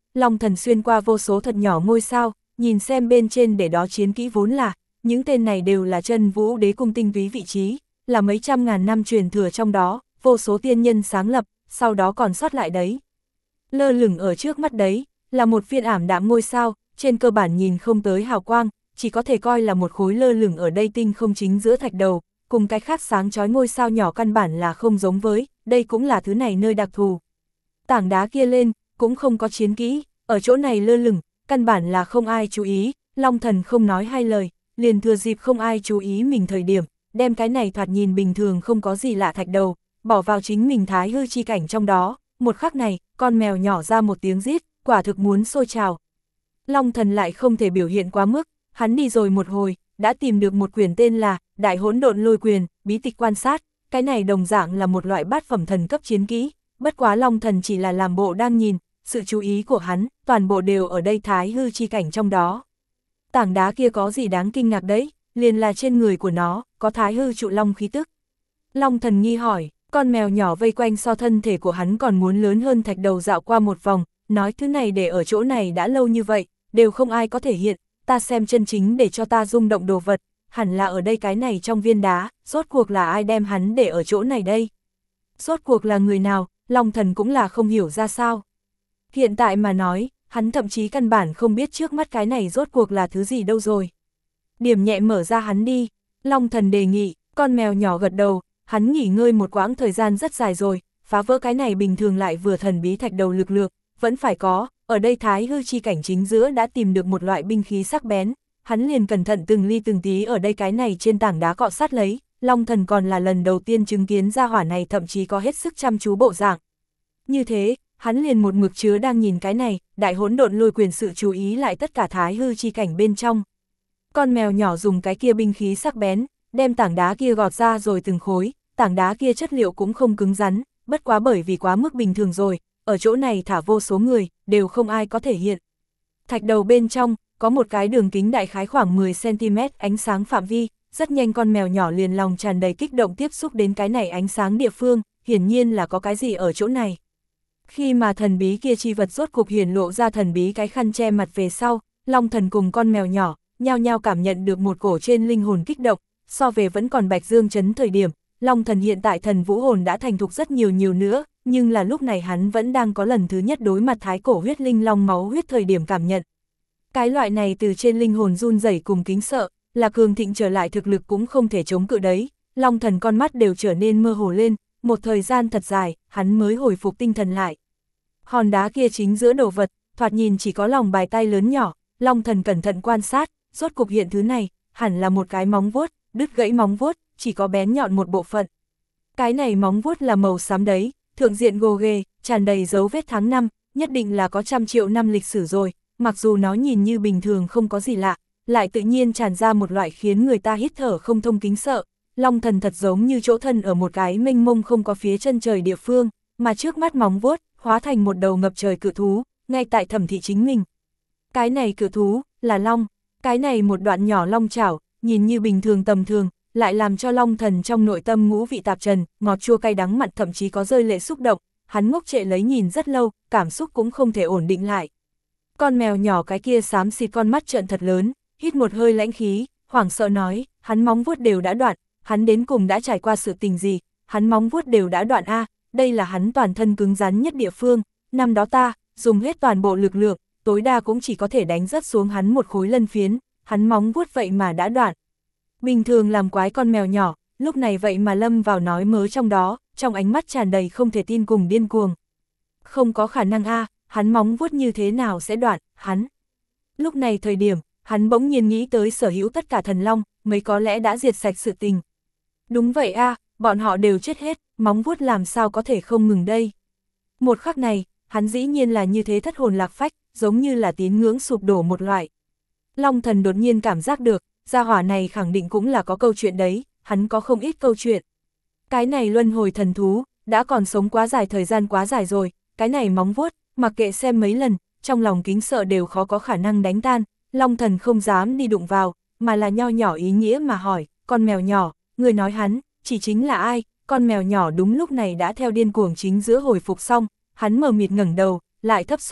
Long Thần xuyên qua vô số thật nhỏ ngôi sao, nhìn xem bên trên để đó chiến kỹ vốn là, những tên này đều là chân vũ đế cung tinh túy vị trí, là mấy trăm ngàn năm truyền thừa trong đó, vô số tiên nhân sáng lập, sau đó còn sót lại đấy. Lơ lửng ở trước mắt đấy, là một viên ảm đạm ngôi sao, trên cơ bản nhìn không tới hào quang, chỉ có thể coi là một khối lơ lửng ở đây tinh không chính giữa thạch đầu, cùng cái khác sáng chói ngôi sao nhỏ căn bản là không giống với, đây cũng là thứ này nơi đặc thù. Tảng đá kia lên, cũng không có chiến kỹ, ở chỗ này lơ lửng, căn bản là không ai chú ý, Long Thần không nói hai lời, liền thừa dịp không ai chú ý mình thời điểm, đem cái này thoạt nhìn bình thường không có gì lạ thạch đầu, bỏ vào chính mình thái hư chi cảnh trong đó, một khắc này, con mèo nhỏ ra một tiếng rít, quả thực muốn sôi trào. Long Thần lại không thể biểu hiện quá mức, hắn đi rồi một hồi, đã tìm được một quyển tên là Đại Hỗn Độn Lôi Quyền, bí tịch quan sát, cái này đồng dạng là một loại bát phẩm thần cấp chiến kỹ, bất quá Long Thần chỉ là làm bộ đang nhìn, sự chú ý của hắn, toàn bộ đều ở đây thái hư chi cảnh trong đó. Tảng đá kia có gì đáng kinh ngạc đấy, liền là trên người của nó, có thái hư trụ long khí tức. Long Thần nghi hỏi, con mèo nhỏ vây quanh so thân thể của hắn còn muốn lớn hơn thạch đầu dạo qua một vòng, nói thứ này để ở chỗ này đã lâu như vậy, đều không ai có thể hiện, ta xem chân chính để cho ta rung động đồ vật, hẳn là ở đây cái này trong viên đá, rốt cuộc là ai đem hắn để ở chỗ này đây? Rốt cuộc là người nào, Long Thần cũng là không hiểu ra sao. Hiện tại mà nói, hắn thậm chí căn bản không biết trước mắt cái này rốt cuộc là thứ gì đâu rồi. Điểm nhẹ mở ra hắn đi, Long Thần đề nghị, con mèo nhỏ gật đầu, hắn nghỉ ngơi một quãng thời gian rất dài rồi, phá vỡ cái này bình thường lại vừa thần bí thạch đầu lực lượng, vẫn phải có, ở đây thái hư chi cảnh chính giữa đã tìm được một loại binh khí sắc bén, hắn liền cẩn thận từng ly từng tí ở đây cái này trên tảng đá cọ sát lấy, Long Thần còn là lần đầu tiên chứng kiến ra hỏa này thậm chí có hết sức chăm chú bộ dạng. Như thế, hắn liền một mực chứa đang nhìn cái này, Đại Hỗn Độn Lôi Quyền sự chú ý lại tất cả thái hư chi cảnh bên trong. Con mèo nhỏ dùng cái kia binh khí sắc bén, đem tảng đá kia gọt ra rồi từng khối, tảng đá kia chất liệu cũng không cứng rắn, bất quá bởi vì quá mức bình thường rồi, ở chỗ này thả vô số người, đều không ai có thể hiện. Thạch đầu bên trong, có một cái đường kính đại khái khoảng mười xăng ti mét ánh sáng phạm vi, rất nhanh con mèo nhỏ liền lòng tràn đầy kích động tiếp xúc đến cái này ánh sáng địa phương, hiển nhiên là có cái gì ở chỗ này. Khi mà thần bí kia chi vật rốt cục hiển lộ ra thần bí cái khăn che mặt về sau, Long Thần cùng con mèo nhỏ, nhao nhao cảm nhận được một cổ trên linh hồn kích động, so về vẫn còn Bạch Dương chấn thời điểm, Long Thần hiện tại thần vũ hồn đã thành thục rất nhiều nhiều nữa, nhưng là lúc này hắn vẫn đang có lần thứ nhất đối mặt thái cổ huyết linh long máu huyết thời điểm cảm nhận. Cái loại này từ trên linh hồn run rẩy cùng kính sợ, là cường thịnh trở lại thực lực cũng không thể chống cự đấy, Long Thần con mắt đều trở nên mơ hồ lên, một thời gian thật dài, hắn mới hồi phục tinh thần lại. Hòn đá kia chính giữa đồ vật, thoạt nhìn chỉ có lòng bài tay lớn nhỏ, Long Thần cẩn thận quan sát, rốt cục hiện thứ này, hẳn là một cái móng vuốt, đứt gãy móng vuốt, chỉ có bén nhọn một bộ phận. Cái này móng vuốt là màu xám đấy, thượng diện gồ ghề, tràn đầy dấu vết tháng năm, nhất định là có trăm triệu năm lịch sử rồi, mặc dù nó nhìn như bình thường không có gì lạ, lại tự nhiên tràn ra một loại khiến người ta hít thở không thông kính sợ. Long Thần thật giống như chỗ thân ở một cái mênh mông không có phía chân trời địa phương, mà trước mắt móng vuốt hóa thành một đầu ngập trời cự thú, ngay tại thẩm thị chính mình. Cái này cự thú, là long, cái này một đoạn nhỏ long chảo, nhìn như bình thường tầm thường, lại làm cho Long Thần trong nội tâm ngũ vị tạp trần, ngọt chua cay đắng mặn thậm chí có rơi lệ xúc động, hắn ngốc trệ lấy nhìn rất lâu, cảm xúc cũng không thể ổn định lại. Con mèo nhỏ cái kia xám xịt con mắt trợn thật lớn, hít một hơi lãnh khí, hoảng sợ nói, hắn móng vuốt đều đã đoạn, hắn đến cùng đã trải qua sự tình gì, hắn móng vuốt đều đã đoạn a, đây là hắn toàn thân cứng rắn nhất địa phương, năm đó ta, dùng hết toàn bộ lực lượng, tối đa cũng chỉ có thể đánh rớt xuống hắn một khối lân phiến, hắn móng vuốt vậy mà đã đoạn. Bình thường làm quái con mèo nhỏ, lúc này vậy mà lâm vào nói mớ trong đó, trong ánh mắt tràn đầy không thể tin cùng điên cuồng. Không có khả năng a, hắn móng vuốt như thế nào sẽ đoạn, hắn. Lúc này thời điểm, hắn bỗng nhiên nghĩ tới sở hữu tất cả thần long, mới có lẽ đã diệt sạch sự tình. Đúng vậy a, bọn họ đều chết hết, móng vuốt làm sao có thể không ngừng đây. Một khắc này, hắn dĩ nhiên là như thế thất hồn lạc phách, giống như là tín ngưỡng sụp đổ một loại. Long Thần đột nhiên cảm giác được, gia hỏa này khẳng định cũng là có câu chuyện đấy, hắn có không ít câu chuyện. Cái này luân hồi thần thú, đã còn sống quá dài thời gian quá dài rồi, cái này móng vuốt, mặc kệ xem mấy lần, trong lòng kính sợ đều khó có khả năng đánh tan, Long Thần không dám đi đụng vào, mà là nho nhỏ ý nghĩa mà hỏi, con mèo nhỏ, người nói hắn, chỉ chính là ai, con mèo nhỏ đúng lúc này đã theo điên cuồng chính giữa hồi phục xong, hắn mờ mịt ngẩng đầu, lại thấp xuống,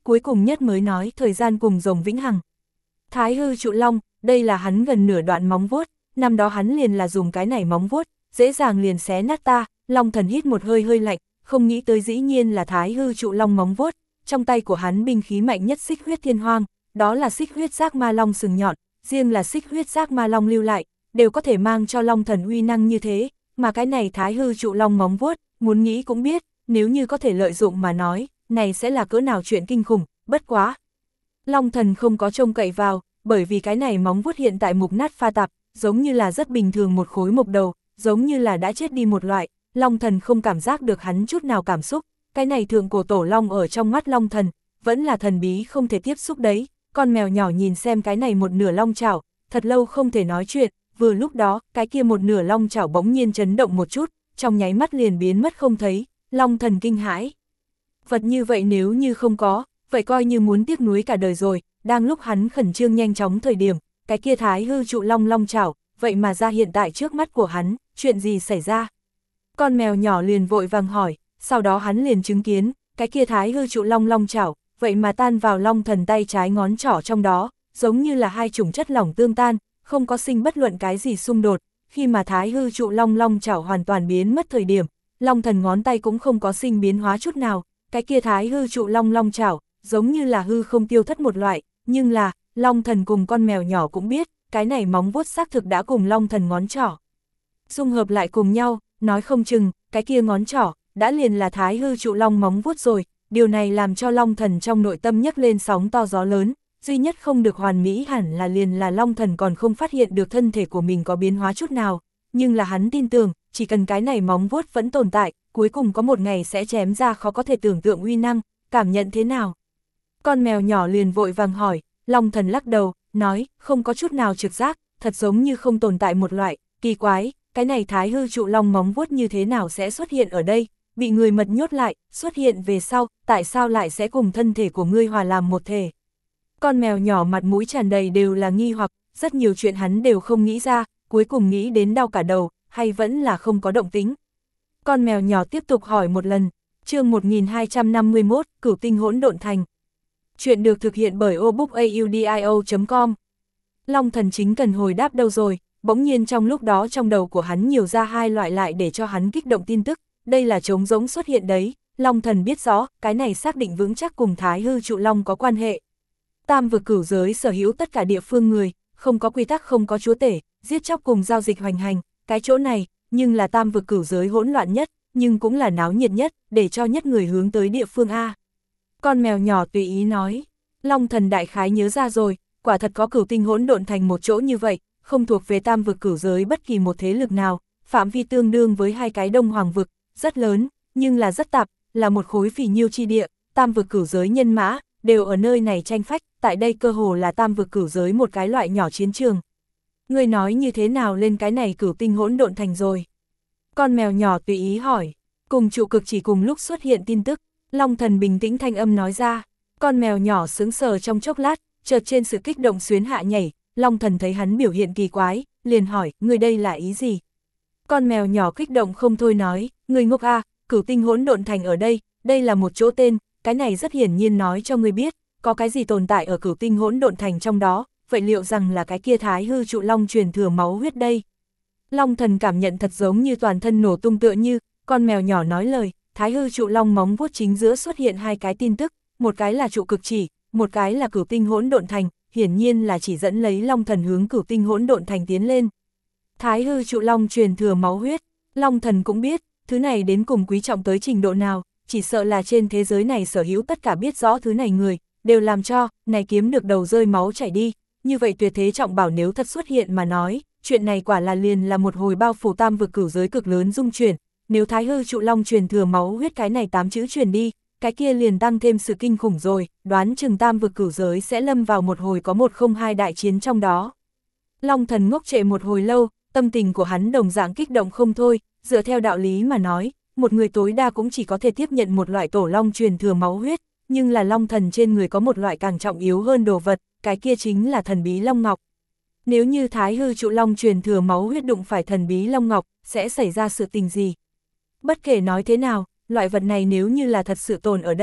cuối cùng nhất mới nói thời gian cùng rồng vĩnh hằng. Thái hư trụ long, đây là hắn gần nửa đoạn móng vuốt, năm đó hắn liền là dùng cái này móng vuốt, dễ dàng liền xé nát ta. Long thần hít một hơi hơi lạnh, không nghĩ tới dĩ nhiên là thái hư trụ long móng vuốt, trong tay của hắn binh khí mạnh nhất xích huyết thiên hoang, đó là xích huyết giác ma long sừng nhọn, riêng là xích huyết giác ma long lưu lại, đều có thể mang cho long thần uy năng như thế, mà cái này thái hư trụ long móng vuốt, muốn nghĩ cũng biết, nếu như có thể lợi dụng mà nói, này sẽ là cỡ nào chuyện kinh khủng, bất quá. Long thần không có trông cậy vào, bởi vì cái này móng vuốt hiện tại mục nát pha tạp, giống như là rất bình thường một khối mộc đầu, giống như là đã chết đi một loại, Long thần không cảm giác được hắn chút nào cảm xúc, cái này thượng cổ tổ long ở trong mắt Long thần, vẫn là thần bí không thể tiếp xúc đấy. Con mèo nhỏ nhìn xem cái này một nửa long chảo, thật lâu không thể nói chuyện, vừa lúc đó, cái kia một nửa long chảo bỗng nhiên chấn động một chút, trong nháy mắt liền biến mất không thấy, Long thần kinh hãi. Vật như vậy nếu như không có, vậy coi như muốn tiếc nuối cả đời rồi. Đang lúc hắn khẩn trương nhanh chóng thời điểm, cái kia thái hư trụ long long chảo, vậy mà ra hiện tại trước mắt của hắn, chuyện gì xảy ra? Con mèo nhỏ liền vội vàng hỏi, sau đó hắn liền chứng kiến, cái kia thái hư trụ long long chảo, vậy mà tan vào long thần tay trái ngón trỏ trong đó, giống như là hai chủng chất lỏng tương tan, không có sinh bất luận cái gì xung đột. Khi mà thái hư trụ long long chảo hoàn toàn biến mất thời điểm, long thần ngón tay cũng không có sinh biến hóa chút nào, cái kia thái hư trụ long long chảo, giống như là hư không tiêu thất một loại, nhưng là, long thần cùng con mèo nhỏ cũng biết, cái này móng vuốt xác thực đã cùng long thần ngón trỏ dung hợp lại cùng nhau, nói không chừng, cái kia ngón trỏ đã liền là thái hư trụ long móng vuốt rồi. Điều này làm cho long thần trong nội tâm nhấc lên sóng to gió lớn, duy nhất không được hoàn mỹ hẳn là liền là long thần còn không phát hiện được thân thể của mình có biến hóa chút nào, nhưng là hắn tin tưởng, chỉ cần cái này móng vuốt vẫn tồn tại, cuối cùng có một ngày sẽ chém ra khó có thể tưởng tượng uy năng, cảm nhận thế nào? Con mèo nhỏ liền vội vàng hỏi, long thần lắc đầu, nói, không có chút nào trực giác, thật giống như không tồn tại một loại, kỳ quái, cái này thái hư trụ long móng vuốt như thế nào sẽ xuất hiện ở đây? Bị người mật nhốt lại, xuất hiện về sau, tại sao lại sẽ cùng thân thể của ngươi hòa làm một thể? Con mèo nhỏ mặt mũi tràn đầy đều là nghi hoặc, rất nhiều chuyện hắn đều không nghĩ ra, cuối cùng nghĩ đến đau cả đầu, hay vẫn là không có động tính. Con mèo nhỏ tiếp tục hỏi một lần, chương một nghìn hai trăm năm mươi mốt, Cửu tinh hỗn độn thành. Chuyện được thực hiện bởi obookaudio chấm com. Long thần chính cần hồi đáp đâu rồi, bỗng nhiên trong lúc đó trong đầu của hắn nhiều ra hai loại lại để cho hắn kích động tin tức. Đây là trống rỗng xuất hiện đấy, long thần biết rõ, cái này xác định vững chắc cùng thái hư trụ long có quan hệ. Tam vực cửu giới sở hữu tất cả địa phương người, không có quy tắc không có chúa tể, giết chóc cùng giao dịch hoành hành, cái chỗ này, nhưng là tam vực cửu giới hỗn loạn nhất, nhưng cũng là náo nhiệt nhất, để cho nhất người hướng tới địa phương A. Con mèo nhỏ tùy ý nói, long thần đại khái nhớ ra rồi, quả thật có cửu tinh hỗn độn thành một chỗ như vậy, không thuộc về tam vực cửu giới bất kỳ một thế lực nào, phạm vi tương đương với hai cái đông hoàng vực, rất lớn, nhưng là rất tạp, là một khối phì nhiêu chi địa, tam vực cửu giới nhân mã, đều ở nơi này tranh phách, tại đây cơ hồ là tam vực cửu giới một cái loại nhỏ chiến trường. Ngươi nói như thế nào lên cái này cửu tinh hỗn độn thành rồi? Con mèo nhỏ tùy ý hỏi, cùng trụ cực chỉ cùng lúc xuất hiện tin tức, long thần bình tĩnh thanh âm nói ra, con mèo nhỏ sững sờ trong chốc lát, chợt trên sự kích động xuyến hạ nhảy, long thần thấy hắn biểu hiện kỳ quái, liền hỏi, ngươi đây là ý gì? Con mèo nhỏ kích động không thôi nói, ngươi ngốc a, cửu tinh hỗn độn thành ở đây, đây là một chỗ tên, cái này rất hiển nhiên nói cho ngươi biết, có cái gì tồn tại ở cửu tinh hỗn độn thành trong đó, vậy liệu rằng là cái kia thái hư trụ long truyền thừa máu huyết đây? Long thần cảm nhận thật giống như toàn thân nổ tung tựa như, con mèo nhỏ nói lời, thái hư trụ long móng vuốt chính giữa xuất hiện hai cái tin tức, một cái là trụ cực chỉ, một cái là cửu tinh hỗn độn thành, hiển nhiên là chỉ dẫn lấy long thần hướng cửu tinh hỗn độn thành tiến lên. Thái hư trụ long truyền thừa máu huyết, long thần cũng biết, thứ này đến cùng quý trọng tới trình độ nào, chỉ sợ là trên thế giới này sở hữu tất cả biết rõ thứ này người, đều làm cho, này kiếm được đầu rơi máu chảy đi, như vậy tuyệt thế trọng bảo nếu thật xuất hiện mà nói, chuyện này quả là liền là một hồi bao phủ tam vực cửu giới cực lớn dung chuyển, nếu thái hư trụ long truyền thừa máu huyết cái này tám chữ truyền đi, cái kia liền tăng thêm sự kinh khủng rồi, đoán chừng tam vực cửu giới sẽ lâm vào một hồi có một không hai đại chiến trong đó. Long thần ngốc trệ một hồi lâu, tâm tình của hắn đồng dạng kích động không thôi, dựa theo đạo lý mà nói, một người tối đa cũng chỉ có thể tiếp nhận một loại tổ long truyền thừa máu huyết, nhưng là long thần trên người có một loại càng trọng yếu hơn đồ vật, cái kia chính là thần bí long ngọc. Nếu như thái hư trụ long truyền thừa máu huyết đụng phải thần bí long ngọc, sẽ xảy ra sự tình gì? Bất kể nói thế nào, loại vật này nếu như là thật sự tồn ở đây,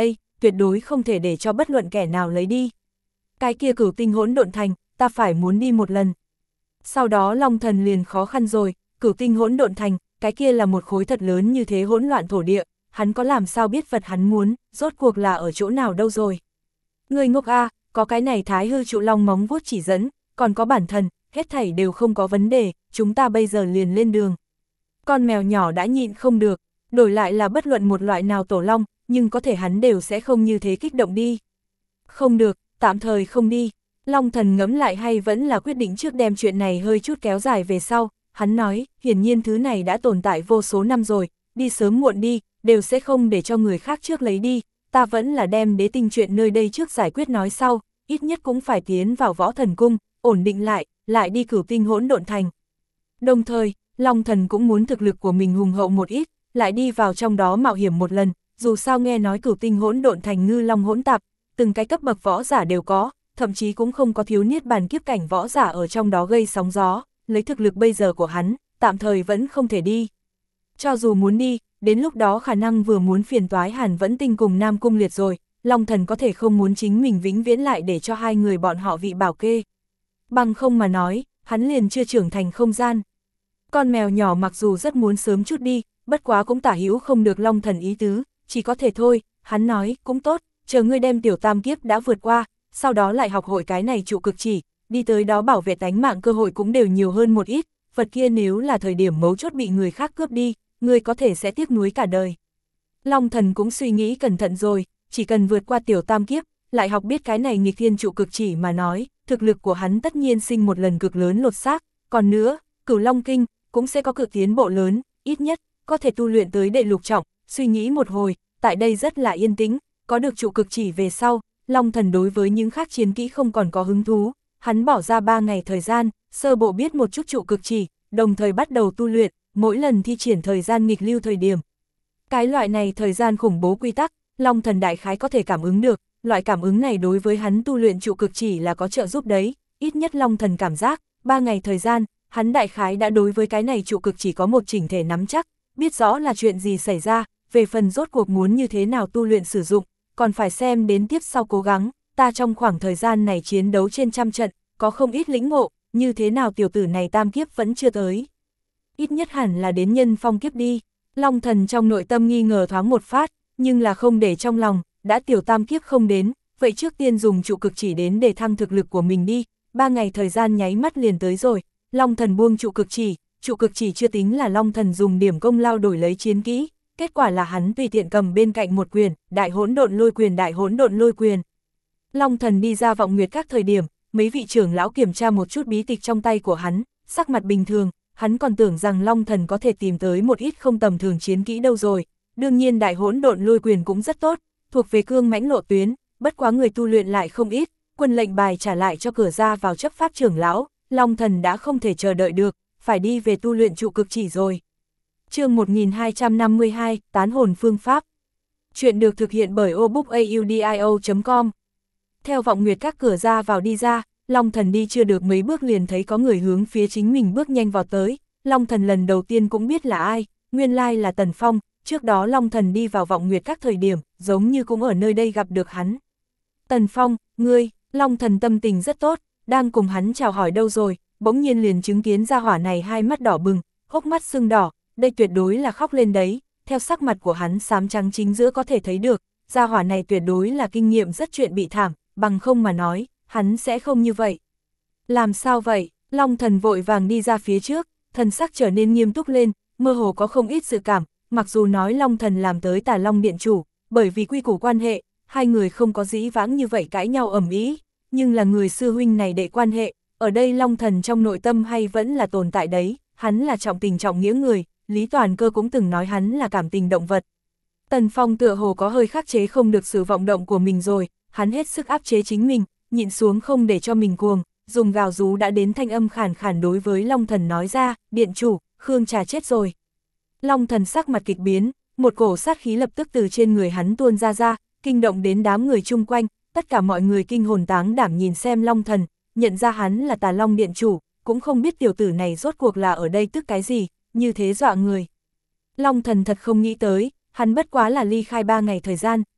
tuyệt đối không thể để cho bất luận kẻ nào lấy đi. Cái kia Cửu Tinh Hỗn Độn Thành, ta phải muốn đi một lần. Sau đó Long Thần liền khó khăn rồi, Cửu Tinh Hỗn Độn Thành, cái kia là một khối thật lớn như thế hỗn loạn thổ địa, hắn có làm sao biết vật hắn muốn, rốt cuộc là ở chỗ nào đâu rồi. Người ngốc a, có cái này Thái Hư Trụ Long móng vuốt chỉ dẫn, còn có bản thần, hết thảy đều không có vấn đề, chúng ta bây giờ liền lên đường. Con mèo nhỏ đã nhịn không được, đổi lại là bất luận một loại nào tổ long, nhưng có thể hắn đều sẽ không như thế kích động đi. Không được, tạm thời không đi. Long Thần ngẫm lại hay vẫn là quyết định trước đem chuyện này hơi chút kéo dài về sau, hắn nói, hiển nhiên thứ này đã tồn tại vô số năm rồi, đi sớm muộn đi, đều sẽ không để cho người khác trước lấy đi, ta vẫn là đem đế tinh chuyện nơi đây trước giải quyết nói sau, ít nhất cũng phải tiến vào Võ Thần Cung, ổn định lại, lại đi Cửu Tinh Hỗn Độn Thành. Đồng thời, Long Thần cũng muốn thực lực của mình hùng hậu một ít, lại đi vào trong đó mạo hiểm một lần, dù sao nghe nói Cửu Tinh Hỗn Độn Thành ngư long hỗn tạp, từng cái cấp bậc võ giả đều có, thậm chí cũng không có thiếu niết bàn kiếp cảnh võ giả ở trong đó gây sóng gió, lấy thực lực bây giờ của hắn, tạm thời vẫn không thể đi. Cho dù muốn đi, đến lúc đó khả năng vừa muốn phiền toái Hàn Vẫn Tinh cùng Nam Cung Liệt rồi, Long Thần có thể không muốn chính mình vĩnh viễn lại để cho hai người bọn họ vị bảo kê. Bằng không mà nói, hắn liền chưa trưởng thành không gian. Con mèo nhỏ mặc dù rất muốn sớm chút đi, bất quá cũng tả hữu không được Long Thần ý tứ, chỉ có thể thôi, hắn nói, cũng tốt, chờ ngươi đem tiểu tam kiếp đã vượt qua, sau đó lại học hội cái này trụ cực chỉ, đi tới đó bảo vệ tánh mạng cơ hội cũng đều nhiều hơn một ít, vật kia nếu là thời điểm mấu chốt bị người khác cướp đi, ngươi có thể sẽ tiếc nuối cả đời. Long Thần cũng suy nghĩ cẩn thận rồi, chỉ cần vượt qua tiểu tam kiếp, lại học biết cái này nghịch thiên trụ cực chỉ mà nói, thực lực của hắn tất nhiên sinh một lần cực lớn lột xác, còn nữa, Cửu Long Kinh cũng sẽ có cực tiến bộ lớn, ít nhất có thể tu luyện tới đệ lục trọng. Suy nghĩ một hồi, tại đây rất là yên tĩnh, có được trụ cực chỉ về sau, Long Thần đối với những khác chiến kỹ không còn có hứng thú, hắn bỏ ra ba ngày thời gian, sơ bộ biết một chút trụ cực chỉ, đồng thời bắt đầu tu luyện, mỗi lần thi triển thời gian nghịch lưu thời điểm. Cái loại này thời gian khủng bố quy tắc, Long Thần đại khái có thể cảm ứng được, loại cảm ứng này đối với hắn tu luyện trụ cực chỉ là có trợ giúp đấy, ít nhất Long Thần cảm giác, ba ngày thời gian, hắn đại khái đã đối với cái này trụ cực chỉ có một chỉnh thể nắm chắc, biết rõ là chuyện gì xảy ra, về phần rốt cuộc muốn như thế nào tu luyện sử dụng, còn phải xem đến tiếp sau cố gắng, ta trong khoảng thời gian này chiến đấu trên trăm trận, có không ít lĩnh ngộ, như thế nào tiểu tử này tam kiếp vẫn chưa tới. Ít nhất hẳn là đến nhân phong kiếp đi, Long Thần trong nội tâm nghi ngờ thoáng một phát, nhưng là không để trong lòng, đã tiểu tam kiếp không đến, vậy trước tiên dùng trụ cực chỉ đến để thăng thực lực của mình đi, ba ngày thời gian nháy mắt liền tới rồi, Long Thần buông trụ cực chỉ, trụ cực chỉ chưa tính là Long Thần dùng điểm công lao đổi lấy chiến kỹ, kết quả là hắn tùy tiện cầm bên cạnh một quyền, đại hỗn độn lôi quyền đại hỗn độn lôi quyền. Long Thần đi ra vọng nguyệt các thời điểm, mấy vị trưởng lão kiểm tra một chút bí tịch trong tay của hắn, sắc mặt bình thường, hắn còn tưởng rằng Long Thần có thể tìm tới một ít không tầm thường chiến kỹ đâu rồi. Đương nhiên đại hỗn độn lôi quyền cũng rất tốt, thuộc về cương mãnh lộ tuyến, bất quá người tu luyện lại không ít, quân lệnh bài trả lại cho cửa ra vào chấp pháp trưởng lão, Long Thần đã không thể chờ đợi được, phải đi về tu luyện trụ cực chỉ rồi. Chương một nghìn hai trăm năm mươi hai, tán hồn phương pháp. Chuyện được thực hiện bởi obookaudio chấm com. Theo vọng nguyệt các cửa ra vào đi ra, Long Thần đi chưa được mấy bước liền thấy có người hướng phía chính mình bước nhanh vào tới, Long Thần lần đầu tiên cũng biết là ai, nguyên lai là Tần Phong, trước đó Long Thần đi vào vọng nguyệt các thời điểm, giống như cũng ở nơi đây gặp được hắn. Tần Phong, ngươi, Long Thần tâm tình rất tốt, đang cùng hắn chào hỏi đâu rồi, bỗng nhiên liền chứng kiến gia hỏa này hai mắt đỏ bừng, hốc mắt sưng đỏ, đây tuyệt đối là khóc lên đấy, theo sắc mặt của hắn xám trắng chính giữa có thể thấy được, gia hỏa này tuyệt đối là kinh nghiệm rất chuyện bị thảm, bằng không mà nói, hắn sẽ không như vậy. Làm sao vậy? Long Thần vội vàng đi ra phía trước, thần sắc trở nên nghiêm túc lên, mơ hồ có không ít sự cảm, mặc dù nói Long Thần làm tới Tà Long Điện chủ, bởi vì quy củ quan hệ, hai người không có dĩ vãng như vậy cãi nhau ầm ĩ, nhưng là người sư huynh này đệ quan hệ, ở đây Long Thần trong nội tâm hay vẫn là tồn tại đấy, hắn là trọng tình trọng nghĩa người, Lý Toàn Cơ cũng từng nói hắn là cảm tình động vật. Tần Phong tựa hồ có hơi khắc chế không được sự vọng động của mình rồi, hắn hết sức áp chế chính mình, nhịn xuống không để cho mình cuồng, dùng gào rú đã đến thanh âm khàn khàn đối với Long Thần nói ra, điện chủ, Khương Trà chết rồi. Long Thần sắc mặt kịch biến, một cổ sát khí lập tức từ trên người hắn tuôn ra ra, kinh động đến đám người chung quanh, tất cả mọi người kinh hồn táng đảm nhìn xem Long Thần, nhận ra hắn là Tà Long Điện chủ, cũng không biết tiểu tử này rốt cuộc là ở đây tức cái gì, như thế dọa người. Long Thần thật không nghĩ tới, hắn bất quá là ly khai ba ngày thời gian,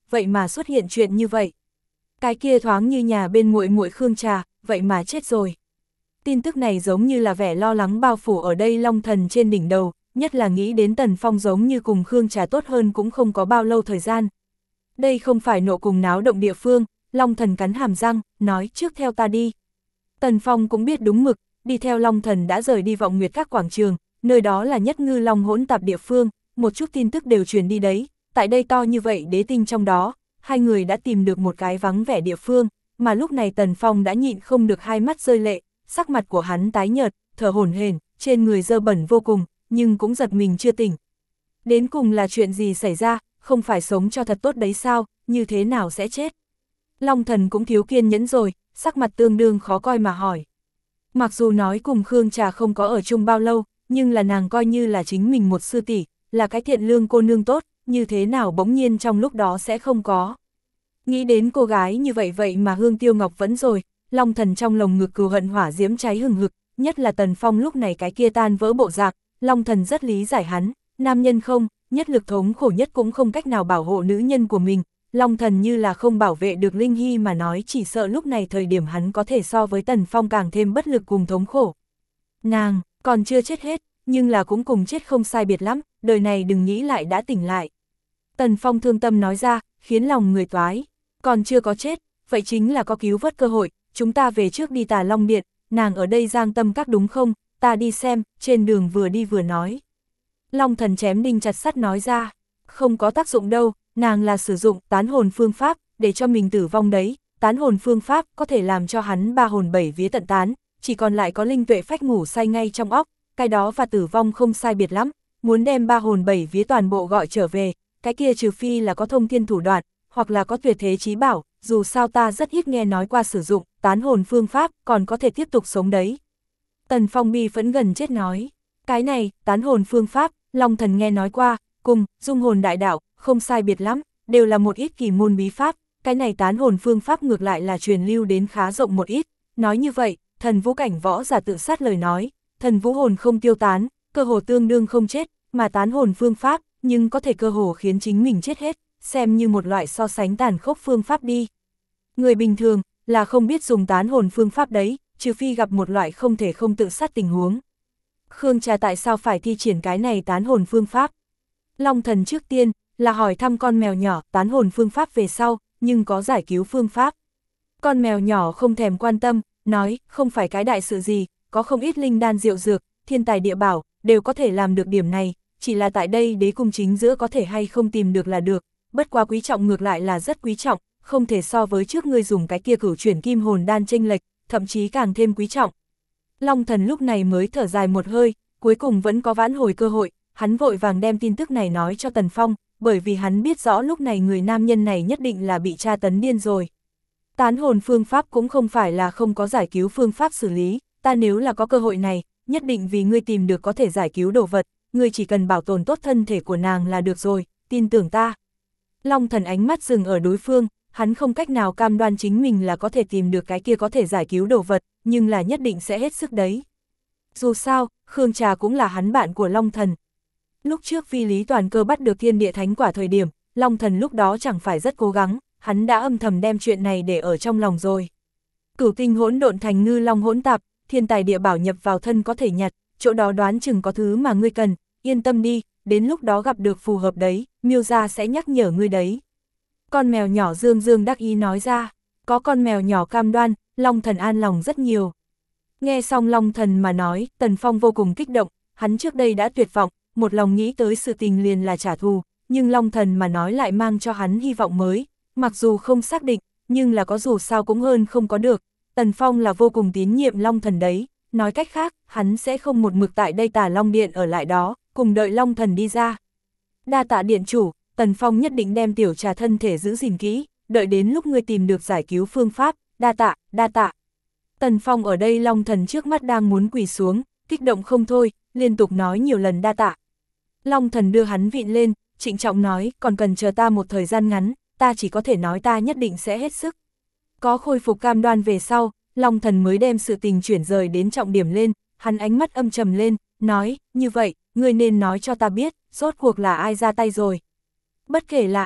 vậy mà xuất hiện chuyện như vậy. Cái kia thoáng như nhà bên muội muội Khương Trà, vậy mà chết rồi. Tin tức này giống như là vẻ lo lắng bao phủ ở đây Long Thần trên đỉnh đầu, nhất là nghĩ đến Tần Phong giống như cùng Khương Trà tốt hơn cũng không có bao lâu thời gian. Đây không phải nộ cùng náo động địa phương, Long Thần cắn hàm răng, nói trước theo ta đi. Tần Phong cũng biết đúng mực, đi theo Long Thần đã rời đi Vọng Nguyệt các quảng trường, nơi đó là nhất ngư long hỗn tạp địa phương, một chút tin tức đều truyền đi đấy, tại đây to như vậy đế tinh trong đó, hai người đã tìm được một cái vắng vẻ địa phương, mà lúc này Tần Phong đã nhịn không được hai mắt rơi lệ, sắc mặt của hắn tái nhợt, thở hổn hển, trên người dơ bẩn vô cùng, nhưng cũng giật mình chưa tỉnh. Đến cùng là chuyện gì xảy ra, không phải sống cho thật tốt đấy sao, như thế nào sẽ chết? Long Thần cũng thiếu kiên nhẫn rồi, sắc mặt tương đương khó coi mà hỏi. Mặc dù nói cùng Khương Trà không có ở chung bao lâu, nhưng là nàng coi như là chính mình một sư tỷ, là cái thiện lương cô nương tốt, như thế nào bỗng nhiên trong lúc đó sẽ không có. Nghĩ đến cô gái như vậy vậy mà Hương Tiêu Ngọc vẫn rồi, Long Thần trong lồng ngực cừu hận hỏa diễm cháy hừng hực, nhất là Tần Phong lúc này cái kia tan vỡ bộ dạng, Long Thần rất lý giải hắn, nam nhân không, nhất lực thống khổ nhất cũng không cách nào bảo hộ nữ nhân của mình, Long Thần như là không bảo vệ được Linh Hy mà nói chỉ sợ lúc này thời điểm hắn có thể so với Tần Phong càng thêm bất lực cùng thống khổ. Nàng, còn chưa chết hết, nhưng là cũng cùng chết không sai biệt lắm, đời này đừng nghĩ lại đã tỉnh lại. Tần Phong thương tâm nói ra, khiến lòng người toái, còn chưa có chết, vậy chính là có cứu vớt cơ hội, chúng ta về trước đi Tà Long Điện, nàng ở đây Giang Tâm Các đúng không, ta đi xem, trên đường vừa đi vừa nói. Long Thần chém đinh chặt sắt nói ra, không có tác dụng đâu, nàng là sử dụng tán hồn phương pháp, để cho mình tử vong đấy, tán hồn phương pháp có thể làm cho hắn ba hồn bảy vía tận tán, chỉ còn lại có linh tuệ phách ngủ say ngay trong óc, cái đó và tử vong không sai biệt lắm, muốn đem ba hồn bảy vía toàn bộ gọi trở về, cái kia trừ phi là có thông thiên thủ đoạn, hoặc là có tuyệt thế chí bảo, dù sao ta rất ít nghe nói qua sử dụng tán hồn phương pháp, còn có thể tiếp tục sống đấy. Tần Phong bi phẫn gần chết nói, cái này, tán hồn phương pháp, Long Thần nghe nói qua, cùng, dung hồn đại đạo, không sai biệt lắm, đều là một ít kỳ môn bí pháp, cái này tán hồn phương pháp ngược lại là truyền lưu đến khá rộng một ít, nói như vậy, thần vũ cảnh võ giả tự sát lời nói, thần vũ hồn không tiêu tán, cơ hồ tương đương không chết, mà tán hồn phương pháp, nhưng có thể cơ hồ khiến chính mình chết hết, xem như một loại so sánh tàn khốc phương pháp đi. Người bình thường, là không biết dùng tán hồn phương pháp đấy, trừ phi gặp một loại không thể không tự sát tình huống. Khương Trà tại sao phải thi triển cái này tán hồn phương pháp? Long Thần trước tiên, là hỏi thăm con mèo nhỏ tán hồn phương pháp về sau, nhưng có giải cứu phương pháp. Con mèo nhỏ không thèm quan tâm, nói, không phải cái đại sự gì, có không ít linh đan diệu dược, thiên tài địa bảo, đều có thể làm được điểm này, chỉ là tại đây đế cung chính giữa có thể hay không tìm được là được, bất quá quý trọng ngược lại là rất quý trọng, không thể so với trước ngươi dùng cái kia cửu chuyển kim hồn đan chênh lệch, thậm chí càng thêm quý trọng. Long Thần lúc này mới thở dài một hơi, cuối cùng vẫn có vãn hồi cơ hội, hắn vội vàng đem tin tức này nói cho Tần Phong, bởi vì hắn biết rõ lúc này người nam nhân này nhất định là bị tra tấn điên rồi. Tán hồn phương pháp cũng không phải là không có giải cứu phương pháp xử lý, ta nếu là có cơ hội này, nhất định vì ngươi tìm được có thể giải cứu đồ vật, ngươi chỉ cần bảo tồn tốt thân thể của nàng là được rồi, tin tưởng ta. Long Thần ánh mắt dừng ở đối phương, hắn không cách nào cam đoan chính mình là có thể tìm được cái kia có thể giải cứu đồ vật, nhưng là nhất định sẽ hết sức đấy. Dù sao, Khương Trà cũng là hắn bạn của Long Thần. Lúc trước vì Lý Toàn Cơ bắt được thiên địa thánh quả thời điểm, Long Thần lúc đó chẳng phải rất cố gắng, hắn đã âm thầm đem chuyện này để ở trong lòng rồi. Cửu tinh hỗn độn thành ngư long hỗn tạp, thiên tài địa bảo nhập vào thân có thể nhặt, chỗ đó đoán chừng có thứ mà ngươi cần, yên tâm đi, đến lúc đó gặp được phù hợp đấy, Miêu gia sẽ nhắc nhở ngươi đấy. Con mèo nhỏ dương dương đắc ý nói ra, có con mèo nhỏ cam đoan, Long Thần an lòng rất nhiều. Nghe xong Long Thần mà nói, Tần Phong vô cùng kích động, hắn trước đây đã tuyệt vọng, một lòng nghĩ tới sự tình liền là trả thù, nhưng Long Thần mà nói lại mang cho hắn hy vọng mới, mặc dù không xác định, nhưng là có dù sao cũng hơn không có được. Tần Phong là vô cùng tín nhiệm Long Thần đấy, nói cách khác, hắn sẽ không một mực tại đây Tà Long Điện ở lại đó, cùng đợi Long Thần đi ra. Đa tạ điện chủ, Tần Phong nhất định đem tiểu trà thân thể giữ gìn kỹ, đợi đến lúc ngươi tìm được giải cứu phương pháp, đa tạ, đa tạ. Tần Phong ở đây Long Thần trước mắt đang muốn quỳ xuống, kích động không thôi, liên tục nói nhiều lần đa tạ. Long Thần đưa hắn vịn lên, trịnh trọng nói, còn cần chờ ta một thời gian ngắn, ta chỉ có thể nói ta nhất định sẽ hết sức. Có khôi phục cam đoan về sau, Long Thần mới đem sự tình chuyển rời đến trọng điểm lên, hắn ánh mắt âm trầm lên, nói, như vậy, ngươi nên nói cho ta biết, rốt cuộc là ai ra tay rồi. Bất kể là ai,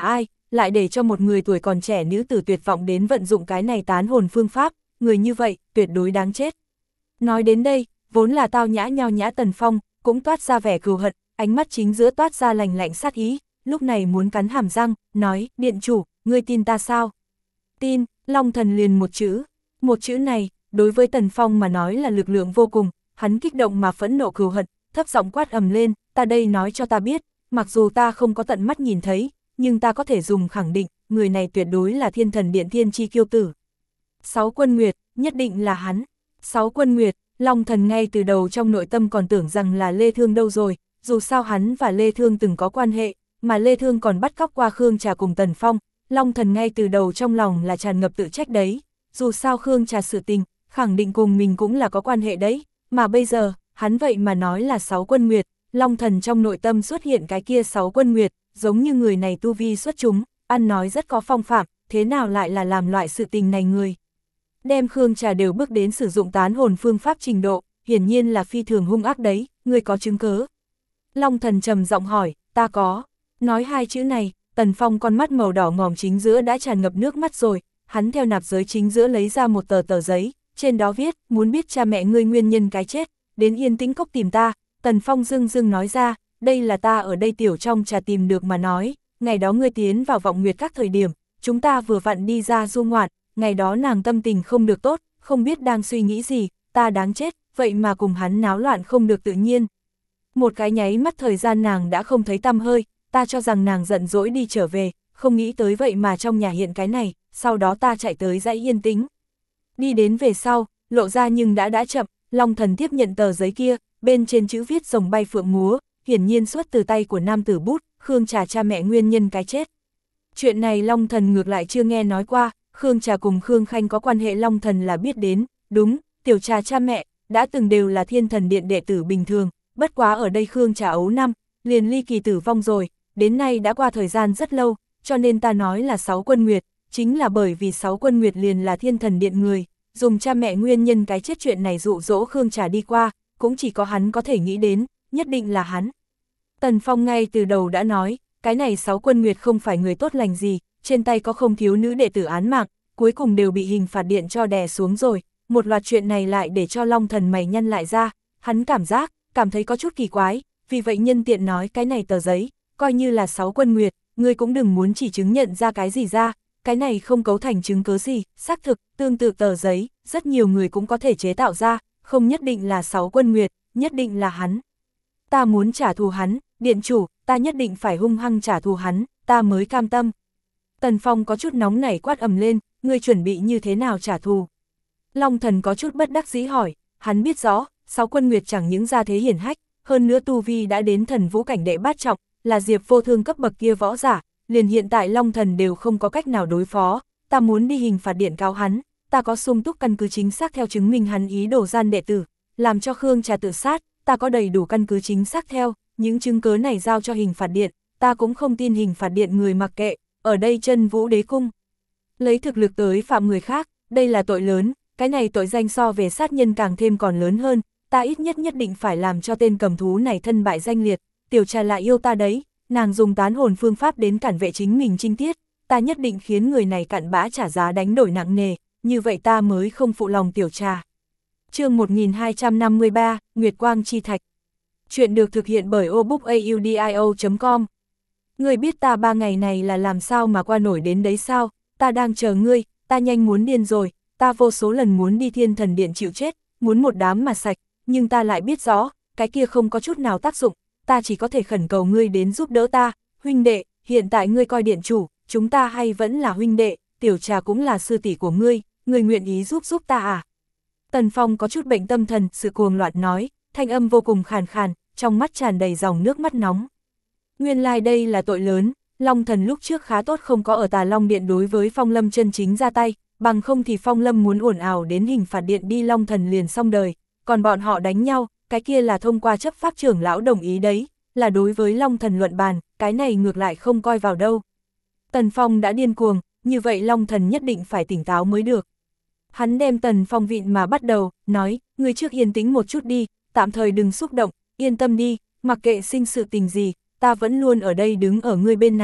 lại để cho một người tuổi còn trẻ nữ tử tuyệt vọng đến vận dụng cái này tán hồn phương pháp, người như vậy, tuyệt đối đáng chết. Nói đến đây, vốn là tao nhã nho nhã Tần Phong, cũng toát ra vẻ cừu hận, ánh mắt chính giữa toát ra lành lạnh sát ý, lúc này muốn cắn hàm răng, nói, điện chủ, ngươi tin ta sao? Tin, Long Thần liền một chữ. Một chữ này, đối với Tần Phong mà nói là lực lượng vô cùng, hắn kích động mà phẫn nộ cừu hận, thấp giọng quát ầm lên, ta đây nói cho ta biết, mặc dù ta không có tận mắt nhìn thấy, nhưng ta có thể dùng khẳng định, người này tuyệt đối là Thiên Thần Điện Thiên Chi Kiêu Tử. Sáu Quân Nguyệt, nhất định là hắn. Sáu Quân Nguyệt, Long Thần ngay từ đầu trong nội tâm còn tưởng rằng là Lê Thương đâu rồi, dù sao hắn và Lê Thương từng có quan hệ, mà Lê Thương còn bắt cóc qua Khương Trà cùng Tần Phong, Long Thần ngay từ đầu trong lòng là tràn ngập tự trách đấy, dù sao Khương Trà sự tình, khẳng định cùng mình cũng là có quan hệ đấy, mà bây giờ, hắn vậy mà nói là Sáu Quân Nguyệt, Long Thần trong nội tâm xuất hiện cái kia Sáu Quân Nguyệt, giống như người này tu vi xuất chúng, ăn nói rất có phong phạm, thế nào lại là làm loại sự tình này người. Đem Khương Trà đều bước đến sử dụng tán hồn phương pháp trình độ, hiển nhiên là phi thường hung ác đấy, người có chứng cớ. Long Thần trầm giọng hỏi, ta có. Nói hai chữ này, Tần Phong con mắt màu đỏ ngòm chính giữa đã tràn ngập nước mắt rồi, hắn theo nạp giới chính giữa lấy ra một tờ tờ giấy, trên đó viết, muốn biết cha mẹ ngươi nguyên nhân cái chết, đến Yên Tĩnh Cốc tìm ta. Tần Phong dưng dưng nói ra, đây là ta ở đây tiểu trong trà tìm được mà nói, ngày đó ngươi tiến vào Vọng Nguyệt các thời điểm, chúng ta vừa vặn đi ra du ngoạn, ngày đó nàng tâm tình không được tốt, không biết đang suy nghĩ gì, ta đáng chết, vậy mà cùng hắn náo loạn không được tự nhiên. Một cái nháy mắt thời gian nàng đã không thấy tăm hơi, ta cho rằng nàng giận dỗi đi trở về, không nghĩ tới vậy mà trong nhà hiện cái này, sau đó ta chạy tới dãy Yên Tĩnh. Đi đến về sau, lộ ra nhưng đã đã chậm, Long Thần tiếp nhận tờ giấy kia, bên trên chữ viết rồng bay phượng múa, hiển nhiên xuất từ tay của nam tử bút, Khương Trà cha mẹ nguyên nhân cái chết. Chuyện này Long Thần ngược lại chưa nghe nói qua, Khương Trà cùng Khương Khanh có quan hệ Long Thần là biết đến, đúng, tiểu Trà cha mẹ, đã từng đều là Thiên Thần Điện đệ tử bình thường, bất quá ở đây Khương Trà ấu năm, liền ly kỳ tử vong rồi, đến nay đã qua thời gian rất lâu, cho nên ta nói là Sáu Quân Nguyệt, chính là bởi vì Sáu Quân Nguyệt liền là Thiên Thần Điện người, dùng cha mẹ nguyên nhân cái chết chuyện này dụ dỗ Khương Trà đi qua, cũng chỉ có hắn có thể nghĩ đến, nhất định là hắn. Tần Phong ngay từ đầu đã nói, cái này Sáu Quân Nguyệt không phải người tốt lành gì, trên tay có không thiếu nữ đệ tử án mạng, cuối cùng đều bị hình phạt điện cho đè xuống rồi, một loạt chuyện này lại để cho Long Thần mày nhăn lại ra, hắn cảm giác, cảm thấy có chút kỳ quái, vì vậy nhân tiện nói cái này tờ giấy, coi như là Sáu Quân Nguyệt, ngươi cũng đừng muốn chỉ chứng nhận ra cái gì ra, cái này không cấu thành chứng cớ gì, xác thực, tương tự tờ giấy, rất nhiều người cũng có thể chế tạo ra, không nhất định là Sáu Quân Nguyệt, nhất định là hắn. Ta muốn trả thù hắn, điện chủ, ta nhất định phải hung hăng trả thù hắn, ta mới cam tâm. Tần Phong có chút nóng nảy quát ầm lên, ngươi chuẩn bị như thế nào trả thù? Long Thần có chút bất đắc dĩ hỏi, hắn biết rõ, Sáu Quân Nguyệt chẳng những gia thế hiển hách, hơn nữa tu vi đã đến thần vũ cảnh đệ bát trọng, là Diệp Vô Thương cấp bậc kia võ giả, liền hiện tại Long Thần đều không có cách nào đối phó, ta muốn đi hình phạt điện cáo hắn, ta có sung túc căn cứ chính xác theo chứng minh hắn ý đồ gian đệ tử, làm cho Khương Trà tự sát, ta có đầy đủ căn cứ chính xác theo, những chứng cớ này giao cho hình phạt điện, ta cũng không tin hình phạt điện người mặc kệ, ở đây Chân Vũ Đế Cung. Lấy thực lực tới phạm người khác, đây là tội lớn, cái này tội danh so về sát nhân càng thêm còn lớn hơn, ta ít nhất nhất định phải làm cho tên cầm thú này thân bại danh liệt, tiểu Trà lại yêu ta đấy, nàng dùng tán hồn phương pháp đến cản vệ chính mình trinh tiết, ta nhất định khiến người này cặn bã trả giá đánh đổi nặng nề, như vậy ta mới không phụ lòng tiểu Trà. Chương một nghìn hai trăm năm mươi ba, Nguyệt Quang Chi Thạch. Chuyện được thực hiện bởi obookaudio chấm com. Ngươi biết ta ba ngày này là làm sao mà qua nổi đến đấy sao, ta đang chờ ngươi, ta nhanh muốn điên rồi, ta vô số lần muốn đi Thiên Thần Điện chịu chết, muốn một đám mà sạch, nhưng ta lại biết rõ, cái kia không có chút nào tác dụng, ta chỉ có thể khẩn cầu ngươi đến giúp đỡ ta, huynh đệ, hiện tại ngươi coi điện chủ, chúng ta hay vẫn là huynh đệ, tiểu Trà cũng là sư tỷ của ngươi, ngươi nguyện ý giúp giúp ta à? Tần Phong có chút bệnh tâm thần, sự cuồng loạn nói, thanh âm vô cùng khàn khàn, trong mắt tràn đầy dòng nước mắt nóng. Nguyên lai like đây là tội lớn, Long Thần lúc trước khá tốt không có ở Tà Long Điện đối với Phong Lâm chân chính ra tay, bằng không thì Phong Lâm muốn ồn ào đến hình phạt điện đi Long Thần liền xong đời, còn bọn họ đánh nhau, cái kia là thông qua chấp pháp trưởng lão đồng ý đấy, là đối với Long Thần luận bàn, cái này ngược lại không coi vào đâu. Tần Phong đã điên cuồng, như vậy Long Thần nhất định phải tỉnh táo mới được. Hắn đem Tần Phong vịn mà bắt đầu, nói, ngươi trước yên tĩnh một chút đi, tạm thời đừng xúc động, yên tâm đi, mặc kệ sinh sự tình gì, ta vẫn luôn ở đây đứng ở ngươi bên này,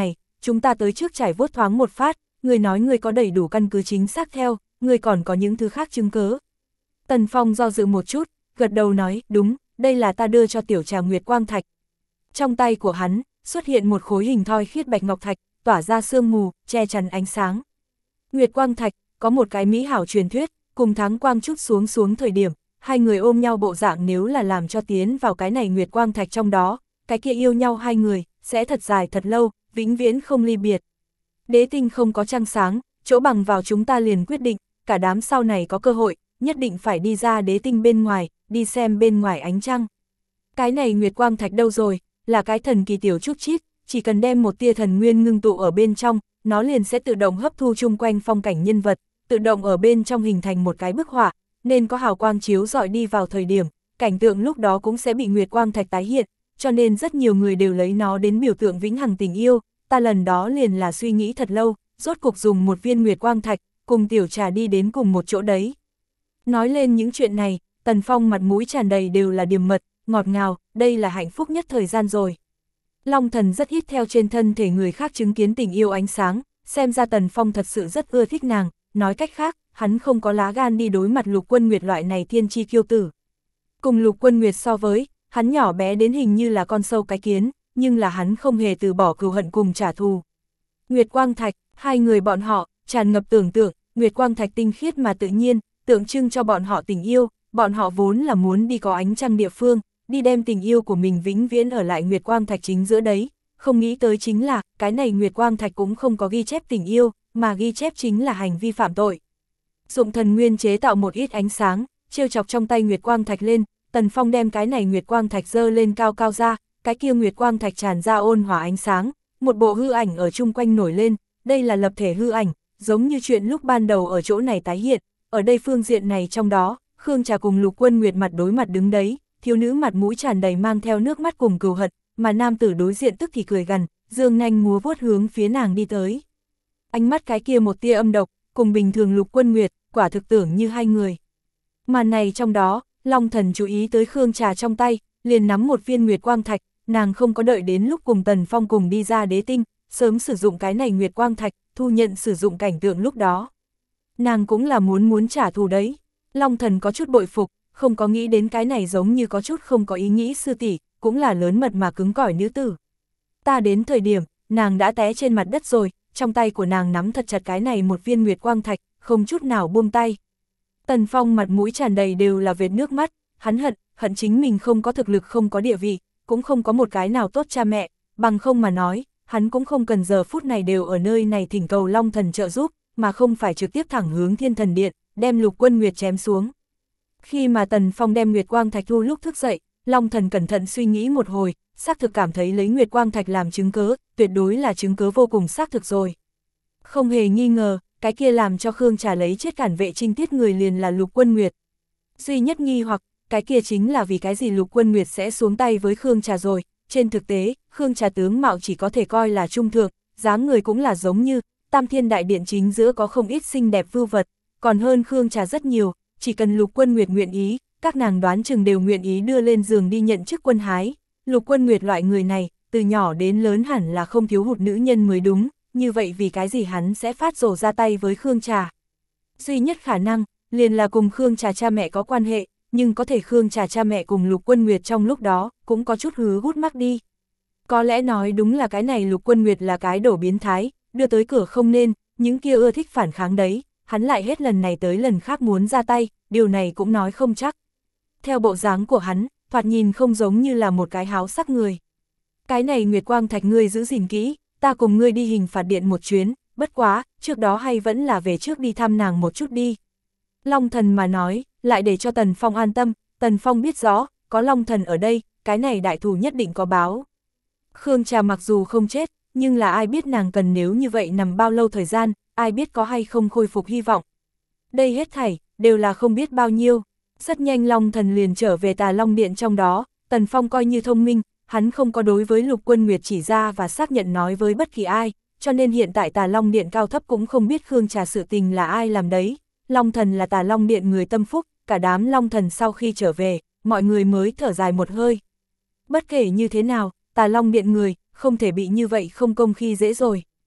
chúng ta tới trước trải vuốt thoáng một phát, người nói người có đầy đủ căn cứ chính xác theo, người còn có những thứ khác chứng cớ. Tần Phong do dự một chút, gật đầu nói, đúng, đây là ta đưa cho tiểu trà Nguyệt Quang Thạch. Trong tay của hắn, xuất hiện một khối hình thoi khiết bạch ngọc thạch, tỏa ra sương mù, che chắn ánh sáng. Nguyệt Quang Thạch, có một cái mỹ hảo truyền thuyết, cùng tháng quang chút xuống xuống thời điểm, hai người ôm nhau bộ dạng nếu là làm cho tiến vào cái này Nguyệt Quang Thạch trong đó, cái kia yêu nhau hai người, sẽ thật dài thật lâu, vĩnh viễn không ly biệt. Đế tinh không có trăng sáng, chỗ bằng vào chúng ta liền quyết định, cả đám sau này có cơ hội, nhất định phải đi ra đế tinh bên ngoài, đi xem bên ngoài ánh trăng. Cái này Nguyệt Quang Thạch đâu rồi, là cái thần kỳ tiểu chút chít, chỉ cần đem một tia thần nguyên ngưng tụ ở bên trong, nó liền sẽ tự động hấp thu chung quanh phong cảnh nhân vật, tự động ở bên trong hình thành một cái bức họa, nên có hào quang chiếu rọi đi vào thời điểm, cảnh tượng lúc đó cũng sẽ bị Nguyệt Quang Thạch tái hiện, cho nên rất nhiều người đều lấy nó đến biểu tượng vĩnh hằng tình yêu. Ta lần đó liền là suy nghĩ thật lâu, rốt cuộc dùng một viên Nguyệt Quang Thạch, cùng tiểu trà đi đến cùng một chỗ đấy. Nói lên những chuyện này, Tần Phong mặt mũi tràn đầy đều là điềm mật, ngọt ngào, đây là hạnh phúc nhất thời gian rồi. Long Thần rất ít theo trên thân thể người khác chứng kiến tình yêu ánh sáng, xem ra Tần Phong thật sự rất ưa thích nàng, nói cách khác, hắn không có lá gan đi đối mặt Lục Quân Nguyệt loại này thiên chi kiêu tử. Cùng Lục Quân Nguyệt so với, hắn nhỏ bé đến hình như là con sâu cái kiến, nhưng là hắn không hề từ bỏ cừu hận cùng trả thù. Nguyệt Quang Thạch, hai người bọn họ, tràn ngập tưởng tượng, Nguyệt Quang Thạch tinh khiết mà tự nhiên, tượng trưng cho bọn họ tình yêu, bọn họ vốn là muốn đi có ánh trăng địa phương, đi đem tình yêu của mình vĩnh viễn ở lại Nguyệt Quang Thạch chính giữa đấy, không nghĩ tới chính là, cái này Nguyệt Quang Thạch cũng không có ghi chép tình yêu, mà ghi chép chính là hành vi phạm tội. Dụng thần nguyên chế tạo một ít ánh sáng, trêu chọc trong tay Nguyệt Quang Thạch lên, Tần Phong đem cái này Nguyệt Quang Thạch dơ lên cao cao ra, cái kia Nguyệt Quang Thạch tràn ra ôn hòa ánh sáng, một bộ hư ảnh ở chung quanh nổi lên, đây là lập thể hư ảnh, giống như chuyện lúc ban đầu ở chỗ này tái hiện, ở đây phương diện này trong đó, Khương Trà cùng Lục Quân Nguyệt mặt đối mặt đứng đấy, thiếu nữ mặt mũi tràn đầy mang theo nước mắt cùng cừu hận, mà nam tử đối diện tức thì cười gằn, dương nhanh múa vuốt hướng phía nàng đi tới. Ánh mắt cái kia một tia âm độc, cùng bình thường Lục Quân Nguyệt, quả thực tưởng như hai người. Màn này trong đó, Long Thần chú ý tới Khương Trà trong tay, liền nắm một viên Nguyệt Quang Thạch, nàng không có đợi đến lúc cùng Tần Phong cùng đi ra đế tinh, sớm sử dụng cái này Nguyệt Quang Thạch, thu nhận sử dụng cảnh tượng lúc đó. Nàng cũng là muốn muốn trả thù đấy. Long Thần có chút bội phục, không có nghĩ đến cái này giống như có chút không có ý nghĩ sư tỷ, cũng là lớn mật mà cứng cỏi nữ tử. Ta đến thời điểm, nàng đã té trên mặt đất rồi, trong tay của nàng nắm thật chặt cái này một viên Nguyệt Quang Thạch, không chút nào buông tay. Tần Phong mặt mũi tràn đầy đều là vệt nước mắt, hắn hận, hận chính mình không có thực lực không có địa vị, cũng không có một cái nào tốt cha mẹ, bằng không mà nói, hắn cũng không cần giờ phút này đều ở nơi này thỉnh cầu Long Thần trợ giúp, mà không phải trực tiếp thẳng hướng Thiên Thần Điện, đem Lục Quân Nguyệt chém xuống. Khi mà Tần Phong đem Nguyệt Quang Thạch thu lúc thức dậy, Long Thần cẩn thận suy nghĩ một hồi, xác thực cảm thấy lấy Nguyệt Quang Thạch làm chứng cớ, tuyệt đối là chứng cớ vô cùng xác thực rồi. Không hề nghi ngờ, cái kia làm cho Khương Trà lấy chết cản vệ trinh tiết người liền là Lục Quân Nguyệt. Duy nhất nghi hoặc, cái kia chính là vì cái gì Lục Quân Nguyệt sẽ xuống tay với Khương Trà rồi. Trên thực tế, Khương Trà tướng mạo chỉ có thể coi là trung thượng, dáng người cũng là giống như, Tam Thiên Đại Điện chính giữa có không ít xinh đẹp vưu vật, còn hơn Khương Trà rất nhiều, chỉ cần Lục Quân Nguyệt nguyện ý, các nàng đoán chừng đều nguyện ý đưa lên giường đi nhận chức quân hái. Lục Quân Nguyệt loại người này, từ nhỏ đến lớn hẳn là không thiếu hụt nữ nhân mới đúng, như vậy vì cái gì hắn sẽ phát rồ ra tay với Khương Trà? Duy nhất khả năng, liền là cùng Khương Trà cha mẹ có quan hệ, nhưng có thể Khương Trà cha mẹ cùng Lục Quân Nguyệt trong lúc đó, cũng có chút hứ hút mắc đi. Có lẽ nói đúng là cái này Lục Quân Nguyệt là cái đổ biến thái, đưa tới cửa không nên, những kia ưa thích phản kháng đấy, hắn lại hết lần này tới lần khác muốn ra tay, điều này cũng nói không chắc. Theo bộ dáng của hắn, thoạt nhìn không giống như là một cái háo sắc người. Cái này Nguyệt Quang Thạch ngươi giữ gìn kỹ, ta cùng ngươi đi hình phạt điện một chuyến, bất quá, trước đó hay vẫn là về trước đi thăm nàng một chút đi. Long Thần mà nói, lại để cho Tần Phong an tâm, Tần Phong biết rõ, có Long Thần ở đây, cái này đại thù nhất định có báo. Khương Trà mặc dù không chết, nhưng là ai biết nàng cần nếu như vậy nằm bao lâu thời gian, ai biết có hay không khôi phục hy vọng. Đây hết thảy, đều là không biết bao nhiêu. Rất nhanh Long Thần liền trở về Tà Long Điện trong đó, Tần Phong coi như thông minh, hắn không có đối với Lục Quân Nguyệt chỉ ra và xác nhận nói với bất kỳ ai, cho nên hiện tại Tà Long Điện cao thấp cũng không biết Khương Trà sự tình là ai làm đấy. Long Thần là Tà Long Điện người tâm phúc, cả đám Long Thần sau khi trở về, mọi người mới thở dài một hơi. Bất kể như thế nào, Tà Long Điện người, không thể bị như vậy không công khi dễ rồi.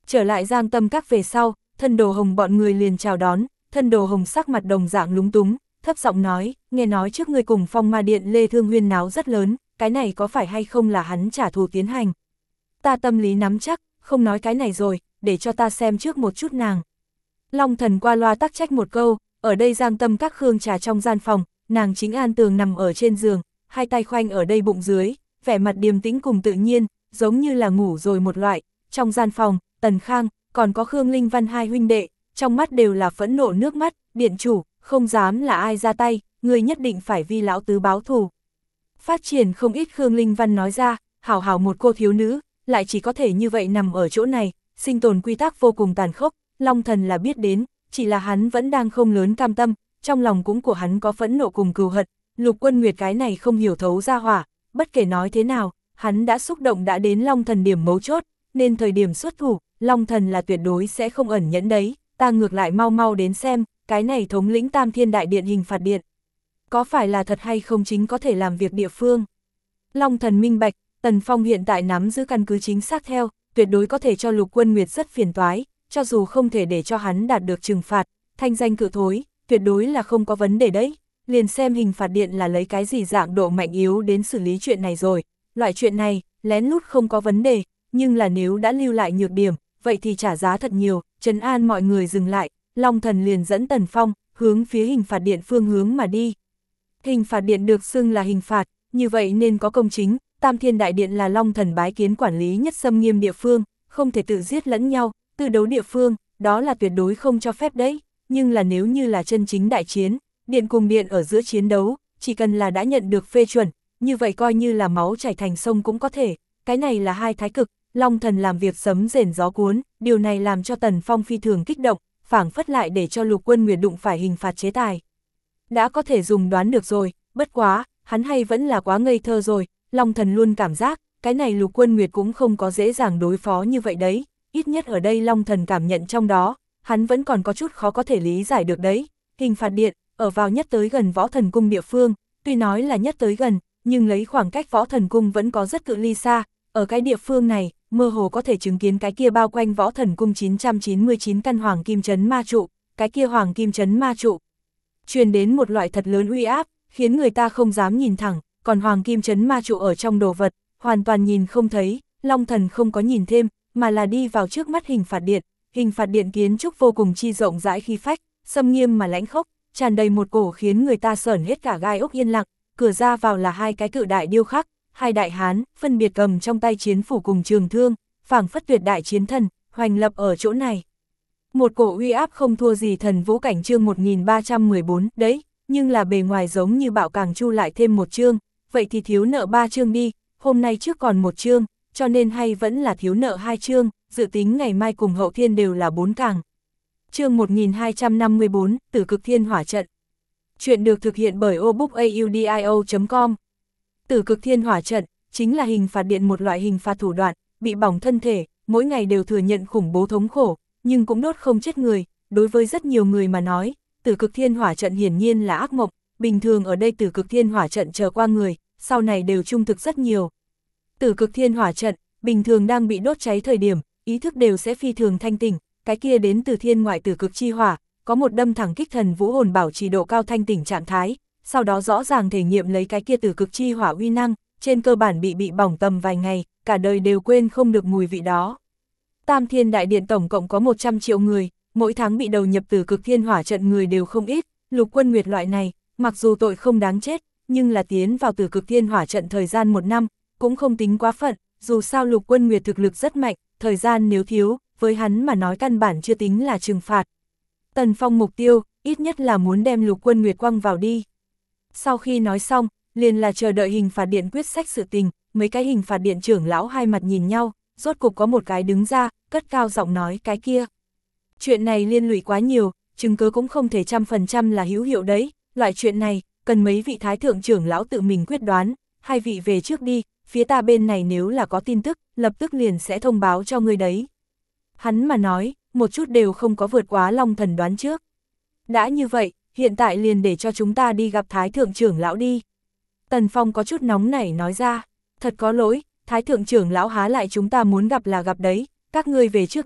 Trở lại Giang Tâm Các về sau, Thân Đồ Hồng bọn người liền chào đón, Thân Đồ Hồng sắc mặt đồng dạng lúng túng, thấp giọng nói, nghe nói trước ngươi cùng Phong Ma Điện Lê Thương huyên náo rất lớn, cái này có phải hay không là hắn trả thù tiến hành. Ta tâm lý nắm chắc, không nói cái này rồi, để cho ta xem trước một chút nàng. Long Thần qua loa tắc trách một câu, ở đây Giang Tâm Các khương trà trong gian phòng, nàng chính an tường nằm ở trên giường, hai tay khoanh ở đây bụng dưới, vẻ mặt điềm tĩnh cùng tự nhiên, giống như là ngủ rồi một loại. Trong gian phòng, Tần Khang, còn có Khương Linh Văn hai huynh đệ, trong mắt đều là phẫn nộ nước mắt, điện chủ, không dám là ai ra tay, người nhất định phải vi lão tứ báo thù. Phát triển không ít Khương Linh Văn nói ra, hảo hảo một cô thiếu nữ, lại chỉ có thể như vậy nằm ở chỗ này, sinh tồn quy tắc vô cùng tàn khốc, Long Thần là biết đến, chỉ là hắn vẫn đang không lớn cam tâm, trong lòng cũng của hắn có phẫn nộ cùng cừu hận, Lục Quân Nguyệt cái này không hiểu thấu ra hỏa, bất kể nói thế nào, hắn đã xúc động đã đến Long Thần điểm mấu chốt, nên thời điểm xuất thủ, Long Thần là tuyệt đối sẽ không ẩn nhẫn đấy, ta ngược lại mau mau đến xem, cái này thống lĩnh Tam Thiên Đại Điện hình phạt điện. Có phải là thật hay không chính có thể làm việc địa phương? Long Thần minh bạch, Tần Phong hiện tại nắm giữ căn cứ chính xác theo, tuyệt đối có thể cho Lục Quân Nguyệt rất phiền toái, cho dù không thể để cho hắn đạt được trừng phạt, thanh danh cự thối, tuyệt đối là không có vấn đề đấy. Liền xem hình phạt điện là lấy cái gì dạng độ mạnh yếu đến xử lý chuyện này rồi. Loại chuyện này, lén lút không có vấn đề, nhưng là nếu đã lưu lại nhược điểm, vậy thì trả giá thật nhiều, trấn an mọi người dừng lại, Long Thần liền dẫn Tần Phong, hướng phía hình phạt điện phương hướng mà đi. Hình phạt điện được xưng là hình phạt, như vậy nên có công chính, Tam Thiên Đại Điện là Long Thần bái kiến quản lý nhất xâm nghiêm địa phương, không thể tự giết lẫn nhau, tự đấu địa phương, đó là tuyệt đối không cho phép đấy, nhưng là nếu như là chân chính đại chiến, điện cùng điện ở giữa chiến đấu, chỉ cần là đã nhận được phê chuẩn, như vậy coi như là máu chảy thành sông cũng có thể, cái này là hai thái cực, Long Thần làm việc sấm rền gió cuốn, điều này làm cho Tần Phong phi thường kích động, phảng phất lại để cho Lục Quân Nguyệt đụng phải hình phạt chế tài. Đã có thể dùng đoán được rồi, bất quá, hắn hay vẫn là quá ngây thơ rồi, Long Thần luôn cảm giác, cái này Lục Quân Nguyệt cũng không có dễ dàng đối phó như vậy đấy, ít nhất ở đây Long Thần cảm nhận trong đó, hắn vẫn còn có chút khó có thể lý giải được đấy. Hình phạt điện, ở vào nhất tới gần Võ Thần Cung địa phương, tuy nói là nhất tới gần, nhưng lấy khoảng cách Võ Thần Cung vẫn có rất cự ly xa, ở cái địa phương này, mơ hồ có thể chứng kiến cái kia bao quanh Võ Thần Cung chín trăm chín mươi chín căn Hoàng Kim Chấn Ma Trụ, cái kia Hoàng Kim Chấn Ma Trụ truyền đến một loại thật lớn uy áp, khiến người ta không dám nhìn thẳng, còn Hoàng Kim Chấn Ma Trụ ở trong đồ vật, hoàn toàn nhìn không thấy, Long Thần không có nhìn thêm, mà là đi vào trước mắt hình phạt điện. Hình phạt điện kiến trúc vô cùng chi rộng rãi khí phách, xâm nghiêm mà lãnh khốc, tràn đầy một cổ khiến người ta sởn hết cả gai ốc yên lặng, cửa ra vào là hai cái cự đại điêu khắc, hai đại hán, phân biệt cầm trong tay chiến phủ cùng trường thương, phảng phất tuyệt đại chiến thần, hoành lập ở chỗ này. Một cổ uy áp không thua gì Thần Vũ Cảnh chương một nghìn ba trăm mười bốn, đấy, nhưng là bề ngoài giống như bạo càng chu lại thêm một chương, vậy thì thiếu nợ ba chương đi, hôm nay trước còn một chương, cho nên hay vẫn là thiếu nợ hai chương, dự tính ngày mai cùng hậu thiên đều là bốn càng. Chương một nghìn hai trăm năm mươi bốn, Tử Cực Thiên Hỏa Trận. Chuyện được thực hiện bởi obookaudio chấm com. Tử Cực Thiên Hỏa Trận chính là hình phạt điện một loại hình phạt thủ đoạn, bị bỏng thân thể, mỗi ngày đều thừa nhận khủng bố thống khổ, nhưng cũng đốt không chết người. Đối với rất nhiều người mà nói, Tử Cực Thiên Hỏa Trận hiển nhiên là ác mộng, bình thường ở đây Tử Cực Thiên Hỏa Trận chờ qua người, sau này đều trung thực rất nhiều. Tử Cực Thiên Hỏa Trận, bình thường đang bị đốt cháy thời điểm, ý thức đều sẽ phi thường thanh tỉnh, cái kia đến từ thiên ngoại tử cực chi hỏa, có một đâm thẳng kích thần vũ hồn bảo trì độ cao thanh tỉnh trạng thái, sau đó rõ ràng thể nghiệm lấy cái kia tử cực chi hỏa uy năng, trên cơ bản bị bị bỏng tầm vài ngày, cả đời đều quên không được mùi vị đó. Tam Thiên Đại Điện tổng cộng có một trăm triệu người, mỗi tháng bị đầu nhập Tử Cực Thiên Hỏa Trận người đều không ít, Lục Quân Nguyệt loại này, mặc dù tội không đáng chết, nhưng là tiến vào Tử Cực Thiên Hỏa Trận thời gian một năm, cũng không tính quá phận, dù sao Lục Quân Nguyệt thực lực rất mạnh, thời gian nếu thiếu, với hắn mà nói căn bản chưa tính là trừng phạt. Tần Phong mục tiêu, ít nhất là muốn đem Lục Quân Nguyệt quăng vào đi. Sau khi nói xong, liền là chờ đợi hình phạt điện quyết sách sự tình, mấy cái hình phạt điện trưởng lão hai mặt nhìn nhau, rốt cục có một cái đứng ra, cất cao giọng nói cái kia. Chuyện này liên lụy quá nhiều, chứng cứ cũng không thể trăm phần trăm là hữu hiệu đấy, loại chuyện này, cần mấy vị thái thượng trưởng lão tự mình quyết đoán, hai vị về trước đi, phía ta bên này nếu là có tin tức, lập tức liền sẽ thông báo cho người đấy. Hắn mà nói, một chút đều không có vượt quá Long Thần đoán trước. Đã như vậy, hiện tại liền để cho chúng ta đi gặp thái thượng trưởng lão đi. Tần Phong có chút nóng nảy nói ra, thật có lỗi, thái thượng trưởng lão há lại chúng ta muốn gặp là gặp đấy, các ngươi về trước đi,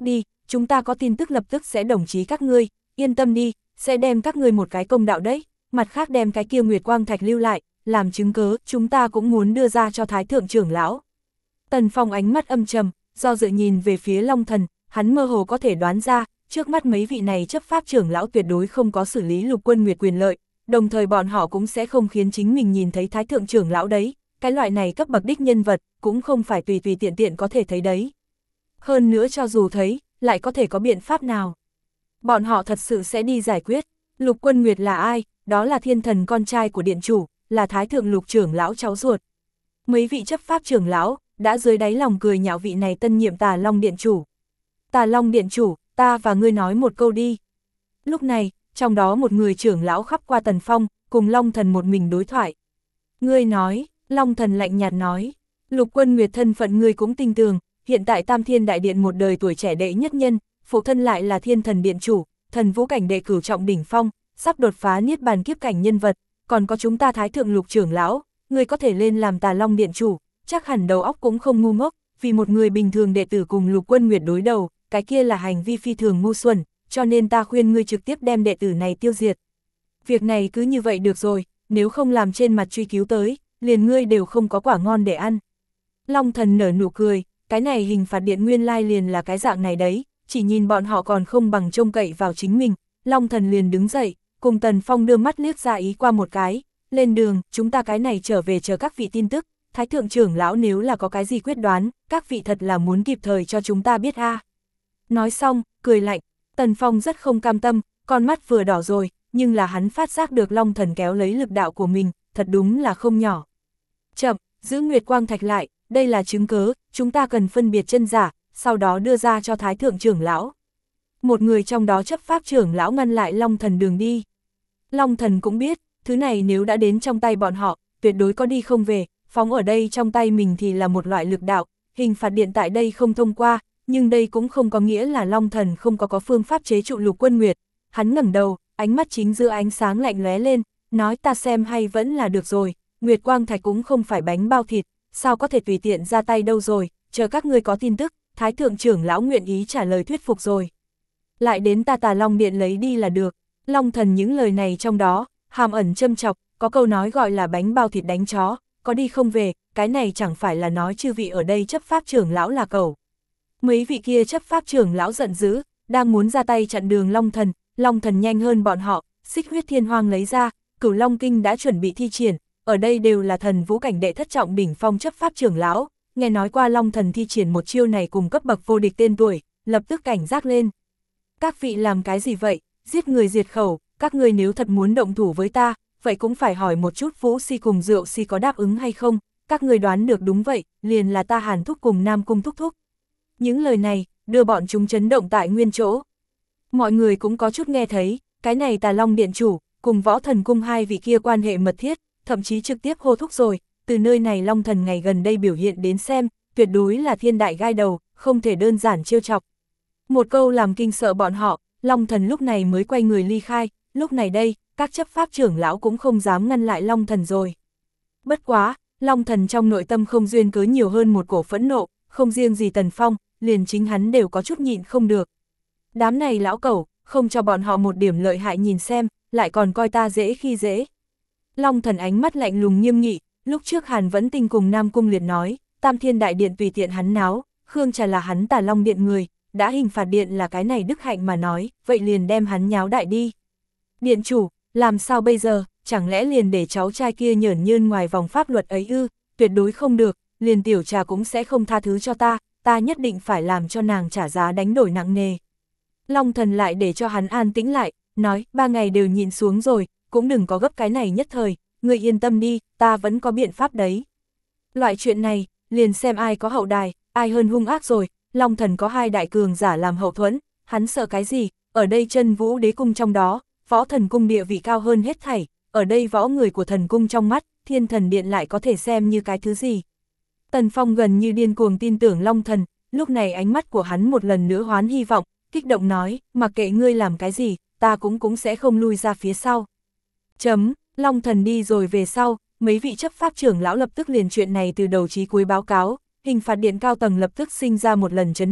chúng ta có tin tức lập tức sẽ đồng chí các ngươi, yên tâm đi, sẽ đem các ngươi một cái công đạo đấy, mặt khác đem cái kia Nguyệt Quang Thạch lưu lại, làm chứng cớ, chúng ta cũng muốn đưa ra cho Thái Thượng trưởng lão. Tần Phong ánh mắt âm trầm, do dự nhìn về phía Long Thần, hắn mơ hồ có thể đoán ra, trước mắt mấy vị này chấp pháp trưởng lão tuyệt đối không có xử lý Lục Quân Nguyệt quyền lợi, đồng thời bọn họ cũng sẽ không khiến chính mình nhìn thấy Thái Thượng trưởng lão đấy, cái loại này cấp bậc đích nhân vật, cũng không phải tùy tùy tiện tiện có thể thấy đấy. Hơn nữa cho dù thấy, lại có thể có biện pháp nào? Bọn họ thật sự sẽ đi giải quyết. Lục Quân Nguyệt là ai? Đó là thiên thần con trai của điện chủ, là Thái Thượng Lục trưởng lão cháu ruột. Mấy vị chấp pháp trưởng lão, đã dưới đáy lòng cười nhạo vị này tân nhiệm Tà Long điện chủ. Tà Long điện chủ, ta và ngươi nói một câu đi. Lúc này, trong đó một người trưởng lão khắp qua Tần Phong, cùng Long Thần một mình đối thoại. Ngươi nói, Long Thần lạnh nhạt nói, Lục Quân Nguyệt thân phận ngươi cũng tin tường, hiện tại Tam Thiên Đại Điện một đời tuổi trẻ đệ nhất nhân, phụ thân lại là thiên thần điện chủ, thần vũ cảnh đệ cửu trọng đỉnh phong, sắp đột phá niết bàn kiếp cảnh nhân vật, còn có chúng ta Thái Thượng Lục trưởng lão, ngươi có thể lên làm Tà Long điện chủ, chắc hẳn đầu óc cũng không ngu ngốc, vì một người bình thường đệ tử cùng Lục Quân Nguyệt đối đầu, cái kia là hành vi phi thường ngu xuẩn, cho nên ta khuyên ngươi trực tiếp đem đệ tử này tiêu diệt. Việc này cứ như vậy được rồi, nếu không làm trên mặt truy cứu tới, liền ngươi đều không có quả ngon để ăn. Long Thần nở nụ cười, cái này hình phạt điện nguyên lai liền là cái dạng này đấy, chỉ nhìn bọn họ còn không bằng trông cậy vào chính mình. Long Thần liền đứng dậy, cùng Tần Phong đưa mắt liếc ra ý qua một cái, lên đường, chúng ta cái này trở về chờ các vị tin tức, Thái Thượng trưởng lão nếu là có cái gì quyết đoán, các vị thật là muốn kịp thời cho chúng ta biết a. Nói xong, cười lạnh, Tần Phong rất không cam tâm, con mắt vừa đỏ rồi, nhưng là hắn phát giác được Long Thần kéo lấy lực đạo của mình, thật đúng là không nhỏ. Chậm, giữ Nguyệt Quang Thạch lại, đây là chứng cớ, chúng ta cần phân biệt chân giả, sau đó đưa ra cho Thái Thượng trưởng lão. Một người trong đó chấp pháp trưởng lão ngăn lại Long Thần đường đi. Long Thần cũng biết, thứ này nếu đã đến trong tay bọn họ, tuyệt đối có đi không về, phóng ở đây trong tay mình thì là một loại lực đạo, hình phạt điện tại đây không thông qua, nhưng đây cũng không có nghĩa là Long Thần không có có phương pháp chế trụ Lục Quân Nguyệt. Hắn ngẩng đầu, ánh mắt chính giữa ánh sáng lạnh lóe lên, nói ta xem hay vẫn là được rồi, Nguyệt Quang Thạch cũng không phải bánh bao thịt, sao có thể tùy tiện ra tay đâu rồi, chờ các ngươi có tin tức, Thái Thượng trưởng lão nguyện ý trả lời thuyết phục rồi. Lại đến ta Tà Long điện lấy đi là được. Long Thần những lời này trong đó, hàm ẩn châm chọc, có câu nói gọi là bánh bao thịt đánh chó, có đi không về, cái này chẳng phải là nói chư vị ở đây chấp pháp trưởng lão là cẩu. Mấy vị kia chấp pháp trưởng lão giận dữ, đang muốn ra tay chặn đường Long Thần, Long Thần nhanh hơn bọn họ, xích huyết thiên hoang lấy ra, Cửu Long Kinh đã chuẩn bị thi triển, ở đây đều là thần vũ cảnh đệ thất trọng đỉnh phong chấp pháp trưởng lão, nghe nói qua Long Thần thi triển một chiêu này cùng cấp bậc vô địch tên tuổi, lập tức cảnh giác lên. Các vị làm cái gì vậy, giết người diệt khẩu, các ngươi nếu thật muốn động thủ với ta, vậy cũng phải hỏi một chút Vũ Si cùng Rượu Si có đáp ứng hay không, các ngươi đoán được đúng vậy, liền là ta Hàn Thúc cùng Nam Cung Thúc Thúc. Những lời này, đưa bọn chúng chấn động tại nguyên chỗ. Mọi người cũng có chút nghe thấy, cái này Tà Long điện chủ, cùng Võ Thần Cung hai vị kia quan hệ mật thiết, thậm chí trực tiếp hô thúc rồi, từ nơi này Long Thần ngày gần đây biểu hiện đến xem, tuyệt đối là thiên đại gai đầu, không thể đơn giản trêu chọc. Một câu làm kinh sợ bọn họ, Long Thần lúc này mới quay người ly khai, lúc này đây, các chấp pháp trưởng lão cũng không dám ngăn lại Long Thần rồi. Bất quá, Long Thần trong nội tâm không duyên cớ nhiều hơn một cổ phẫn nộ, không riêng gì Tần Phong, liền chính hắn đều có chút nhịn không được. Đám này lão cẩu, không cho bọn họ một điểm lợi hại nhìn xem, lại còn coi ta dễ khi dễ. Long Thần ánh mắt lạnh lùng nghiêm nghị, lúc trước Hàn Vẫn Tinh cùng Nam Cung Liệt nói, Tam Thiên Đại Điện tùy tiện hắn náo, Khương Trà là hắn Tà Long điện người, đã hình phạt điện là cái này đức hạnh mà nói, vậy liền đem hắn nháo đại đi. Điện chủ, làm sao bây giờ, chẳng lẽ liền để cháu trai kia nhởn nhơn ngoài vòng pháp luật ấy ư, tuyệt đối không được, liền Tiểu Trà cũng sẽ không tha thứ cho ta, ta nhất định phải làm cho nàng trả giá đánh đổi nặng nề. Long Thần lại để cho hắn an tĩnh lại, nói, ba ngày đều nhịn xuống rồi, cũng đừng có gấp cái này nhất thời, ngươi yên tâm đi, ta vẫn có biện pháp đấy. Loại chuyện này, liền xem ai có hậu đài, ai hơn hung ác rồi, Long Thần có hai đại cường giả làm hậu thuẫn, hắn sợ cái gì, ở đây Chân Vũ Đế cung trong đó, Võ Thần cung địa vị cao hơn hết thảy, ở đây võ người của thần cung trong mắt, Thiên Thần điện lại có thể xem như cái thứ gì. Tần Phong gần như điên cuồng tin tưởng Long Thần, lúc này ánh mắt của hắn một lần nữa hoán hy vọng, kích động nói, mặc kệ ngươi làm cái gì, ta cũng cũng sẽ không lui ra phía sau. Chấm, Long Thần đi rồi về sau, mấy vị chấp pháp trưởng lão lập tức liền chuyện này từ đầu chí cuối báo cáo, hình phạt điện cao tầng lập tức sinh ra một lần chấn động,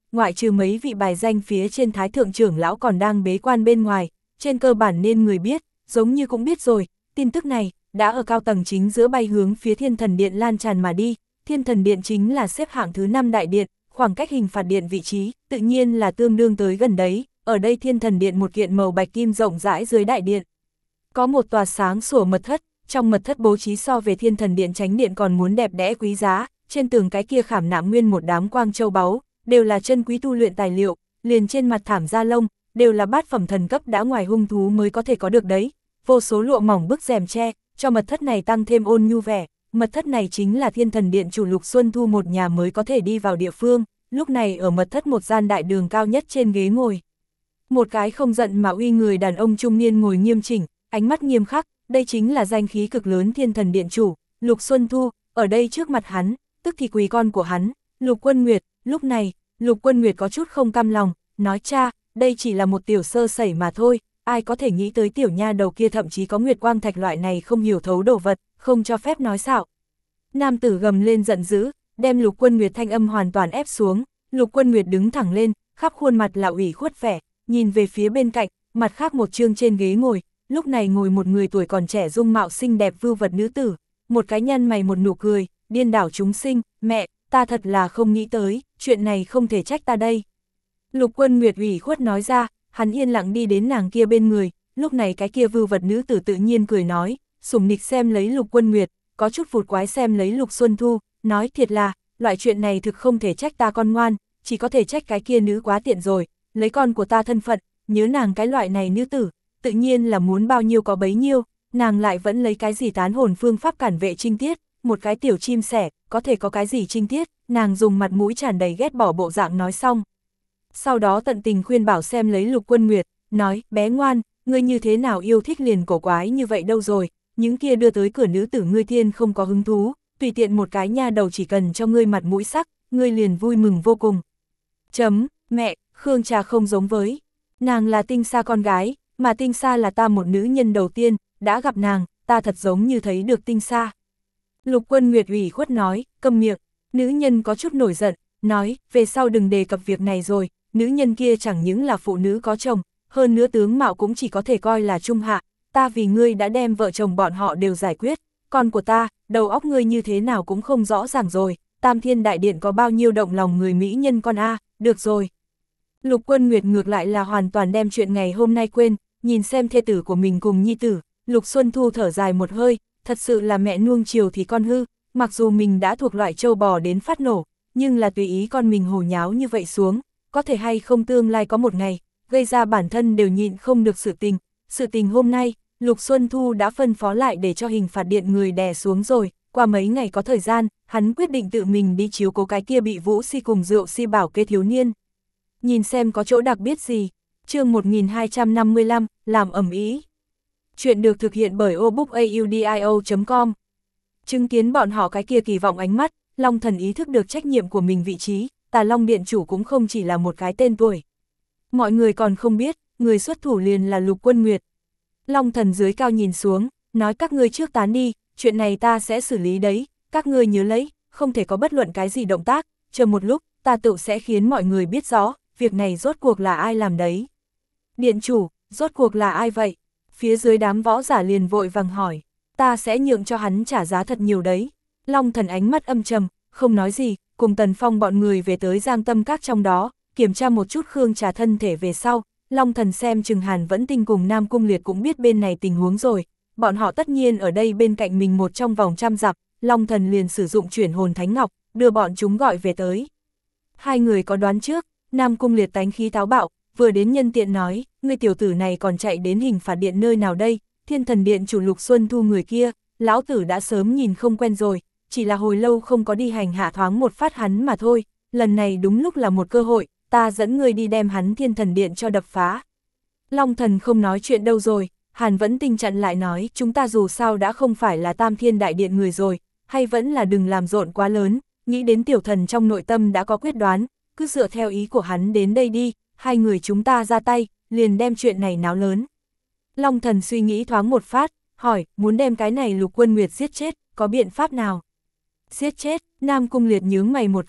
ngoại trừ mấy vị bài danh phía trên thái thượng trưởng lão còn đang bế quan bên ngoài, trên cơ bản nên người biết, giống như cũng biết rồi, tin tức này đã ở cao tầng chính giữa bay hướng phía Thiên Thần Điện lan tràn mà đi. Thiên Thần Điện chính là xếp hạng thứ năm đại điện, khoảng cách Hình Phạt Điện vị trí, tự nhiên là tương đương tới gần đấy, ở đây Thiên Thần Điện một kiện màu bạch kim rộng rãi dưới đại điện. Có một tòa sáng sủa mật thất, trong mật thất bố trí so về Thiên Thần Điện Chánh Điện còn muốn đẹp đẽ quý giá, trên tường cái kia khảm nạm nguyên một đám quang châu báu, đều là chân quý tu luyện tài liệu, liền trên mặt thảm da lông, đều là bát phẩm thần cấp đã ngoài hung thú mới có thể có được đấy. Vô số lụa mỏng bức rèm che, cho mật thất này tăng thêm ôn nhu vẻ. Mật thất này chính là Thiên Thần Điện chủ Lục Xuân Thu một nhà mới có thể đi vào địa phương, lúc này ở mật thất một gian đại đường cao nhất trên ghế ngồi. Một cái không giận mà uy người đàn ông trung niên ngồi nghiêm chỉnh, ánh mắt nghiêm khắc, đây chính là danh khí cực lớn Thiên Thần Điện chủ, Lục Xuân Thu, ở đây trước mặt hắn, tức thì quỳ con của hắn, Lục Quân Nguyệt. Lúc này, Lục Quân Nguyệt có chút không cam lòng, nói cha, đây chỉ là một tiểu sơ sẩy mà thôi, ai có thể nghĩ tới tiểu nha đầu kia thậm chí có Nguyệt Quang Thạch loại này không hiểu thấu đồ vật, không cho phép nói xạo. Nam tử gầm lên giận dữ, đem Lục Quân Nguyệt thanh âm hoàn toàn ép xuống. Lục Quân Nguyệt đứng thẳng lên, khắp khuôn mặt là ủy khuất vẻ, nhìn về phía bên cạnh, mặt khác một chương trên ghế ngồi, lúc này ngồi một người tuổi còn trẻ dung mạo xinh đẹp vưu vật nữ tử, một cái nhăn mày một nụ cười, điên đảo chúng sinh, mẹ, ta thật là không nghĩ tới, chuyện này không thể trách ta đây. Lục Quân Nguyệt ủy khuất nói ra, hắn yên lặng đi đến nàng kia bên người, lúc này cái kia vưu vật nữ tử tự nhiên cười nói, sủng nịch xem lấy Lục Quân Nguyệt, có chút vụt quái xem lấy Lục Xuân Thu, nói thiệt là, loại chuyện này thực không thể trách ta con ngoan, chỉ có thể trách cái kia nữ quá tiện rồi, lấy con của ta thân phận, nhớ nàng cái loại này nữ tử, tự nhiên là muốn bao nhiêu có bấy nhiêu, nàng lại vẫn lấy cái gì tán hồn phương pháp cản vệ trinh tiết, một cái tiểu chim sẻ, có thể có cái gì trinh tiết, nàng dùng mặt mũi tràn đầy ghét bỏ bộ dạng nói xong. Sau đó tận tình khuyên bảo xem lấy Lục Quân Nguyệt, nói, bé ngoan, ngươi như thế nào yêu thích liền cổ quái như vậy đâu rồi, những kia đưa tới cửa nữ tử ngươi thiên không có hứng thú, tùy tiện một cái nha đầu chỉ cần cho ngươi mặt mũi sắc, ngươi liền vui mừng vô cùng. Chấm, mẹ, Khương Trà không giống với, nàng là Tinh Sa con gái, mà Tinh Sa là ta một nữ nhân đầu tiên, đã gặp nàng, ta thật giống như thấy được Tinh Sa. Lục Quân Nguyệt ủy khuất nói, câm miệng, nữ nhân có chút nổi giận, nói, về sau đừng đề cập việc này rồi, nữ nhân kia chẳng những là phụ nữ có chồng, hơn nữa tướng mạo cũng chỉ có thể coi là trung hạ, ta vì ngươi đã đem vợ chồng bọn họ đều giải quyết, con của ta, đầu óc ngươi như thế nào cũng không rõ ràng rồi, Tam Thiên Đại Điện có bao nhiêu động lòng người mỹ nhân con a, được rồi. Lục Quân Nguyệt ngược lại là hoàn toàn đem chuyện ngày hôm nay quên, nhìn xem thê tử của mình cùng nhi tử, Lục Xuân Thu thở dài một hơi, thật sự là mẹ nuông chiều thì con hư, mặc dù mình đã thuộc loại trâu bò đến phát nổ, nhưng là tùy ý con mình hồ nháo như vậy xuống, có thể hay không tương lai có một ngày, gây ra bản thân đều nhịn không được sự tình. Sự tình hôm nay, Lục Xuân Thu đã phân phó lại để cho Hình Phạt Điện người đè xuống rồi, qua mấy ngày có thời gian, hắn quyết định tự mình đi chiếu cố cái kia bị Vũ Si cùng Rượu Si bảo kê thiếu niên. Nhìn xem có chỗ đặc biệt gì. Chương một nghìn hai trăm năm mươi lăm, làm ầm ĩ. Chuyện được thực hiện bởi obookaudio chấm com. Chứng kiến bọn họ cái kia kỳ vọng ánh mắt, Long Thần ý thức được trách nhiệm của mình vị trí, Tà Long Điện chủ cũng không chỉ là một cái tên tuổi. Mọi người còn không biết, người xuất thủ liền là Lục Quân Nguyệt. Long Thần dưới cao nhìn xuống, nói các ngươi trước tán đi, chuyện này ta sẽ xử lý đấy, các ngươi nhớ lấy, không thể có bất luận cái gì động tác, chờ một lúc, ta tự sẽ khiến mọi người biết rõ, việc này rốt cuộc là ai làm đấy. Điện chủ, rốt cuộc là ai vậy? Phía dưới đám võ giả liền vội vàng hỏi, ta sẽ nhượng cho hắn trả giá thật nhiều đấy. Long Thần ánh mắt âm trầm, không nói gì, cùng Tần Phong bọn người về tới Giang Tâm Các trong đó, kiểm tra một chút Khương Trà thân thể về sau, Long Thần xem chừng Hàn Vẫn Tinh cùng Nam Cung Liệt cũng biết bên này tình huống rồi, bọn họ tất nhiên ở đây bên cạnh mình một trong vòng trăm dặm, Long Thần liền sử dụng chuyển hồn thánh ngọc, đưa bọn chúng gọi về tới. Hai người có đoán trước, Nam Cung Liệt tánh khí táo bạo, vừa đến nhân tiện nói, người tiểu tử này còn chạy đến Hình Phạt Điện nơi nào đây, Thiên Thần Điện chủ Lục Xuân Thu người kia, lão tử đã sớm nhìn không quen rồi, chỉ là hồi lâu không có đi hành hạ thoáng một phát hắn mà thôi, lần này đúng lúc là một cơ hội, ta dẫn người đi đem hắn Thiên Thần Điện cho đập phá. Long Thần không nói chuyện đâu rồi, Hàn Vẫn Tinh chặn lại nói, chúng ta dù sao đã không phải là Tam Thiên Đại Điện người rồi, hay vẫn là đừng làm rộn quá lớn, nghĩ đến tiểu thần trong nội tâm đã có quyết đoán, cứ dựa theo ý của hắn đến đây đi, hai người chúng ta ra tay, liền đem chuyện này náo lớn. Long Thần suy nghĩ thoáng một phát, hỏi, muốn đem cái này Lục Quân Nguyệt giết chết, có biện pháp nào? Giết chết, Nam Cung Liệt nhướng mày một cái,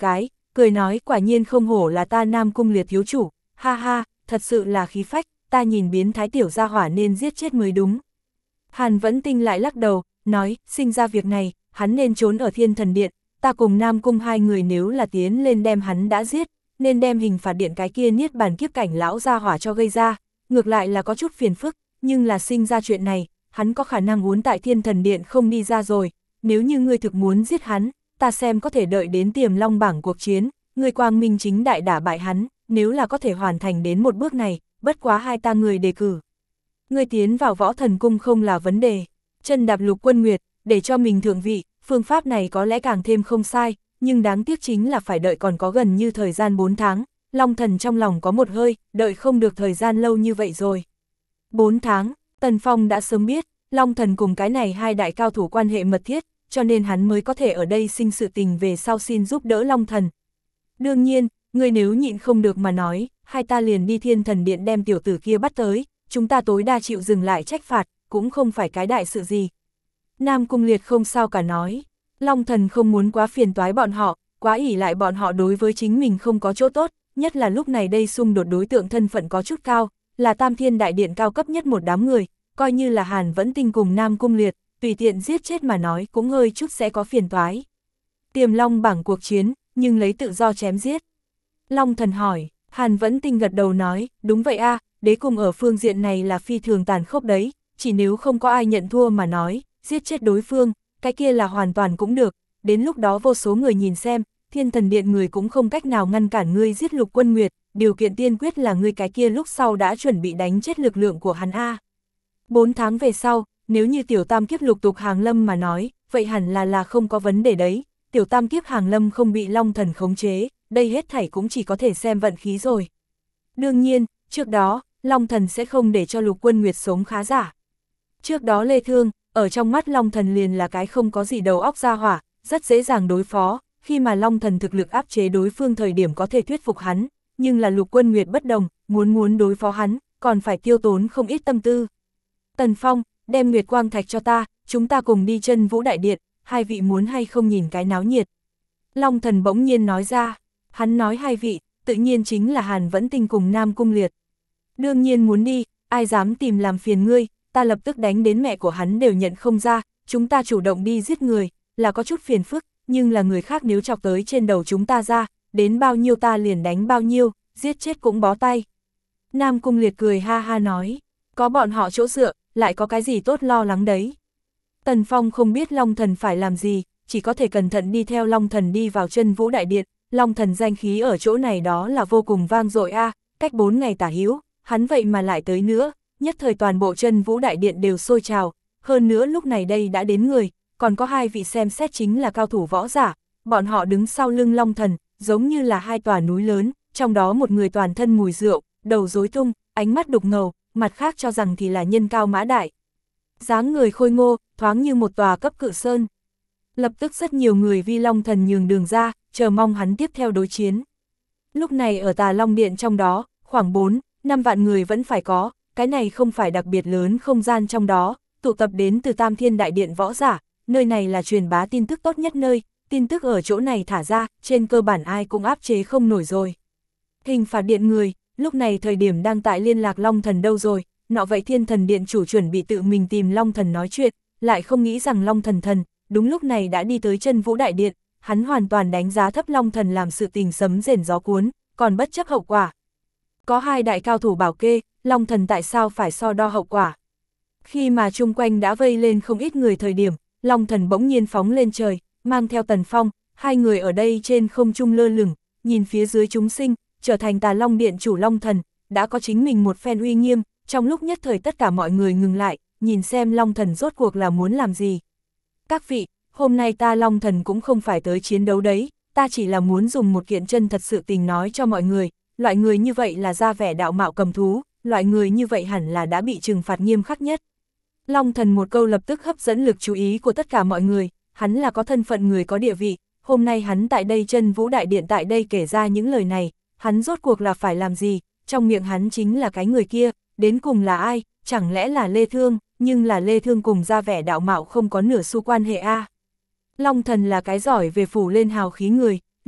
cười nói quả nhiên không hổ là ta Nam Cung Liệt thiếu chủ, ha ha, thật sự là khí phách, ta nhìn biến thái tiểu gia hỏa nên giết chết mới đúng. Hàn Vẫn Tinh lại lắc đầu, nói, sinh ra việc này, hắn nên trốn ở Thiên Thần Điện, ta cùng Nam Cung hai người nếu là tiến lên đem hắn đã giết, nên đem hình phạt điện cái kia niết bàn kiếp cảnh lão gia hỏa cho gây ra, ngược lại là có chút phiền phức, nhưng là sinh ra chuyện này, hắn có khả năng uốn tại Thiên Thần Điện không đi ra rồi, nếu như ngươi thực muốn giết hắn, ta xem có thể đợi đến Tiềm Long bảng cuộc chiến, ngươi quang minh chính đại đả bại hắn, nếu là có thể hoàn thành đến một bước này, bất quá hai ta người đề cử. Ngươi tiến vào Võ Thần Cung không là vấn đề, chân đạp Lục Quân Nguyệt, để cho mình thượng vị, phương pháp này có lẽ càng thêm không sai, nhưng đáng tiếc chính là phải đợi còn có gần như thời gian bốn tháng, Long Thần trong lòng có một hơi, đợi không được thời gian lâu như vậy rồi. bốn tháng, Tần Phong đã sớm biết, Long Thần cùng cái này hai đại cao thủ quan hệ mật thiết, cho nên hắn mới có thể ở đây sinh sự tình về sau xin giúp đỡ Long Thần. Đương nhiên, ngươi nếu nhịn không được mà nói, hai ta liền đi Thiên Thần Điện đem tiểu tử kia bắt tới, chúng ta tối đa chịu dừng lại trách phạt, cũng không phải cái đại sự gì. Nam Cung Liệt không sao cả nói, Long Thần không muốn quá phiền toái bọn họ, quá ỷ lại bọn họ đối với chính mình không có chỗ tốt, nhất là lúc này đây xung đột đối tượng thân phận có chút cao, là Tam Thiên Đại Điện cao cấp nhất một đám người, coi như là Hàn Vẫn Tinh cùng Nam Cung Liệt, tùy tiện giết chết mà nói cũng hơi chút sẽ có phiền toái. Tiềm Long bảng cuộc chiến, nhưng lấy tự do chém giết. Long Thần hỏi, Hàn Vẫn Tinh gật đầu nói, đúng vậy a, đế cùng ở phương diện này là phi thường tàn khốc đấy, chỉ nếu không có ai nhận thua mà nói, giết chết đối phương, cái kia là hoàn toàn cũng được, đến lúc đó vô số người nhìn xem, Thiên Thần Điện người cũng không cách nào ngăn cản ngươi giết Lục Quân Nguyệt, điều kiện tiên quyết là ngươi cái kia lúc sau đã chuẩn bị đánh chết lực lượng của hắn a. Bốn tháng về sau, nếu như tiểu tam kiếp lục tục hàng lâm mà nói, vậy hẳn là là không có vấn đề đấy, tiểu tam kiếp hàng lâm không bị Long Thần khống chế, đây hết thảy cũng chỉ có thể xem vận khí rồi. Đương nhiên, trước đó, Long Thần sẽ không để cho Lục Quân Nguyệt sống khá giả. Trước đó Lê Thương, ở trong mắt Long Thần liền là cái không có gì đầu óc ra hỏa, rất dễ dàng đối phó, khi mà Long Thần thực lực áp chế đối phương thời điểm có thể thuyết phục hắn, nhưng là Lục Quân Nguyệt bất đồng, muốn muốn đối phó hắn, còn phải tiêu tốn không ít tâm tư. Tần Phong, đem Nguyệt Quang Thạch cho ta, chúng ta cùng đi Chân Vũ Đại Điện, hai vị muốn hay không nhìn cái náo nhiệt. Long Thần bỗng nhiên nói ra, hắn nói hai vị, tự nhiên chính là Hàn Vẫn Tinh cùng Nam Cung Liệt. Đương nhiên muốn đi, ai dám tìm làm phiền ngươi, ta lập tức đánh đến mẹ của hắn đều nhận không ra, chúng ta chủ động đi giết người, là có chút phiền phức, nhưng là người khác nếu chọc tới trên đầu chúng ta ra, đến bao nhiêu ta liền đánh bao nhiêu, giết chết cũng bó tay. Nam Cung Liệt cười ha ha nói, có bọn họ chỗ dựa, lại có cái gì tốt lo lắng đấy. Tần Phong không biết Long Thần phải làm gì, chỉ có thể cẩn thận đi theo Long Thần đi vào Chân Vũ Đại Điện, Long Thần danh khí ở chỗ này đó là vô cùng vang dội a, cách bốn ngày tả hữu, hắn vậy mà lại tới nữa, nhất thời toàn bộ Chân Vũ Đại Điện đều sôi trào, hơn nữa lúc này đây đã đến người, còn có hai vị xem xét chính là cao thủ võ giả, bọn họ đứng sau lưng Long Thần, giống như là hai tòa núi lớn, trong đó một người toàn thân mùi rượu, đầu rối tung, ánh mắt đục ngầu, mặt khác cho rằng thì là nhân cao mã đại. Dáng người khôi ngô, thoáng như một tòa cấp cự sơn. Lập tức rất nhiều người vi Long Thần nhường đường ra, chờ mong hắn tiếp theo đối chiến. Lúc này ở Tà Long Điện trong đó, khoảng bốn, năm vạn người vẫn phải có, cái này không phải đặc biệt lớn không gian trong đó, tụ tập đến từ Tam Thiên Đại Điện võ giả, nơi này là truyền bá tin tức tốt nhất nơi, tin tức ở chỗ này thả ra, trên cơ bản ai cũng áp chế không nổi rồi. Hình phạt điện người, lúc này thời điểm đang tại liên lạc Long Thần đâu rồi, nọ vậy Thiên Thần Điện chủ chuẩn bị tự mình tìm Long Thần nói chuyện, lại không nghĩ rằng Long Thần thần, đúng lúc này đã đi tới Chân Vũ Đại Điện, hắn hoàn toàn đánh giá thấp Long Thần làm sự tình sấm rền gió cuốn, còn bất chấp hậu quả. Có hai đại cao thủ bảo kê, Long Thần tại sao phải so đo hậu quả. Khi mà chung quanh đã vây lên không ít người thời điểm, Long Thần bỗng nhiên phóng lên trời, mang theo Tần Phong, hai người ở đây trên không trung lơ lửng, nhìn phía dưới chúng sinh, trở thành Tà Long Điện chủ Long Thần, đã có chính mình một phen uy nghiêm, trong lúc nhất thời tất cả mọi người ngừng lại, nhìn xem Long Thần rốt cuộc là muốn làm gì. Các vị, hôm nay ta Long Thần cũng không phải tới chiến đấu đấy, ta chỉ là muốn dùng một kiện chân thật sự tình nói cho mọi người, loại người như vậy là ra vẻ đạo mạo cầm thú, loại người như vậy hẳn là đã bị trừng phạt nghiêm khắc nhất. Long Thần một câu lập tức hấp dẫn lực chú ý của tất cả mọi người, hắn là có thân phận người có địa vị, hôm nay hắn tại đây Chân Vũ Đại Điện tại đây kể ra những lời này, hắn rốt cuộc là phải làm gì, trong miệng hắn chính là cái người kia, đến cùng là ai, chẳng lẽ là Lê Thương, nhưng là Lê Thương cùng ra vẻ đạo mạo không có nửa xu quan hệ a. À. Long Thần là cái giỏi về phủ lên hào khí người,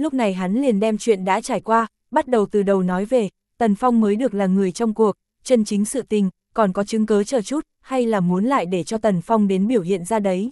lúc này hắn liền đem chuyện đã trải qua, bắt đầu từ đầu nói về, Tần Phong mới được là người trong cuộc, chân chính sự tình, còn có chứng cớ chờ chút, hay là muốn lại để cho Tần Phong đến biểu hiện ra đấy.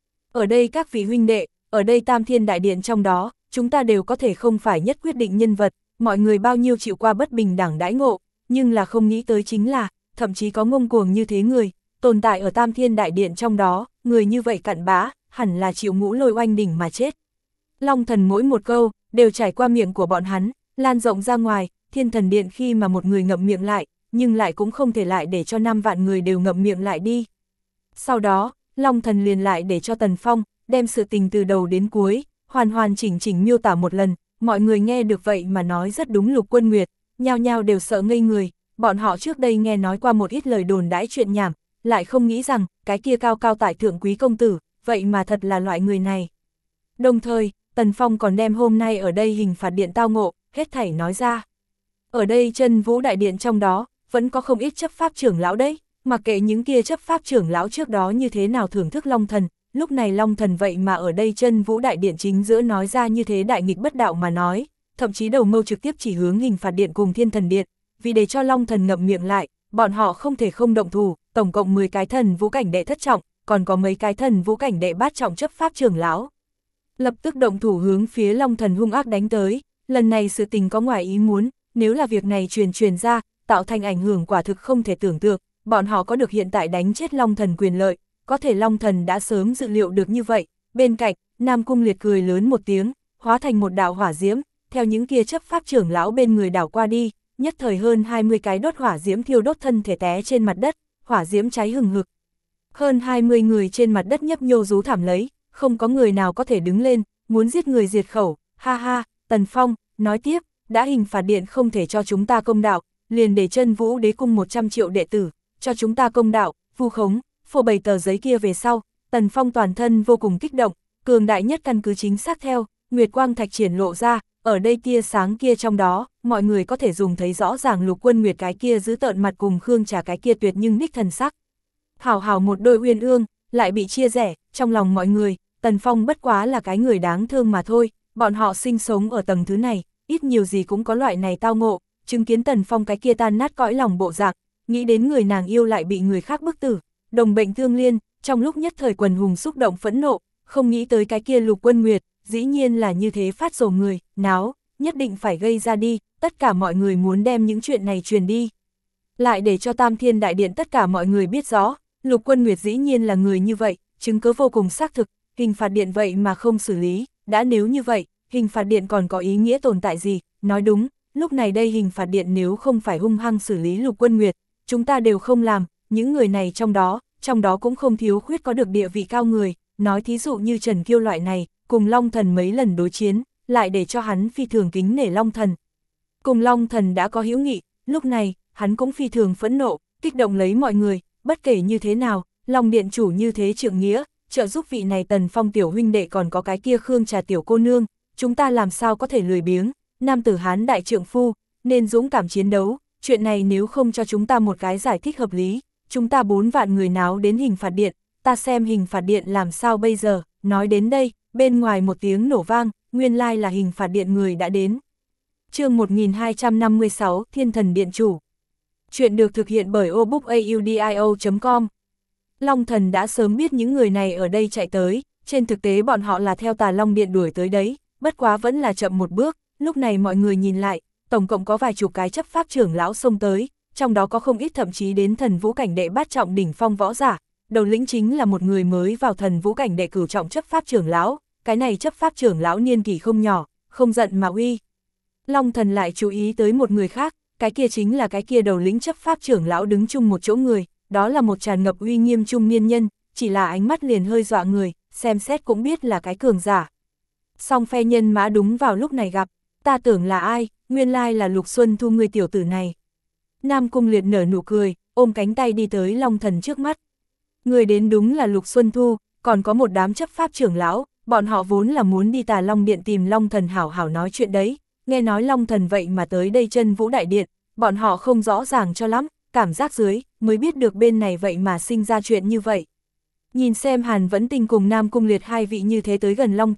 Ở đây các vị huynh đệ, ở đây Tam Thiên Đại Điện trong đó, chúng ta đều có thể không phải nhất quyết định nhân vật, mọi người bao nhiêu chịu qua bất bình đẳng đãi ngộ, nhưng là không nghĩ tới chính là, thậm chí có ngông cuồng như thế người, tồn tại ở Tam Thiên Đại Điện trong đó, người như vậy cặn bã, hẳn là chịu ngũ lôi oanh đỉnh mà chết. Long Thần mỗi một câu, đều trải qua miệng của bọn hắn, lan rộng ra ngoài, Thiên Thần Điện khi mà một người ngậm miệng lại, nhưng lại cũng không thể lại để cho năm vạn người đều ngậm miệng lại đi. Sau đó, Long Thần liền lại để cho Tần Phong, đem sự tình từ đầu đến cuối, hoàn hoàn chỉnh chỉnh miêu tả một lần, mọi người nghe được vậy mà nói rất đúng Lục Quân Nguyệt, nhao nhao đều sợ ngây người, bọn họ trước đây nghe nói qua một ít lời đồn đãi chuyện nhảm, lại không nghĩ rằng, cái kia cao cao tại thượng quý công tử, vậy mà thật là loại người này. Đồng thời, Tần Phong còn đem hôm nay ở đây hình phạt điện tao ngộ, hết thảy nói ra. Ở đây Chân Vũ Đại Điện trong đó, vẫn có không ít chấp pháp trưởng lão đấy, mặc kệ những kia chấp pháp trưởng lão trước đó như thế nào thưởng thức Long Thần, lúc này Long Thần vậy mà ở đây Chân Vũ Đại Điện chính giữa nói ra như thế đại nghịch bất đạo mà nói, thậm chí đầu mâu trực tiếp chỉ hướng hình phạt điện cùng Thiên Thần Điện, vì để cho Long Thần ngậm miệng lại, bọn họ không thể không động thủ, tổng cộng mười cái thần vũ cảnh đệ thất trọng, còn có mấy cái thần vũ cảnh đệ bát trọng chấp pháp trưởng lão. Lập tức động thủ hướng phía Long Thần hung ác đánh tới, lần này sự tình có ngoài ý muốn, nếu là việc này truyền truyền ra, tạo thành ảnh hưởng quả thực không thể tưởng tượng, bọn họ có được hiện tại đánh chết Long Thần quyền lợi, có thể Long Thần đã sớm dự liệu được như vậy. Bên cạnh, Nam Cung Liệt cười lớn một tiếng, hóa thành một đạo hỏa diễm, theo những kia chấp pháp trưởng lão bên người đảo qua đi, nhất thời hơn hai mươi cái đốt hỏa diễm thiêu đốt thân thể té trên mặt đất, hỏa diễm cháy hừng hực. Hơn hai mươi người trên mặt đất nhấp nhô rú thảm lấy, không có người nào có thể đứng lên, muốn giết người diệt khẩu, ha ha. Tần Phong nói tiếp, đã hình phạt điện không thể cho chúng ta công đạo, liền để Chân Vũ Đế cung một trăm triệu đệ tử, cho chúng ta công đạo, vu khống, phô bày tờ giấy kia về sau, Tần Phong toàn thân vô cùng kích động, cường đại nhất căn cứ chính xác theo, Nguyệt Quang Thạch triển lộ ra, ở đây tia sáng kia trong đó, mọi người có thể dùng thấy rõ ràng Lục Quân Nguyệt cái kia giữ tợn mặt cùng Khương Trà cái kia tuyệt nhưng đích thần sắc. Hảo hảo một đôi uyên ương, lại bị chia rẽ, trong lòng mọi người, Tần Phong bất quá là cái người đáng thương mà thôi, bọn họ sinh sống ở tầng thứ này, ít nhiều gì cũng có loại này tao ngộ, chứng kiến Tần Phong cái kia tan nát cõi lòng bộ dạng, nghĩ đến người nàng yêu lại bị người khác bức tử, đồng bệnh thương liên, trong lúc nhất thời quần hùng xúc động phẫn nộ, không nghĩ tới cái kia Lục Quân Nguyệt, dĩ nhiên là như thế phát rồ người, náo, nhất định phải gây ra đi, tất cả mọi người muốn đem những chuyện này truyền đi. Lại để cho Tam Thiên Đại Điện tất cả mọi người biết rõ, Lục Quân Nguyệt dĩ nhiên là người như vậy, chứng cứ vô cùng xác thực, hình phạt điện vậy mà không xử lý, đã nếu như vậy, hình phạt điện còn có ý nghĩa tồn tại gì, nói đúng, lúc này đây hình phạt điện nếu không phải hung hăng xử lý Lục Quân Nguyệt, chúng ta đều không làm, những người này trong đó, trong đó cũng không thiếu khuyết có được địa vị cao người, nói thí dụ như Trần Kiêu loại này, cùng Long Thần mấy lần đối chiến, lại để cho hắn phi thường kính nể Long Thần. Cùng Long Thần đã có hữu nghị, lúc này, hắn cũng phi thường phẫn nộ, kích động lấy mọi người, bất kể như thế nào, Long Điện chủ như thế trượng nghĩa, trợ giúp vị này Tần Phong tiểu huynh đệ còn có cái kia Khương Trà tiểu cô nương, chúng ta làm sao có thể lười biếng, nam tử Hán đại trượng phu, nên dũng cảm chiến đấu, chuyện này nếu không cho chúng ta một cái giải thích hợp lý, chúng ta bốn vạn người náo đến hình phạt điện, ta xem hình phạt điện làm sao bây giờ, nói đến đây, bên ngoài một tiếng nổ vang, nguyên lai là hình phạt điện người đã đến. Chương một nghìn hai trăm năm mươi sáu, Thiên Thần Điện Chủ. Chuyện được thực hiện bởi obookaudio chấm com. Long Thần đã sớm biết những người này ở đây chạy tới, trên thực tế bọn họ là theo Tà Long Điện đuổi tới đấy, bất quá vẫn là chậm một bước, lúc này mọi người nhìn lại, tổng cộng có vài chục cái chấp pháp trưởng lão xông tới, trong đó có không ít thậm chí đến thần vũ cảnh đệ bát trọng đỉnh phong võ giả, đầu lĩnh chính là một người mới vào thần vũ cảnh đệ cửu trọng chấp pháp trưởng lão, cái này chấp pháp trưởng lão niên kỷ không nhỏ, không giận mà uy. Long Thần lại chú ý tới một người khác, cái kia chính là cái kia đầu lĩnh chấp pháp trưởng lão đứng chung một chỗ người, đó là một tràn ngập uy nghiêm trung niên nhân, chỉ là ánh mắt liền hơi dọa người, xem xét cũng biết là cái cường giả. Song phe nhân mã đúng vào lúc này gặp, ta tưởng là ai, nguyên lai là Lục Xuân Thu người tiểu tử này. Nam Cung Liệt nở nụ cười, ôm cánh tay đi tới Long Thần trước mắt. Người đến đúng là Lục Xuân Thu, còn có một đám chấp pháp trưởng lão, bọn họ vốn là muốn đi Tà Long Điện tìm Long Thần hảo hảo nói chuyện đấy, nghe nói Long Thần vậy mà tới đây Chân Vũ Đại Điện, bọn họ không rõ ràng cho lắm, cảm giác dưới, mới biết được bên này vậy mà sinh ra chuyện như vậy. Nhìn xem Hàn Vẫn Tinh cùng Nam Cung Liệt hai vị như thế tới gần Long Thần,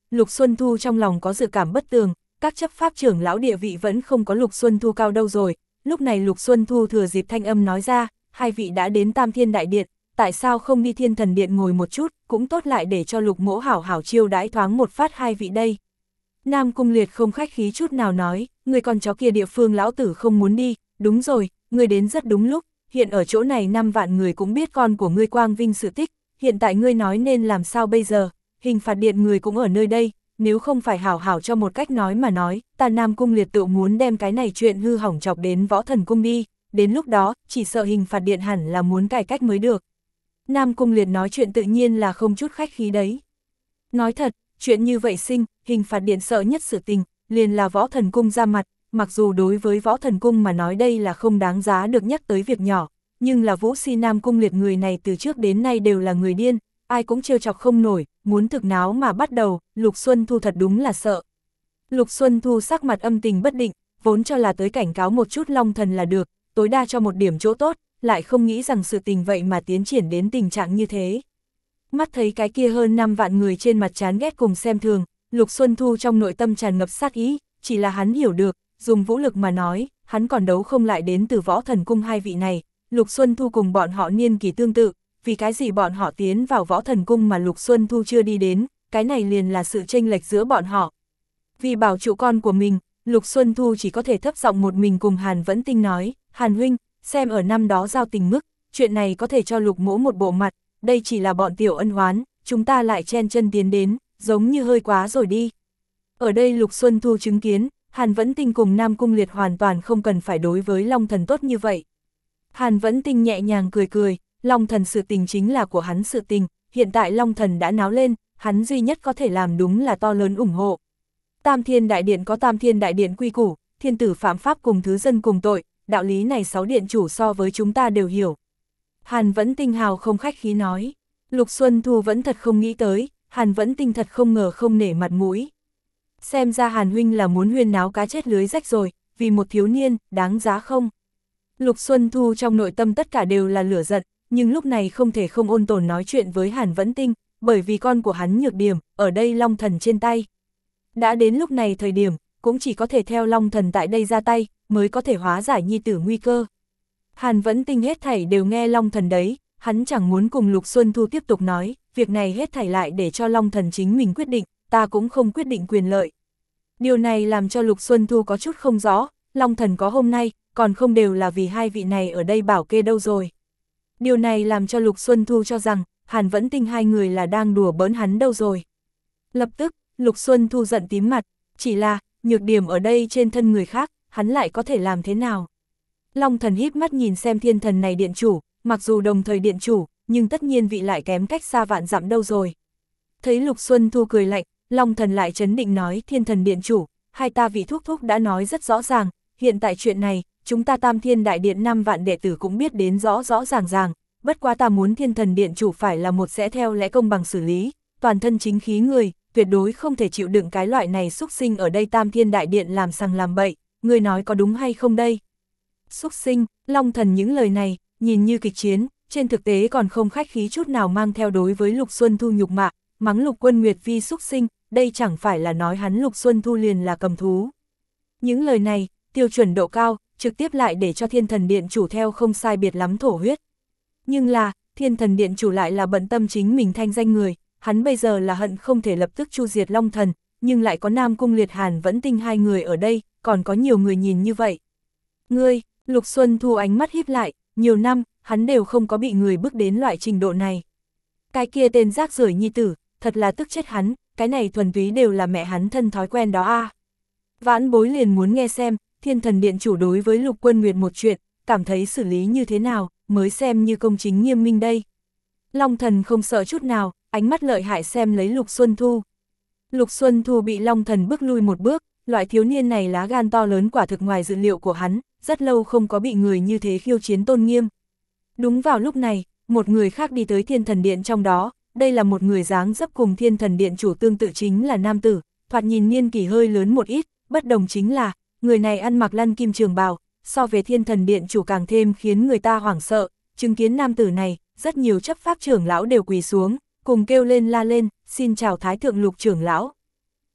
Lục Xuân Thu trong lòng có dự cảm bất tường, các chấp pháp trưởng lão địa vị vẫn không có Lục Xuân Thu cao đâu rồi. Lúc này Lục Xuân Thu thừa dịp thanh âm nói ra, hai vị đã đến Tam Thiên Đại Điện, tại sao không đi Thiên Thần Điện ngồi một chút, cũng tốt lại để cho Lục mỗ hảo hảo chiêu đãi thoáng một phát hai vị đây. Nam Cung Liệt không khách khí chút nào nói, người con chó kia địa phương lão tử không muốn đi, đúng rồi, người đến rất đúng lúc, hiện ở chỗ này năm vạn người cũng biết con của ngươi quang vinh sự tích, hiện tại ngươi nói nên làm sao bây giờ, hình phạt điện người cũng ở nơi đây, nếu không phải hảo hảo cho một cách nói mà nói, ta Nam Cung Liệt tự muốn đem cái này chuyện hư hỏng chọc đến Võ Thần Cung đi, đến lúc đó, chỉ sợ hình phạt điện hẳn là muốn cải cách mới được. Nam Cung Liệt nói chuyện tự nhiên là không chút khách khí đấy. Nói thật, chuyện như vậy sinh, hình phạt điện sợ nhất sự tình, liền là Võ Thần Cung ra mặt, mặc dù đối với Võ Thần Cung mà nói đây là không đáng giá được nhắc tới việc nhỏ, nhưng là Vũ Si Nam Cung Liệt người này từ trước đến nay đều là người điên, ai cũng trêu chọc không nổi, muốn thực náo mà bắt đầu, Lục Xuân Thu thật đúng là sợ. Lục Xuân Thu sắc mặt âm tình bất định, vốn cho là tới cảnh cáo một chút Long Thần là được, tối đa cho một điểm chỗ tốt, lại không nghĩ rằng sự tình vậy mà tiến triển đến tình trạng như thế. Mắt thấy cái kia hơn năm vạn người trên mặt chán ghét cùng xem thường, Lục Xuân Thu trong nội tâm tràn ngập sát ý, chỉ là hắn hiểu được, dùng vũ lực mà nói, hắn còn đấu không lại đến từ Võ Thần Cung hai vị này, Lục Xuân Thu cùng bọn họ niên kỳ tương tự, vì cái gì bọn họ tiến vào Võ Thần Cung mà Lục Xuân Thu chưa đi đến, cái này liền là sự chênh lệch giữa bọn họ. Vì bảo trụ con của mình, Lục Xuân Thu chỉ có thể thấp giọng một mình cùng Hàn Vẫn Tinh nói, Hàn huynh, xem ở năm đó giao tình mức, chuyện này có thể cho Lục mỗ một bộ mặt, đây chỉ là bọn tiểu ân oán, chúng ta lại chen chân tiến đến, giống như hơi quá rồi đi. Ở đây Lục Xuân Thu chứng kiến, Hàn Vẫn Tinh cùng Nam Cung Liệt hoàn toàn không cần phải đối với Long Thần tốt như vậy. Hàn Vẫn Tinh nhẹ nhàng cười cười, Long Thần sự tình chính là của hắn sự tình, hiện tại Long Thần đã náo lên, hắn duy nhất có thể làm đúng là to lớn ủng hộ. Tam Thiên Đại Điện có Tam Thiên Đại Điện quy củ, thiên tử phạm pháp cùng thứ dân cùng tội, đạo lý này sáu điện chủ so với chúng ta đều hiểu. Hàn Vẫn Tinh hào không khách khí nói, Lục Xuân Thu vẫn thật không nghĩ tới, Hàn Vẫn Tinh thật không ngờ không nể mặt mũi. Xem ra Hàn huynh là muốn huyên náo cá chết lưới rách rồi, vì một thiếu niên, đáng giá không? Lục Xuân Thu trong nội tâm tất cả đều là lửa giận, nhưng lúc này không thể không ôn tồn nói chuyện với Hàn Vẫn Tinh, bởi vì con của hắn nhược điểm, ở đây Long Thần trên tay. Đã đến lúc này thời điểm, cũng chỉ có thể theo Long Thần tại đây ra tay, mới có thể hóa giải nhi tử nguy cơ. Hàn Vẫn Tinh hết thảy đều nghe Long Thần đấy, hắn chẳng muốn cùng Lục Xuân Thu tiếp tục nói, việc này hết thảy lại để cho Long Thần chính mình quyết định, ta cũng không quyết định quyền lợi. Điều này làm cho Lục Xuân Thu có chút không rõ, Long Thần có hôm nay, còn không đều là vì hai vị này ở đây bảo kê đâu rồi. Điều này làm cho Lục Xuân Thu cho rằng, Hàn Vẫn Tinh hai người là đang đùa bỡn hắn đâu rồi. Lập tức, Lục Xuân Thu giận tím mặt, chỉ là, nhược điểm ở đây trên thân người khác, hắn lại có thể làm thế nào? Long Thần híp mắt nhìn xem thiên thần này điện chủ, mặc dù đồng thời điện chủ, nhưng tất nhiên vị lại kém cách xa vạn dặm đâu rồi. Thấy Lục Xuân Thu cười lạnh, Long Thần lại trấn định nói, thiên thần điện chủ, hai ta vị thúc thúc đã nói rất rõ ràng, hiện tại chuyện này, chúng ta Tam Thiên Đại Điện năm vạn đệ tử cũng biết đến rõ rõ ràng ràng, bất quá ta muốn thiên thần điện chủ phải là một sẽ theo lẽ công bằng xử lý, toàn thân chính khí người, tuyệt đối không thể chịu đựng cái loại này xúc sinh ở đây Tam Thiên Đại Điện làm sằng làm bậy, người nói có đúng hay không đây? Xúc sinh, Long Thần những lời này, nhìn như kịch chiến, trên thực tế còn không khách khí chút nào mang theo đối với Lục Xuân Thu nhục mạ, mắng Lục Quân Nguyệt Vi xúc sinh, đây chẳng phải là nói hắn Lục Xuân Thu liền là cầm thú. Những lời này, tiêu chuẩn độ cao, trực tiếp lại để cho thiên thần điện chủ theo không sai biệt lắm thổ huyết. Nhưng là, thiên thần điện chủ lại là bận tâm chính mình thanh danh người, hắn bây giờ là hận không thể lập tức chu diệt Long Thần, nhưng lại có Nam Cung Liệt Hàn Vẫn Tinh hai người ở đây, còn có nhiều người nhìn như vậy. Ngươi, Lục Xuân Thu ánh mắt híp lại, nhiều năm, hắn đều không có bị người bước đến loại trình độ này. Cái kia tên rác rưởi nhi tử, thật là tức chết hắn, cái này thuần túy đều là mẹ hắn thân thói quen đó a. À. Vãn bối liền muốn nghe xem, thiên thần điện chủ đối với Lục Quân Nguyệt một chuyện, cảm thấy xử lý như thế nào, mới xem như công chính nghiêm minh đây. Long Thần không sợ chút nào, ánh mắt lợi hại xem lấy Lục Xuân Thu. Lục Xuân Thu bị Long Thần bước lui một bước, loại thiếu niên này lá gan to lớn quả thực ngoài dự liệu của hắn, rất lâu không có bị người như thế khiêu chiến tôn nghiêm. Đúng vào lúc này, một người khác đi tới thiên thần điện trong đó, đây là một người dáng dấp cùng thiên thần điện chủ tương tự chính là nam tử, thoạt nhìn niên kỷ hơi lớn một ít, bất đồng chính là, người này ăn mặc lăn kim trường bào, so về thiên thần điện chủ càng thêm khiến người ta hoảng sợ, chứng kiến nam tử này, rất nhiều chấp pháp trưởng lão đều quỳ xuống, cùng kêu lên la lên, xin chào thái thượng Lục trưởng lão.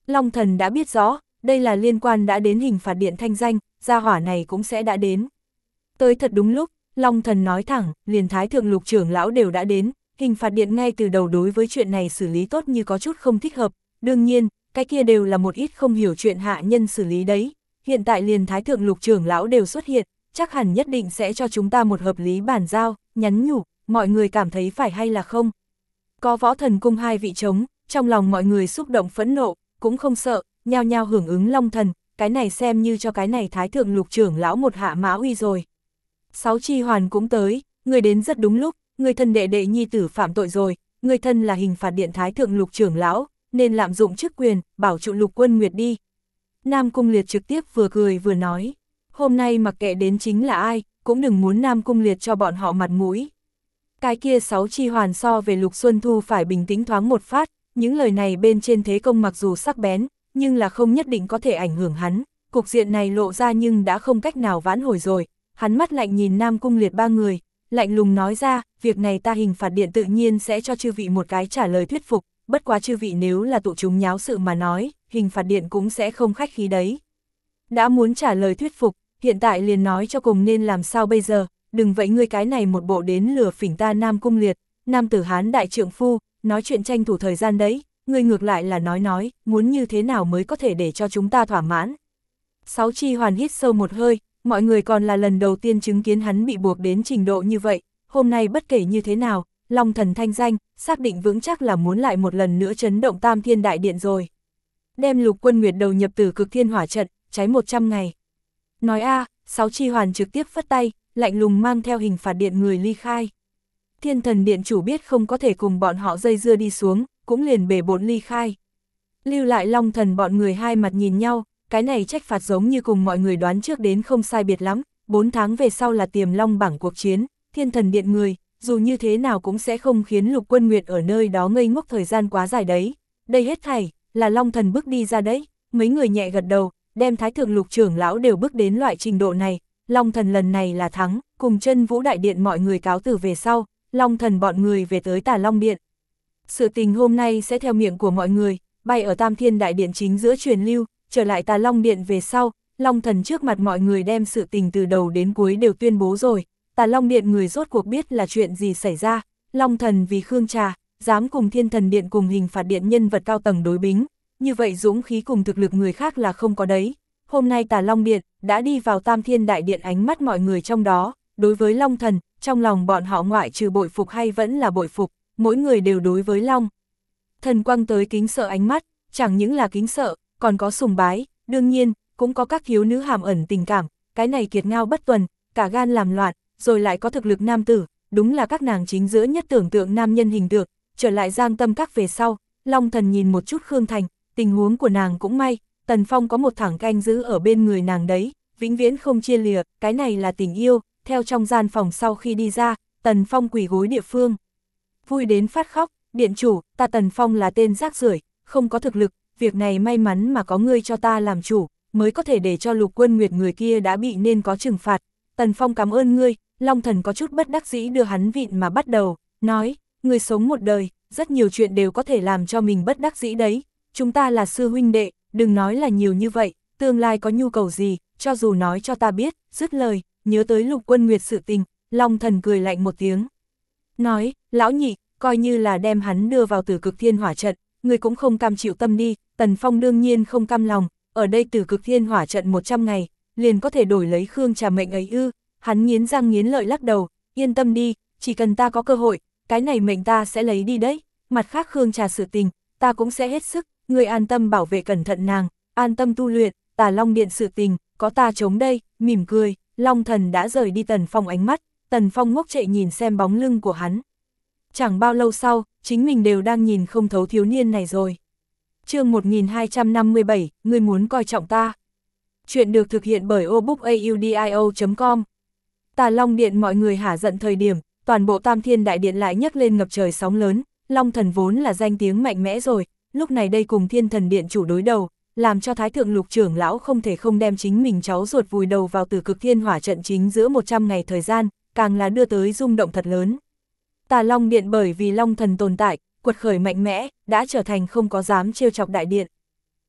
Long Thần đã biết rõ, đây là liên quan đã đến hình phạt điện thanh danh, gia hỏa này cũng sẽ đã đến. Tới thật đúng lúc, Long Thần nói thẳng, liền Thái Thượng Lục trưởng lão đều đã đến, hình phạt điện ngay từ đầu đối với chuyện này xử lý tốt như có chút không thích hợp, đương nhiên, cái kia đều là một ít không hiểu chuyện hạ nhân xử lý đấy, hiện tại liền Thái Thượng Lục trưởng lão đều xuất hiện, chắc hẳn nhất định sẽ cho chúng ta một hợp lý bản giao, nhắn nhủ, mọi người cảm thấy phải hay là không. Có Võ Thần Cung hai vị trống, trong lòng mọi người xúc động phẫn nộ, cũng không sợ, nhao nhao hưởng ứng Long Thần, cái này xem như cho cái này Thái Thượng Lục trưởng lão một hạ mã uy rồi. Sáu Chi Hoàn cũng tới, người đến rất đúng lúc, người thân đệ đệ nhi tử phạm tội rồi, người thân là hình phạt điện Thái Thượng Lục trưởng lão, nên lạm dụng chức quyền, bảo trụ Lục Quân Nguyệt đi. Nam Cung Liệt trực tiếp vừa cười vừa nói, hôm nay mặc kệ đến chính là ai, cũng đừng muốn Nam Cung Liệt cho bọn họ mặt mũi. Cái kia Sáu Chi Hoàn so về Lục Xuân Thu phải bình tĩnh thoáng một phát, những lời này bên trên thế công mặc dù sắc bén, nhưng là không nhất định có thể ảnh hưởng hắn, cục diện này lộ ra nhưng đã không cách nào vãn hồi rồi. Hắn mắt lạnh nhìn Nam Cung Liệt ba người, lạnh lùng nói ra, việc này ta hình phạt điện tự nhiên sẽ cho chư vị một cái trả lời thuyết phục, bất quá chư vị nếu là tụ chúng nháo sự mà nói, hình phạt điện cũng sẽ không khách khí đấy. Đã muốn trả lời thuyết phục, hiện tại liền nói cho cùng nên làm sao bây giờ, đừng vậy ngươi cái này một bộ đến lừa phỉnh ta Nam Cung Liệt, Nam tử Hán đại trượng phu, nói chuyện tranh thủ thời gian đấy, ngươi ngược lại là nói nói, muốn như thế nào mới có thể để cho chúng ta thỏa mãn. Sáu Chi Hoàn hít sâu một hơi, mọi người còn là lần đầu tiên chứng kiến hắn bị buộc đến trình độ như vậy, hôm nay bất kể như thế nào, Long Thần thanh danh, xác định vững chắc là muốn lại một lần nữa chấn động Tam Thiên Đại Điện rồi. Đem Lục Quân Nguyệt đầu nhập Tử Cực Thiên Hỏa trận, cháy một trăm ngày. Nói a, Sáu Chi Hoàn trực tiếp phất tay, lạnh lùng mang theo hình phạt điện người ly khai. Thiên Thần Điện chủ biết không có thể cùng bọn họ dây dưa đi xuống, cũng liền bể bộn ly khai. Lưu lại Long Thần bọn người hai mặt nhìn nhau, cái này trách phạt giống như cùng mọi người đoán trước đến không sai biệt lắm, bốn tháng về sau là Tiềm Long bảng cuộc chiến, Thiên Thần Điện người, dù như thế nào cũng sẽ không khiến Lục Quân Nguyệt ở nơi đó ngây ngốc thời gian quá dài đấy. Đây hết thảy, là Long Thần bước đi ra đấy, mấy người nhẹ gật đầu, đem Thái Thượng Lục trưởng lão đều bước đến loại trình độ này, Long Thần lần này là thắng, cùng Chân Vũ Đại Điện mọi người cáo từ về sau, Long Thần bọn người về tới Tà Long Điện. Sự tình hôm nay sẽ theo miệng của mọi người, bay ở Tam Thiên Đại Điện chính giữa truyền lưu, trở lại Tà Long Điện về sau, Long Thần trước mặt mọi người đem sự tình từ đầu đến cuối đều tuyên bố rồi. Tà Long Điện người rốt cuộc biết là chuyện gì xảy ra, Long Thần vì Khương Trà, dám cùng Thiên Thần Điện cùng hình phạt điện nhân vật cao tầng đối bính, như vậy dũng khí cùng thực lực người khác là không có đấy. Hôm nay Tà Long Điện đã đi vào Tam Thiên Đại Điện ánh mắt mọi người trong đó, đối với Long Thần, trong lòng bọn họ ngoại trừ bội phục hay vẫn là bội phục, mỗi người đều đối với Long Thần quăng tới kính sợ ánh mắt, chẳng những là kính sợ, còn có sùng bái, đương nhiên, cũng có các thiếu nữ hàm ẩn tình cảm, cái này kiệt ngao bất tuần, cả gan làm loạn, rồi lại có thực lực nam tử, đúng là các nàng chính giữa nhất tưởng tượng nam nhân hình tượng. Trở lại Giang Tâm Các về sau, Long Thần nhìn một chút Khương Thành, tình huống của nàng cũng may, Tần Phong có một thẳng canh giữ ở bên người nàng đấy, vĩnh viễn không chia lìa, cái này là tình yêu. Theo trong gian phòng sau khi đi ra, Tần Phong quỳ gối địa phương, vui đến phát khóc, điện chủ, ta Tần Phong là tên rác rưởi, không có thực lực, việc này may mắn mà có ngươi cho ta làm chủ, mới có thể để cho Lục Quân Nguyệt người kia đã bị nên có trừng phạt. Tần Phong cảm ơn ngươi. Long Thần có chút bất đắc dĩ đưa hắn vịn mà bắt đầu, nói, người sống một đời, rất nhiều chuyện đều có thể làm cho mình bất đắc dĩ đấy, chúng ta là sư huynh đệ, đừng nói là nhiều như vậy, tương lai có nhu cầu gì, cho dù nói cho ta biết, dứt lời, nhớ tới Lục Quân Nguyệt sự tình, Long Thần cười lạnh một tiếng. Nói, lão nhị, coi như là đem hắn đưa vào Tử Cực Thiên Hỏa trận, người cũng không cam chịu tâm đi. Tần Phong đương nhiên không cam lòng, ở đây Tử Cực Thiên Hỏa trận một trăm ngày, liền có thể đổi lấy Khương Trà mệnh ấy ư. Hắn nghiến răng nghiến lợi lắc đầu, yên tâm đi, chỉ cần ta có cơ hội, cái này mệnh ta sẽ lấy đi đấy, mặt khác Khương Trà sự tình, ta cũng sẽ hết sức, người an tâm bảo vệ cẩn thận nàng, an tâm tu luyện, Tà Long Điện sự tình, có ta chống đây, mỉm cười, Long Thần đã rời đi Tần Phong ánh mắt, Tần Phong ngốc trệ nhìn xem bóng lưng của hắn. Chẳng bao lâu sau, chính mình đều đang nhìn không thấu thiếu niên này rồi. Chương một nghìn hai trăm năm mươi bảy, ngươi muốn coi trọng ta. Chuyện được thực hiện bởi obookaudio chấm com. Tà Long Điện mọi người hả giận thời điểm, toàn bộ Tam Thiên Đại Điện lại nhấc lên ngập trời sóng lớn, Long Thần vốn là danh tiếng mạnh mẽ rồi, lúc này đây cùng Thiên Thần Điện chủ đối đầu, làm cho Thái Thượng Lục trưởng lão không thể không đem chính mình cháu ruột vùi đầu vào Tử Cực Thiên Hỏa trận chính giữa một trăm ngày thời gian, càng là đưa tới rung động thật lớn. Tà Long Điện bởi vì Long Thần tồn tại, quật khởi mạnh mẽ, đã trở thành không có dám trêu chọc đại điện.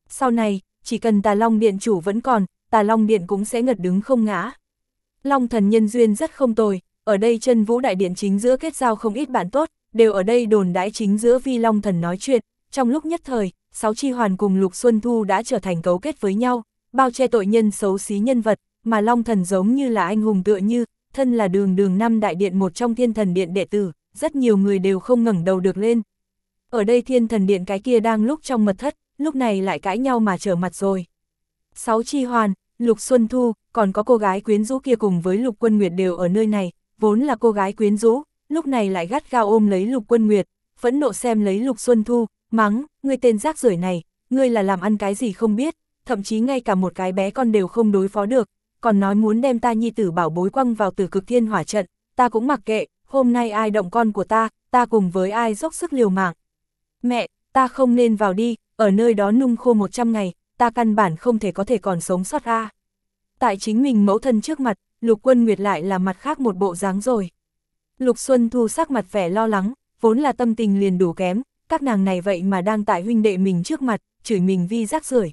Sau này, chỉ cần Tà Long Điện chủ vẫn còn, Tà Long Điện cũng sẽ ngật đứng không ngã. Long thần nhân duyên rất không tồi, ở đây Chân Vũ Đại Điện chính giữa kết giao không ít bạn tốt, đều ở đây đồn đãi chính giữa Vi Long thần nói chuyện, trong lúc nhất thời, Sáu Chi Hoàn cùng Lục Xuân Thu đã trở thành cấu kết với nhau, bao che tội nhân xấu xí nhân vật, mà Long thần giống như là anh hùng tựa như, thân là đường đường năm đại điện một trong Thiên Thần Điện đệ tử, rất nhiều người đều không ngẩng đầu được lên. Ở đây Thiên Thần Điện cái kia đang lúc trong mật thất, lúc này lại cãi nhau mà trở mặt rồi. Sáu Chi Hoàn, Lục Xuân Thu, còn có cô gái quyến rũ kia cùng với Lục Quân Nguyệt đều ở nơi này, vốn là cô gái quyến rũ, lúc này lại gắt gao ôm lấy Lục Quân Nguyệt, phẫn nộ xem lấy Lục Xuân Thu, mắng, ngươi tên rác rưởi này, ngươi là làm ăn cái gì không biết, thậm chí ngay cả một cái bé con đều không đối phó được, còn nói muốn đem ta nhi tử bảo bối quăng vào Tử Cực Thiên Hỏa trận, ta cũng mặc kệ, hôm nay ai động con của ta, ta cùng với ai dốc sức liều mạng. Mẹ, ta không nên vào đi, ở nơi đó nung khô một trăm ngày, ta căn bản không thể có thể còn sống sót a. Tại chính mình mẫu thân trước mặt, Lục Quân Nguyệt lại là mặt khác một bộ dáng rồi. Lục Xuân Thu sắc mặt vẻ lo lắng, vốn là tâm tình liền đủ kém, các nàng này vậy mà đang tại huynh đệ mình trước mặt, chửi mình vi rác rưởi.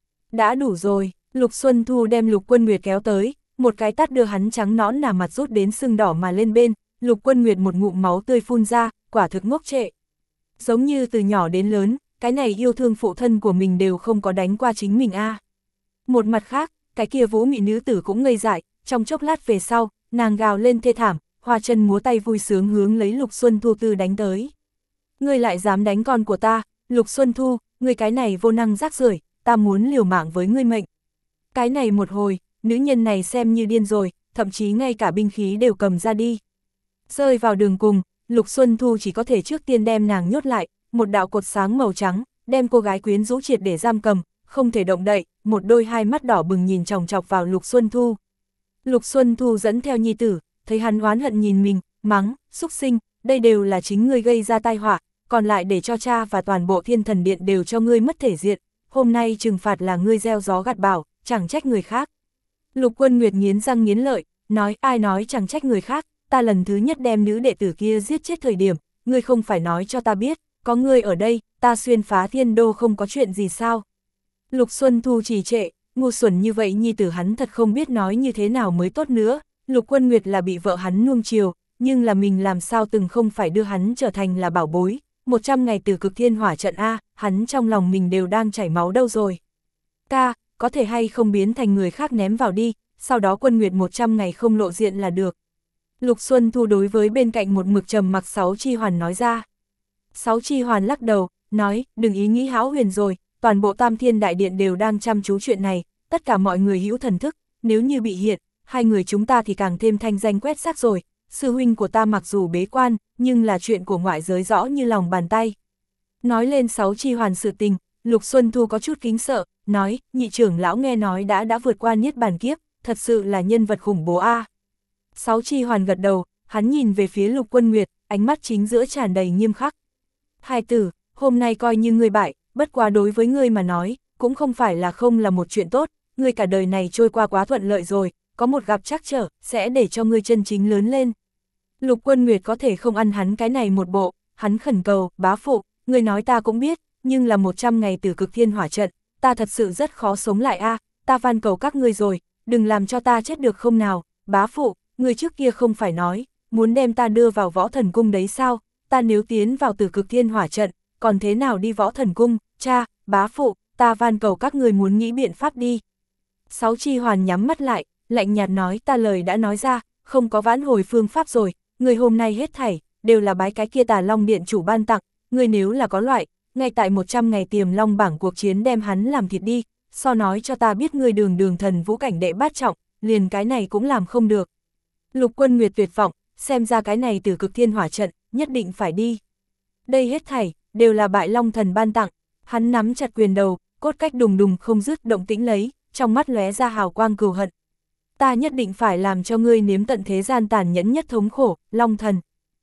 Đã đủ rồi, Lục Xuân Thu đem Lục Quân Nguyệt kéo tới, một cái tát đưa hắn trắng nõn nà mặt rút đến sưng đỏ mà lên bên, Lục Quân Nguyệt một ngụm máu tươi phun ra, quả thực ngốc trệ. Giống như từ nhỏ đến lớn, cái này yêu thương phụ thân của mình đều không có đánh qua chính mình a. À. Một mặt khác, cái kia vũ mị nữ tử cũng ngây dại, trong chốc lát về sau, nàng gào lên thê thảm, hoa chân múa tay vui sướng hướng lấy Lục Xuân Thu tư đánh tới. Ngươi lại dám đánh con của ta, Lục Xuân Thu, ngươi cái này vô năng rác rưởi, ta muốn liều mạng với ngươi mệnh. Cái này một hồi, nữ nhân này xem như điên rồi, thậm chí ngay cả binh khí đều cầm ra đi. Rơi vào đường cùng, Lục Xuân Thu chỉ có thể trước tiên đem nàng nhốt lại, một đạo cột sáng màu trắng, đem cô gái quyến rũ triệt để giam cầm, không thể động đậy, một đôi hai mắt đỏ bừng nhìn chòng chọc vào Lục Xuân Thu. Lục Xuân Thu dẫn theo nhi tử, thấy hắn oán hận nhìn mình, mắng, xúc sinh, đây đều là chính ngươi gây ra tai họa, còn lại để cho cha và toàn bộ Thiên Thần Điện đều cho ngươi mất thể diện, hôm nay trừng phạt là ngươi gieo gió gặt bão, chẳng trách người khác. Lục Quân Nguyệt nghiến răng nghiến lợi, nói ai nói chẳng trách người khác, ta lần thứ nhất đem nữ đệ tử kia giết chết thời điểm, ngươi không phải nói cho ta biết, có ngươi ở đây, ta xuyên phá thiên đô không có chuyện gì sao. Lục Xuân Thu trì trệ, ngu xuẩn như vậy nhi tử hắn thật không biết nói như thế nào mới tốt nữa, Lục Quân Nguyệt là bị vợ hắn nuông chiều, nhưng là mình làm sao từng không phải đưa hắn trở thành là bảo bối, một trăm ngày Tử Cực Thiên Hỏa trận A, hắn trong lòng mình đều đang chảy máu đâu rồi. Ca, có thể hay không biến thành người khác ném vào đi, sau đó Quân Nguyệt một trăm ngày không lộ diện là được. Lục Xuân Thu đối với bên cạnh một mực trầm mặc Sáu Chi Hoàn nói ra. Sáu Chi Hoàn lắc đầu, nói, đừng ý nghĩ hão huyền rồi, toàn bộ Tam Thiên Đại Điện đều đang chăm chú chuyện này, tất cả mọi người hữu thần thức, nếu như bị hiện, hai người chúng ta thì càng thêm thanh danh quét xác rồi, sư huynh của ta mặc dù bế quan, nhưng là chuyện của ngoại giới rõ như lòng bàn tay. Nói lên Sáu Chi Hoàn sự tình, Lục Xuân Thu có chút kính sợ, nói, nhị trưởng lão nghe nói đã đã vượt qua niết bàn kiếp, thật sự là nhân vật khủng bố a. Sáu Chi Hoàn gật đầu, hắn nhìn về phía Lục Quân Nguyệt, ánh mắt chính giữa tràn đầy nghiêm khắc. Hai tử, hôm nay coi như ngươi bại, bất quá đối với ngươi mà nói, cũng không phải là không là một chuyện tốt, ngươi cả đời này trôi qua quá thuận lợi rồi, có một gặp trắc trở, sẽ để cho ngươi chân chính lớn lên. Lục Quân Nguyệt có thể không ăn hắn cái này một bộ, hắn khẩn cầu, bá phụ, ngươi nói ta cũng biết, nhưng là một trăm ngày Tử Cực Thiên Hỏa trận, ta thật sự rất khó sống lại a, ta van cầu các ngươi rồi, đừng làm cho ta chết được không nào, bá phụ, ngươi trước kia không phải nói, muốn đem ta đưa vào Võ Thần Cung đấy sao, ta nếu tiến vào Tử Cực Thiên Hỏa trận, còn thế nào đi Võ Thần Cung, cha, bá phụ, ta van cầu các người muốn nghĩ biện pháp đi. Sáu Chi Hoàn nhắm mắt lại, lạnh nhạt nói ta lời đã nói ra, không có vãn hồi phương pháp rồi, người hôm nay hết thảy, đều là bái cái kia Tà Long Điện chủ ban tặng, người nếu là có loại, ngay tại một trăm ngày Tiềm Long bảng cuộc chiến đem hắn làm thịt đi, so nói cho ta biết người đường đường thần vũ cảnh đệ bát trọng, liền cái này cũng làm không được. Lục Quân Nguyệt tuyệt vọng, xem ra cái này Tử Cực Thiên Hỏa trận, nhất định phải đi. Đây hết thảy, đều là bại Long Thần ban tặng, hắn nắm chặt quyền đầu, cốt cách đùng đùng không dứt động tĩnh lấy, trong mắt lóe ra hào quang cừu hận. Ta nhất định phải làm cho ngươi nếm tận thế gian tàn nhẫn nhất thống khổ, Long Thần.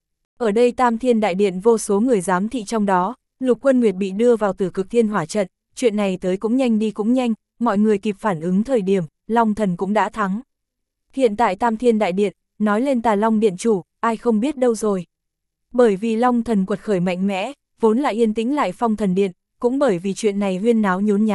Ở đây Tam Thiên Đại Điện vô số người giám thị trong đó, Lục Quân Nguyệt bị đưa vào Tử Cực Thiên Hỏa trận, chuyện này tới cũng nhanh đi cũng nhanh, mọi người kịp phản ứng thời điểm, Long Thần cũng đã thắng. Hiện tại Tam Thiên Đại Điện, nói lên Tà Long Điện chủ, ai không biết đâu rồi. Bởi vì Long Thần quật khởi mạnh mẽ, vốn là yên tĩnh lại Phong Thần Điện, cũng bởi vì chuyện này huyên náo nhốn nháo,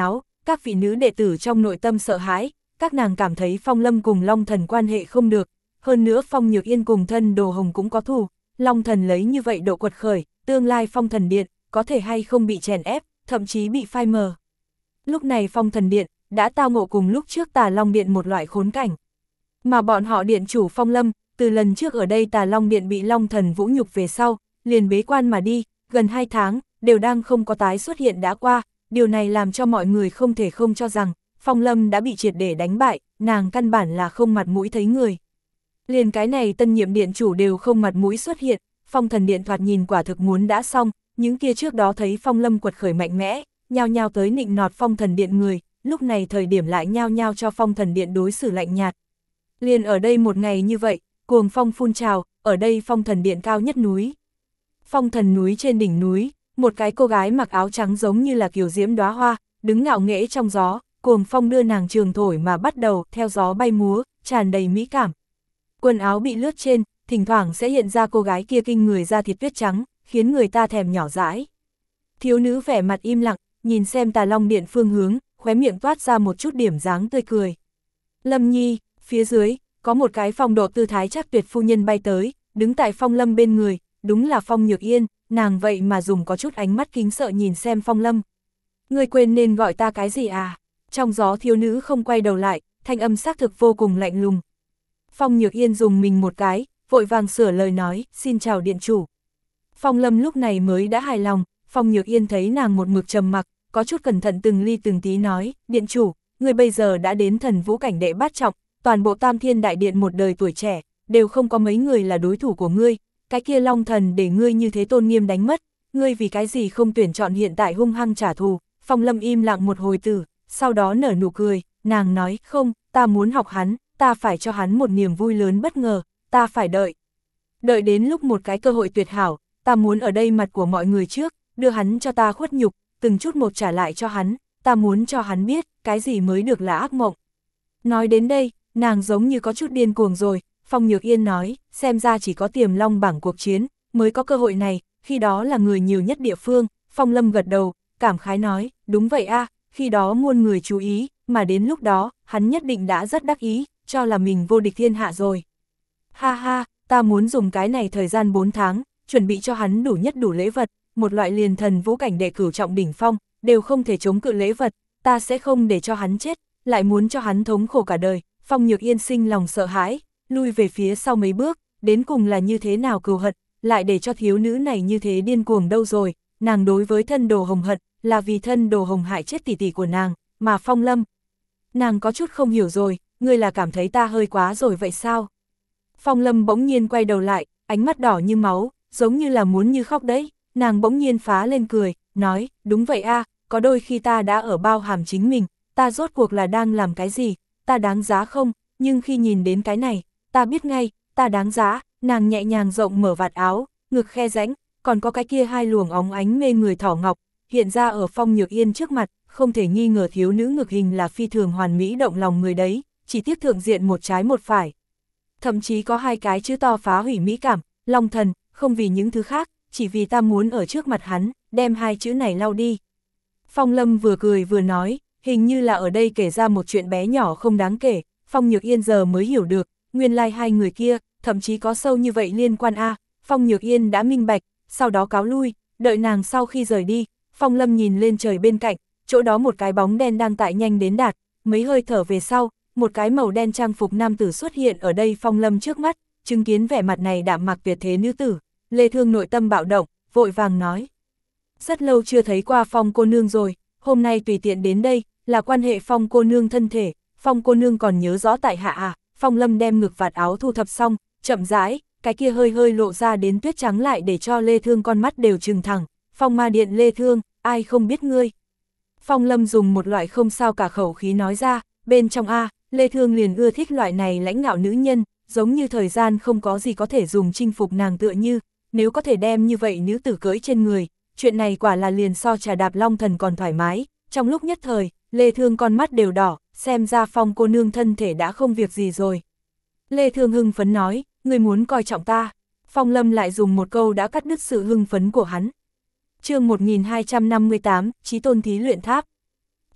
các vị nữ đệ tử trong nội tâm sợ hãi, các nàng cảm thấy Phong Lâm cùng Long Thần quan hệ không được, hơn nữa Phong Nhược Yên cùng thân Đồ Hồng cũng có thù, Long Thần lấy như vậy độ quật khởi, tương lai Phong Thần Điện, có thể hay không bị chèn ép, thậm chí bị phai mờ. Lúc này Phong Thần Điện, đã tao ngộ cùng lúc trước Tà Long Điện một loại khốn cảnh. Mà bọn họ điện chủ Phong Lâm, từ lần trước ở đây Tà Long Điện bị Long Thần vũ nhục về sau, liền bế quan mà đi, gần hai tháng, đều đang không có tái xuất hiện đã qua, điều này làm cho mọi người không thể không cho rằng, Phong Lâm đã bị triệt để đánh bại, nàng căn bản là không mặt mũi thấy người. Liền cái này tân nhiệm điện chủ đều không mặt mũi xuất hiện, Phong Thần Điện thoạt nhìn quả thực muốn đã xong, những kia trước đó thấy Phong Lâm quật khởi mạnh mẽ, nhao nhao tới nịnh nọt Phong Thần Điện người, lúc này thời điểm lại nhao nhao cho Phong Thần Điện đối xử lạnh nhạt. Liền ở đây một ngày như vậy, cuồng phong phun trào, ở đây Phong Thần Điện cao nhất núi. Phong Thần núi trên đỉnh núi, một cái cô gái mặc áo trắng giống như là kiều diễm đóa hoa, đứng ngạo nghễ trong gió, cuồng phong đưa nàng trường thổi mà bắt đầu theo gió bay múa, tràn đầy mỹ cảm. Quần áo bị lướt trên, thỉnh thoảng sẽ hiện ra cô gái kia kinh người da thịt tuyết trắng, khiến người ta thèm nhỏ dãi. Thiếu nữ vẻ mặt im lặng, nhìn xem Tà Long Điện phương hướng, khóe miệng toát ra một chút điểm dáng tươi cười. Lâm Nhi, phía dưới, có một cái phong độ tư thái chắc tuyệt phu nhân bay tới, đứng tại Phong Lâm bên người, đúng là Phong Nhược Yên, nàng vậy mà dùng có chút ánh mắt kính sợ nhìn xem Phong Lâm. Ngươi quên nên gọi ta cái gì à? Trong gió thiếu nữ không quay đầu lại, thanh âm xác thực vô cùng lạnh lùng. Phong Nhược Yên dùng mình một cái, vội vàng sửa lời nói, xin chào điện chủ. Phong Lâm lúc này mới đã hài lòng, Phong Nhược Yên thấy nàng một mực trầm mặc, có chút cẩn thận từng ly từng tí nói, điện chủ, người bây giờ đã đến thần vũ cảnh đệ bát trọng, toàn bộ Tam Thiên Đại Điện một đời tuổi trẻ, đều không có mấy người là đối thủ của ngươi, cái kia Long Thần để ngươi như thế tôn nghiêm đánh mất, ngươi vì cái gì không tuyển chọn hiện tại hung hăng trả thù. Phong Lâm im lặng một hồi tử, sau đó nở nụ cười, nàng nói, không, ta muốn học hắn, ta phải cho hắn một niềm vui lớn bất ngờ, ta phải đợi. Đợi đến lúc một cái cơ hội tuyệt hảo, ta muốn ở đây mặt của mọi người trước, đưa hắn cho ta khuất nhục, từng chút một trả lại cho hắn, ta muốn cho hắn biết, cái gì mới được là ác mộng. Nói đến đây, nàng giống như có chút điên cuồng rồi, Phong Nhược Yên nói, xem ra chỉ có Tiềm Long bảng cuộc chiến, mới có cơ hội này, khi đó là người nhiều nhất địa phương. Phong Lâm gật đầu, cảm khái nói, đúng vậy a, khi đó muôn người chú ý, mà đến lúc đó, hắn nhất định đã rất đắc ý, cho là mình vô địch thiên hạ rồi. Ha ha, ta muốn dùng cái này thời gian bốn tháng, chuẩn bị cho hắn đủ nhất đủ lễ vật, một loại liền thần vũ cảnh đệ cửu trọng đỉnh phong, đều không thể chống cự lễ vật, ta sẽ không để cho hắn chết, lại muốn cho hắn thống khổ cả đời. Phong Nhược Yên sinh lòng sợ hãi, lui về phía sau mấy bước, đến cùng là như thế nào cừu hận, lại để cho thiếu nữ này như thế điên cuồng đâu rồi, nàng đối với thân Đồ Hồng hận, là vì thân Đồ Hồng hại chết tỷ tỷ của nàng, mà Phong Lâm. Nàng có chút không hiểu rồi, ngươi là cảm thấy ta hơi quá rồi vậy sao? Phong Lâm bỗng nhiên quay đầu lại, ánh mắt đỏ như máu, giống như là muốn như khóc đấy, nàng bỗng nhiên phá lên cười, nói, đúng vậy a, có đôi khi ta đã ở bao hàm chính mình, ta rốt cuộc là đang làm cái gì, ta đáng giá không, nhưng khi nhìn đến cái này, ta biết ngay, ta đáng giá. Nàng nhẹ nhàng rộng mở vạt áo, ngực khe rãnh, còn có cái kia hai luồng óng ánh mê người thỏ ngọc, hiện ra ở Phong Nhược Yên trước mặt, không thể nghi ngờ thiếu nữ ngực hình là phi thường hoàn mỹ động lòng người đấy, chỉ tiếc thượng diện một trái một phải. Thậm chí có hai cái chữ to phá hủy mỹ cảm, Long Thần, không vì những thứ khác, chỉ vì ta muốn ở trước mặt hắn, đem hai chữ này lau đi. Phong Lâm vừa cười vừa nói, hình như là ở đây kể ra một chuyện bé nhỏ không đáng kể, Phong Nhược Yên giờ mới hiểu được, nguyên lai like hai người kia, thậm chí có sâu như vậy liên quan a. Phong Nhược Yên đã minh bạch, sau đó cáo lui, đợi nàng sau khi rời đi, Phong Lâm nhìn lên trời bên cạnh, chỗ đó một cái bóng đen đang tại nhanh đến đạt, mấy hơi thở về sau, một cái màu đen trang phục nam tử xuất hiện ở đây Phong Lâm trước mắt, chứng kiến vẻ mặt này đạm mạc tuyệt thế nữ tử, Lê Thương nội tâm bạo động, vội vàng nói. Rất lâu chưa thấy qua Phong cô nương rồi, hôm nay tùy tiện đến đây, là quan hệ Phong cô nương thân thể, Phong cô nương còn nhớ rõ tại hạ à. Phong Lâm đem ngực vạt áo thu thập xong, chậm rãi, cái kia hơi hơi lộ ra đến tuyết trắng lại để cho Lê Thương con mắt đều trừng thẳng. Phong Ma Điện Lê Thương, ai không biết ngươi. Phong Lâm dùng một loại không sao cả khẩu khí nói ra, bên trong A, Lê Thương liền ưa thích loại này lãnh ngạo nữ nhân, giống như thời gian không có gì có thể dùng chinh phục nàng tựa như, nếu có thể đem như vậy nữ tử cưỡi trên người, chuyện này quả là liền so trà đạp Long Thần còn thoải mái. Trong lúc nhất thời, Lê Thương con mắt đều đỏ, xem ra Phong cô nương thân thể đã không việc gì rồi. Lê Thương hưng phấn nói, ngươi muốn coi trọng ta. Phong Lâm lại dùng một câu đã cắt đứt sự hưng phấn của hắn. Chương một nghìn hai trăm năm mươi tám, Chí Tôn Thí Luyện Tháp.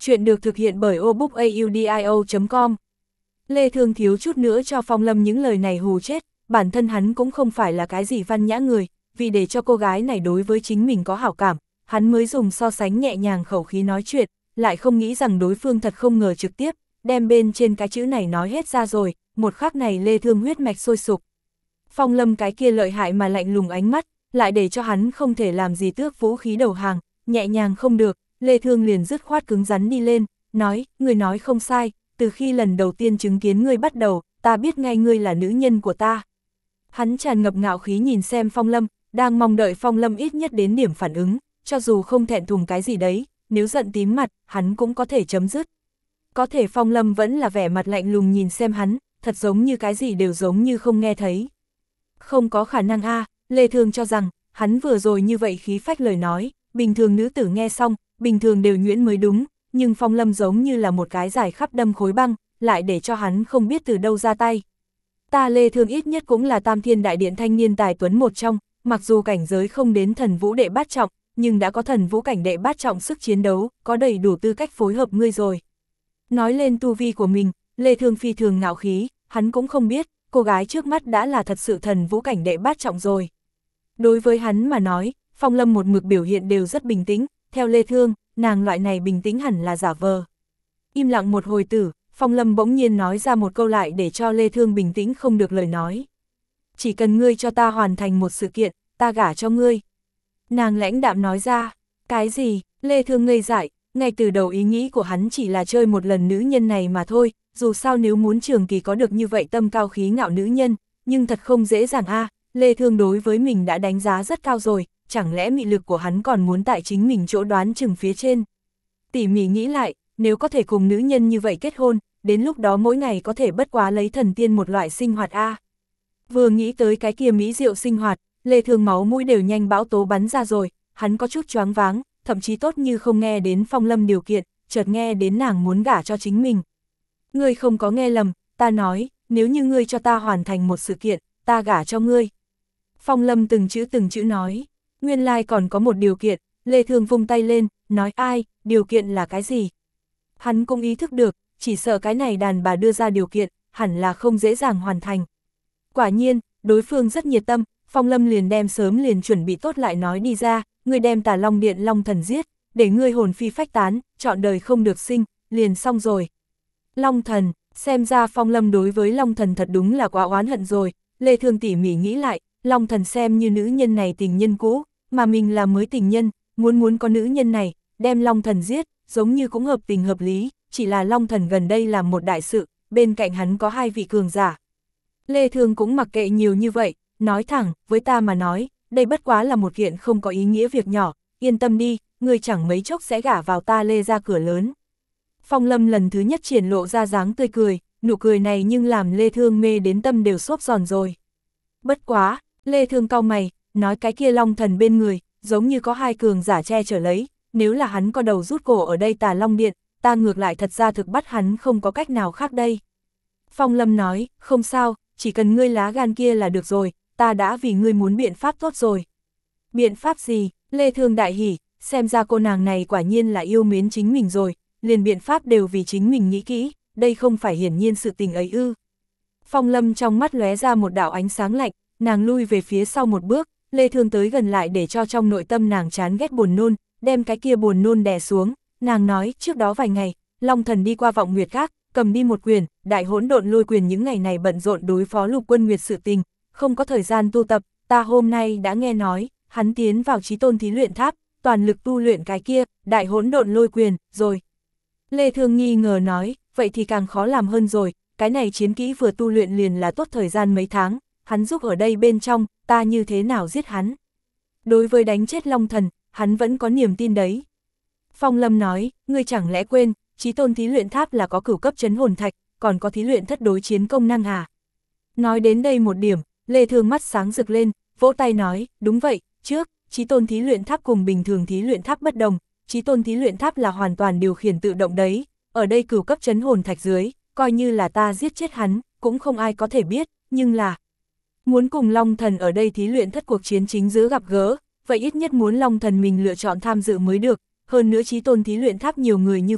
Chuyện được thực hiện bởi obookaudio chấm com. Lê Thương thiếu chút nữa cho Phong Lâm những lời này hù chết, bản thân hắn cũng không phải là cái gì văn nhã người, vì để cho cô gái này đối với chính mình có hảo cảm, hắn mới dùng so sánh nhẹ nhàng khẩu khí nói chuyện, lại không nghĩ rằng đối phương thật không ngờ trực tiếp, đem bên trên cái chữ này nói hết ra rồi, một khắc này Lê Thương huyết mạch sôi sục. Phong Lâm cái kia lợi hại mà lạnh lùng ánh mắt, lại để cho hắn không thể làm gì tước vũ khí đầu hàng, nhẹ nhàng không được, Lê Thương liền dứt khoát cứng rắn đi lên, nói, người nói không sai, từ khi lần đầu tiên chứng kiến ngươi bắt đầu, ta biết ngay ngươi là nữ nhân của ta. Hắn tràn ngập ngạo khí nhìn xem Phong Lâm, đang mong đợi Phong Lâm ít nhất đến điểm phản ứng, cho dù không thẹn thùng cái gì đấy, nếu giận tím mặt, hắn cũng có thể chấm dứt. Có thể Phong Lâm vẫn là vẻ mặt lạnh lùng nhìn xem hắn, thật giống như cái gì đều giống như không nghe thấy. Không có khả năng a, Lê Thương cho rằng, hắn vừa rồi như vậy khí phách lời nói, bình thường nữ tử nghe xong, bình thường đều nhuyễn mới đúng, nhưng Phong Lâm giống như là một cái giải khắp đâm khối băng, lại để cho hắn không biết từ đâu ra tay. Ta Lê Thương ít nhất cũng là Tam Thiên Đại Điện thanh niên tài tuấn một trong, mặc dù cảnh giới không đến thần vũ đệ bát trọng, nhưng đã có thần vũ cảnh đệ bát trọng sức chiến đấu, có đầy đủ tư cách phối hợp ngươi rồi. Nói lên tu vi của mình, Lê Thương phi thường ngạo khí, hắn cũng không biết, cô gái trước mắt đã là thật sự thần vũ cảnh đệ bát trọng rồi. Đối với hắn mà nói, Phong Lâm một mực biểu hiện đều rất bình tĩnh, theo Lê Thương, nàng loại này bình tĩnh hẳn là giả vờ. Im lặng một hồi tử, Phong Lâm bỗng nhiên nói ra một câu lại để cho Lê Thương bình tĩnh không được lời nói. Chỉ cần ngươi cho ta hoàn thành một sự kiện, ta gả cho ngươi. Nàng lãnh đạm nói ra, cái gì, Lê Thương ngây dại, ngay từ đầu ý nghĩ của hắn chỉ là chơi một lần nữ nhân này mà thôi, dù sao nếu muốn trường kỳ có được như vậy tâm cao khí ngạo nữ nhân, nhưng thật không dễ dàng a. Lê Thương đối với mình đã đánh giá rất cao rồi, chẳng lẽ mị lực của hắn còn muốn tại chính mình chỗ đoán chừng phía trên. Tỉ mỉ nghĩ lại, nếu có thể cùng nữ nhân như vậy kết hôn, đến lúc đó mỗi ngày có thể bất quá lấy thần tiên một loại sinh hoạt a. Vừa nghĩ tới cái kia mỹ diệu sinh hoạt, Lê Thương máu mũi đều nhanh bão tố bắn ra rồi, hắn có chút choáng váng, thậm chí tốt như không nghe đến Phong Lâm điều kiện, chợt nghe đến nàng muốn gả cho chính mình. Ngươi không có nghe lầm, ta nói, nếu như ngươi cho ta hoàn thành một sự kiện, ta gả cho ngươi. Phong Lâm từng chữ từng chữ nói, nguyên lai like còn có một điều kiện, Lê Thương vung tay lên, nói ai, điều kiện là cái gì? Hắn cũng ý thức được, chỉ sợ cái này đàn bà đưa ra điều kiện, hẳn là không dễ dàng hoàn thành. Quả nhiên, đối phương rất nhiệt tâm, Phong Lâm liền đem sớm liền chuẩn bị tốt lại nói đi ra, ngươi đem Tà Long Điện Long Thần giết, để ngươi hồn phi phách tán, chọn đời không được sinh, liền xong rồi. Long Thần, xem ra Phong Lâm đối với Long Thần thật đúng là quá oán hận rồi, Lê Thương tỉ mỉ nghĩ lại, Long Thần xem như nữ nhân này tình nhân cũ, mà mình là mới tình nhân, muốn muốn có nữ nhân này, đem Long Thần giết, giống như cũng hợp tình hợp lý, chỉ là Long Thần gần đây làm một đại sự, bên cạnh hắn có hai vị cường giả. Lê Thương cũng mặc kệ nhiều như vậy, nói thẳng, với ta mà nói, đây bất quá là một kiện không có ý nghĩa việc nhỏ, yên tâm đi, ngươi chẳng mấy chốc sẽ gả vào ta Lê ra cửa lớn. Phong Lâm lần thứ nhất triển lộ ra dáng tươi cười, nụ cười này nhưng làm Lê Thương mê đến tâm đều xốp giòn rồi. Bất quá, Lê Thương cau mày, nói cái kia Long Thần bên người, giống như có hai cường giả che chở lấy, nếu là hắn có đầu rút cổ ở đây Tà Long Điện, ta ngược lại thật ra thực bắt hắn không có cách nào khác đây. Phong Lâm nói, không sao, chỉ cần ngươi lá gan kia là được rồi, ta đã vì ngươi muốn biện pháp tốt rồi. Biện pháp gì? Lê Thương đại hỉ, xem ra cô nàng này quả nhiên là yêu mến chính mình rồi, liền biện pháp đều vì chính mình nghĩ kỹ, đây không phải hiển nhiên sự tình ấy ư. Phong Lâm trong mắt lóe ra một đạo ánh sáng lạnh, nàng lui về phía sau một bước, Lê Thương tới gần lại để cho trong nội tâm nàng chán ghét buồn nôn, đem cái kia buồn nôn đè xuống, nàng nói, trước đó vài ngày, Long Thần đi qua Vọng Nguyệt Các, cầm đi một quyền, đại hỗn độn lôi quyền những ngày này bận rộn đối phó Lục Quân Nguyệt sự tình, không có thời gian tu tập, ta hôm nay đã nghe nói, hắn tiến vào Chí Tôn Thí Luyện Tháp, toàn lực tu luyện cái kia, đại hỗn độn lôi quyền, rồi. Lê Thương nghi ngờ nói, vậy thì càng khó làm hơn rồi, cái này chiến kỹ vừa tu luyện liền là tốt thời gian mấy tháng, hắn giúp ở đây bên trong, ta như thế nào giết hắn. Đối với đánh chết Long Thần, hắn vẫn có niềm tin đấy. Phong Lâm nói, ngươi chẳng lẽ quên, Chí Tôn Thí Luyện Tháp là có cửu cấp chấn hồn thạch, còn có thí luyện thất đối chiến công năng à? Nói đến đây một điểm, Lê Thương mắt sáng rực lên, vỗ tay nói, đúng vậy, trước, Chí Tôn Thí Luyện Tháp cùng bình thường Thí Luyện Tháp bất đồng, Chí Tôn Thí Luyện Tháp là hoàn toàn điều khiển tự động đấy, ở đây cửu cấp chấn hồn thạch dưới, coi như là ta giết chết hắn, cũng không ai có thể biết, nhưng là muốn cùng Long Thần ở đây thí luyện thất cuộc chiến chính giữa gặp gỡ, vậy ít nhất muốn Long Thần mình lựa chọn tham dự mới được, hơn nữa Chí Tôn Thí Luyện Tháp nhiều người như vậy,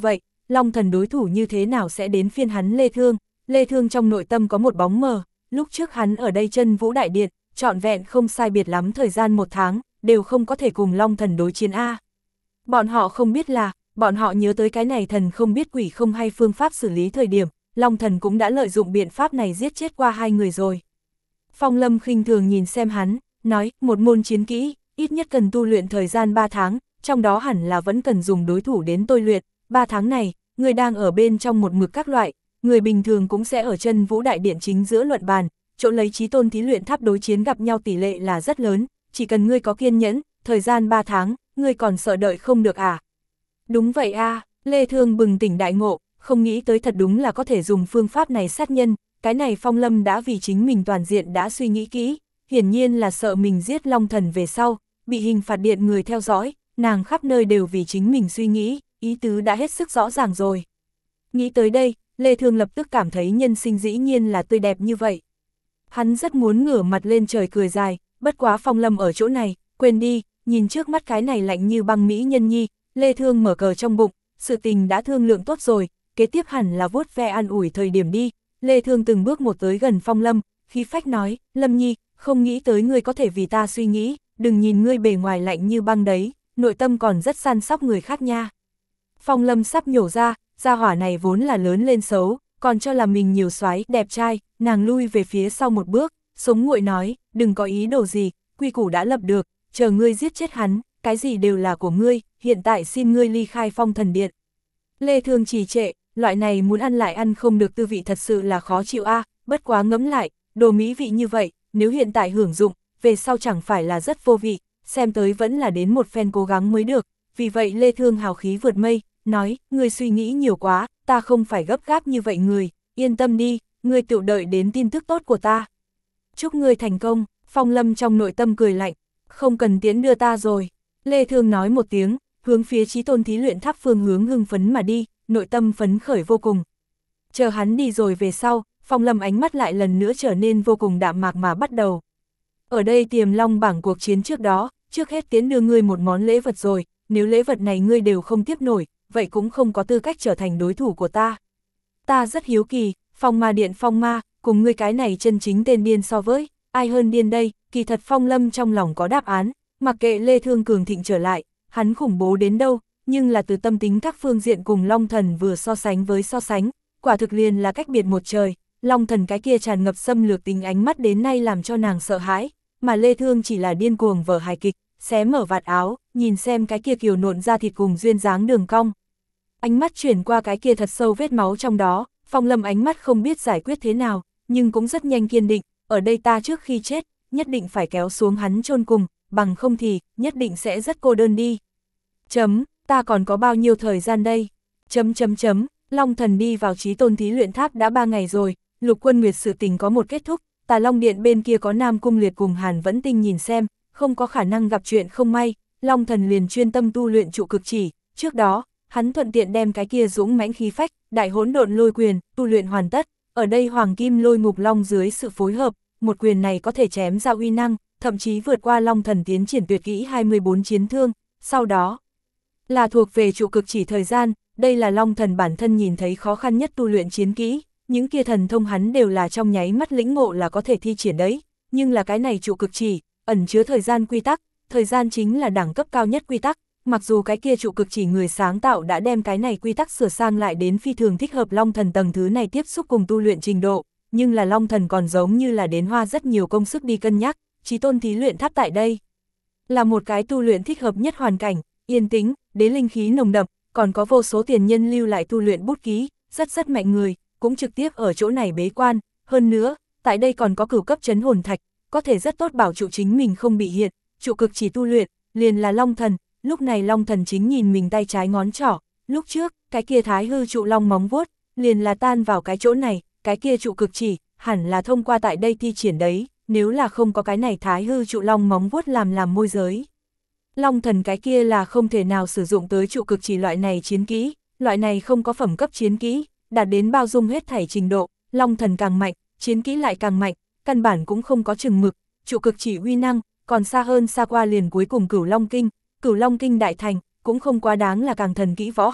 Long Thần đối thủ như thế nào sẽ đến phiên hắn Lê Thương. Lê Thương trong nội tâm có một bóng mờ, lúc trước hắn ở đây Chân Vũ Đại Điện, trọn vẹn không sai biệt lắm thời gian một tháng, đều không có thể cùng Long Thần đối chiến A. Bọn họ không biết là, bọn họ nhớ tới cái này thần không biết quỷ không hay phương pháp xử lý thời điểm, Long Thần cũng đã lợi dụng biện pháp này giết chết qua hai người rồi. Phong Lâm khinh thường nhìn xem hắn, nói, một môn chiến kỹ, ít nhất cần tu luyện thời gian ba tháng, trong đó hẳn là vẫn cần dùng đối thủ đến tôi luyện, ba tháng này, người đang ở bên trong một mực các loại, người bình thường cũng sẽ ở Chân Vũ Đại Điện chính giữa luận bàn, chỗ lấy chí tôn thí luyện tháp đối chiến gặp nhau tỷ lệ là rất lớn, chỉ cần ngươi có kiên nhẫn, thời gian ba tháng, ngươi còn sợ đợi không được à? Đúng vậy a, Lê Thương bừng tỉnh đại ngộ, không nghĩ tới thật đúng là có thể dùng phương pháp này sát nhân, cái này Phong Lâm đã vì chính mình toàn diện đã suy nghĩ kỹ, hiển nhiên là sợ mình giết Long Thần về sau, bị hình phạt điện người theo dõi, nàng khắp nơi đều vì chính mình suy nghĩ, ý tứ đã hết sức rõ ràng rồi. Nghĩ tới đây, Lê Thương lập tức cảm thấy nhân sinh dĩ nhiên là tươi đẹp như vậy. Hắn rất muốn ngửa mặt lên trời cười dài, bất quá Phong Lâm ở chỗ này, quên đi, nhìn trước mắt cái này lạnh như băng mỹ nhân nhi, Lê Thương mở cờ trong bụng, sự tình đã thương lượng tốt rồi, kế tiếp hẳn là vuốt ve an ủi thời điểm đi. Lê Thương từng bước một tới gần Phong Lâm, khí phách nói, Lâm nhi, không nghĩ tới ngươi có thể vì ta suy nghĩ, đừng nhìn ngươi bề ngoài lạnh như băng đấy, nội tâm còn rất săn sóc người khác nha. Phong Lâm sắp nhổ ra, gia hỏa này vốn là lớn lên xấu, còn cho là mình nhiều soái đẹp trai, nàng lui về phía sau một bước, sống nguội nói, đừng có ý đồ gì, quy củ đã lập được, chờ ngươi giết chết hắn, cái gì đều là của ngươi, hiện tại xin ngươi ly khai Phong Thần Điện. Lê Thương trì trệ, loại này muốn ăn lại ăn không được tư vị thật sự là khó chịu a, à, bất quá ngẫm lại, đồ mỹ vị như vậy, nếu hiện tại hưởng dụng, về sau chẳng phải là rất vô vị, xem tới vẫn là đến một phen cố gắng mới được, vì vậy Lê Thương hào khí vượt mây, nói, ngươi suy nghĩ nhiều quá, ta không phải gấp gáp như vậy người, yên tâm đi, ngươi tự đợi đến tin tức tốt của ta. Chúc ngươi thành công, Phong Lâm trong nội tâm cười lạnh, không cần tiễn đưa ta rồi. Lê Thương nói một tiếng, hướng phía chí tôn thí luyện tháp phương hướng hưng phấn mà đi, nội tâm phấn khởi vô cùng. Chờ hắn đi rồi về sau, Phong Lâm ánh mắt lại lần nữa trở nên vô cùng đạm mạc mà bắt đầu. Ở đây Tiềm Long bảng cuộc chiến trước đó, trước hết tiến đưa ngươi một món lễ vật rồi, nếu lễ vật này ngươi đều không tiếp nổi, vậy cũng không có tư cách trở thành đối thủ của ta. Ta rất hiếu kỳ, Phong Ma Điện Phong Ma, cùng ngươi cái này chân chính tên điên so với, ai hơn điên đây, kỳ thật Phong Lâm trong lòng có đáp án, mặc kệ Lê Thương cường thịnh trở lại, hắn khủng bố đến đâu, nhưng là từ tâm tính các phương diện cùng Long Thần vừa so sánh với so sánh, quả thực liền là cách biệt một trời, Long Thần cái kia tràn ngập xâm lược tính ánh mắt đến nay làm cho nàng sợ hãi, mà Lê Thương chỉ là điên cuồng vở hài kịch, xé mở vạt áo, nhìn xem cái kia kiều nộn da thịt cùng duyên dáng đường cong. Ánh mắt chuyển qua cái kia thật sâu vết máu trong đó, Phong Lâm ánh mắt không biết giải quyết thế nào, nhưng cũng rất nhanh kiên định, ở đây ta trước khi chết, nhất định phải kéo xuống hắn chôn cùng, bằng không thì, nhất định sẽ rất cô đơn đi. Chấm, ta còn có bao nhiêu thời gian đây? Chấm chấm chấm, Long Thần đi vào chí tôn thí luyện tháp đã ba ngày rồi, Lục Quân Nguyệt sự tình có một kết thúc, Tà Long Điện bên kia có Nam Cung Liệt cùng Hàn Vẫn Tinh nhìn xem, không có khả năng gặp chuyện không may, Long Thần liền chuyên tâm tu luyện trụ cực chỉ, trước đó, hắn thuận tiện đem cái kia dũng mãnh khí phách, đại hỗn độn lôi quyền, tu luyện hoàn tất, ở đây Hoàng Kim Lôi Ngục Long dưới sự phối hợp, một quyền này có thể chém ra uy năng, thậm chí vượt qua Long Thần tiến triển tuyệt kỹ hai mươi bốn chiến thương, sau đó là thuộc về trụ cực chỉ thời gian, đây là Long Thần bản thân nhìn thấy khó khăn nhất tu luyện chiến kỹ, những kia thần thông hắn đều là trong nháy mắt lĩnh ngộ là có thể thi triển đấy, nhưng là cái này trụ cực chỉ, ẩn chứa thời gian quy tắc, thời gian chính là đẳng cấp cao nhất quy tắc, mặc dù cái kia trụ cực chỉ người sáng tạo đã đem cái này quy tắc sửa sang lại đến phi thường thích hợp Long Thần tầng thứ này tiếp xúc cùng tu luyện trình độ, nhưng là Long Thần còn giống như là đến hoa rất nhiều công sức đi cân nhắc, chí tôn thí luyện tháp tại đây là một cái tu luyện thích hợp nhất hoàn cảnh, yên tĩnh, đế linh khí nồng đậm, còn có vô số tiền nhân lưu lại tu luyện bút ký, rất rất mạnh người, cũng trực tiếp ở chỗ này bế quan, hơn nữa, tại đây còn có cửu cấp chấn hồn thạch, có thể rất tốt bảo trụ chính mình không bị hiện, trụ cực chỉ tu luyện, liền là Long Thần, lúc này Long Thần chính nhìn mình tay trái ngón trỏ, lúc trước, cái kia thái hư trụ long móng vuốt, liền là tan vào cái chỗ này, cái kia trụ cực chỉ, hẳn là thông qua tại đây thi triển đấy, nếu là không có cái này thái hư trụ long móng vuốt làm làm môi giới. Long Thần cái kia là không thể nào sử dụng tới trụ cực chỉ loại này chiến kỹ, loại này không có phẩm cấp chiến kỹ, đạt đến bao dung hết thảy trình độ, Long Thần càng mạnh, chiến kỹ lại càng mạnh, căn bản cũng không có chừng mực, trụ cực chỉ uy năng, còn xa hơn xa qua liền cuối cùng Cửu Long Kinh, Cửu Long Kinh đại thành, cũng không quá đáng là càng thần kỹ võ học,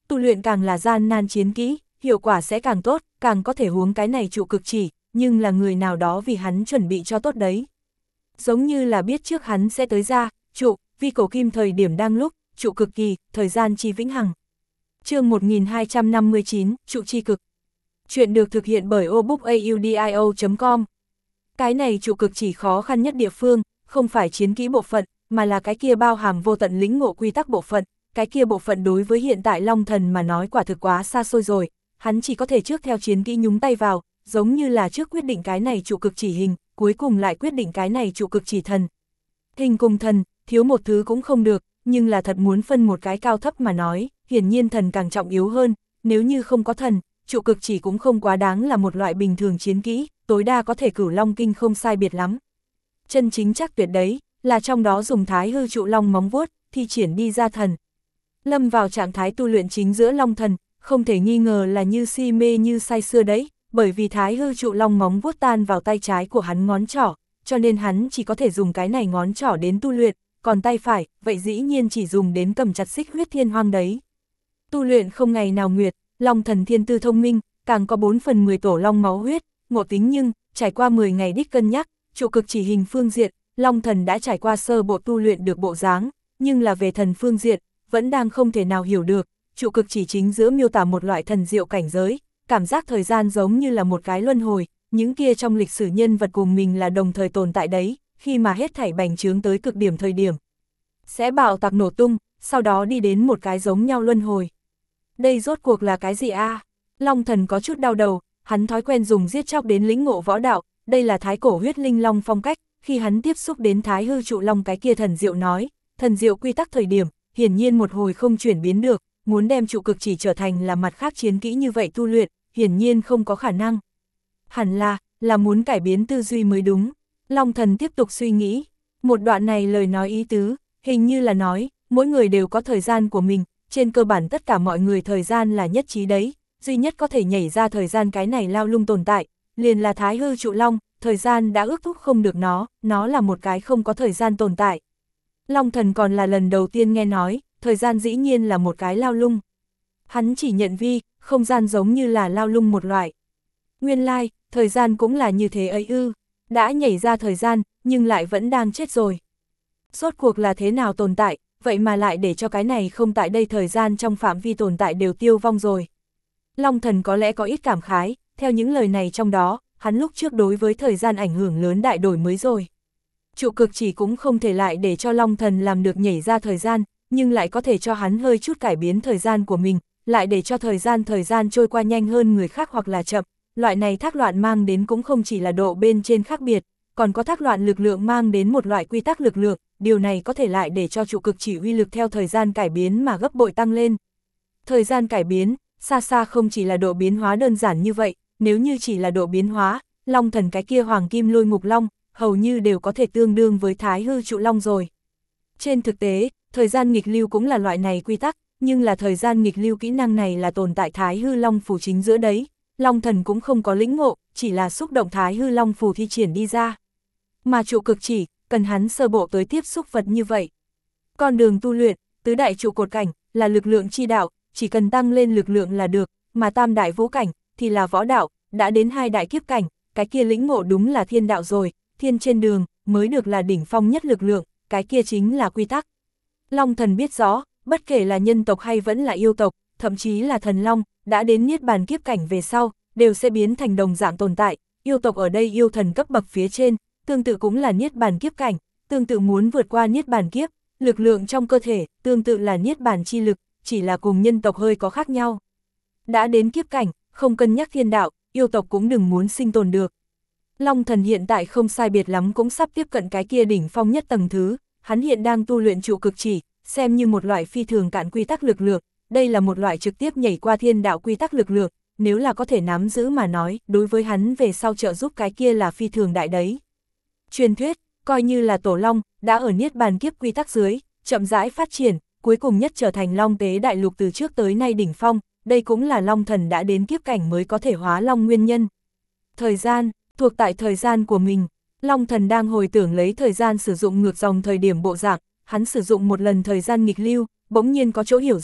tu luyện càng là gian nan chiến kỹ, hiệu quả sẽ càng tốt, càng có thể huống cái này trụ cực chỉ, nhưng là người nào đó vì hắn chuẩn bị cho tốt đấy. Giống như là biết trước hắn sẽ tới ra, trụ, vi cổ kim thời điểm đang lúc, trụ cực kỳ, thời gian chi vĩnh hằng. Chương một nghìn hai trăm năm mươi chín, trụ chi cực. Chuyện được thực hiện bởi obookaudio chấm com. Cái này trụ cực chỉ khó khăn nhất địa phương, không phải chiến kỹ bộ phận, mà là cái kia bao hàm vô tận lĩnh ngộ quy tắc bộ phận, cái kia bộ phận đối với hiện tại Long Thần mà nói quả thực quá xa xôi rồi, hắn chỉ có thể trước theo chiến kỹ nhúng tay vào, giống như là trước quyết định cái này trụ cực chỉ hình, cuối cùng lại quyết định cái này trụ cực chỉ thần. Hình cùng thần, thiếu một thứ cũng không được, nhưng là thật muốn phân một cái cao thấp mà nói, hiển nhiên thần càng trọng yếu hơn, nếu như không có thần, trụ cực chỉ cũng không quá đáng là một loại bình thường chiến kỹ, tối đa có thể Cửu Long kinh không sai biệt lắm. Chân chính chắc tuyệt đấy, là trong đó dùng thái hư trụ long móng vuốt, thi triển đi ra thần. Lâm vào trạng thái tu luyện chính giữa long thần, không thể nghi ngờ là như si mê như say sưa đấy, bởi vì thái hư trụ long móng vuốt tan vào tay trái của hắn ngón trỏ, cho nên hắn chỉ có thể dùng cái này ngón trỏ đến tu luyện, còn tay phải, vậy dĩ nhiên chỉ dùng đến cầm chặt xích huyết thiên hoang đấy. Tu luyện không ngày nào nguyệt, long thần thiên tư thông minh, càng có bốn phần mười tổ long máu huyết, ngộ tính nhưng, trải qua mười ngày đích cân nhắc, trụ cực chỉ hình phương diện, long thần đã trải qua sơ bộ tu luyện được bộ dáng, nhưng là về thần phương diện, vẫn đang không thể nào hiểu được, trụ cực chỉ chính giữa miêu tả một loại thần diệu cảnh giới, cảm giác thời gian giống như là một cái luân hồi, những kia trong lịch sử nhân vật cùng mình là đồng thời tồn tại đấy, khi mà hết thảy bành trướng tới cực điểm thời điểm, sẽ bạo tạc nổ tung, sau đó đi đến một cái giống nhau luân hồi. Đây rốt cuộc là cái gì a? À? Long thần có chút đau đầu, hắn thói quen dùng giết chóc đến lĩnh ngộ võ đạo, đây là thái cổ huyết linh long phong cách, khi hắn tiếp xúc đến thái hư trụ long cái kia thần diệu nói, thần diệu quy tắc thời điểm, hiển nhiên một hồi không chuyển biến được, muốn đem trụ cực chỉ trở thành là mặt khác chiến kỹ như vậy tu luyện, hiển nhiên không có khả năng. Hẳn là, là muốn cải biến tư duy mới đúng. Long thần tiếp tục suy nghĩ, một đoạn này lời nói ý tứ, hình như là nói, mỗi người đều có thời gian của mình, trên cơ bản tất cả mọi người thời gian là nhất trí đấy, duy nhất có thể nhảy ra thời gian cái này lao lung tồn tại, liền là thái hư trụ long, thời gian đã ước thúc không được nó, nó là một cái không có thời gian tồn tại. Long thần còn là lần đầu tiên nghe nói, thời gian dĩ nhiên là một cái lao lung. Hắn chỉ nhận vi, không gian giống như là lao lung một loại. Nguyên lai, like, thời gian cũng là như thế ấy ư, đã nhảy ra thời gian, nhưng lại vẫn đang chết rồi. Rốt cuộc là thế nào tồn tại, vậy mà lại để cho cái này không tại đây thời gian trong phạm vi tồn tại đều tiêu vong rồi. Long thần có lẽ có ít cảm khái, theo những lời này trong đó, hắn lúc trước đối với thời gian ảnh hưởng lớn đại đổi mới rồi. Trụ cực chỉ cũng không thể lại để cho Long thần làm được nhảy ra thời gian, nhưng lại có thể cho hắn hơi chút cải biến thời gian của mình, lại để cho thời gian thời gian trôi qua nhanh hơn người khác hoặc là chậm. Loại này thác loạn mang đến cũng không chỉ là độ bên trên khác biệt, còn có thác loạn lực lượng mang đến một loại quy tắc lực lượng, điều này có thể lại để cho trụ cực chỉ uy lực theo thời gian cải biến mà gấp bội tăng lên. Thời gian cải biến, xa xa không chỉ là độ biến hóa đơn giản như vậy, nếu như chỉ là độ biến hóa, Long thần cái kia hoàng kim lôi ngục long, hầu như đều có thể tương đương với thái hư trụ long rồi. Trên thực tế, thời gian nghịch lưu cũng là loại này quy tắc, nhưng là thời gian nghịch lưu kỹ năng này là tồn tại thái hư long phù chính giữa đấy. Long thần cũng không có lĩnh ngộ, chỉ là xúc động thái hư long phù thi triển đi ra. Mà trụ cực chỉ, cần hắn sơ bộ tới tiếp xúc vật như vậy. Con đường tu luyện, tứ đại trụ cột cảnh, là lực lượng chi đạo, chỉ cần tăng lên lực lượng là được, mà tam đại vũ cảnh, thì là võ đạo, đã đến hai đại kiếp cảnh, cái kia lĩnh ngộ đúng là thiên đạo rồi, thiên trên đường, mới được là đỉnh phong nhất lực lượng, cái kia chính là quy tắc. Long thần biết rõ, bất kể là nhân tộc hay vẫn là yêu tộc, thậm chí là thần long, đã đến niết bàn kiếp cảnh về sau, đều sẽ biến thành đồng dạng tồn tại, yêu tộc ở đây yêu thần cấp bậc phía trên, tương tự cũng là niết bàn kiếp cảnh, tương tự muốn vượt qua niết bàn kiếp, lực lượng trong cơ thể, tương tự là niết bàn chi lực, chỉ là cùng nhân tộc hơi có khác nhau. Đã đến kiếp cảnh, không cân nhắc thiên đạo, yêu tộc cũng đừng muốn sinh tồn được. Long thần hiện tại không sai biệt lắm cũng sắp tiếp cận cái kia đỉnh phong nhất tầng thứ, hắn hiện đang tu luyện trụ cực chỉ, xem như một loại phi thường cạn quy tắc lực lượng, đây là một loại trực tiếp nhảy qua thiên đạo quy tắc lực lượng, nếu là có thể nắm giữ mà nói, đối với hắn về sau trợ giúp cái kia là phi thường đại đấy. Truyền thuyết, coi như là tổ long, đã ở niết bàn kiếp quy tắc dưới, chậm rãi phát triển, cuối cùng nhất trở thành long tế đại lục từ trước tới nay đỉnh phong, đây cũng là long thần đã đến kiếp cảnh mới có thể hóa long nguyên nhân. Thời gian, thuộc tại thời gian của mình, long thần đang hồi tưởng lấy thời gian sử dụng ngược dòng thời điểm bộ dạng, hắn sử dụng một lần thời gian nghịch lưu, bỗng nhiên có chỗ hiểu ra,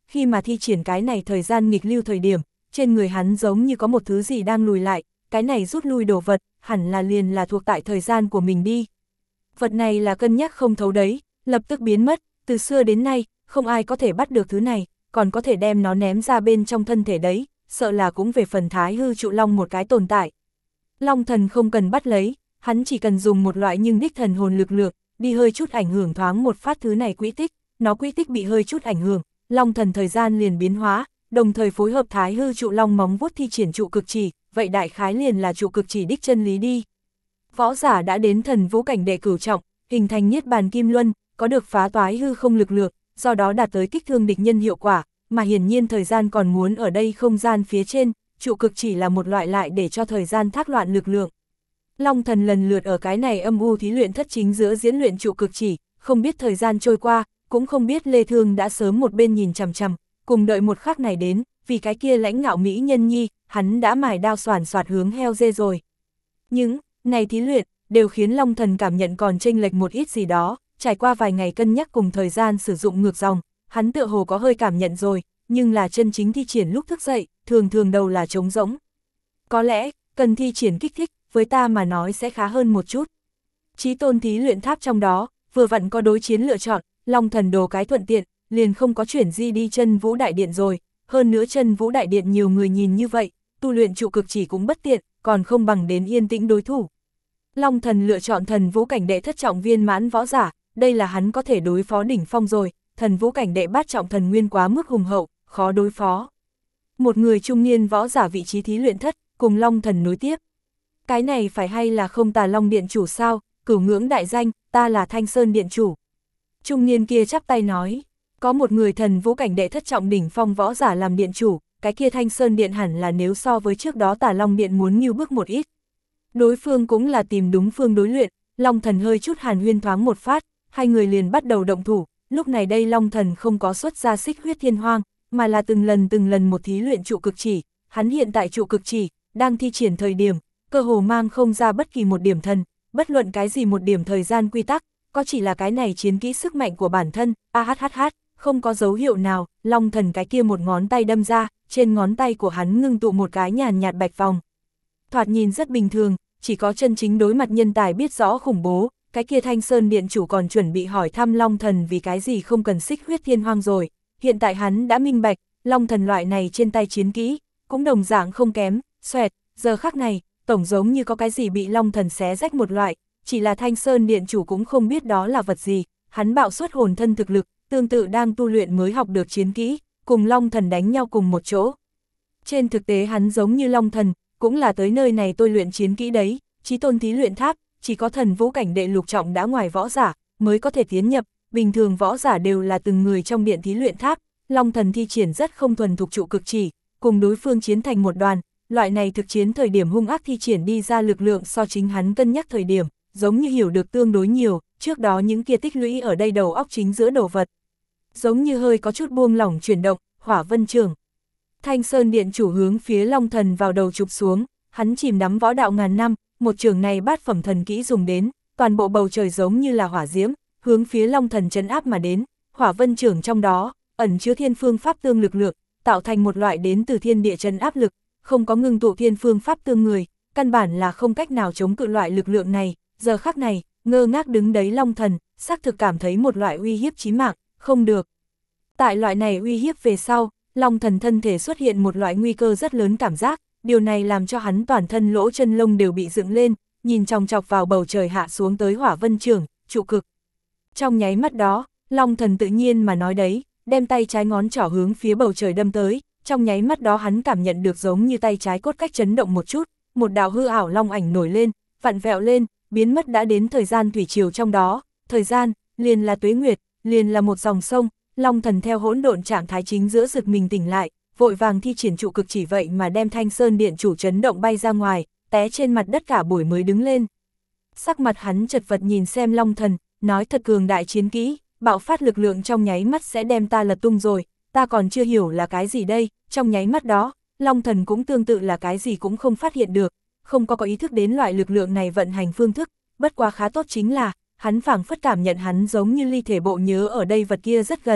khi mà thi triển cái này thời gian nghịch lưu thời điểm, trên người hắn giống như có một thứ gì đang lùi lại, cái này rút lui đồ vật, hẳn là liền là thuộc tại thời gian của mình đi. Vật này là cân nhắc không thấu đấy, lập tức biến mất, từ xưa đến nay, không ai có thể bắt được thứ này, còn có thể đem nó ném ra bên trong thân thể đấy, sợ là cũng về phần Thái Hư Trụ Long một cái tồn tại. Long thần không cần bắt lấy, hắn chỉ cần dùng một loại nhưng đích thần hồn lực lượng, đi hơi chút ảnh hưởng thoáng một phát thứ này quỹ tích, nó quỹ tích bị hơi chút ảnh hưởng, Long thần thời gian liền biến hóa, đồng thời phối hợp Thái Hư Trụ Long móng vuốt thi triển trụ cực chỉ, vậy đại khái liền là trụ cực chỉ đích chân lý đi. Võ giả đã đến thần vũ cảnh đệ cửu trọng, hình thành niết bàn kim luân, có được phá toái hư không lực lượng, do đó đạt tới kích thương địch nhân hiệu quả, mà hiển nhiên thời gian còn muốn ở đây không gian phía trên, trụ cực chỉ là một loại lại để cho thời gian thác loạn lực lượng. Long thần lần lượt ở cái này âm u thí luyện thất chính giữa diễn luyện trụ cực chỉ, không biết thời gian trôi qua, cũng không biết Lê Thương đã sớm một bên nhìn chằm chằm, cùng đợi một khắc này đến, vì cái kia lãnh ngạo mỹ nhân nhi, hắn đã mài đao xoản xoạt hướng heo dê rồi. Những này thí luyện đều khiến Long thần cảm nhận còn chênh lệch một ít gì đó, trải qua vài ngày cân nhắc cùng thời gian sử dụng ngược dòng, hắn tựa hồ có hơi cảm nhận rồi, nhưng là chân chính thi triển lúc thức dậy, thường thường đầu là trống rỗng. Có lẽ, cần thi triển kích thích, với ta mà nói sẽ khá hơn một chút. Chí tôn thí luyện tháp trong đó, vừa vặn có đối chiến lựa chọn, Long thần đồ cái thuận tiện, liền không có chuyển di đi chân vũ đại điện rồi, hơn nữa chân vũ đại điện nhiều người nhìn như vậy, tu luyện trụ cực chỉ cũng bất tiện, còn không bằng đến yên tĩnh đối thủ. Long thần lựa chọn thần vũ cảnh đệ thất trọng viên mãn võ giả, đây là hắn có thể đối phó đỉnh phong rồi, thần vũ cảnh đệ bát trọng thần nguyên quá mức hùng hậu, khó đối phó. Một người trung niên võ giả vị trí thí luyện thất, cùng Long thần nối tiếp. Cái này phải hay là không Tà Long điện chủ sao, cửu ngưỡng đại danh, ta là Thanh Sơn điện chủ. Trung niên kia chắp tay nói, có một người thần vũ cảnh đệ thất trọng đỉnh phong võ giả làm điện chủ, cái kia Thanh Sơn điện hẳn là nếu so với trước đó Tà Long điện muốn nhiều bước một ít. Đối phương cũng là tìm đúng phương đối luyện, Long thần hơi chút hàn huyên thoáng một phát, hai người liền bắt đầu động thủ, lúc này đây Long thần không có xuất ra xích huyết thiên hoang, mà là từng lần từng lần một thí luyện trụ cực chỉ, hắn hiện tại trụ cực chỉ, đang thi triển thời điểm, cơ hồ mang không ra bất kỳ một điểm thần, bất luận cái gì một điểm thời gian quy tắc, có chỉ là cái này chiến kỹ sức mạnh của bản thân, a hát hát hát, không có dấu hiệu nào, Long thần cái kia một ngón tay đâm ra, trên ngón tay của hắn ngưng tụ một cái nhàn nhạt bạch vòng. Thoạt nhìn rất bình thường, chỉ có chân chính đối mặt nhân tài biết rõ khủng bố, cái kia Thanh Sơn điện chủ còn chuẩn bị hỏi thăm Long thần vì cái gì không cần xích huyết thiên hoang rồi, hiện tại hắn đã minh bạch, Long thần loại này trên tay chiến kỹ, cũng đồng dạng không kém, xoẹt, giờ khắc này, tổng giống như có cái gì bị Long thần xé rách một loại, chỉ là Thanh Sơn điện chủ cũng không biết đó là vật gì, hắn bạo xuất hồn thân thực lực, tương tự đang tu luyện mới học được chiến kỹ, cùng Long thần đánh nhau cùng một chỗ. Trên thực tế hắn giống như Long thần, cũng là tới nơi này tôi luyện chiến kỹ đấy, chí tôn thí luyện tháp, chỉ có thần vũ cảnh đệ lục trọng đã ngoài võ giả, mới có thể tiến nhập, bình thường võ giả đều là từng người trong điện thí luyện tháp, Long thần thi triển rất không thuần thục trụ cực chỉ, cùng đối phương chiến thành một đoàn, loại này thực chiến thời điểm hung ác thi triển đi ra lực lượng so chính hắn cân nhắc thời điểm, giống như hiểu được tương đối nhiều, trước đó những kia tích lũy ở đây đầu óc chính giữa đồ vật. Giống như hơi có chút buông lỏng chuyển động, hỏa vân trường. Thanh Sơn điện chủ hướng phía Long thần vào đầu chụp xuống, hắn chìm đắm võ đạo ngàn năm, một trường này bát phẩm thần kỹ dùng đến, toàn bộ bầu trời giống như là hỏa diễm, hướng phía Long thần trấn áp mà đến, hỏa vân trường trong đó, ẩn chứa thiên phương pháp tương lực lượng, tạo thành một loại đến từ thiên địa trấn áp lực, không có ngưng tụ thiên phương pháp tương người, căn bản là không cách nào chống cự loại lực lượng này, giờ khắc này, ngơ ngác đứng đấy Long thần, xác thực cảm thấy một loại uy hiếp chí mạng, không được. Tại loại này uy hiếp về sau, Long thần thân thể xuất hiện một loại nguy cơ rất lớn cảm giác, điều này làm cho hắn toàn thân lỗ chân lông đều bị dựng lên, nhìn chòng chọc vào bầu trời hạ xuống tới hỏa vân trường, trụ cực. Trong nháy mắt đó, Long thần tự nhiên mà nói đấy, đem tay trái ngón trỏ hướng phía bầu trời đâm tới, trong nháy mắt đó hắn cảm nhận được giống như tay trái cốt cách chấn động một chút, một đạo hư ảo long ảnh nổi lên, vặn vẹo lên, biến mất đã đến thời gian thủy triều trong đó, thời gian, liền là tuế nguyệt, liền là một dòng sông, Long thần theo hỗn độn trạng thái chính giữa giật mình tỉnh lại, vội vàng thi triển trụ cực chỉ vậy mà đem Thanh Sơn điện chủ chấn động bay ra ngoài, té trên mặt đất cả buổi mới đứng lên. Sắc mặt hắn chật vật nhìn xem Long thần, nói thật cường đại chiến kỹ, bạo phát lực lượng trong nháy mắt sẽ đem ta lật tung rồi, ta còn chưa hiểu là cái gì đây, trong nháy mắt đó, Long thần cũng tương tự là cái gì cũng không phát hiện được, không có có ý thức đến loại lực lượng này vận hành phương thức, bất quá khá tốt chính là, hắn phảng phất cảm nhận hắn giống như ly thể bộ nhớ ở đây vật kia rất gần,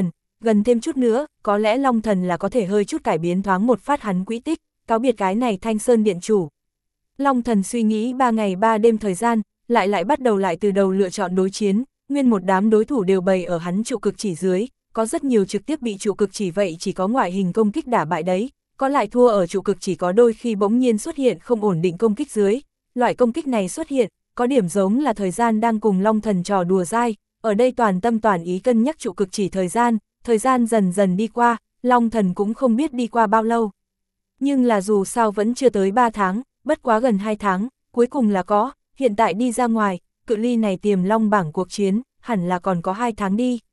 gần thêm chút nữa, có lẽ Long Thần là có thể hơi chút cải biến thoáng một phát hắn quỹ tích, cáo biệt cái này Thanh Sơn Điện Chủ. Long Thần suy nghĩ ba ngày ba đêm thời gian, lại lại bắt đầu lại từ đầu lựa chọn đối chiến, nguyên một đám đối thủ đều bày ở hắn trụ cực chỉ dưới, có rất nhiều trực tiếp bị trụ cực chỉ vậy chỉ có ngoại hình công kích đả bại đấy, có lại thua ở trụ cực chỉ có đôi khi bỗng nhiên xuất hiện không ổn định công kích dưới, loại công kích này xuất hiện, có điểm giống là thời gian đang cùng Long Thần trò đùa dai, ở đây toàn tâm toàn ý cân nhắc trụ cực chỉ thời gian, thời gian dần dần đi qua, Long Thần cũng không biết đi qua bao lâu. Nhưng là dù sao vẫn chưa tới ba tháng, bất quá gần hai tháng, cuối cùng là có, hiện tại đi ra ngoài, cự ly này tiềm long bảng cuộc chiến, hẳn là còn có hai tháng đi.